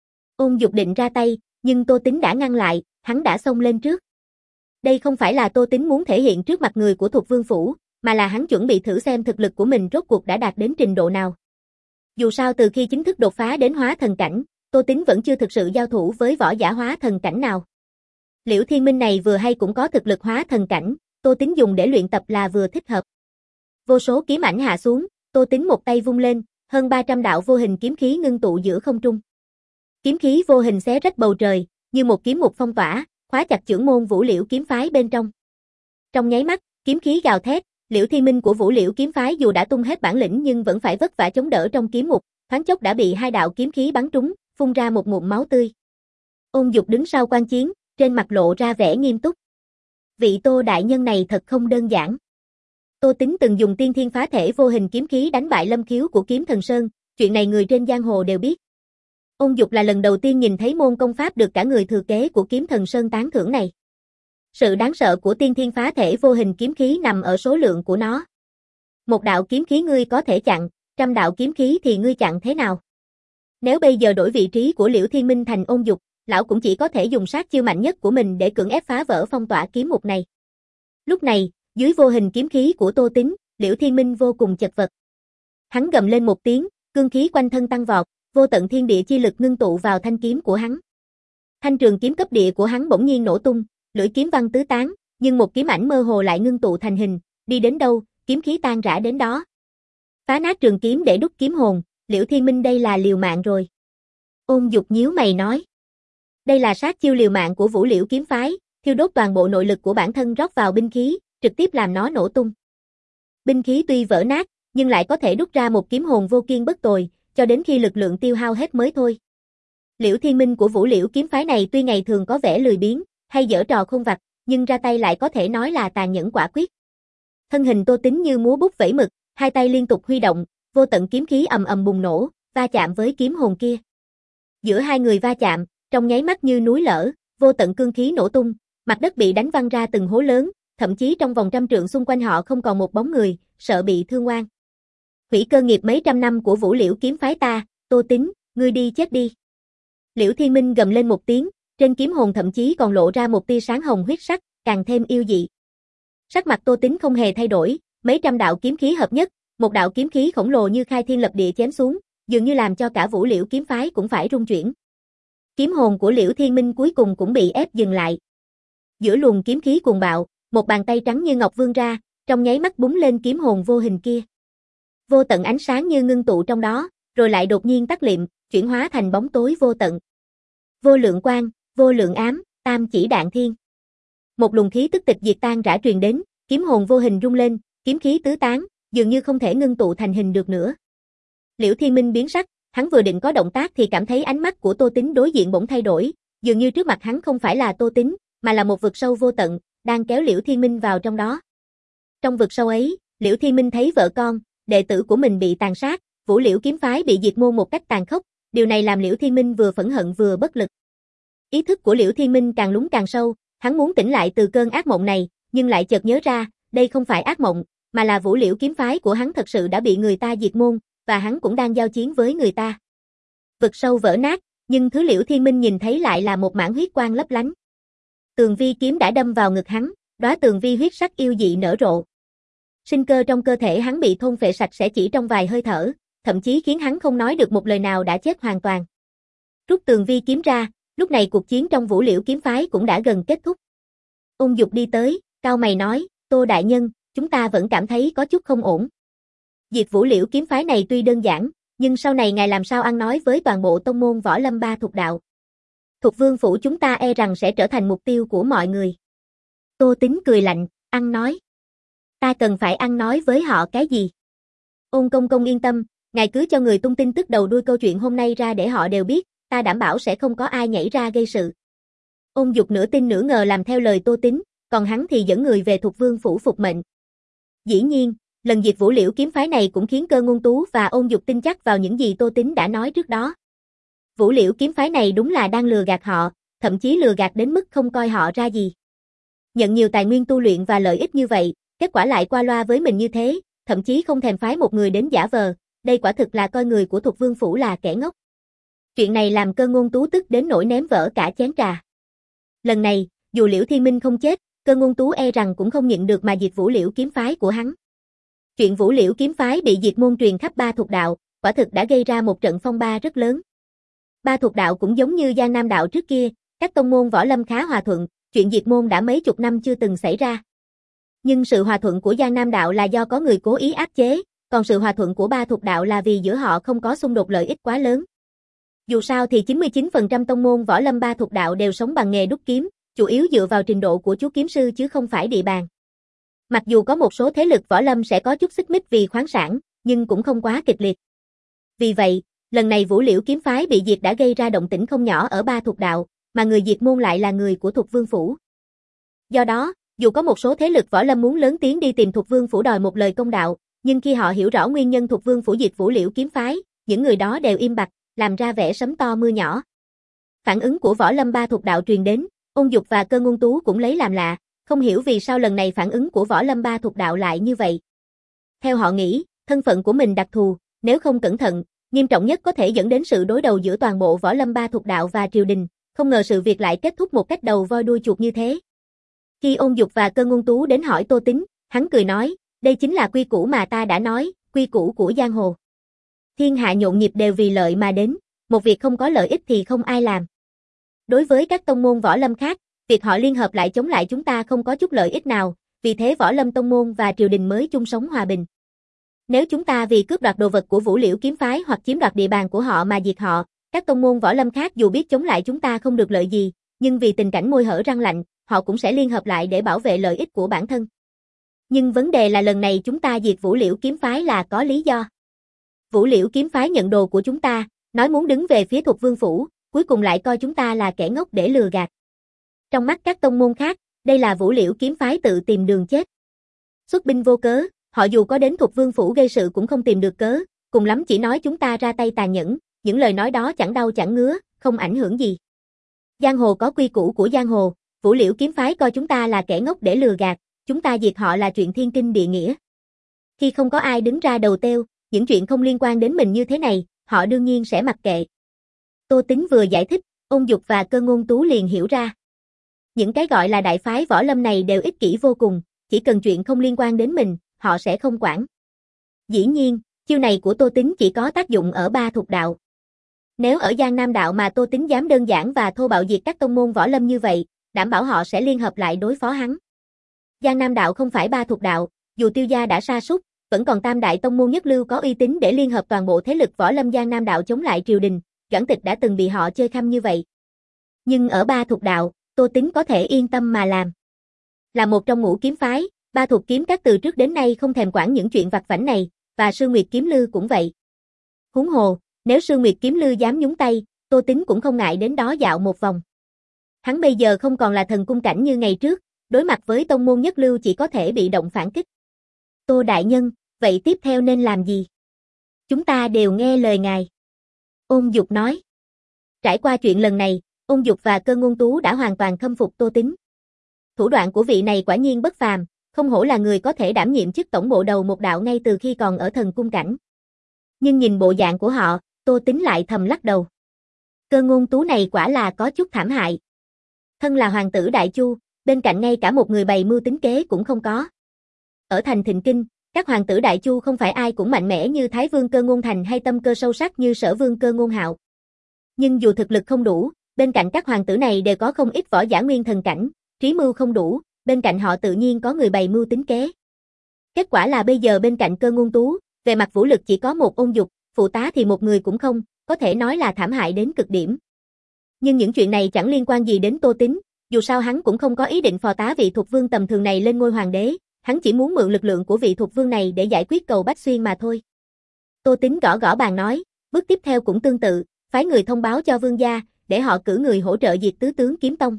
Ôn Dục định ra tay, nhưng Tô Tính đã ngăn lại, hắn đã xông lên trước. Đây không phải là Tô Tính muốn thể hiện trước mặt người của Thục Vương Phủ, mà là hắn chuẩn bị thử xem thực lực của mình rốt cuộc đã đạt đến trình độ nào. Dù sao từ khi chính thức đột phá đến hóa thần cảnh, Tô Tính vẫn chưa thực sự giao thủ với võ giả hóa thần cảnh nào. Liễu Thiên Minh này vừa hay cũng có thực lực hóa thần cảnh, Tô Tính dùng để luyện tập là vừa thích hợp. Vô số kiếm ảnh hạ xuống, Tô Tính một tay vung lên, hơn ba trăm đạo vô hình kiếm khí ngưng tụ giữa không trung. Kiếm khí vô hình xé rách bầu trời, như một kiếm mục phong tỏa, khóa chặt chưởng môn Vũ Liễu kiếm phái bên trong. Trong nháy mắt, kiếm khí gào thét, Liễu Thiên Minh của Vũ Liễu kiếm phái dù đã tung hết bản lĩnh nhưng vẫn phải vất vả chống đỡ trong kiếm mục, thoáng chốc đã bị hai đạo kiếm khí bắn trúng, phun ra một ngụm máu tươi. Ôn Dục đứng sau quan chiến, trên mặt lộ ra vẻ nghiêm túc. Vị Tô đại nhân này thật không đơn giản. Tô Tính từng dùng tiên thiên phá thể vô hình kiếm khí đánh bại Lâm Khiếu của Kiếm Thần Sơn, chuyện này người trên giang hồ đều biết. Ôn Dục là lần đầu tiên nhìn thấy môn công pháp được cả người thừa kế của Kiếm Thần Sơn tán thưởng này. Sự đáng sợ của tiên thiên phá thể vô hình kiếm khí nằm ở số lượng của nó. Một đạo kiếm khí ngươi có thể chặn, trăm đạo kiếm khí thì ngươi chặn thế nào? Nếu bây giờ đổi vị trí của Liễu Thiên Minh thành Ôn Dục, lão cũng chỉ có thể dùng sát chiêu mạnh nhất của mình để cưỡng ép phá vỡ phong tỏa kiếm mục này. Lúc này, dưới vô hình kiếm khí của Tô Tính, Liễu Thiên Minh vô cùng chật vật. Hắn gầm lên một tiếng, cương khí quanh thân tăng vọt, vô tận thiên địa chi lực ngưng tụ vào thanh kiếm của hắn. Thanh trường kiếm cấp địa của hắn bỗng nhiên nổ tung, lưỡi kiếm văng tứ tán, nhưng một kiếm ảnh mơ hồ lại ngưng tụ thành hình, đi đến đâu, kiếm khí tan rã đến đó. Phá nát trường kiếm để đúc kiếm hồn, Liễu Thiên Minh đây là liều mạng rồi. Ôn Dục nhíu mày nói. Đây là sát chiêu liều mạng của Vũ Liễu kiếm phái, thiêu đốt toàn bộ nội lực của bản thân rót vào binh khí, trực tiếp làm nó nổ tung. Binh khí tuy vỡ nát, nhưng lại có thể đúc ra một kiếm hồn vô kiên bất tồi, cho đến khi lực lượng tiêu hao hết mới thôi. Liễu Thiên Minh của Vũ Liễu kiếm phái này tuy ngày thường có vẻ lười biếng, hay giở trò khôn vặt, nhưng ra tay lại có thể nói là tàn nhẫn quả quyết. Thân hình Tô Tính như múa bút vẩy mực, hai tay liên tục huy động, vô tận kiếm khí ầm ầm bùng nổ, va chạm với kiếm hồn kia. Giữa hai người va chạm, trong nháy mắt như núi lở, vô tận cương khí nổ tung, mặt đất bị đánh văng ra từng hố lớn, thậm chí trong vòng trăm trượng xung quanh họ không còn một bóng người, sợ bị thương oan. Hủy cơ nghiệp mấy trăm năm của Vũ Liễu kiếm phái ta, Tô Tính, ngươi đi chết đi. Liễu Thiên Minh gầm lên một tiếng, trên kiếm hồn thậm chí còn lộ ra một tia sáng hồng huyết sắc, càng thêm yêu dị. Sắc mặt Tô Tính không hề thay đổi, mấy trăm đạo kiếm khí hợp nhất, một đạo kiếm khí khổng lồ như khai thiên lập địa chém xuống, dường như làm cho cả Vũ Liễu kiếm phái cũng phải rung chuyển. Kiếm hồn của Liễu Thiên Minh cuối cùng cũng bị ép dừng lại. Giữa luồng kiếm khí cuồng bạo, một bàn tay trắng như ngọc vươn ra, trong nháy mắt búng lên kiếm hồn vô hình kia. Vô tận ánh sáng như ngưng tụ trong đó, rồi lại đột nhiên tắt liệm, chuyển hóa thành bóng tối vô tận. Vô lượng quang, vô lượng ám, tam chỉ đạn thiên. Một luồng khí tức tịch diệt tan rã truyền đến, kiếm hồn vô hình rung lên, kiếm khí tứ tán, dường như không thể ngưng tụ thành hình được nữa. Liễu Thiên Minh biến sắc, hắn vừa định có động tác thì cảm thấy ánh mắt của Tô Tính đối diện bỗng thay đổi, dường như trước mặt hắn không phải là Tô Tính, mà là một vực sâu vô tận, đang kéo Liễu Thiên Minh vào trong đó. Trong vực sâu ấy, Liễu Thiên Minh thấy vợ con, đệ tử của mình bị tàn sát, Vũ Liễu kiếm phái bị diệt môn một cách tàn khốc, điều này làm Liễu Thiên Minh vừa phẫn hận vừa bất lực. Ý thức của Liễu Thiên Minh càng lún càng sâu, hắn muốn tỉnh lại từ cơn ác mộng này, nhưng lại chợt nhớ ra, đây không phải ác mộng, mà là Vũ Liễu kiếm phái của hắn thật sự đã bị người ta diệt môn, và hắn cũng đang giao chiến với người ta. Vực sâu vỡ nát, nhưng thứ Liễu Thiên Minh nhìn thấy lại là một mảng huyết quang lấp lánh. Tường vi kiếm đã đâm vào ngực hắn, đóa tường vi huyết sắc yêu dị nở rộ. Sinh cơ trong cơ thể hắn bị thôn phệ sạch sẽ chỉ trong vài hơi thở, thậm chí khiến hắn không nói được một lời nào đã chết hoàn toàn. Rút tường vi kiếm ra, lúc này cuộc chiến trong Vũ Liễu kiếm phái cũng đã gần kết thúc. Ôn Dục đi tới, cau mày nói, Tô đại nhân, chúng ta vẫn cảm thấy có chút không ổn. Diệt Vũ Liễu kiếm phái này tuy đơn giản, nhưng sau này ngài làm sao ăn nói với toàn bộ tông môn võ lâm ba thuộc đạo. Thục Vương phủ chúng ta e rằng sẽ trở thành mục tiêu của mọi người. Tô Tính cười lạnh, ăn nói. Ta cần phải ăn nói với họ cái gì? Ôn công công yên tâm, ngài cứ cho người tung tin tức đầu đuôi câu chuyện hôm nay ra để họ đều biết, ta đảm bảo sẽ không có ai nhảy ra gây sự. Ôn Dục nửa tin nửa ngờ làm theo lời Tô Tín, còn hắn thì dẫn người về Thục Vương phủ phục mệnh. Dĩ nhiên, lần diệt Vũ Liễu kiếm phái này cũng khiến Cơ Ngôn Tú và Ôn Dục tin chắc vào những gì Tô Tín đã nói trước đó. Vũ Liễu kiếm phái này đúng là đang lừa gạt họ, thậm chí lừa gạt đến mức không coi họ ra gì. Nhận nhiều tài nguyên tu luyện và lợi ích như vậy, kết quả lại qua loa với mình như thế, thậm chí không thèm phái một người đến giả vờ, đây quả thực là coi người của Thục Vương phủ là kẻ ngốc. Chuyện này làm Cơ Ngôn Tú tức đến nỗi ném vỡ cả chén trà. Lần này, dù Liễu Thiên Minh không chết, Cơ Ngôn Tú e rằng cũng không nhịn được mà diệt Vũ Liễu kiếm phái của hắn. Chuyện Vũ Liễu kiếm phái bị diệt môn truyền khắp ba thuộc đạo, quả thực đã gây ra một trận phong ba rất lớn. Ba thuộc đạo cũng giống như Giang Nam đạo trước kia, các tông môn võ lâm khá hòa thuận, chuyện diệt môn đã mấy chục năm chưa từng xảy ra. Nhưng sự hòa thuận của Giang Nam đạo là do có người cố ý áp chế, còn sự hòa thuận của ba thuộc đạo là vì giữa họ không có xung đột lợi ích quá lớn. Dù sao thì chín mươi chín phần trăm tông môn võ lâm ba thuộc đạo đều sống bằng nghề đúc kiếm, chủ yếu dựa vào trình độ của chú kiếm sư chứ không phải địa bàn. Mặc dù có một số thế lực võ lâm sẽ có chút xích mích vì khoáng sản, nhưng cũng không quá kịch liệt. Vì vậy, lần này Vũ Liễu kiếm phái bị diệt đã gây ra động tĩnh không nhỏ ở ba thuộc đạo, mà người diệt môn lại là người của Thục Vương phủ. Do đó, dù có một số thế lực võ lâm muốn lớn tiếng đi tìm Thục Vương phủ đòi một lời công đạo, nhưng khi họ hiểu rõ nguyên nhân Thục Vương phủ diệt Vũ Liễu kiếm phái, những người đó đều im bặt, làm ra vẻ sấm to mưa nhỏ. Phản ứng của võ lâm ba thuộc đạo truyền đến, Ôn Dục và Cơ Ngôn Tú cũng lấy làm lạ, không hiểu vì sao lần này phản ứng của võ lâm ba thuộc đạo lại như vậy. Theo họ nghĩ, thân phận của mình đặc thù, nếu không cẩn thận, nghiêm trọng nhất có thể dẫn đến sự đối đầu giữa toàn bộ võ lâm ba thuộc đạo và triều đình, không ngờ sự việc lại kết thúc một cách đầu voi đuôi chuột như thế. Khi Ôn Dục và Cơ Ngôn Tú đến hỏi Tô Tín, hắn cười nói, đây chính là quy củ mà ta đã nói, quy củ của giang hồ. Thiên hạ nhộn nhịp đều vì lợi mà đến, một việc không có lợi ích thì không ai làm. Đối với các tông môn võ lâm khác, việc họ liên hợp lại chống lại chúng ta không có chút lợi ích nào, vì thế võ lâm tông môn và triều đình mới chung sống hòa bình. Nếu chúng ta vì cướp đoạt đồ vật của Vũ Liễu kiếm phái hoặc chiếm đoạt địa bàn của họ mà diệt họ, các tông môn võ lâm khác dù biết chống lại chúng ta không được lợi gì, nhưng vì tình cảnh môi hở răng lạnh, họ cũng sẽ liên hợp lại để bảo vệ lợi ích của bản thân. Nhưng vấn đề là lần này chúng ta diệt Vũ Liễu kiếm phái là có lý do. Vũ Liễu kiếm phái nhận đồ của chúng ta, nói muốn đứng về phía Thục Vương phủ, cuối cùng lại coi chúng ta là kẻ ngốc để lừa gạt. Trong mắt các tông môn khác, đây là Vũ Liễu kiếm phái tự tìm đường chết. Xuất binh vô cớ, họ dù có đến Thục Vương phủ gây sự cũng không tìm được cớ, cùng lắm chỉ nói chúng ta ra tay tàn nhẫn, những lời nói đó chẳng đau chẳng ngứa, không ảnh hưởng gì. Giang hồ có quy củ của giang hồ, Vũ Liễu kiếm phái coi chúng ta là kẻ ngốc để lừa gạt, chúng ta diệt họ là chuyện thiên kinh địa nghĩa. Khi không có ai đứng ra đầu têu, những chuyện không liên quan đến mình như thế này, họ đương nhiên sẽ mặc kệ. Tô Tín vừa giải thích, Ôn Dục và Cơ Ngôn Tú liền hiểu ra. Những cái gọi là đại phái võ lâm này đều ích kỷ vô cùng, chỉ cần chuyện không liên quan đến mình, họ sẽ không quản. Dĩ nhiên, chiêu này của Tô Tín chỉ có tác dụng ở ba thuộc đạo. Nếu ở Giang Nam đạo mà Tô Tín dám đơn giản và thô bạo diệt các tông môn võ lâm như vậy, đảm bảo họ sẽ liên hợp lại đối phó hắn. Giang Nam đạo không phải ba thuộc đạo, dù Tiêu gia đã sa sút, vẫn còn tam đại tông môn nhất lưu có uy tín để liên hợp toàn bộ thế lực võ lâm Giang Nam đạo chống lại triều đình, Doãn Tịch đã từng bị họ chơi khăm như vậy. Nhưng ở ba thuộc đạo, Tô Tín có thể yên tâm mà làm. Là một trong ngũ kiếm phái, ba thuộc kiếm các từ trước đến nay không thèm quản những chuyện vặt vãnh này, và Sương Nguyệt kiếm lư cũng vậy. Huống hồ, nếu Sương Nguyệt kiếm lư dám nhúng tay, Tô Tín cũng không ngại đến đó dạo một vòng. Hắn bây giờ không còn là thần cung cảnh như ngày trước, đối mặt với tông môn nhất lưu chỉ có thể bị động phản kích. Tô đại nhân, vậy tiếp theo nên làm gì? Chúng ta đều nghe lời ngài. Ôn Dục nói. Trải qua chuyện lần này, Ôn Dục và Cơ Ngôn Tú đã hoàn toàn khâm phục Tô Tín. Thủ đoạn của vị này quả nhiên bất phàm, không hổ là người có thể đảm nhiệm chức tổng bộ đầu một đạo ngay từ khi còn ở thần cung cảnh. Nhưng nhìn bộ dạng của họ, Tô Tín lại thầm lắc đầu. Cơ Ngôn Tú này quả là có chút thảm hại. Thân là hoàng tử Đại Chu, bên cạnh ngay cả một người bày mưu tính kế cũng không có. Ở thành Thịnh Kinh, các hoàng tử Đại Chu không phải ai cũng mạnh mẽ như Thái Vương Cơ Ngôn Thành hay tâm cơ sâu sắc như Sở Vương Cơ Ngôn Hạo. Nhưng dù thực lực không đủ, bên cạnh các hoàng tử này đều có không ít võ giả nguyên thần cảnh, trí mưu không đủ, bên cạnh họ tự nhiên có người bày mưu tính kế. Kết quả là bây giờ bên cạnh Cơ Ngôn Tú, về mặt vũ lực chỉ có một Ôn Dục, phụ tá thì một người cũng không, có thể nói là thảm hại đến cực điểm. Nhưng những chuyện này chẳng liên quan gì đến Tô Tín, dù sao hắn cũng không có ý định phò tá vị thuộc vương tầm thường này lên ngôi hoàng đế, hắn chỉ muốn mượn lực lượng của vị thuộc vương này để giải quyết cầu Bách Xuyên mà thôi. Tô Tín gõ gõ bàn nói, bước tiếp theo cũng tương tự, phái người thông báo cho vương gia, để họ cử người hỗ trợ diệt tứ tướng kiếm tông.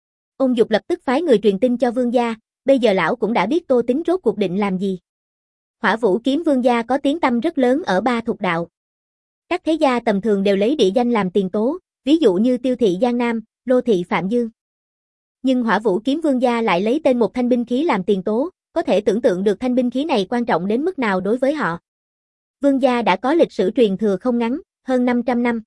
Ôn Dục lập tức phái người truyền tin cho vương gia, bây giờ lão cũng đã biết Tô Tín rốt cuộc định làm gì. Hỏa Vũ Kiếm vương gia có tiếng tăm rất lớn ở Ba Thục Đạo. Các thế gia tầm thường đều lấy địa danh làm tiền tố, ví dụ như Tiêu thị Giang Nam, Lô thị Phạm Dương. Nhưng Hỏa Vũ Kiếm vương gia lại lấy tên một thanh binh khí làm tiền tố, có thể tưởng tượng được thanh binh khí này quan trọng đến mức nào đối với họ. Vương gia đã có lịch sử truyền thừa không ngắn, hơn năm trăm năm.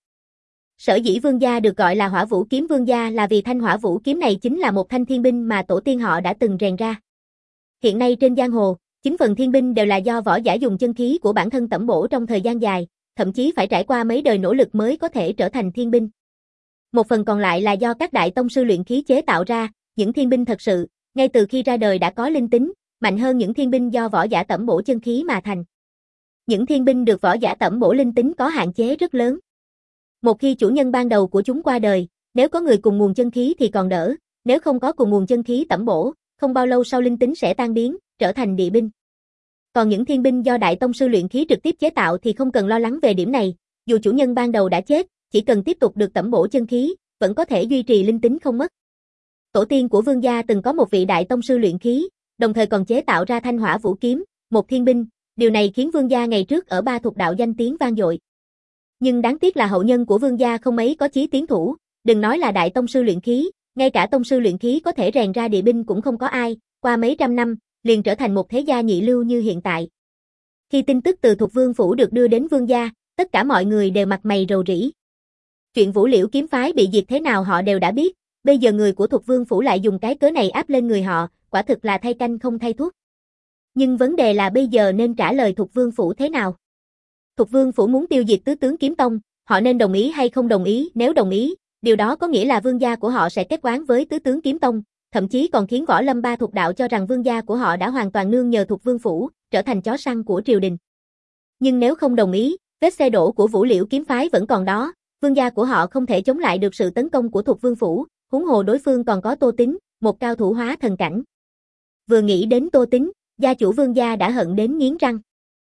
Sở dĩ vương gia được gọi là Hỏa Vũ Kiếm vương gia là vì thanh Hỏa Vũ Kiếm này chính là một thanh thiên binh mà tổ tiên họ đã từng rèn ra. Hiện nay trên giang hồ, chín phần thiên binh đều là do võ giả dùng chân khí của bản thân tẩm bổ trong thời gian dài, thậm chí phải trải qua mấy đời nỗ lực mới có thể trở thành thiên binh. Một phần còn lại là do các đại tông sư luyện khí chế tạo ra, những thiên binh thật sự, ngay từ khi ra đời đã có linh tính, mạnh hơn những thiên binh do võ giả tẩm bổ chân khí mà thành. Những thiên binh được võ giả tẩm bổ linh tính có hạn chế rất lớn. Một khi chủ nhân ban đầu của chúng qua đời, nếu có người cùng nguồn chân khí thì còn đỡ, nếu không có cùng nguồn chân khí tẩm bổ, không bao lâu sau linh tính sẽ tan biến, trở thành địa binh. Còn những thiên binh do đại tông sư luyện khí trực tiếp chế tạo thì không cần lo lắng về điểm này, dù chủ nhân ban đầu đã chết, chỉ cần tiếp tục được tẩm bổ chân khí, vẫn có thể duy trì linh tính không mất. Tổ tiên của vương gia từng có một vị đại tông sư luyện khí, đồng thời còn chế tạo ra thanh Hỏa Vũ Kiếm, một thiên binh, điều này khiến vương gia ngày trước ở Ba Thục Đạo danh tiếng vang dội. Nhưng đáng tiếc là hậu nhân của vương gia không mấy có chí tiến thủ, đừng nói là đại tông sư luyện khí, ngay cả tông sư luyện khí có thể rèn ra địa binh cũng không có ai, qua mấy trăm năm, liền trở thành một thế gia nhị lưu như hiện tại. Khi tin tức từ Thục Vương phủ được đưa đến vương gia, tất cả mọi người đều mặt mày rầu rĩ. Chuyện Vũ Liễu kiếm phái bị diệt thế nào họ đều đã biết, bây giờ người của Thục Vương phủ lại dùng cái cớ này áp lên người họ, quả thực là thay canh không thay thuốc. Nhưng vấn đề là bây giờ nên trả lời Thục Vương phủ thế nào? Thục Vương phủ muốn tiêu diệt tứ tướng kiếm tông, họ nên đồng ý hay không đồng ý? Nếu đồng ý, điều đó có nghĩa là vương gia của họ sẽ kết oán với tứ tướng kiếm tông, thậm chí còn khiến võ lâm Ba Thục Đạo cho rằng vương gia của họ đã hoàn toàn nương nhờ Thục Vương phủ, trở thành chó săn của triều đình. Nhưng nếu không đồng ý, vết xe đổ của Vũ Liễu kiếm phái vẫn còn đó, vương gia của họ không thể chống lại được sự tấn công của Thục Vương phủ, huống hồ đối phương còn có Tô Tín, một cao thủ hóa thần cảnh. Vừa nghĩ đến Tô Tín, gia chủ vương gia đã hận đến nghiến răng.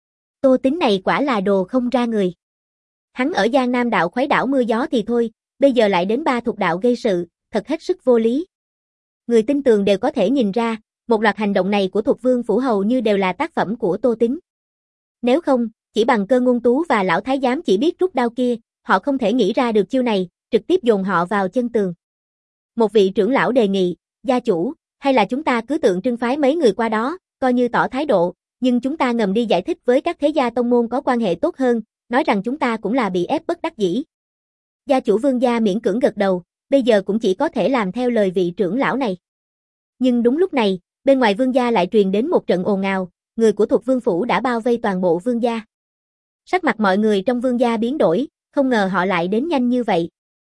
Tô Tín này quả là đồ không ra người. Hắn ở Giang Nam đạo khuấy đảo mưa gió thì thôi, bây giờ lại đến Ba Thục Đạo gây sự, thật hết sức vô lý. Người tin tường đều có thể nhìn ra, một loạt hành động này của Thục Vương phủ hầu như đều là tác phẩm của Tô Tín. Nếu không, chỉ bằng Cơ Ngôn Tú và lão thái giám chỉ biết rút đao kia, họ không thể nghĩ ra được chiêu này, trực tiếp dồn họ vào chân tường. Một vị trưởng lão đề nghị, gia chủ, hay là chúng ta cứ tượng trưng phái mấy người qua đó, coi như tỏ thái độ, nhưng chúng ta ngầm đi giải thích với các thế gia tông môn có quan hệ tốt hơn, nói rằng chúng ta cũng là bị ép bất đắc dĩ. Gia chủ vương gia miễn cưỡng gật đầu, bây giờ cũng chỉ có thể làm theo lời vị trưởng lão này. Nhưng đúng lúc này, bên ngoài vương gia lại truyền đến một trận ồn ào, người của Thục Vương phủ đã bao vây toàn bộ vương gia. Sắc mặt mọi người trong vương gia biến đổi, không ngờ họ lại đến nhanh như vậy.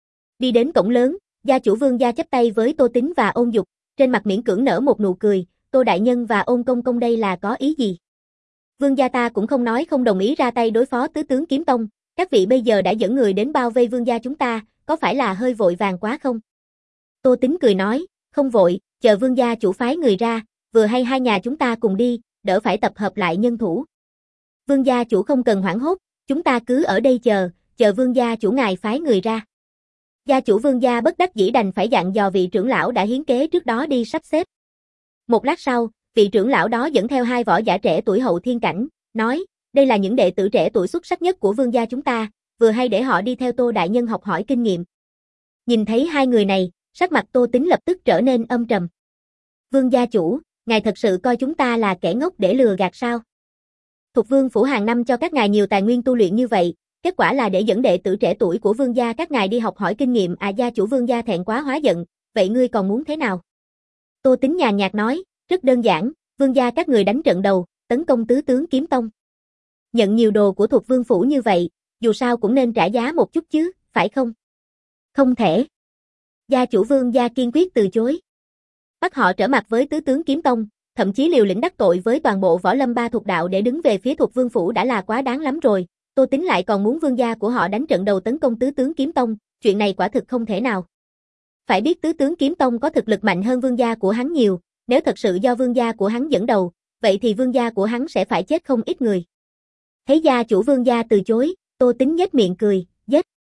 Đi đến cổng lớn, gia chủ vương gia chắp tay với Tô Tín và Ôn Dục, trên mặt miễn cưỡng nở một nụ cười, Tô đại nhân và Ôn công công đây là có ý gì? Vương gia ta cũng không nói không đồng ý ra tay đối phó tứ tướng kiếm tông, các vị bây giờ đã dẫn người đến bao vây vương gia chúng ta, có phải là hơi vội vàng quá không? Tô Tín cười nói, không vội, chờ vương gia chủ phái người ra, vừa hay hai nhà chúng ta cùng đi, đỡ phải tập hợp lại nhân thủ. Vương gia chủ không cần hoảng hốt, chúng ta cứ ở đây chờ, chờ vương gia chủ ngài phái người ra. Gia chủ vương gia bất đắc dĩ đành phải dặn dò vị trưởng lão đã hiến kế trước đó đi sắp xếp. Một lát sau, vị trưởng lão đó dẫn theo hai võ giả trẻ tuổi hậu thiên cảnh, nói, đây là những đệ tử trẻ tuổi xuất sắc nhất của vương gia chúng ta, vừa hay để họ đi theo Tô đại nhân học hỏi kinh nghiệm. Nhìn thấy hai người này, sắc mặt Tô Tín lập tức trở nên âm trầm. Vương gia chủ, ngài thật sự coi chúng ta là kẻ ngốc để lừa gạt sao? Thục Vương phủ hàng năm cho các ngài nhiều tài nguyên tu luyện như vậy, kết quả là để dẫn đệ tử trẻ tuổi của vương gia các ngài đi học hỏi kinh nghiệm, à gia chủ vương gia thẹn quá hóa giận, vậy ngươi còn muốn thế nào? Tô Tín nhàn nhạt nói, rất đơn giản, vương gia các người đánh trận đầu, tấn công tứ tướng kiếm tông. Nhận nhiều đồ của Thục Vương phủ như vậy, dù sao cũng nên trả giá một chút chứ, phải không? Không thể. Gia chủ vương gia kiên quyết từ chối. Bắt họ trở mặt với tứ tướng kiếm tông, thậm chí liều lĩnh đắc tội với toàn bộ võ lâm Ba Thục Đạo để đứng về phía Thục Vương phủ đã là quá đáng lắm rồi. Tô Tín lại còn muốn vương gia của họ đánh trận đầu tấn công tứ tướng kiếm tông, chuyện này quả thực không thể nào. Phải biết tứ tướng kiếm tông có thực lực mạnh hơn vương gia của hắn nhiều, nếu thật sự do vương gia của hắn dẫn đầu, vậy thì vương gia của hắn sẽ phải chết không ít người. Thấy gia chủ vương gia từ chối, Tô Tín nhếch miệng cười, giết.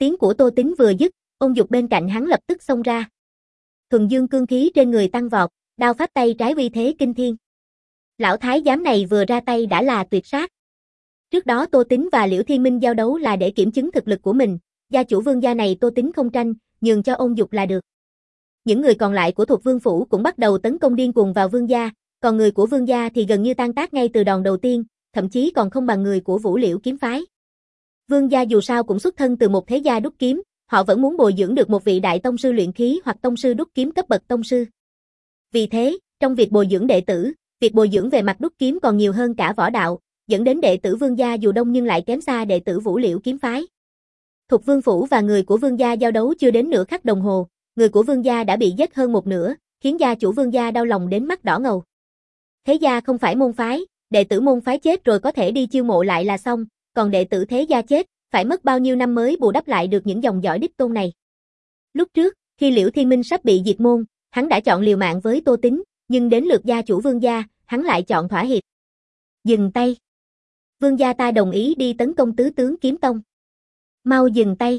Tiếng của Tô Tính vừa dứt, Ôn Dục bên cạnh hắn lập tức xông ra. Thuần dương cương khí trên người tăng vọt, đao pháp tay trái uy thế kinh thiên. Lão thái giám này vừa ra tay đã là tuyệt sát. Trước đó Tô Tính và Liễu Thiên Minh giao đấu là để kiểm chứng thực lực của mình, gia chủ Vương gia này Tô Tính không tranh, nhường cho Ôn Dục là được. Những người còn lại của Thục Vương phủ cũng bắt đầu tấn công điên cuồng vào Vương gia, còn người của Vương gia thì gần như tan tác ngay từ đòn đầu tiên, thậm chí còn không bằng người của Vũ Liễu kiếm phái. Vương gia dù sao cũng xuất thân từ một thế gia đúc kiếm, họ vẫn muốn bồi dưỡng được một vị đại tông sư luyện khí hoặc tông sư đúc kiếm cấp bậc tông sư. Vì thế, trong việc bồi dưỡng đệ tử, việc bồi dưỡng về mặt đúc kiếm còn nhiều hơn cả võ đạo, dẫn đến đệ tử Vương gia dù đông nhưng lại kém xa đệ tử Vũ Liễu kiếm phái. Thục Vương phủ và người của Vương gia giao đấu chưa đến nửa khắc đồng hồ, người của Vương gia đã bị giết hơn một nửa, khiến gia chủ Vương gia đau lòng đến mắt đỏ ngầu. Thế gia không phải môn phái, đệ tử môn phái chết rồi có thể đi chiêu mộ lại là xong, còn đệ tử thế gia chết, phải mất bao nhiêu năm mới bù đắp lại được những dòng dõi đích tôn này. Lúc trước, khi Liễu Thiên Minh sắp bị diệt môn, hắn đã chọn liều mạng với Tô Tính, nhưng đến lượt gia chủ Vương gia, hắn lại chọn thỏa hiệp. Dừng tay. Vương gia ta đồng ý đi tấn công tứ tướng kiếm tông. Mau dừng tay.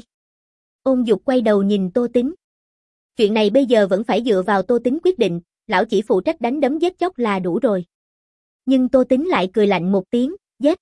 Ôn Dục quay đầu nhìn Tô Tính. Chuyện này bây giờ vẫn phải dựa vào Tô Tính quyết định, lão chỉ phụ trách đánh đấm giết chóc là đủ rồi. Nhưng Tô Tính lại cười lạnh một tiếng, giết.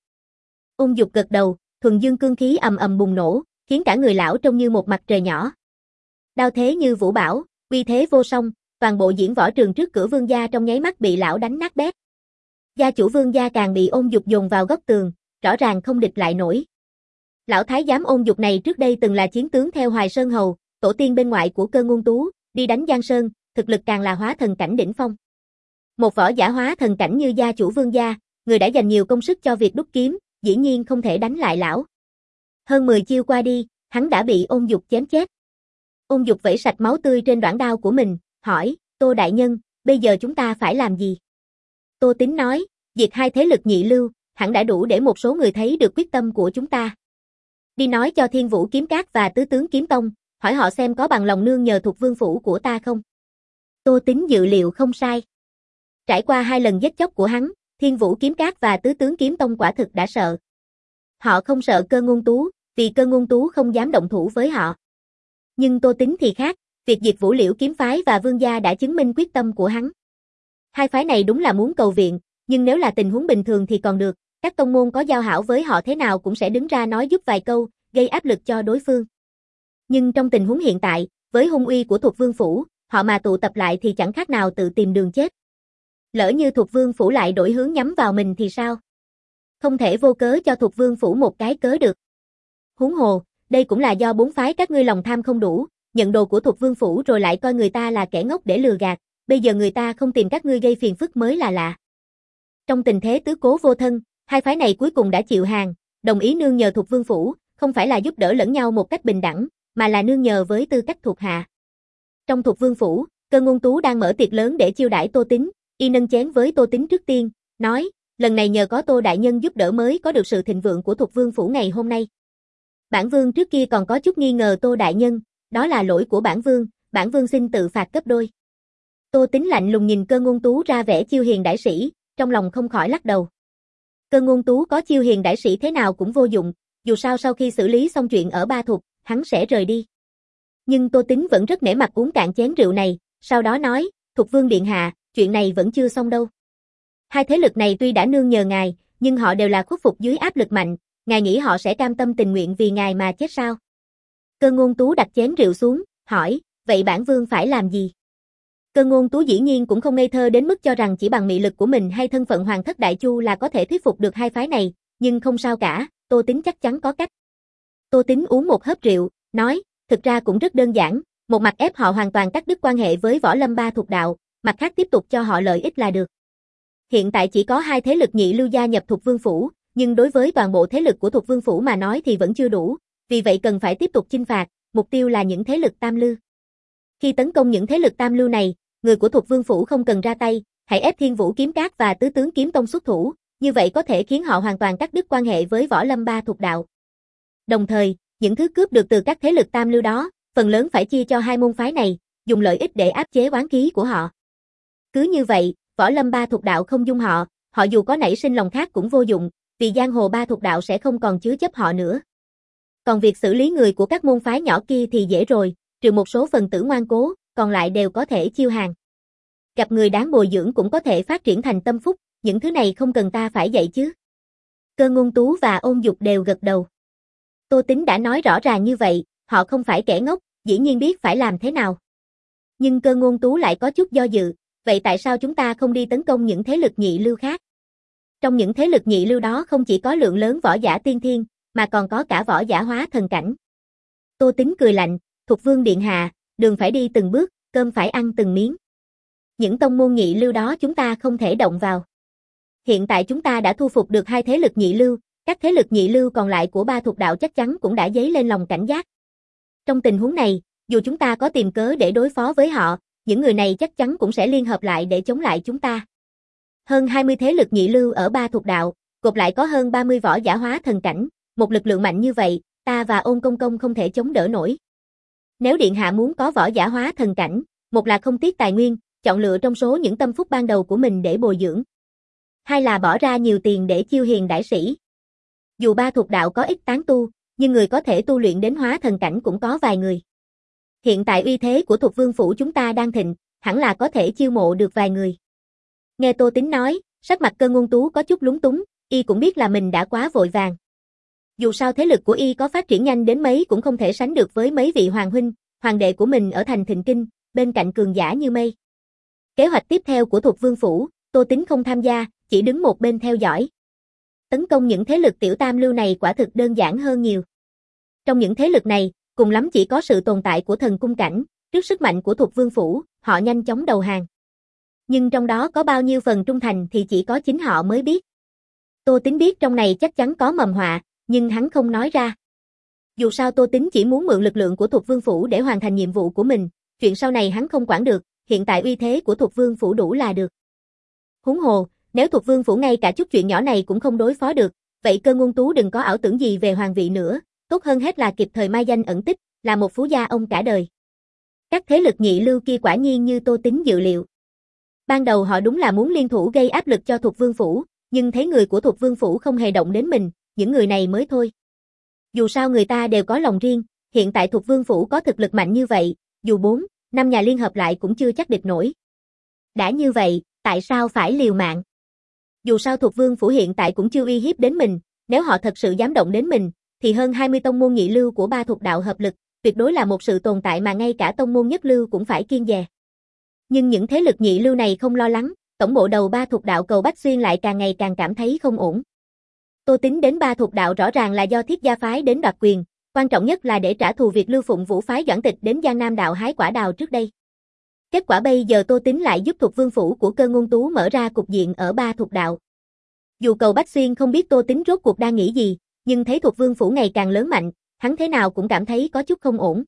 Ôn Dục gật đầu, thuần dương cương khí ầm ầm bùng nổ, khiến cả người lão trông như một mặt trời nhỏ. Đao thế như vũ bão, uy thế vô song, toàn bộ diễn võ trường trước cửa Vương gia trong nháy mắt bị lão đánh nát bét. Gia chủ Vương gia càng bị Ôn Dục dồn vào góc tường, rõ ràng không địch lại nổi. Lão thái giám Ôn Dục này trước đây từng là chiến tướng theo Hoài Sơn Hầu, tổ tiên bên ngoại của Cơ Ngôn Tú, đi đánh Giang Sơn, thực lực càng là hóa thần cảnh đỉnh phong. Một võ giả hóa thần cảnh như gia chủ Vương gia, người đã dành nhiều công sức cho việc đúc kiếm, dĩ nhiên không thể đánh lại lão. Hơn mười chiêu qua đi, hắn đã bị Ôn Dục chém chết. Ôn Dục vẩy sạch máu tươi trên đoạn đao của mình, hỏi, Tô đại nhân, bây giờ chúng ta phải làm gì? Tô Tính nói, diệt hai thế lực nhị lưu, hẳn đã đủ để một số người thấy được quyết tâm của chúng ta. Đi nói cho Thiên Vũ kiếm cát và tứ tướng kiếm tông, hỏi họ xem có bằng lòng nương nhờ Thục Vương phủ của ta không. Tô Tính dự liệu không sai. Trải qua hai lần giết chóc của hắn, Thiên Vũ kiếm cát và tứ tướng kiếm tông quả thực đã sợ. Họ không sợ Cơ Ngôn Tú, vì Cơ Ngôn Tú không dám động thủ với họ. Nhưng Tô Tính thì khác, việc diệt Vũ Liễu kiếm phái và Vương gia đã chứng minh quyết tâm của hắn. Hai phái này đúng là muốn cầu viện, nhưng nếu là tình huống bình thường thì còn được, các tông môn có giao hảo với họ thế nào cũng sẽ đứng ra nói giúp vài câu, gây áp lực cho đối phương. Nhưng trong tình huống hiện tại, với hung uy của Thục Vương phủ, họ mà tụ tập lại thì chẳng khác nào tự tìm đường chết. Lỡ như Thục Vương phủ lại đổi hướng nhắm vào mình thì sao? Không thể vô cớ cho Thục Vương phủ một cái cớ được. Huống hồ, đây cũng là do bốn phái các ngươi lòng tham không đủ, nhận đồ của Thục Vương phủ rồi lại coi người ta là kẻ ngốc để lừa gạt, bây giờ người ta không tìm các ngươi gây phiền phức mới là lạ. Trong tình thế tứ cố vô thân, hai phái này cuối cùng đã chịu hàng, đồng ý nương nhờ Thục Vương phủ, không phải là giúp đỡ lẫn nhau một cách bình đẳng, mà là nương nhờ với tư cách thuộc hạ. Trong Thục Vương phủ, Cơ Ngôn Tú đang mở tiệc lớn để chiêu đãi Tô Tính, y nâng chén với Tô Tính trước tiên, nói, lần này nhờ có Tô đại nhân giúp đỡ mới có được sự thịnh vượng của Thục Vương phủ ngày hôm nay. Bản vương trước kia còn có chút nghi ngờ Tô đại nhân, đó là lỗi của bản vương, bản vương xin tự phạt gấp đôi. Tô Tính lạnh lùng nhìn Cơ Ngôn Tú ra vẻ chiêu hiền đại sĩ, trong lòng không khỏi lắc đầu. Cơ Ngôn Tú có chiêu hiền đại sĩ thế nào cũng vô dụng, dù sao sau khi xử lý xong chuyện ở Ba Thục, hắn sẽ rời đi. Nhưng Tô Tính vẫn rất nể mặt uống cạn chén rượu này, sau đó nói, Thục Vương điện hạ, chuyện này vẫn chưa xong đâu. Hai thế lực này tuy đã nương nhờ ngài, nhưng họ đều là khuất phục dưới áp lực mạnh, ngài nghĩ họ sẽ cam tâm tình nguyện vì ngài mà chết sao? Cơ Ngôn Tú đặt chén rượu xuống, hỏi, vậy bản vương phải làm gì? Cơ Ngôn Tú dĩ nhiên cũng không ngây thơ đến mức cho rằng chỉ bằng mị lực của mình hay thân phận hoàng thất đại chu là có thể thuyết phục được hai phái này, nhưng không sao cả, Tô Tính chắc chắn có cách. Tô Tính uống một hớp rượu, nói, thực ra cũng rất đơn giản, một mặt ép họ hoàn toàn cắt đứt quan hệ với Võ Lâm Ba Thục đạo, mặt khác tiếp tục cho họ lợi ích là được. Hiện tại chỉ có hai thế lực nhị lưu gia nhập Thục Vương phủ, nhưng đối với toàn bộ thế lực của Thục Vương phủ mà nói thì vẫn chưa đủ, vì vậy cần phải tiếp tục chinh phạt, mục tiêu là những thế lực tam lưu. Khi tấn công những thế lực tam lưu này, người của Thục Vương phủ không cần ra tay, hãy ép Thiên Vũ kiếm cát và tứ tướng kiếm tông xuất thủ, như vậy có thể khiến họ hoàn toàn cắt đứt quan hệ với Võ Lâm Ba Thục đạo. Đồng thời, những thứ cướp được từ các thế lực tam lưu đó, phần lớn phải chia cho hai môn phái này, dùng lợi ích để áp chế oán khí của họ. Cứ như vậy, Võ Lâm Ba Thục đạo không dung họ, họ dù có nảy sinh lòng khác cũng vô dụng, vì giang hồ Ba Thục đạo sẽ không còn chứa chấp họ nữa. Còn việc xử lý người của các môn phái nhỏ kia thì dễ rồi, trừ một số phần tử ngoan cố, còn lại đều có thể chiêu hàng. Gặp người đáng bồi dưỡng cũng có thể phát triển thành tâm phúc, những thứ này không cần ta phải dạy chứ. Cơ Ngôn Tú và Ôn Dục đều gật đầu. Tô Tính đã nói rõ ràng như vậy, họ không phải kẻ ngốc, dĩ nhiên biết phải làm thế nào. Nhưng Cơ Ngôn Tú lại có chút do dự, vậy tại sao chúng ta không đi tấn công những thế lực nhị lưu khác? Trong những thế lực nhị lưu đó không chỉ có lượng lớn võ giả tiên thiên, mà còn có cả võ giả hóa thần cảnh. Tô Tính cười lạnh, Thục Vương điện hạ, đường phải đi từng bước, cơm phải ăn từng miếng. Những tông môn nhị lưu đó chúng ta không thể động vào. Hiện tại chúng ta đã thu phục được hai thế lực nhị lưu, các thế lực nhị lưu còn lại của Ba Thuộc Đạo chắc chắn cũng đã dấy lên lòng cảnh giác. Trong tình huống này, dù chúng ta có tìm cớ để đối phó với họ, những người này chắc chắn cũng sẽ liên hợp lại để chống lại chúng ta. Hơn hai mươi thế lực nhị lưu ở Ba Thuộc Đạo, gộp lại có hơn ba mươi võ giả hóa thần cảnh, một lực lượng mạnh như vậy, ta và Ôn Công Công không thể chống đỡ nổi. Nếu điện hạ muốn có võ giả hóa thần cảnh, một là không tiếc tài nguyên, chọn lựa trong số những tâm phúc ban đầu của mình để bồi dưỡng. Hai là bỏ ra nhiều tiền để chiêu hiền đãi sĩ. Dù Ba Thuộc Đạo có ít tán tu, nhưng người có thể tu luyện đến hóa thần cảnh cũng có vài người. Hiện tại uy thế của Thục Vương phủ chúng ta đang thịnh, hẳn là có thể chiêu mộ được vài người. Nghe Tô Tính nói, sắc mặt Cơ Ngôn Tú có chút lúng túng, y cũng biết là mình đã quá vội vàng. Dù sao thế lực của y có phát triển nhanh đến mấy cũng không thể sánh được với mấy vị hoàng huynh, hoàng đệ của mình ở thành Thịnh Kinh, bên cạnh cường giả như mây. Kế hoạch tiếp theo của Thục Vương phủ, Tô Tính không tham gia, chỉ đứng một bên theo dõi. Tấn công những thế lực tiểu tam lưu này quả thực đơn giản hơn nhiều. Trong những thế lực này, cùng lắm chỉ có sự tồn tại của thần cung cảnh, trước sức mạnh của Thục Vương phủ, họ nhanh chóng đầu hàng. Nhưng trong đó có bao nhiêu phần trung thành thì chỉ có chính họ mới biết. Tô Tính biết trong này chắc chắn có mầm họa, nhưng hắn không nói ra. Dù sao Tô Tính chỉ muốn mượn lực lượng của Thục Vương phủ để hoàn thành nhiệm vụ của mình, chuyện sau này hắn không quản được, hiện tại uy thế của Thục Vương phủ đủ là được. Huống hồ, nếu Thục Vương phủ ngay cả chút chuyện nhỏ này cũng không đối phó được, vậy Cơ Ngôn Tú đừng có ảo tưởng gì về hoàng vị nữa, tốt hơn hết là kịp thời mai danh ẩn tích, là một phú gia ông cả đời. Các thế lực nhị lưu kia quả nhiên như Tô Tính dự liệu. Ban đầu họ đúng là muốn liên thủ gây áp lực cho Thục Vương phủ, nhưng thấy người của Thục Vương phủ không hề động đến mình, những người này mới thôi. Dù sao người ta đều có lòng riêng, hiện tại Thục Vương phủ có thực lực mạnh như vậy, dù bốn, năm nhà liên hợp lại cũng chưa chắc địch nổi. Đã như vậy, tại sao phải liều mạng? Dù sao Thục Vương phủ hiện tại cũng chưa uy hiếp đến mình, nếu họ thật sự dám động đến mình, thì hơn hai mươi tông môn nhị lưu của Ba Thuộc Đạo hợp lực, tuyệt đối là một sự tồn tại mà ngay cả tông môn nhất lưu cũng phải kiêng dè. Nhưng những thế lực nhị lưu này không lo lắng, tổng bộ đầu Ba Thuộc Đạo Cầu Bách Xuyên lại càng ngày càng cảm thấy không ổn. Tô Tính đến Ba Thuộc Đạo rõ ràng là do Thiết Gia phái đến đoạt quyền, quan trọng nhất là để trả thù việc Lưu Phụng Vũ phái Doãn Tịch đến Giang Nam đạo hái quả đào trước đây. Kết quả bây giờ Tô Tính lại giúp Thục Vương phủ của Cơ Ngôn Tú mở ra cục diện ở Ba Thuộc Đạo. Dù Cầu Bách Xuyên không biết Tô Tính rốt cuộc đang nghĩ gì, nhưng thấy Thục Vương phủ ngày càng lớn mạnh, hắn thế nào cũng cảm thấy có chút không ổn.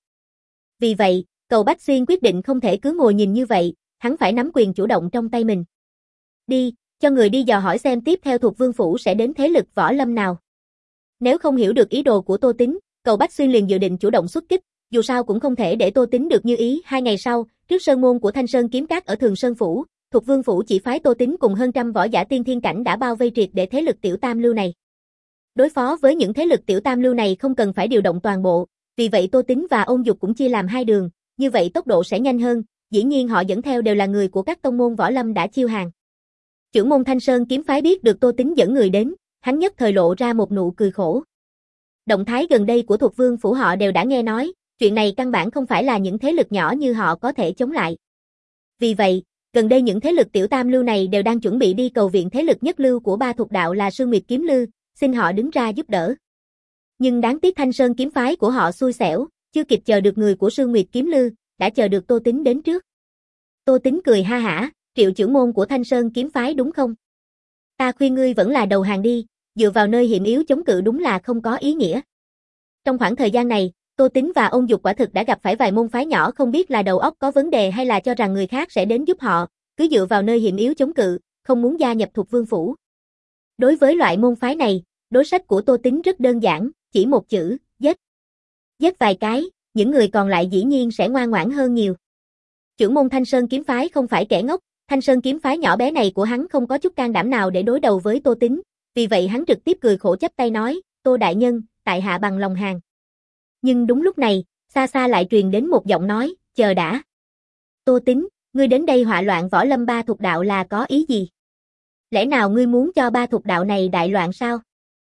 Vì vậy, Cầu Bách Xuyên quyết định không thể cứ ngồi nhìn như vậy, hắn phải nắm quyền chủ động trong tay mình. Đi, cho người đi dò hỏi xem tiếp theo Thục Vương phủ sẽ đến thế lực võ lâm nào. Nếu không hiểu được ý đồ của Tô Tính, Cầu Bách Xuyên liền dự định chủ động xuất kích, dù sao cũng không thể để Tô Tính được như ý. Hai ngày sau, trước sơn môn của Thanh Sơn Kiếm Các ở Thường Sơn phủ, Thục Vương phủ chỉ phái Tô Tính cùng hơn trăm võ giả tiên thiên cảnh đã bao vây triệt để thế lực tiểu tam lưu này. Đối phó với những thế lực tiểu tam lưu này không cần phải điều động toàn bộ, vì vậy Tô Tính và Ôn Dục cũng chia làm hai đường, như vậy tốc độ sẽ nhanh hơn, dĩ nhiên họ dẫn theo đều là người của các tông môn võ lâm đã chiêu hàng. Trưởng môn Thanh Sơn Kiếm phái biết được Tô Tính dẫn người đến, hắn nhất thời lộ ra một nụ cười khổ. Động thái gần đây của Thục Vương phủ họ đều đã nghe nói, chuyện này căn bản không phải là những thế lực nhỏ như họ có thể chống lại. Vì vậy, gần đây những thế lực tiểu tam lưu này đều đang chuẩn bị đi cầu viện thế lực nhất lưu của Ba Thuộc Đạo là Sương Nguyệt Kiếm Lư, xin họ đứng ra giúp đỡ. Nhưng đáng tiếc Thanh Sơn Kiếm phái của họ xui xẻo, chưa kịp chờ được người của Sương Nguyệt Kiếm Lư, đã chờ được Tô Tính đến trước. Tô Tính cười ha hả, Triệu trưởng môn của Thanh Sơn Kiếm phái đúng không? Ta khuyên ngươi vẫn là đầu hàng đi, dựa vào nơi hiểm yếu chống cự đúng là không có ý nghĩa. Trong khoảng thời gian này, Tô Tính và Ôn Dục quả thực đã gặp phải vài môn phái nhỏ không biết là đầu óc có vấn đề hay là cho rằng người khác sẽ đến giúp họ, cứ dựa vào nơi hiểm yếu chống cự, không muốn gia nhập Thục Vương phủ. Đối với loại môn phái này, đối sách của Tô Tính rất đơn giản, chỉ một chữ, giết. Giết vài cái, những người còn lại dĩ nhiên sẽ ngoan ngoãn hơn nhiều. Trưởng môn Thanh Sơn Kiếm phái không phải kẻ ngốc, Thanh Sơn Kiếm phái nhỏ bé này của hắn không có chút can đảm nào để đối đầu với Tô Tính, vì vậy hắn trực tiếp cười khổ chắp tay nói, Tô đại nhân, tại hạ bằng lòng hàng. Nhưng đúng lúc này, xa xa lại truyền đến một giọng nói, chờ đã. Tô Tín, ngươi đến đây họa loạn võ lâm ba thục đạo là có ý gì? Lẽ nào ngươi muốn cho ba thục đạo này đại loạn sao?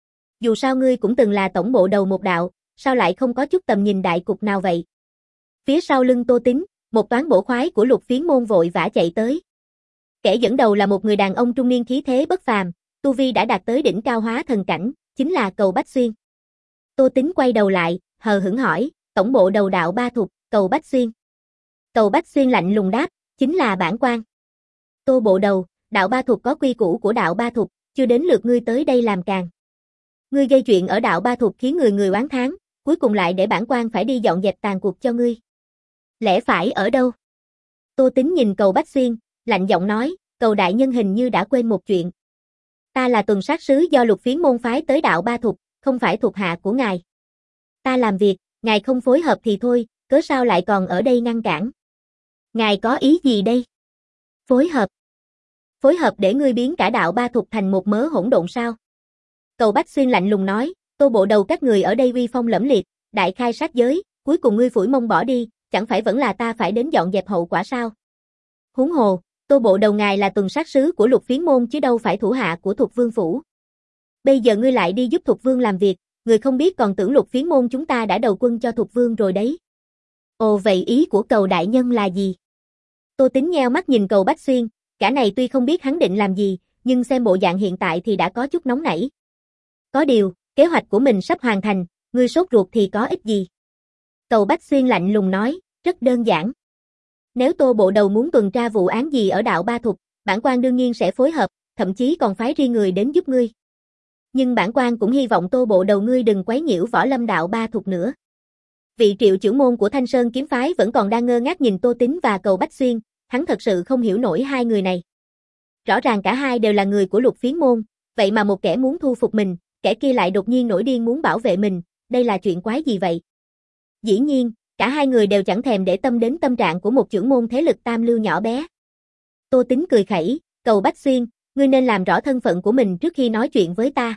Dù sao ngươi cũng từng là tổng bộ đầu một đạo, sao lại không có chút tầm nhìn đại cục nào vậy? Phía sau lưng Tô Tín, một toán bổ khoái của Lục Phiến môn vội vã chạy tới. Kẻ dẫn đầu là một người đàn ông trung niên khí thế bất phàm, tu vi đã đạt tới đỉnh cao hóa thần cảnh, chính là Cầu Bách Xuyên. Tô Tín quay đầu lại, hờ hững hỏi, tổng bộ đầu đạo ba thục, Cầu Bách Xuyên. Cầu Bách Xuyên lạnh lùng đáp, chính là bản quan. Tô bộ đầu, đạo ba thục có quy củ của đạo ba thục, chưa đến lượt ngươi tới đây làm càng. Ngươi gây chuyện ở đạo ba thục khiến người người oán thán, cuối cùng lại để bản quan phải đi dọn dẹp tàn cuộc cho ngươi. Lẽ phải ở đâu? Tô Tín nhìn Cầu Bách Xuyên, lạnh giọng nói, Cầu đại nhân hình như đã quên một chuyện. Ta là tuần sát sứ do Lục Phiến môn phái tới đạo ba thục, không phải thuộc hạ của ngài. Ta làm việc, ngài không phối hợp thì thôi, cớ sao lại còn ở đây ngăn cản? Ngài có ý gì đây? Phối hợp? Phối hợp để ngươi biến cả đạo ba thục thành một mớ hỗn độn sao? Cầu Bách Xuyên lạnh lùng nói, Tô bộ đầu các người ở đây uy phong lẫm liệt, đại khai sát giới, cuối cùng ngươi phủi mông bỏ đi, chẳng phải vẫn là ta phải đến dọn dẹp hậu quả sao? Huống hồ, Tô bộ đầu ngài là tuần sát sứ của Lục Phiến môn chứ đâu phải thủ hạ của Thục Vương phủ. Bây giờ ngươi lại đi giúp Thục Vương làm việc, người không biết còn tưởng Lục Phiến môn chúng ta đã đầu quân cho Thục Vương rồi đấy. Ồ vậy ý của Cầu đại nhân là gì? Tô Tín nheo mắt nhìn Cầu Bách Xuyên, cả này tuy không biết hắn định làm gì, nhưng xem bộ dạng hiện tại thì đã có chút nóng nảy. Có điều, kế hoạch của mình sắp hoàn thành, ngươi sốt ruột thì có ích gì? Cầu Bách Xuyên lạnh lùng nói, rất đơn giản. Nếu Tô bộ đầu muốn tuần tra vụ án gì ở đạo ba thục, bản quan đương nhiên sẽ phối hợp, thậm chí còn phái riêng người đến giúp ngươi. Nhưng bản quan cũng hy vọng Tô bộ đầu ngươi đừng quấy nhiễu võ lâm đạo ba thục nữa. Vị triệu trưởng môn của Thanh Sơn kiếm phái vẫn còn đang ngơ ngác nhìn Tô Tín và Cầu Bách Xuyên, hắn thật sự không hiểu nổi hai người này. Rõ ràng cả hai đều là người của Lục Phiến môn, vậy mà một kẻ muốn thu phục mình, kẻ kia lại đột nhiên nổi điên muốn bảo vệ mình, đây là chuyện quái gì vậy? Dĩ nhiên, cả hai người đều chẳng thèm để tâm đến tâm trạng của một trưởng môn thế lực tam lưu nhỏ bé. Tô Tín cười khẩy, Cầu Bách Xuyên, ngươi nên làm rõ thân phận của mình trước khi nói chuyện với ta.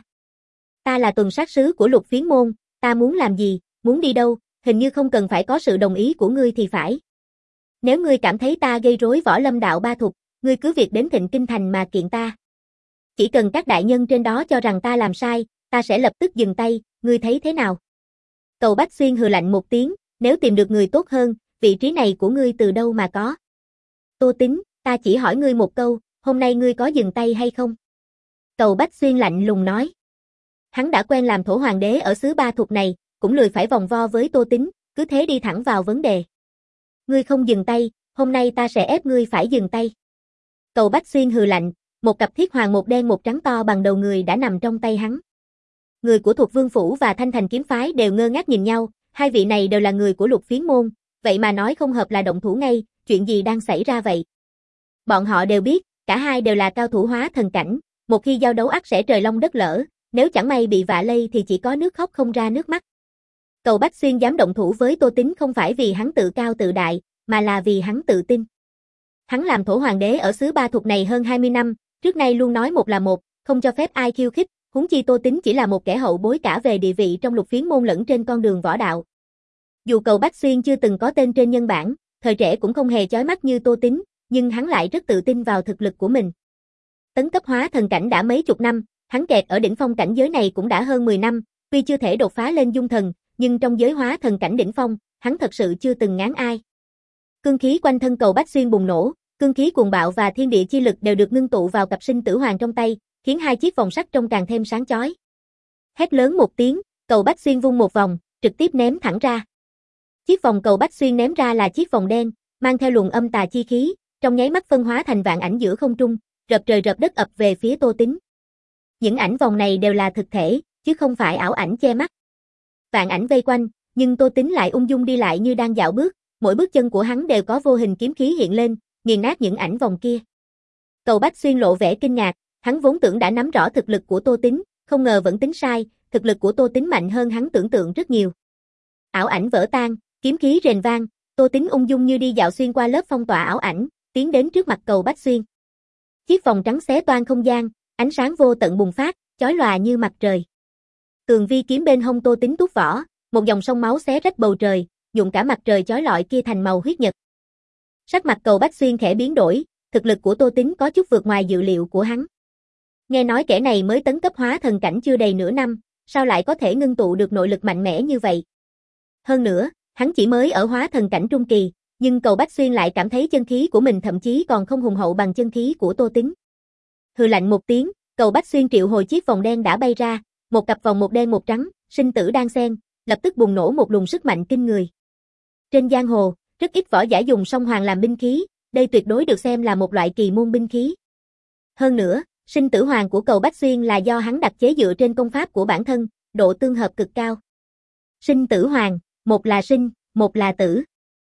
Ta là tuần sát sứ của Lục Phiến môn, ta muốn làm gì, muốn đi đâu, hình như không cần phải có sự đồng ý của ngươi thì phải. Nếu ngươi cảm thấy ta gây rối võ lâm đạo ba thục, ngươi cứ việc đến Thịnh Kinh Thành mà kiện ta. Chỉ cần các đại nhân trên đó cho rằng ta làm sai, ta sẽ lập tức dừng tay, ngươi thấy thế nào? Cầu Bách Xuyên hừ lạnh một tiếng, nếu tìm được người tốt hơn, vị trí này của ngươi từ đâu mà có? Tô Tín, ta chỉ hỏi ngươi một câu, hôm nay ngươi có dừng tay hay không? Cầu Bách Xuyên lạnh lùng nói. Hắn đã quen làm thổ hoàng đế ở xứ ba thục này, cũng lười phải vòng vo với Tô Tín, cứ thế đi thẳng vào vấn đề. Ngươi không dừng tay, hôm nay ta sẽ ép ngươi phải dừng tay. Cầu Bách Xuyên hừ lạnh, một cặp thiết hoàng một đen một trắng to bằng đầu người đã nằm trong tay hắn. Người của Thục Vương phủ và Thanh Thành kiếm phái đều ngơ ngác nhìn nhau, hai vị này đều là người của Lục Phiến môn, vậy mà nói không hợp là động thủ ngay, chuyện gì đang xảy ra vậy? Bọn họ đều biết, cả hai đều là cao thủ hóa thần cảnh, một khi giao đấu ắt sẽ trời long đất lở, nếu chẳng may bị vạ lây thì chỉ có nước khóc không ra nước mắt. Cầu Bách Xuyên dám động thủ với Tô Tín không phải vì hắn tự cao tự đại, mà là vì hắn tự tin. Hắn làm thổ hoàng đế ở xứ ba thục này hơn hai mươi năm, trước nay luôn nói một là một, không cho phép ai khiêu khích, huống chi Tô Tín chỉ là một kẻ hậu bối cả về địa vị trong Lục Phiến môn lẫn trên con đường võ đạo. Dù Cầu Bách Xuyên chưa từng có tên trên nhân bản, thời trẻ cũng không hề chói mắt như Tô Tín, nhưng hắn lại rất tự tin vào thực lực của mình. Tấn cấp hóa thần cảnh đã mấy chục năm, hắn kẹt ở đỉnh phong cảnh giới này cũng đã hơn mười năm, tuy chưa thể đột phá lên dung thần, nhưng trong giới hóa thần cảnh đỉnh phong, hắn thật sự chưa từng ngán ai. Cương khí quanh thân Cầu Bách Xuyên bùng nổ, cương khí cuồng bạo và thiên địa chi lực đều được ngưng tụ vào cặp sinh tử hoàng trong tay, khiến hai chiếc vòng sắt trông càng thêm sáng chói. Hét lớn một tiếng, Cầu Bách Xuyên vung một vòng, trực tiếp ném thẳng ra. Chiếc vòng Cầu Bách Xuyên ném ra là chiếc vòng đen, mang theo luồng âm tà chi khí, trong nháy mắt phân hóa thành vạn ảnh giữa không trung, rợp trời rợp đất ập về phía Tô Tín. Những ảnh vòng này đều là thực thể, chứ không phải ảo ảnh che mắt. Vạn ảnh vây quanh, nhưng Tô Tín lại ung dung đi lại như đang dạo bước, mỗi bước chân của hắn đều có vô hình kiếm khí hiện lên, nghiền nát những ảnh vòng kia. Cầu Bách Xuyên lộ vẻ kinh ngạc, hắn vốn tưởng đã nắm rõ thực lực của Tô Tín, không ngờ vẫn tính sai, thực lực của Tô Tín mạnh hơn hắn tưởng tượng rất nhiều. Ảo ảnh vỡ tan, kiếm khí rền vang, Tô Tín ung dung như đi dạo xuyên qua lớp phong tỏa ảo ảnh, tiến đến trước mặt Cầu Bách Xuyên. Chiếc vòng trắng xé toang không gian, ánh sáng vô tận bùng phát, chói lòa như mặt trời. Tường vi kiếm bên hông Tô Tín tút vỏ, một dòng sông máu xé rách bầu trời, nhuộm cả mặt trời chói lọi kia thành màu huyết nhật. Sắc mặt Cầu Bách Xuyên khẽ biến đổi, thực lực của Tô Tín có chút vượt ngoài dự liệu của hắn. Nghe nói kẻ này mới tấn cấp hóa thần cảnh chưa đầy nửa năm, sao lại có thể ngưng tụ được nội lực mạnh mẽ như vậy? Hơn nữa, hắn chỉ mới ở hóa thần cảnh trung kỳ, nhưng Cầu Bách Xuyên lại cảm thấy chân khí của mình thậm chí còn không hùng hậu bằng chân khí của Tô Tín. Hừ lạnh một tiếng, Cầu Bách Xuyên triệu hồi chiếc vòng đen đã bay ra, một cặp vòng một đen một trắng, sinh tử đan xen, lập tức bùng nổ một luồng sức mạnh kinh người. Trên giang hồ, rất ít võ giả dùng song hoàng làm binh khí, đây tuyệt đối được xem là một loại kỳ môn binh khí. Hơn nữa, sinh tử hoàng của Cầu Bách Xuyên là do hắn đặc chế dựa trên công pháp của bản thân, độ tương hợp cực cao. Sinh tử hoàng, một là sinh, một là tử.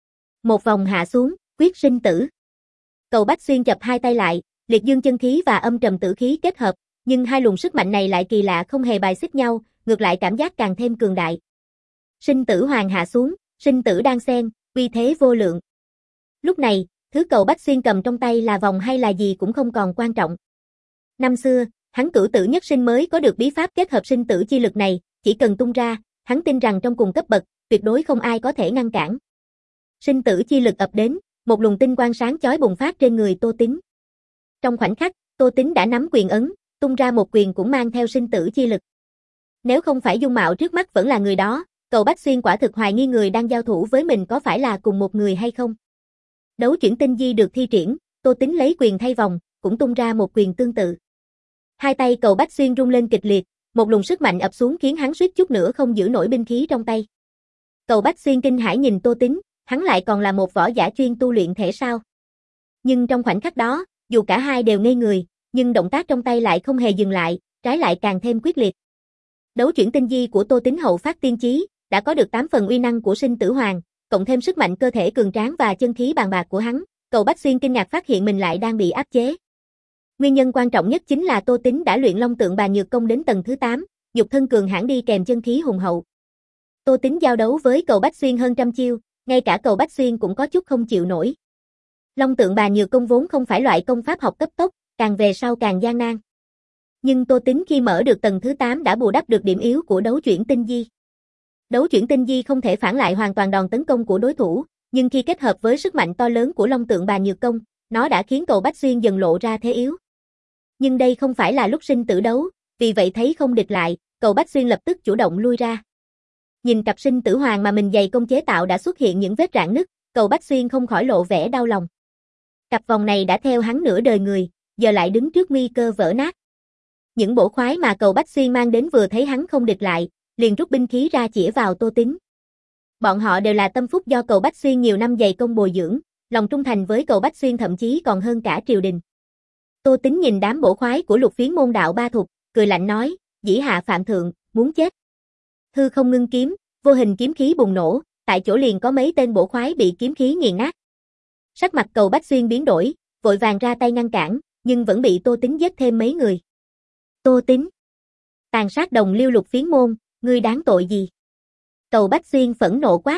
Một vòng hạ xuống, quyết sinh tử. Cầu Bách Xuyên chập hai tay lại, liệt dương chân khí và âm trầm tử khí kết hợp, nhưng hai luồng sức mạnh này lại kỳ lạ không hề bài xích nhau, ngược lại cảm giác càng thêm cường đại. Sinh tử hoàng hạ xuống, sinh tử đan xen, uy thế vô lượng. Lúc này, thứ Cầu Bách Xuyên cầm trong tay là vòng hay là gì cũng không còn quan trọng. Năm xưa, hắn cửu tử nhất sinh mới có được bí pháp kết hợp sinh tử chi lực này, chỉ cần tung ra, hắn tin rằng trong cùng cấp bậc, tuyệt đối không ai có thể ngăn cản. Sinh tử chi lực ập đến, một luồng tinh quang sáng chói bùng phát trên người Tô Tín. Trong khoảnh khắc, Tô Tín đã nắm quyền ấn, tung ra một quyền cũng mang theo sinh tử chi lực. Nếu không phải dung mạo trước mắt vẫn là người đó, Cầu Bách Xuyên quả thực hoài nghi người đang giao thủ với mình có phải là cùng một người hay không. Đấu chuyển tinh di được thi triển, Tô Tín lấy quyền thay vòng, cũng tung ra một quyền tương tự. Hai tay Cầu Bách Xuyên rung lên kịch liệt, một luồng sức mạnh ập xuống khiến hắn suýt chút nữa không giữ nổi binh khí trong tay. Cầu Bách Xuyên kinh hãi nhìn Tô Tín, hắn lại còn là một võ giả chuyên tu luyện thể sao? Nhưng trong khoảnh khắc đó, dù cả hai đều ngây người, nhưng động tác trong tay lại không hề dừng lại, trái lại càng thêm quyết liệt. Đấu chuyển tinh di của Tô Tín hậu phát tiên chí, đã có được tám phần uy năng của sinh tử hoàng, cộng thêm sức mạnh cơ thể cường tráng và chân khí bàn bạc của hắn, Cầu Bách Xuyên kinh ngạc phát hiện mình lại đang bị áp chế. Nguyên nhân quan trọng nhất chính là Tô Tín đã luyện Long Tượng Bàn Nhược Công đến tầng thứ tám, nhục thân cường hãn đi kèm chân khí hùng hậu. Tô Tín giao đấu với Cầu Bách Xuyên hơn trăm chiêu, ngay cả Cầu Bách Xuyên cũng có chút không chịu nổi. Long Tượng Bàn Nhược Công vốn không phải loại công pháp học cấp tốc, càng về sau càng gian nan. Nhưng Tô Tín khi mở được tầng thứ tám đã bù đắp được điểm yếu của đấu chuyển tinh di. Đấu chuyển tinh di không thể phản lại hoàn toàn đòn tấn công của đối thủ, nhưng khi kết hợp với sức mạnh to lớn của Long Tượng Bàn Nhược Công, nó đã khiến Cầu Bách Xuyên dần lộ ra thế yếu. Nhưng đây không phải là lúc sinh tử đấu, vì vậy thấy không địch lại, Cầu Bách Xuyên lập tức chủ động lui ra. Nhìn cặp sinh tử hoàng mà mình dày công chế tạo đã xuất hiện những vết rạn nứt, Cầu Bách Xuyên không khỏi lộ vẻ đau lòng. Cặp vòng này đã theo hắn nửa đời người, giờ lại đứng trước nguy cơ vỡ nát. Những bổ khoái mà Cầu Bách Xuyên mang đến vừa thấy hắn không địch lại, liền rút binh khí ra chĩa vào Tô Tín. Bọn họ đều là tâm phúc do Cầu Bách Xuyên nhiều năm dày công bồi dưỡng, lòng trung thành với Cầu Bách Xuyên thậm chí còn hơn cả triều đình. Tô Tín nhìn đám bổ khoái của Lục Phiến môn đạo ba thục, cười lạnh nói, dĩ hạ phạm thượng, muốn chết. Hư không ngưng kiếm, vô hình kiếm khí bùng nổ, tại chỗ liền có mấy tên bổ khoái bị kiếm khí nghiền nát. Sắc mặt Cầu Bách Xuyên biến đổi, vội vàng ra tay ngăn cản, nhưng vẫn bị Tô Tín giết thêm mấy người. Tô Tín, tàn sát đồng liêu Lục Phiến môn, ngươi đáng tội gì? Cầu Bách Xuyên phẫn nộ quát.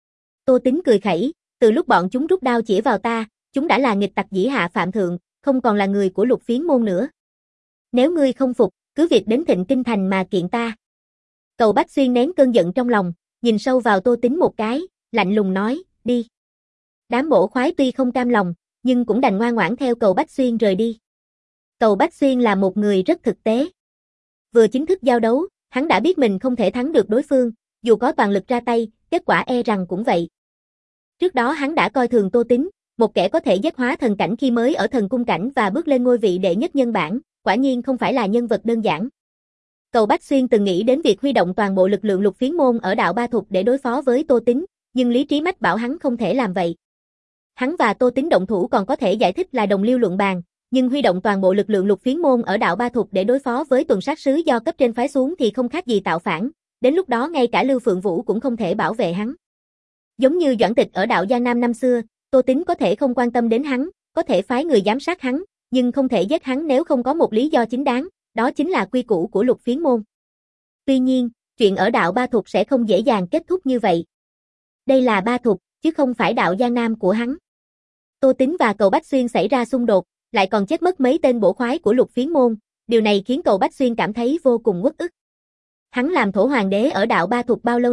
Tô Tín cười khẩy, từ lúc bọn chúng rút đao chĩa vào ta, chúng đã là nghịch tặc dĩ hạ phạm thượng, không còn là người của Lục Phiến môn nữa. Nếu ngươi không phục, cứ việc đến Thịnh Kinh thành mà kiện ta. Cầu Bách Xuyên nén cơn giận trong lòng, nhìn sâu vào Tô Tín một cái, lạnh lùng nói, đi. Đám bổ khoái tuy không cam lòng, nhưng cũng đành ngoan ngoãn theo Cầu Bách Xuyên rời đi. Cầu Bách Xuyên là một người rất thực tế. Vừa chính thức giao đấu, hắn đã biết mình không thể thắng được đối phương, dù có toàn lực ra tay, kết quả e rằng cũng vậy. Trước đó hắn đã coi thường Tô Tín, một kẻ có thể giết hóa thần cảnh khi mới ở thần cung cảnh và bước lên ngôi vị đệ nhất nhân bảng, quả nhiên không phải là nhân vật đơn giản. Cầu Bách Xuyên từng nghĩ đến việc huy động toàn bộ lực lượng Lục Phiến môn ở đạo ba thục để đối phó với Tô Tín, nhưng lý trí mách bảo hắn không thể làm vậy. Hắn và Tô Tín động thủ còn có thể giải thích là đồng liêu luận bàn, nhưng huy động toàn bộ lực lượng Lục Phiến môn ở đạo ba thục để đối phó với tuần sát sứ do cấp trên phái xuống thì không khác gì tạo phản, đến lúc đó ngay cả Lưu Phượng Vũ cũng không thể bảo vệ hắn. Giống như Doãn Tịch ở đạo Giang Nam năm xưa, Tô Tín có thể không quan tâm đến hắn, có thể phái người giám sát hắn, nhưng không thể giết hắn nếu không có một lý do chính đáng, đó chính là quy củ của Lục Phiến môn. Tuy nhiên, chuyện ở đạo ba thục sẽ không dễ dàng kết thúc như vậy. Đây là ba thục, chứ không phải đạo Giang Nam của hắn. Tô Tín và Cầu Bách Xuyên xảy ra xung đột, lại còn chết mất mấy tên bổ khoái của Lục Phiến môn, điều này khiến Cầu Bách Xuyên cảm thấy vô cùng uất ức. Hắn làm thổ hoàng đế ở đạo ba thục bao lâu nay,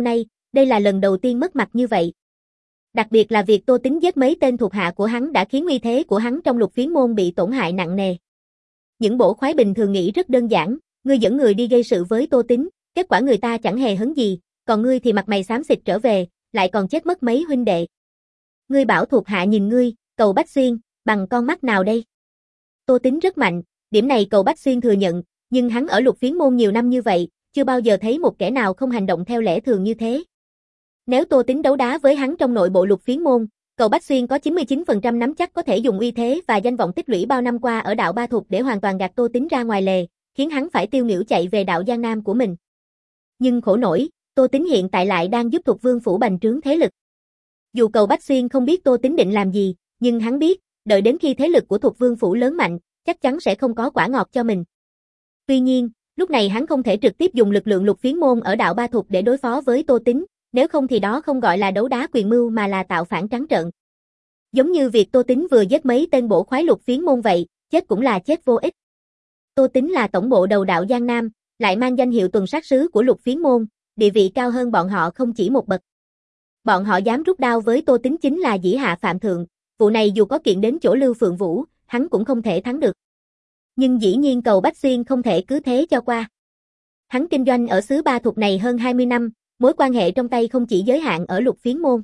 đây là lần đầu tiên mất mặt như vậy. Đặc biệt là việc Tô Tính giết mấy tên thuộc hạ của hắn đã khiến uy thế của hắn trong Lục Phiến môn bị tổn hại nặng nề. Những bổ khoái bình thường nghĩ rất đơn giản, ngươi dẫn người đi gây sự với Tô Tính, kết quả người ta chẳng hề hấn gì, còn ngươi thì mặt mày xám xịt trở về, lại còn chết mất mấy huynh đệ. Ngươi bảo thuộc hạ nhìn ngươi, Cầu Bách Xuyên, bằng con mắt nào đây? Tô Tính rất mạnh, điểm này Cầu Bách Xuyên thừa nhận, nhưng hắn ở Lục Phiến môn nhiều năm như vậy, chưa bao giờ thấy một kẻ nào không hành động theo lẽ thường như thế. Nếu Tô Tính đấu đá với hắn trong nội bộ Lục Phiến môn, Cầu Bách Xuyên có chín mươi chín phần trăm nắm chắc có thể dùng uy thế và danh vọng tích lũy bao năm qua ở đạo Ba Thục để hoàn toàn gạt Tô Tính ra ngoài lề, khiến hắn phải tiêu nghỉu chạy về đạo Giang Nam của mình. Nhưng khổ nổi, Tô Tính hiện tại lại đang giúp Thục Vương phủ bành trướng thế lực. Dù Cầu Bách Xuyên không biết Tô Tính định làm gì, nhưng hắn biết, đợi đến khi thế lực của Thục Vương phủ lớn mạnh, chắc chắn sẽ không có quả ngọt cho mình. Tuy nhiên, lúc này hắn không thể trực tiếp dùng lực lượng Lục Phiến môn ở đạo Ba Thục để đối phó với Tô Tính, nếu không thì đó không gọi là đấu đá quyền mưu mà là tạo phản trắng trợn. Giống như việc Tô Tính vừa giết mấy tên bổ khoái Lục Phiến môn vậy, chết cũng là chết vô ích. Tô Tính là tổng bộ đầu đạo Giang Nam, lại mang danh hiệu tuần sát sứ của Lục Phiến môn, địa vị cao hơn bọn họ không chỉ một bậc. Bọn họ dám rút đao với Tô Tính chính là dĩ hạ phạm thượng, vụ này dù có kiện đến chỗ Lưu Phượng Vũ, hắn cũng không thể thắng được. Nhưng dĩ nhiên Cầu Bách Xuyên không thể cứ thế cho qua. Hắn kinh doanh ở xứ Ba Thục này hơn hai mươi năm, mối quan hệ trong tay không chỉ giới hạn ở Lục Phiến môn.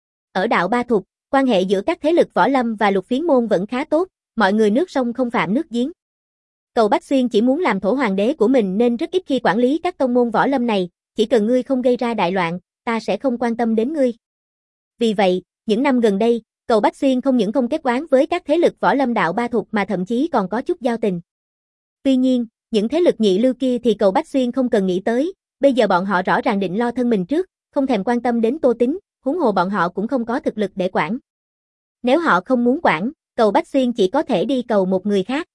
Ở đạo Ba Thục, quan hệ giữa các thế lực võ lâm và Lục Phiến môn vẫn khá tốt, mọi người nước sông không phạm nước giếng. Cầu Bách Xuyên chỉ muốn làm thổ hoàng đế của mình nên rất ít khi quản lý các tông môn võ lâm này, chỉ cần ngươi không gây ra đại loạn, ta sẽ không quan tâm đến ngươi. Vì vậy, những năm gần đây, Cầu Bách Xuyên không những không kết oán với các thế lực võ lâm đạo Ba Thục mà thậm chí còn có chút giao tình. Tuy nhiên, những thế lực nhị lưu kia thì Cầu Bách Xuyên không cần nghĩ tới, bây giờ bọn họ rõ ràng định lo thân mình trước, không thèm quan tâm đến Tô Tính, huống hồ bọn họ cũng không có thực lực để quản. Nếu họ không muốn quản, Cầu Bách Xuyên chỉ có thể đi cầu một người khác.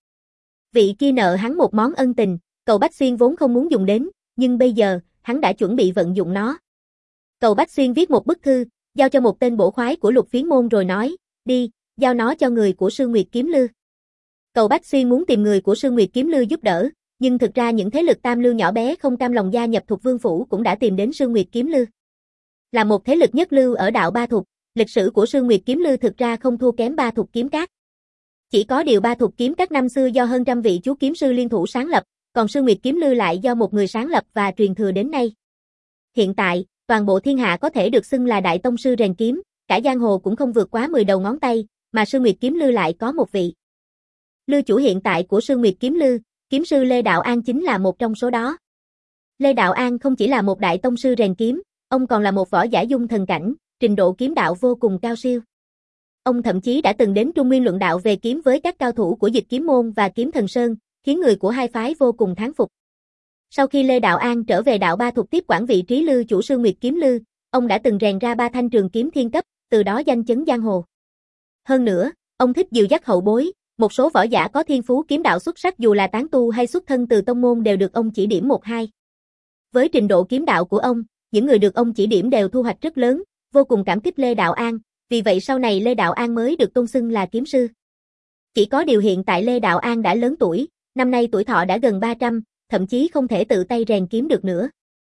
Vị kia nợ hắn một món ân tình, Cầu Bách Xuyên vốn không muốn dùng đến, nhưng bây giờ, hắn đã chuẩn bị vận dụng nó. Cầu Bách Xuyên viết một bức thư, giao cho một tên bổ khoái của Lục Phiến môn rồi nói, đi, giao nó cho người của Sương Nguyệt Kiếm Lư. Cầu Bách Xuyên muốn tìm người của Sương Nguyệt Kiếm Lư giúp đỡ, nhưng thực ra những thế lực tam lưu nhỏ bé không cam lòng gia nhập Thục Vương phủ cũng đã tìm đến Sương Nguyệt Kiếm Lư. Là một thế lực nhất lưu ở đạo Ba Thục, lịch sử của Sương Nguyệt Kiếm Lư thực ra không thua kém Ba Thục Kiếm Các. Chỉ có điều Ba Thục Kiếm Các năm xưa do hơn trăm vị chú kiếm sư liên thủ sáng lập, còn Sương Nguyệt Kiếm Lư lại do một người sáng lập và truyền thừa đến nay. Hiện tại, toàn bộ thiên hạ có thể được xưng là đại tông sư rèn kiếm, cả giang hồ cũng không vượt quá mười đầu ngón tay, mà Sương Nguyệt Kiếm Lư lại có một vị. Lư chủ hiện tại của Sương Nguyệt Kiếm Lư, kiếm sư Lê Đạo An chính là một trong số đó. Lê Đạo An không chỉ là một đại tông sư rèn kiếm, ông còn là một võ giả dung thần cảnh, trình độ kiếm đạo vô cùng cao siêu. Ông thậm chí đã từng đến Trung Nguyên luận đạo về kiếm với các cao thủ của Dịch Kiếm môn và Kiếm Thần Sơn, khiến người của hai phái vô cùng thán phục. Sau khi Lê Đạo An trở về đạo Ba Thục tiếp quản vị trí Lư chủ Sương Nguyệt Kiếm Lư, ông đã từng rèn ra ba thanh trường kiếm thiên cấp, từ đó danh chấn giang hồ. Hơn nữa, ông thích dìu dắt hậu bối, một số võ giả có thiên phú kiếm đạo xuất sắc dù là tán tu hay xuất thân từ tông môn đều được ông chỉ điểm một hai. Với trình độ kiếm đạo của ông, những người được ông chỉ điểm đều thu hoạch rất lớn, vô cùng cảm kích Lê Đạo An, vì vậy sau này Lê Đạo An mới được tôn xưng là kiếm sư. Chỉ có điều hiện tại Lê Đạo An đã lớn tuổi, năm nay tuổi thọ đã gần ba trăm, thậm chí không thể tự tay rèn kiếm được nữa.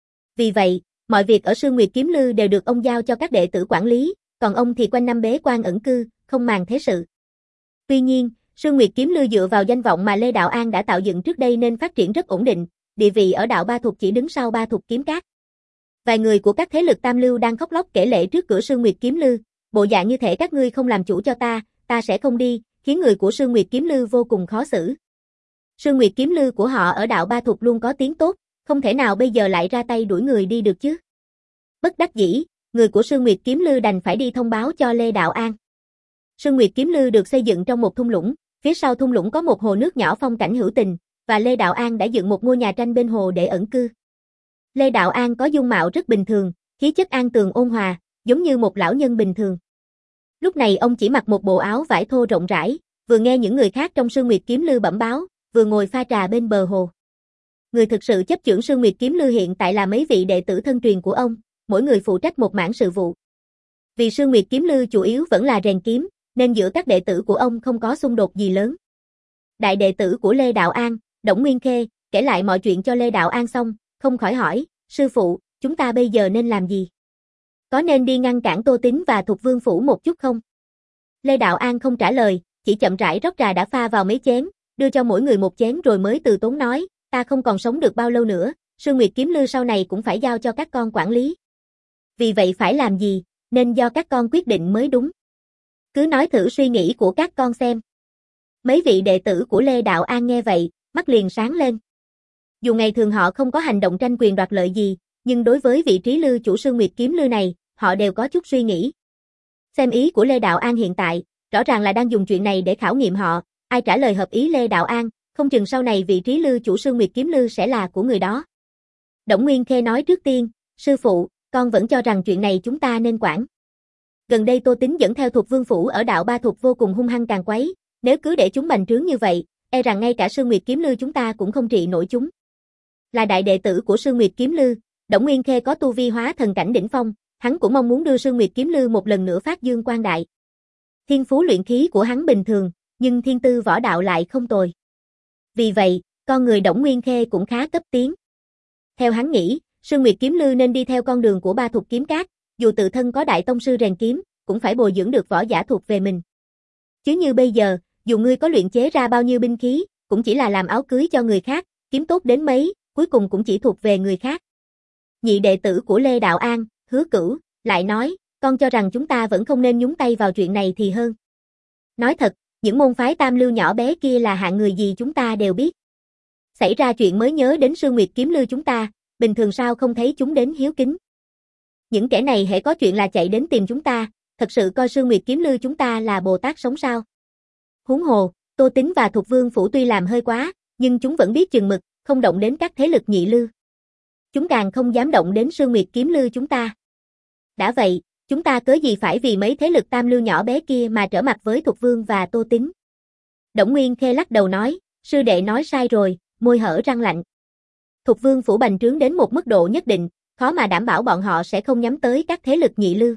Vì vậy, mọi việc ở Sương Nguyệt Kiếm Lư đều được ông giao cho các đệ tử quản lý, còn ông thì quanh năm bế quan ẩn cư, không màng thế sự. Tuy nhiên, Sương Nguyệt Kiếm Lư dựa vào danh vọng mà Lê Đạo An đã tạo dựng trước đây nên phát triển rất ổn định, địa vị ở đạo Ba Thục chỉ đứng sau Ba Thục Kiếm Các. Vài người của các thế lực tam lưu đang khóc lóc kể lể trước cửa Sương Nguyệt Kiếm Lư, bộ dạng như thể các ngươi không làm chủ cho ta, ta sẽ không đi, khiến người của Sương Nguyệt Kiếm Lư vô cùng khó xử. Sương Nguyệt Kiếm Lư của họ ở đạo Ba Thục luôn có tiếng tốt, không thể nào bây giờ lại ra tay đuổi người đi được chứ. Bất đắc dĩ, người của Sương Nguyệt Kiếm Lư đành phải đi thông báo cho Lê Đạo An. Sương Nguyệt Kiếm Lư được xây dựng trong một thung lũng, phía sau thung lũng có một hồ nước nhỏ phong cảnh hữu tình, và Lê Đạo An đã dựng một ngôi nhà tranh bên hồ để ẩn cư. Lê Đạo An có dung mạo rất bình thường, khí chất an tường ôn hòa, giống như một lão nhân bình thường. Lúc này ông chỉ mặc một bộ áo vải thô rộng rãi, vừa nghe những người khác trong Sương Nguyệt Kiếm Lư bẩm báo, vừa ngồi pha trà bên bờ hồ. Người thực sự chấp chưởng Sương Nguyệt Kiếm Lư hiện tại là mấy vị đệ tử thân truyền của ông, mỗi người phụ trách một mảng sự vụ. Vì Sương Nguyệt Kiếm Lư chủ yếu vẫn là rèn kiếm, nên giữa các đệ tử của ông không có xung đột gì lớn. Đại đệ tử của Lê Đạo An, Đổng Nguyên Khê, kể lại mọi chuyện cho Lê Đạo An xong, không khỏi hỏi, sư phụ, chúng ta bây giờ nên làm gì? Có nên đi ngăn cản Tô Tín và Thục Vương Phủ một chút không? Lê Đạo An không trả lời, chỉ chậm rãi rót trà đã pha vào mấy chén, đưa cho mỗi người một chén rồi mới từ tốn nói, ta không còn sống được bao lâu nữa, Sương Nguyệt Kiếm Lư sau này cũng phải giao cho các con quản lý. Vì vậy phải làm gì, nên do các con quyết định mới đúng. Cứ nói thử suy nghĩ của các con xem. Mấy vị đệ tử của Lê Đạo An nghe vậy, mắt liền sáng lên. Dù ngày thường họ không có hành động tranh quyền đoạt lợi gì, nhưng đối với vị trí Lư chủ Sương Nguyệt Kiếm Lư này, họ đều có chút suy nghĩ. Xem ý của Lê Đạo An hiện tại, rõ ràng là đang dùng chuyện này để khảo nghiệm họ, ai trả lời hợp ý Lê Đạo An, không chừng sau này vị trí Lư chủ Sương Nguyệt Kiếm Lư sẽ là của người đó. Đổng Nguyên Khê nói trước tiên, sư phụ, con vẫn cho rằng chuyện này chúng ta nên quản. Gần đây Tô Tín dẫn theo Thục Vương Phủ ở đạo Ba Thục vô cùng hung hăng càng quấy, nếu cứ để chúng bành trướng như vậy, e rằng ngay cả Sương Nguyệt Kiếm Lư chúng ta cũng không trị nổi chúng. Là đại đệ tử của Sương Nguyệt Kiếm Lư, Đổng Nguyên Khê có tu vi hóa thần cảnh đỉnh phong, hắn cũng mong muốn đưa Sương Nguyệt Kiếm Lư một lần nữa phát dương quang đại. Thiên phú luyện khí của hắn bình thường, nhưng thiên tư võ đạo lại không tồi. Vì vậy, con người Đổng Nguyên Khê cũng khá cấp tiến. Theo hắn nghĩ, Sương Nguyệt Kiếm Lư nên đi theo con đường của Ba Thục Kiếm Các, dù tự thân có đại tông sư rèn kiếm, cũng phải bồi dưỡng được võ giả thuộc về mình. Chứ như bây giờ, dù ngươi có luyện chế ra bao nhiêu binh khí, cũng chỉ là làm áo cưới cho người khác, kiếm tốt đến mấy, cuối cùng cũng chỉ thuộc về người khác. Nhị đệ tử của Lê Đạo An, Hứa Cửu, lại nói, con cho rằng chúng ta vẫn không nên nhúng tay vào chuyện này thì hơn. Nói thật, những môn phái tam lưu nhỏ bé kia là hạng người gì chúng ta đều biết. Xảy ra chuyện mới nhớ đến Sương Nguyệt Kiếm Lư chúng ta, bình thường sao không thấy chúng đến hiếu kính. Những kẻ này hễ có chuyện là chạy đến tìm chúng ta, thật sự coi Sương Nguyệt Kiếm Lư chúng ta là Bồ Tát sống sao. Huống hồ, Tô Tín và Thục Vương Phủ tuy làm hơi quá, nhưng chúng vẫn biết chừng mực, không động đến các thế lực nhị lưu. Chúng càng không dám động đến Sương Nguyệt Kiếm Lư chúng ta. Đã vậy, chúng ta cớ gì phải vì mấy thế lực tam lưu nhỏ bé kia mà trở mặt với Thục Vương và Tô Tín. Đổng Nguyên Khê lắc đầu nói, sư đệ nói sai rồi, môi hở răng lạnh. Thục Vương Phủ bành trướng đến một mức độ nhất định, khó mà đảm bảo bọn họ sẽ không nhắm tới các thế lực nhị lưu.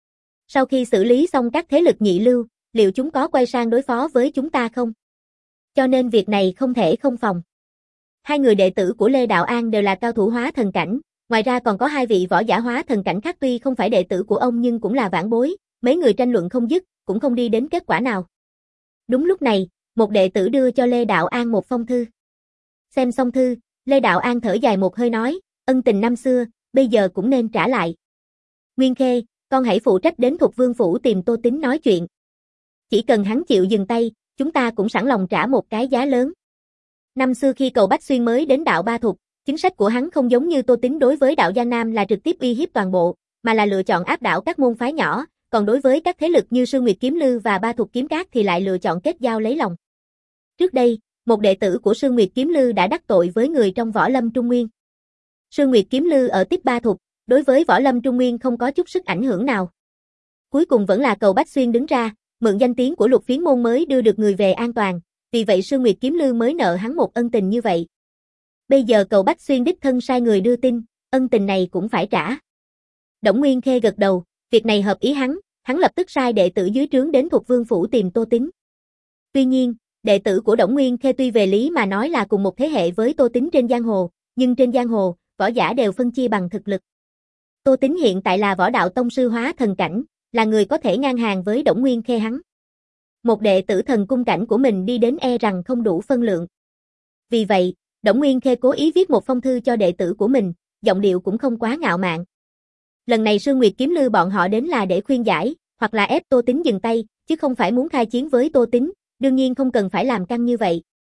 Sau khi xử lý xong các thế lực nhị lưu, liệu chúng có quay sang đối phó với chúng ta không? Cho nên việc này không thể không phòng. Hai người đệ tử của Lê Đạo An đều là cao thủ hóa thần cảnh, ngoài ra còn có hai vị võ giả hóa thần cảnh khác tuy không phải đệ tử của ông nhưng cũng là vãn bối, mấy người tranh luận không dứt, cũng không đi đến kết quả nào. Đúng lúc này, một đệ tử đưa cho Lê Đạo An một phong thư. Xem xong thư, Lê Đạo An thở dài một hơi nói, ân tình năm xưa, bây giờ cũng nên trả lại. Nguyên Khê, con hãy phụ trách đến Thục Vương Phủ tìm Tô Tín nói chuyện. Chỉ cần hắn chịu dừng tay, chúng ta cũng sẵn lòng trả một cái giá lớn. Năm xưa khi Cầu Bách Xuyên mới đến đạo Ba Thục, chính sách của hắn không giống như Tô Tín đối với đạo Giang Nam là trực tiếp uy hiếp toàn bộ, mà là lựa chọn áp đảo các môn phái nhỏ, còn đối với các thế lực như Sương Nguyệt Kiếm Lư và Ba Thục Kiếm Các thì lại lựa chọn kết giao lấy lòng. Trước đây, một đệ tử của Sương Nguyệt Kiếm Lư đã đắc tội với người trong Võ Lâm Trung Nguyên. Sương Nguyệt Kiếm Lư ở tiếp Ba Thục, đối với Võ Lâm Trung Nguyên không có chút sức ảnh hưởng nào. Cuối cùng vẫn là Cầu Bách Xuyên đứng ra, mượn danh tiếng của Lục Phiến môn mới đưa được người về an toàn, vì vậy Sương Nguyệt Kiếm Lư mới nợ hắn một ân tình như vậy. Bây giờ Cầu Bách Xuyên đích thân sai người đưa tin, ân tình này cũng phải trả. Đổng Nguyên Khê gật đầu, việc này hợp ý hắn, hắn lập tức sai đệ tử dưới trướng đến Thục Vương Phủ tìm Tô Tín. Tuy nhiên, đệ tử của Đổng Nguyên Khê tuy về lý mà nói là cùng một thế hệ với Tô Tín trên giang hồ, nhưng trên giang hồ, võ giả đều phân chia bằng thực lực. Tô Tín hiện tại là võ đạo tông sư hóa thần cảnh, là người có thể ngang hàng với Đổng Nguyên Khê hắn. Một đệ tử thần cung cảnh của mình đi đến e rằng không đủ phân lượng. Vì vậy, Đổng Nguyên Khê cố ý viết một phong thư cho đệ tử của mình, giọng điệu cũng không quá ngạo mạn. Lần này Sương Nguyệt Kiếm Lư bọn họ đến là để khuyên giải, hoặc là ép Tô Tín dừng tay, chứ không phải muốn khai chiến với Tô Tín, đương nhiên không cần phải làm căng như vậy.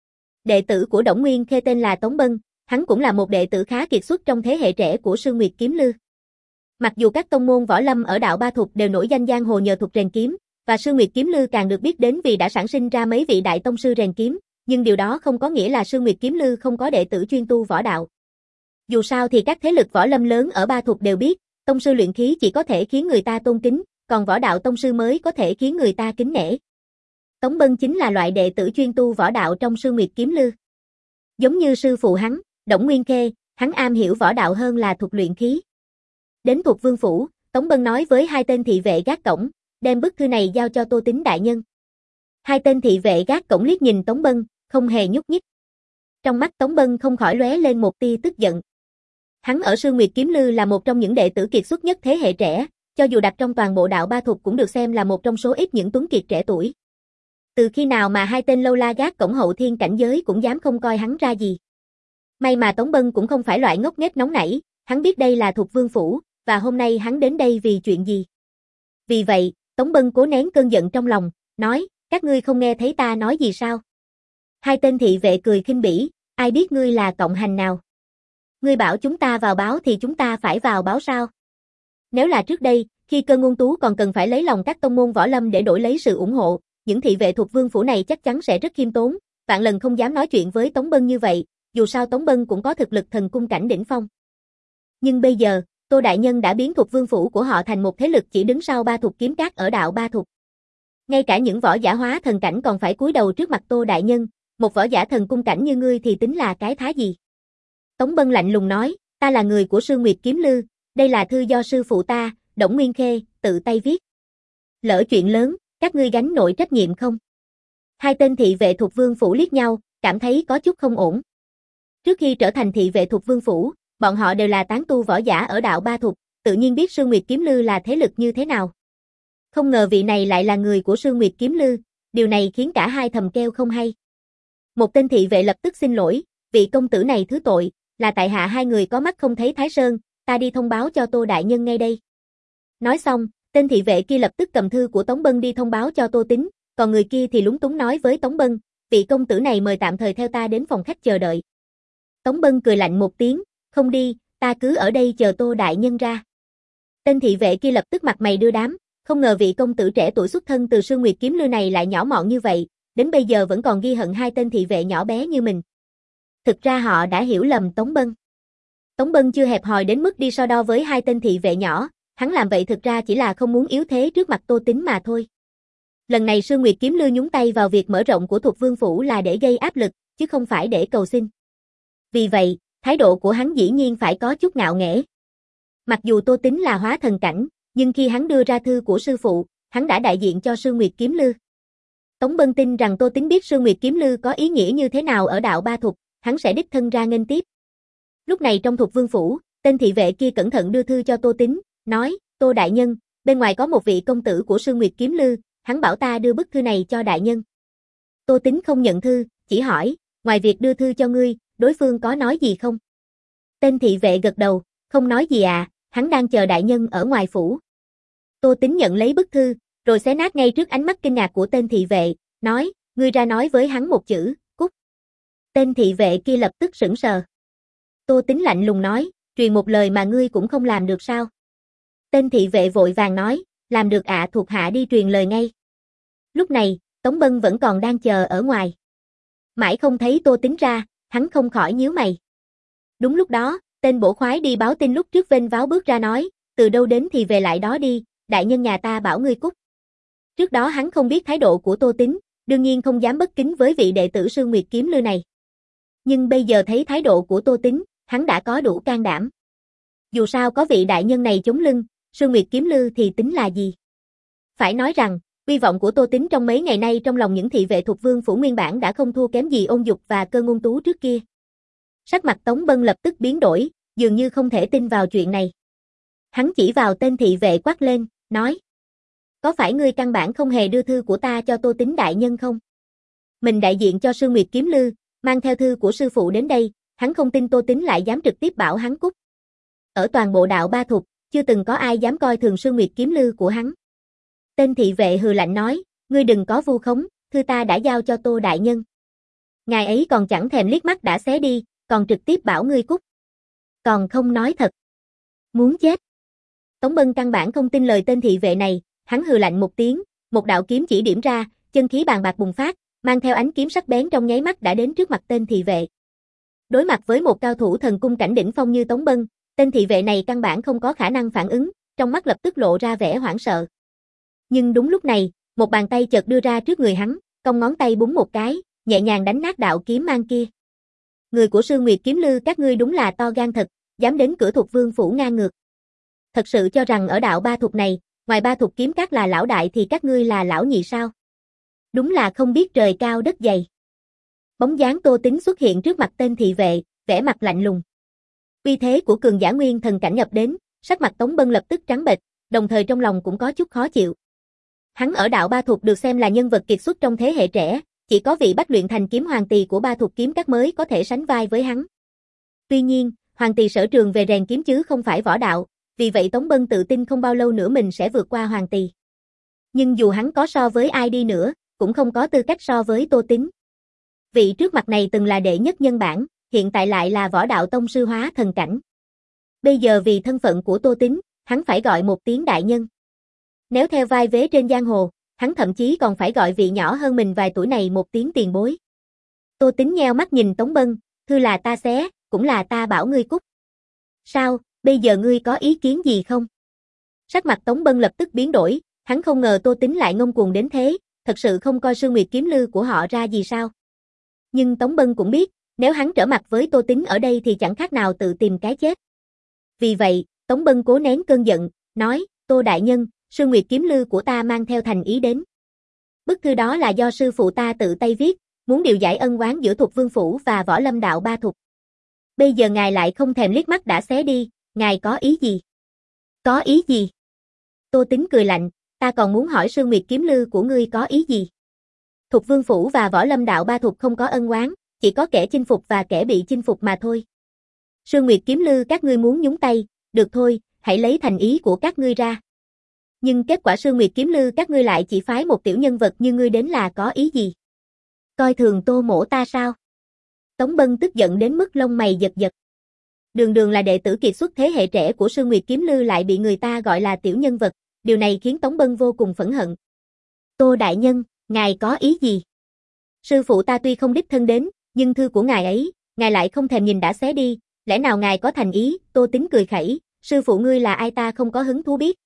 Đệ tử của Đổng Nguyên Khê tên là Tống Bân, hắn cũng là một đệ tử khá kiệt xuất trong thế hệ trẻ của Sương Nguyệt Kiếm Lư. Mặc dù các tông môn võ lâm ở đạo Ba Thục đều nổi danh giang hồ nhờ thuật rèn kiếm, và Sương Nguyệt Kiếm Lư càng được biết đến vì đã sản sinh ra mấy vị đại tông sư rèn kiếm, nhưng điều đó không có nghĩa là Sương Nguyệt Kiếm Lư không có đệ tử chuyên tu võ đạo. Dù sao thì các thế lực võ lâm lớn ở Ba Thục đều biết, tông sư luyện khí chỉ có thể khiến người ta tôn kính, còn võ đạo tông sư mới có thể khiến người ta kính nể. Tống Bân chính là loại đệ tử chuyên tu võ đạo trong Sương Nguyệt Kiếm Lư. Giống như sư phụ hắn, Đổng Nguyên Khê, hắn am hiểu võ đạo hơn là thuật luyện khí. Đến Thục Vương Phủ, Tống Bân nói với hai tên thị vệ gác cổng, đem bức thư này giao cho Tô Tín đại nhân. Hai tên thị vệ gác cổng liếc nhìn Tống Bân, không hề nhúc nhích. Trong mắt Tống Bân không khỏi lóe lên một tia tức giận. Hắn ở Sương Nguyệt Kiếm Lư là một trong những đệ tử kiệt xuất nhất thế hệ trẻ, cho dù đặt trong toàn bộ đạo ba thục cũng được xem là một trong số ít những tuấn kiệt trẻ tuổi. Từ khi nào mà hai tên lâu la gác cổng hậu thiên cảnh giới cũng dám không coi hắn ra gì. May mà Tống Bân cũng không phải loại ngốc nghếch nóng nảy, hắn biết đây là Thục Vương Phủ, và hôm nay hắn đến đây vì chuyện gì. Vì vậy, Tống Bân cố nén cơn giận trong lòng, nói, các ngươi không nghe thấy ta nói gì sao? Hai tên thị vệ cười khinh bỉ, ai biết ngươi là cộng hành nào? Ngươi bảo chúng ta vào báo thì chúng ta phải vào báo sao? Nếu là trước đây, khi Cơ Ngôn Tú còn cần phải lấy lòng các tông môn võ lâm để đổi lấy sự ủng hộ, những thị vệ thuộc Vương Phủ này chắc chắn sẽ rất khiêm tốn, vạn lần không dám nói chuyện với Tống Bân như vậy, dù sao Tống Bân cũng có thực lực thần cung cảnh đỉnh phong. Nhưng bây giờ, Tô Đại Nhân đã biến thuộc Vương Phủ của họ thành một thế lực chỉ đứng sau ba thục kiếm cát ở đạo ba thục. Ngay cả những võ giả hóa thần cảnh còn phải cúi đầu trước mặt Tô Đại Nhân, một võ giả thần cung cảnh như ngươi thì tính là cái thá gì? Tống Bân lạnh lùng nói, ta là người của Sương Nguyệt Kiếm Lư, đây là thư do sư phụ ta, Đổng Nguyên Khê, tự tay viết. Lỡ chuyện lớn, các ngươi gánh nổi trách nhiệm không? Hai tên thị vệ thuộc Vương Phủ liếc nhau, cảm thấy có chút không ổn. Trước khi trở thành thị vệ thuộc Vương Phủ, bọn họ đều là tán tu võ giả ở đạo ba thục, tự nhiên biết Sương Nguyệt Kiếm Lư là thế lực như thế nào. Không ngờ vị này lại là người của Sương Nguyệt Kiếm Lư, điều này khiến cả hai thầm kêu không hay. Một tên thị vệ lập tức xin lỗi, vị công tử này thứ tội, là tại hạ hai người có mắt không thấy Thái Sơn, ta đi thông báo cho Tô Đại Nhân ngay đây. Nói xong, tên thị vệ kia lập tức cầm thư của Tống Bân đi thông báo cho Tô Tín, còn người kia thì lúng túng nói với Tống Bân, vị công tử này mời tạm thời theo ta đến phòng khách chờ đợi. Tống Bân cười lạnh một tiếng, không đi, ta cứ ở đây chờ Tô Đại Nhân ra. Tên thị vệ kia lập tức mặt mày đưa đám, không ngờ vị công tử trẻ tuổi xuất thân từ Sương Nguyệt Kiếm Lư này lại nhỏ mọn như vậy, đến bây giờ vẫn còn ghi hận hai tên thị vệ nhỏ bé như mình. Thực ra họ đã hiểu lầm Tống Bân. Tống Bân chưa hẹp hòi đến mức đi so đo với hai tên thị vệ nhỏ, hắn làm vậy thực ra chỉ là không muốn yếu thế trước mặt Tô Tín mà thôi. Lần này Sương Nguyệt Kiếm Lư nhúng tay vào việc mở rộng của Thục Vương Phủ là để gây áp lực, chứ không phải để cầu xin. Vì vậy, thái độ của hắn dĩ nhiên phải có chút ngạo nghễ. Mặc dù Tô Tín là hóa thần cảnh, nhưng khi hắn đưa ra thư của sư phụ, hắn đã đại diện cho Sương Nguyệt Kiếm Lư. Tống Bân tin rằng Tô Tín biết Sương Nguyệt Kiếm Lư có ý nghĩa như thế nào ở đạo ba thục, hắn sẽ đích thân ra nghênh tiếp. Lúc này trong Thục Vương Phủ, tên thị vệ kia cẩn thận đưa thư cho Tô Tín, nói, Tô Đại Nhân, bên ngoài có một vị công tử của Sương Nguyệt Kiếm Lư, hắn bảo ta đưa bức thư này cho Đại Nhân. Tô Tín không nhận thư, chỉ hỏi, ngoài việc đưa thư cho ngươi, đối phương có nói gì không? Tên thị vệ gật đầu, không nói gì à, hắn đang chờ Đại Nhân ở ngoài phủ. Tô Tín nhận lấy bức thư, rồi xé nát ngay trước ánh mắt kinh ngạc của tên thị vệ, nói, ngươi ra nói với hắn một chữ, cút. Tên thị vệ kia lập tức sững sờ. Tô Tín lạnh lùng nói, truyền một lời mà ngươi cũng không làm được sao? Tên thị vệ vội vàng nói, làm được ạ, thuộc hạ đi truyền lời ngay. Lúc này, Tống Bân vẫn còn đang chờ ở ngoài. Mãi không thấy Tô Tín ra, hắn không khỏi nhíu mày. Đúng lúc đó, tên bổ khoái đi báo tin lúc trước vênh váo bước ra nói, từ đâu đến thì về lại đó đi, đại nhân nhà ta bảo ngươi cút. Trước đó hắn không biết thái độ của Tô Tín, đương nhiên không dám bất kính với vị đệ tử Sương Nguyệt Kiếm Lư này. Nhưng bây giờ thấy thái độ của Tô Tín, hắn đã có đủ can đảm. Dù sao có vị đại nhân này chống lưng, Sương Nguyệt Kiếm Lư thì tính là gì? Phải nói rằng, uy vọng của Tô Tín trong mấy ngày nay trong lòng những thị vệ thuộc Vương Phủ nguyên bản đã không thua kém gì Ôn Dục và Cơ Ngôn Tú trước kia. Sắc mặt Tống Bân lập tức biến đổi, dường như không thể tin vào chuyện này. Hắn chỉ vào tên thị vệ quát lên, nói, có phải ngươi căn bản không hề đưa thư của ta cho Tô Tín đại nhân không? Mình đại diện cho Sương Nguyệt Kiếm Lư, mang theo thư của sư phụ đến đây, hắn không tin Tô Tín lại dám trực tiếp bảo hắn cút. Ở toàn bộ đạo ba thục, chưa từng có ai dám coi thường Sương Nguyệt Kiếm Lư của hắn. Tên thị vệ hừ lạnh nói, ngươi đừng có vu khống, thư ta đã giao cho Tô đại nhân. Ngài ấy còn chẳng thèm liếc mắt đã xé đi, còn trực tiếp bảo ngươi cút. Còn không nói thật. Muốn chết. Tống Bân căn bản không tin lời tên thị vệ này, hắn hừ lạnh một tiếng, một đạo kiếm chỉ điểm ra, chân khí bàn bạc bùng phát, mang theo ánh kiếm sắc bén trong nháy mắt đã đến trước mặt tên thị vệ. Đối mặt với một cao thủ thần cung cảnh đỉnh phong như Tống Bân, tên thị vệ này căn bản không có khả năng phản ứng, trong mắt lập tức lộ ra vẻ hoảng sợ. Nhưng đúng lúc này, một bàn tay chợt đưa ra trước người hắn, cong ngón tay búng một cái, nhẹ nhàng đánh nát đạo kiếm mang kia. Người của Sương Nguyệt Kiếm Lư các ngươi đúng là to gan thật, dám đến cửa Thục Vương Phủ ngang ngược. Thật sự cho rằng ở đạo ba thục này, ngoài ba thục kiếm các là lão đại thì các ngươi là lão nhị sao? Đúng là không biết trời cao đất dày. Bóng dáng Tô Tín xuất hiện trước mặt tên thị vệ, vẻ mặt lạnh lùng. Uy thế của cường giả nguyên thần cảnh nhập đến, sắc mặt Tống Bân lập tức trắng bệch, đồng thời trong lòng cũng có chút khó chịu. Hắn ở đạo Ba Thục được xem là nhân vật kiệt xuất trong thế hệ trẻ, chỉ có vị bách luyện thành kiếm hoàng tỳ của Ba Thục kiếm các mới có thể sánh vai với hắn. Tuy nhiên, hoàng tỳ sở trường về rèn kiếm chứ không phải võ đạo, vì vậy Tống Bân tự tin không bao lâu nữa mình sẽ vượt qua hoàng tỳ. Nhưng dù hắn có so với ai đi nữa, cũng không có tư cách so với Tô Tín. Vị trước mặt này từng là đệ nhất nhân bản, hiện tại lại là võ đạo tông sư hóa thần cảnh. Bây giờ vì thân phận của Tô Tín, hắn phải gọi một tiếng đại nhân. Nếu theo vai vế trên giang hồ, hắn thậm chí còn phải gọi vị nhỏ hơn mình vài tuổi này một tiếng tiền bối. Tô Tín nheo mắt nhìn Tống Bân, thư là ta xé, cũng là ta bảo ngươi cút. Sao, bây giờ ngươi có ý kiến gì không? Sắc mặt Tống Bân lập tức biến đổi, hắn không ngờ Tô Tín lại ngông cuồng đến thế, thật sự không coi Sương Nguyệt kiếm lư của họ ra gì sao? Nhưng Tống Bân cũng biết, nếu hắn trở mặt với Tô Tín ở đây thì chẳng khác nào tự tìm cái chết. Vì vậy, Tống Bân cố nén cơn giận, nói, Tô đại nhân, Sương Nguyệt kiếm lư của ta mang theo thành ý đến. Bức thư đó là do sư phụ ta tự tay viết, muốn điều giải ân oán giữa Thục Vương Phủ và Võ Lâm đạo Ba Thục. Bây giờ ngài lại không thèm liếc mắt đã xé đi, ngài có ý gì? Có ý gì? Tô Tín cười lạnh, ta còn muốn hỏi Sương Nguyệt kiếm lư của ngươi có ý gì? Thục Vương Phủ và Võ Lâm đạo Ba Thục không có ân oán, chỉ có kẻ chinh phục và kẻ bị chinh phục mà thôi. Sương Nguyệt kiếm lư các ngươi muốn nhúng tay, được thôi, hãy lấy thành ý của các ngươi ra. Nhưng kết quả Sương Nguyệt kiếm lư các ngươi lại chỉ phái một tiểu nhân vật như ngươi đến là có ý gì? Coi thường Tô mỗ ta sao? Tống Bân tức giận đến mức lông mày giật giật. Đường đường là đệ tử kiệt xuất thế hệ trẻ của Sương Nguyệt kiếm lư lại bị người ta gọi là tiểu nhân vật, điều này khiến Tống Bân vô cùng phẫn hận. Tô đại nhân, ngài có ý gì? Sư phụ ta tuy không đích thân đến, nhưng thư của ngài ấy, ngài lại không thèm nhìn đã xé đi, lẽ nào ngài có thành ý? Tô Tín cười khẩy, sư phụ ngươi là ai ta không có hứng thú biết.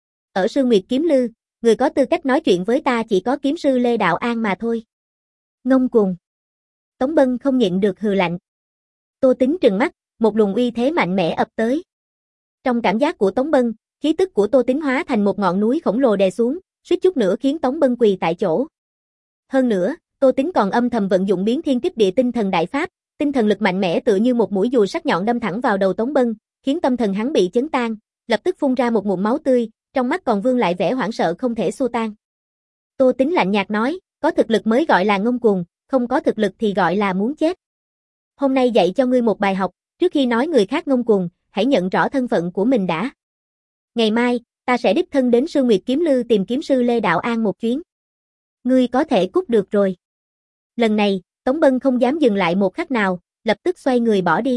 Ở Sương Nguyệt kiếm lư, người có tư cách nói chuyện với ta chỉ có kiếm sư Lê Đạo An mà thôi. Ngông cuồng. Tống Bân không nhịn được hừ lạnh. Tô Tín trừng mắt, một luồng uy thế mạnh mẽ ập tới. Trong cảm giác của Tống Bân, khí tức của Tô Tín hóa thành một ngọn núi khổng lồ đè xuống, suýt chút nữa khiến Tống Bân quỳ tại chỗ. Hơn nữa, Tô Tín còn âm thầm vận dụng biến thiên kích địa tinh thần đại pháp, tinh thần lực mạnh mẽ tựa như một mũi dùi sắc nhọn đâm thẳng vào đầu Tống Bân, khiến tâm thần hắn bị chấn tan, lập tức phun ra một ngụm máu tươi, trong mắt còn vương lại vẻ hoảng sợ không thể xua tan. Tô Tín lạnh nhạt nói, có thực lực mới gọi là ngông cuồng, không có thực lực thì gọi là muốn chết. Hôm nay dạy cho ngươi một bài học, trước khi nói người khác ngông cuồng, hãy nhận rõ thân phận của mình đã. Ngày mai, ta sẽ đích thân đến Sương Nguyệt kiếm lư tìm kiếm sư Lê Đạo An một chuyến. Ngươi có thể cút được rồi. Lần này, Tống Bân không dám dừng lại một khắc nào, lập tức xoay người bỏ đi.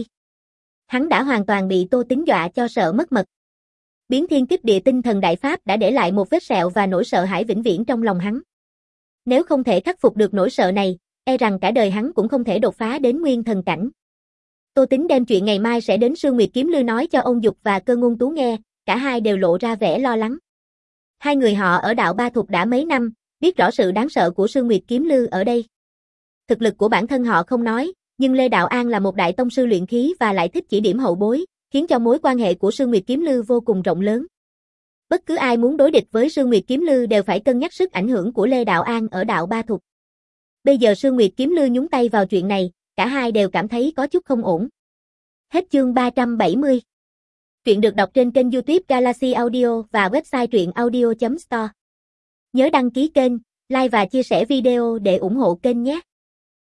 Hắn đã hoàn toàn bị Tô Tín dọa cho sợ mất mật. Biến thiên kích địa tinh thần đại pháp đã để lại một vết sẹo và nỗi sợ hãi vĩnh viễn trong lòng hắn. Nếu không thể khắc phục được nỗi sợ này, e rằng cả đời hắn cũng không thể đột phá đến nguyên thần cảnh. Tô Tín đem chuyện ngày mai sẽ đến Sương Nguyệt kiếm lư nói cho Ôn Dục và Cơ Ngôn Tú nghe, cả hai đều lộ ra vẻ lo lắng. Hai người họ ở đạo Ba Thục đã mấy năm, biết rõ sự đáng sợ của Sương Nguyệt kiếm lư ở đây. Thực lực của bản thân họ không nói, nhưng Lê Đạo An là một đại tông sư luyện khí và lại thích chỉ điểm hậu bối, khiến cho mối quan hệ của Sương Nguyệt kiếm lư vô cùng rộng lớn. Bất cứ ai muốn đối địch với Sương Nguyệt kiếm lư đều phải cân nhắc sức ảnh hưởng của Lê Đạo An ở đạo Ba Thục. Bây giờ Sương Nguyệt kiếm lư nhúng tay vào chuyện này, cả hai đều cảm thấy có chút không ổn. Hết chương ba trăm bảy mươi. Truyện được đọc trên kênh YouTube Galaxy Audio và website truyện audio chấm store. Nhớ đăng ký kênh, like và chia sẻ video để ủng hộ kênh nhé.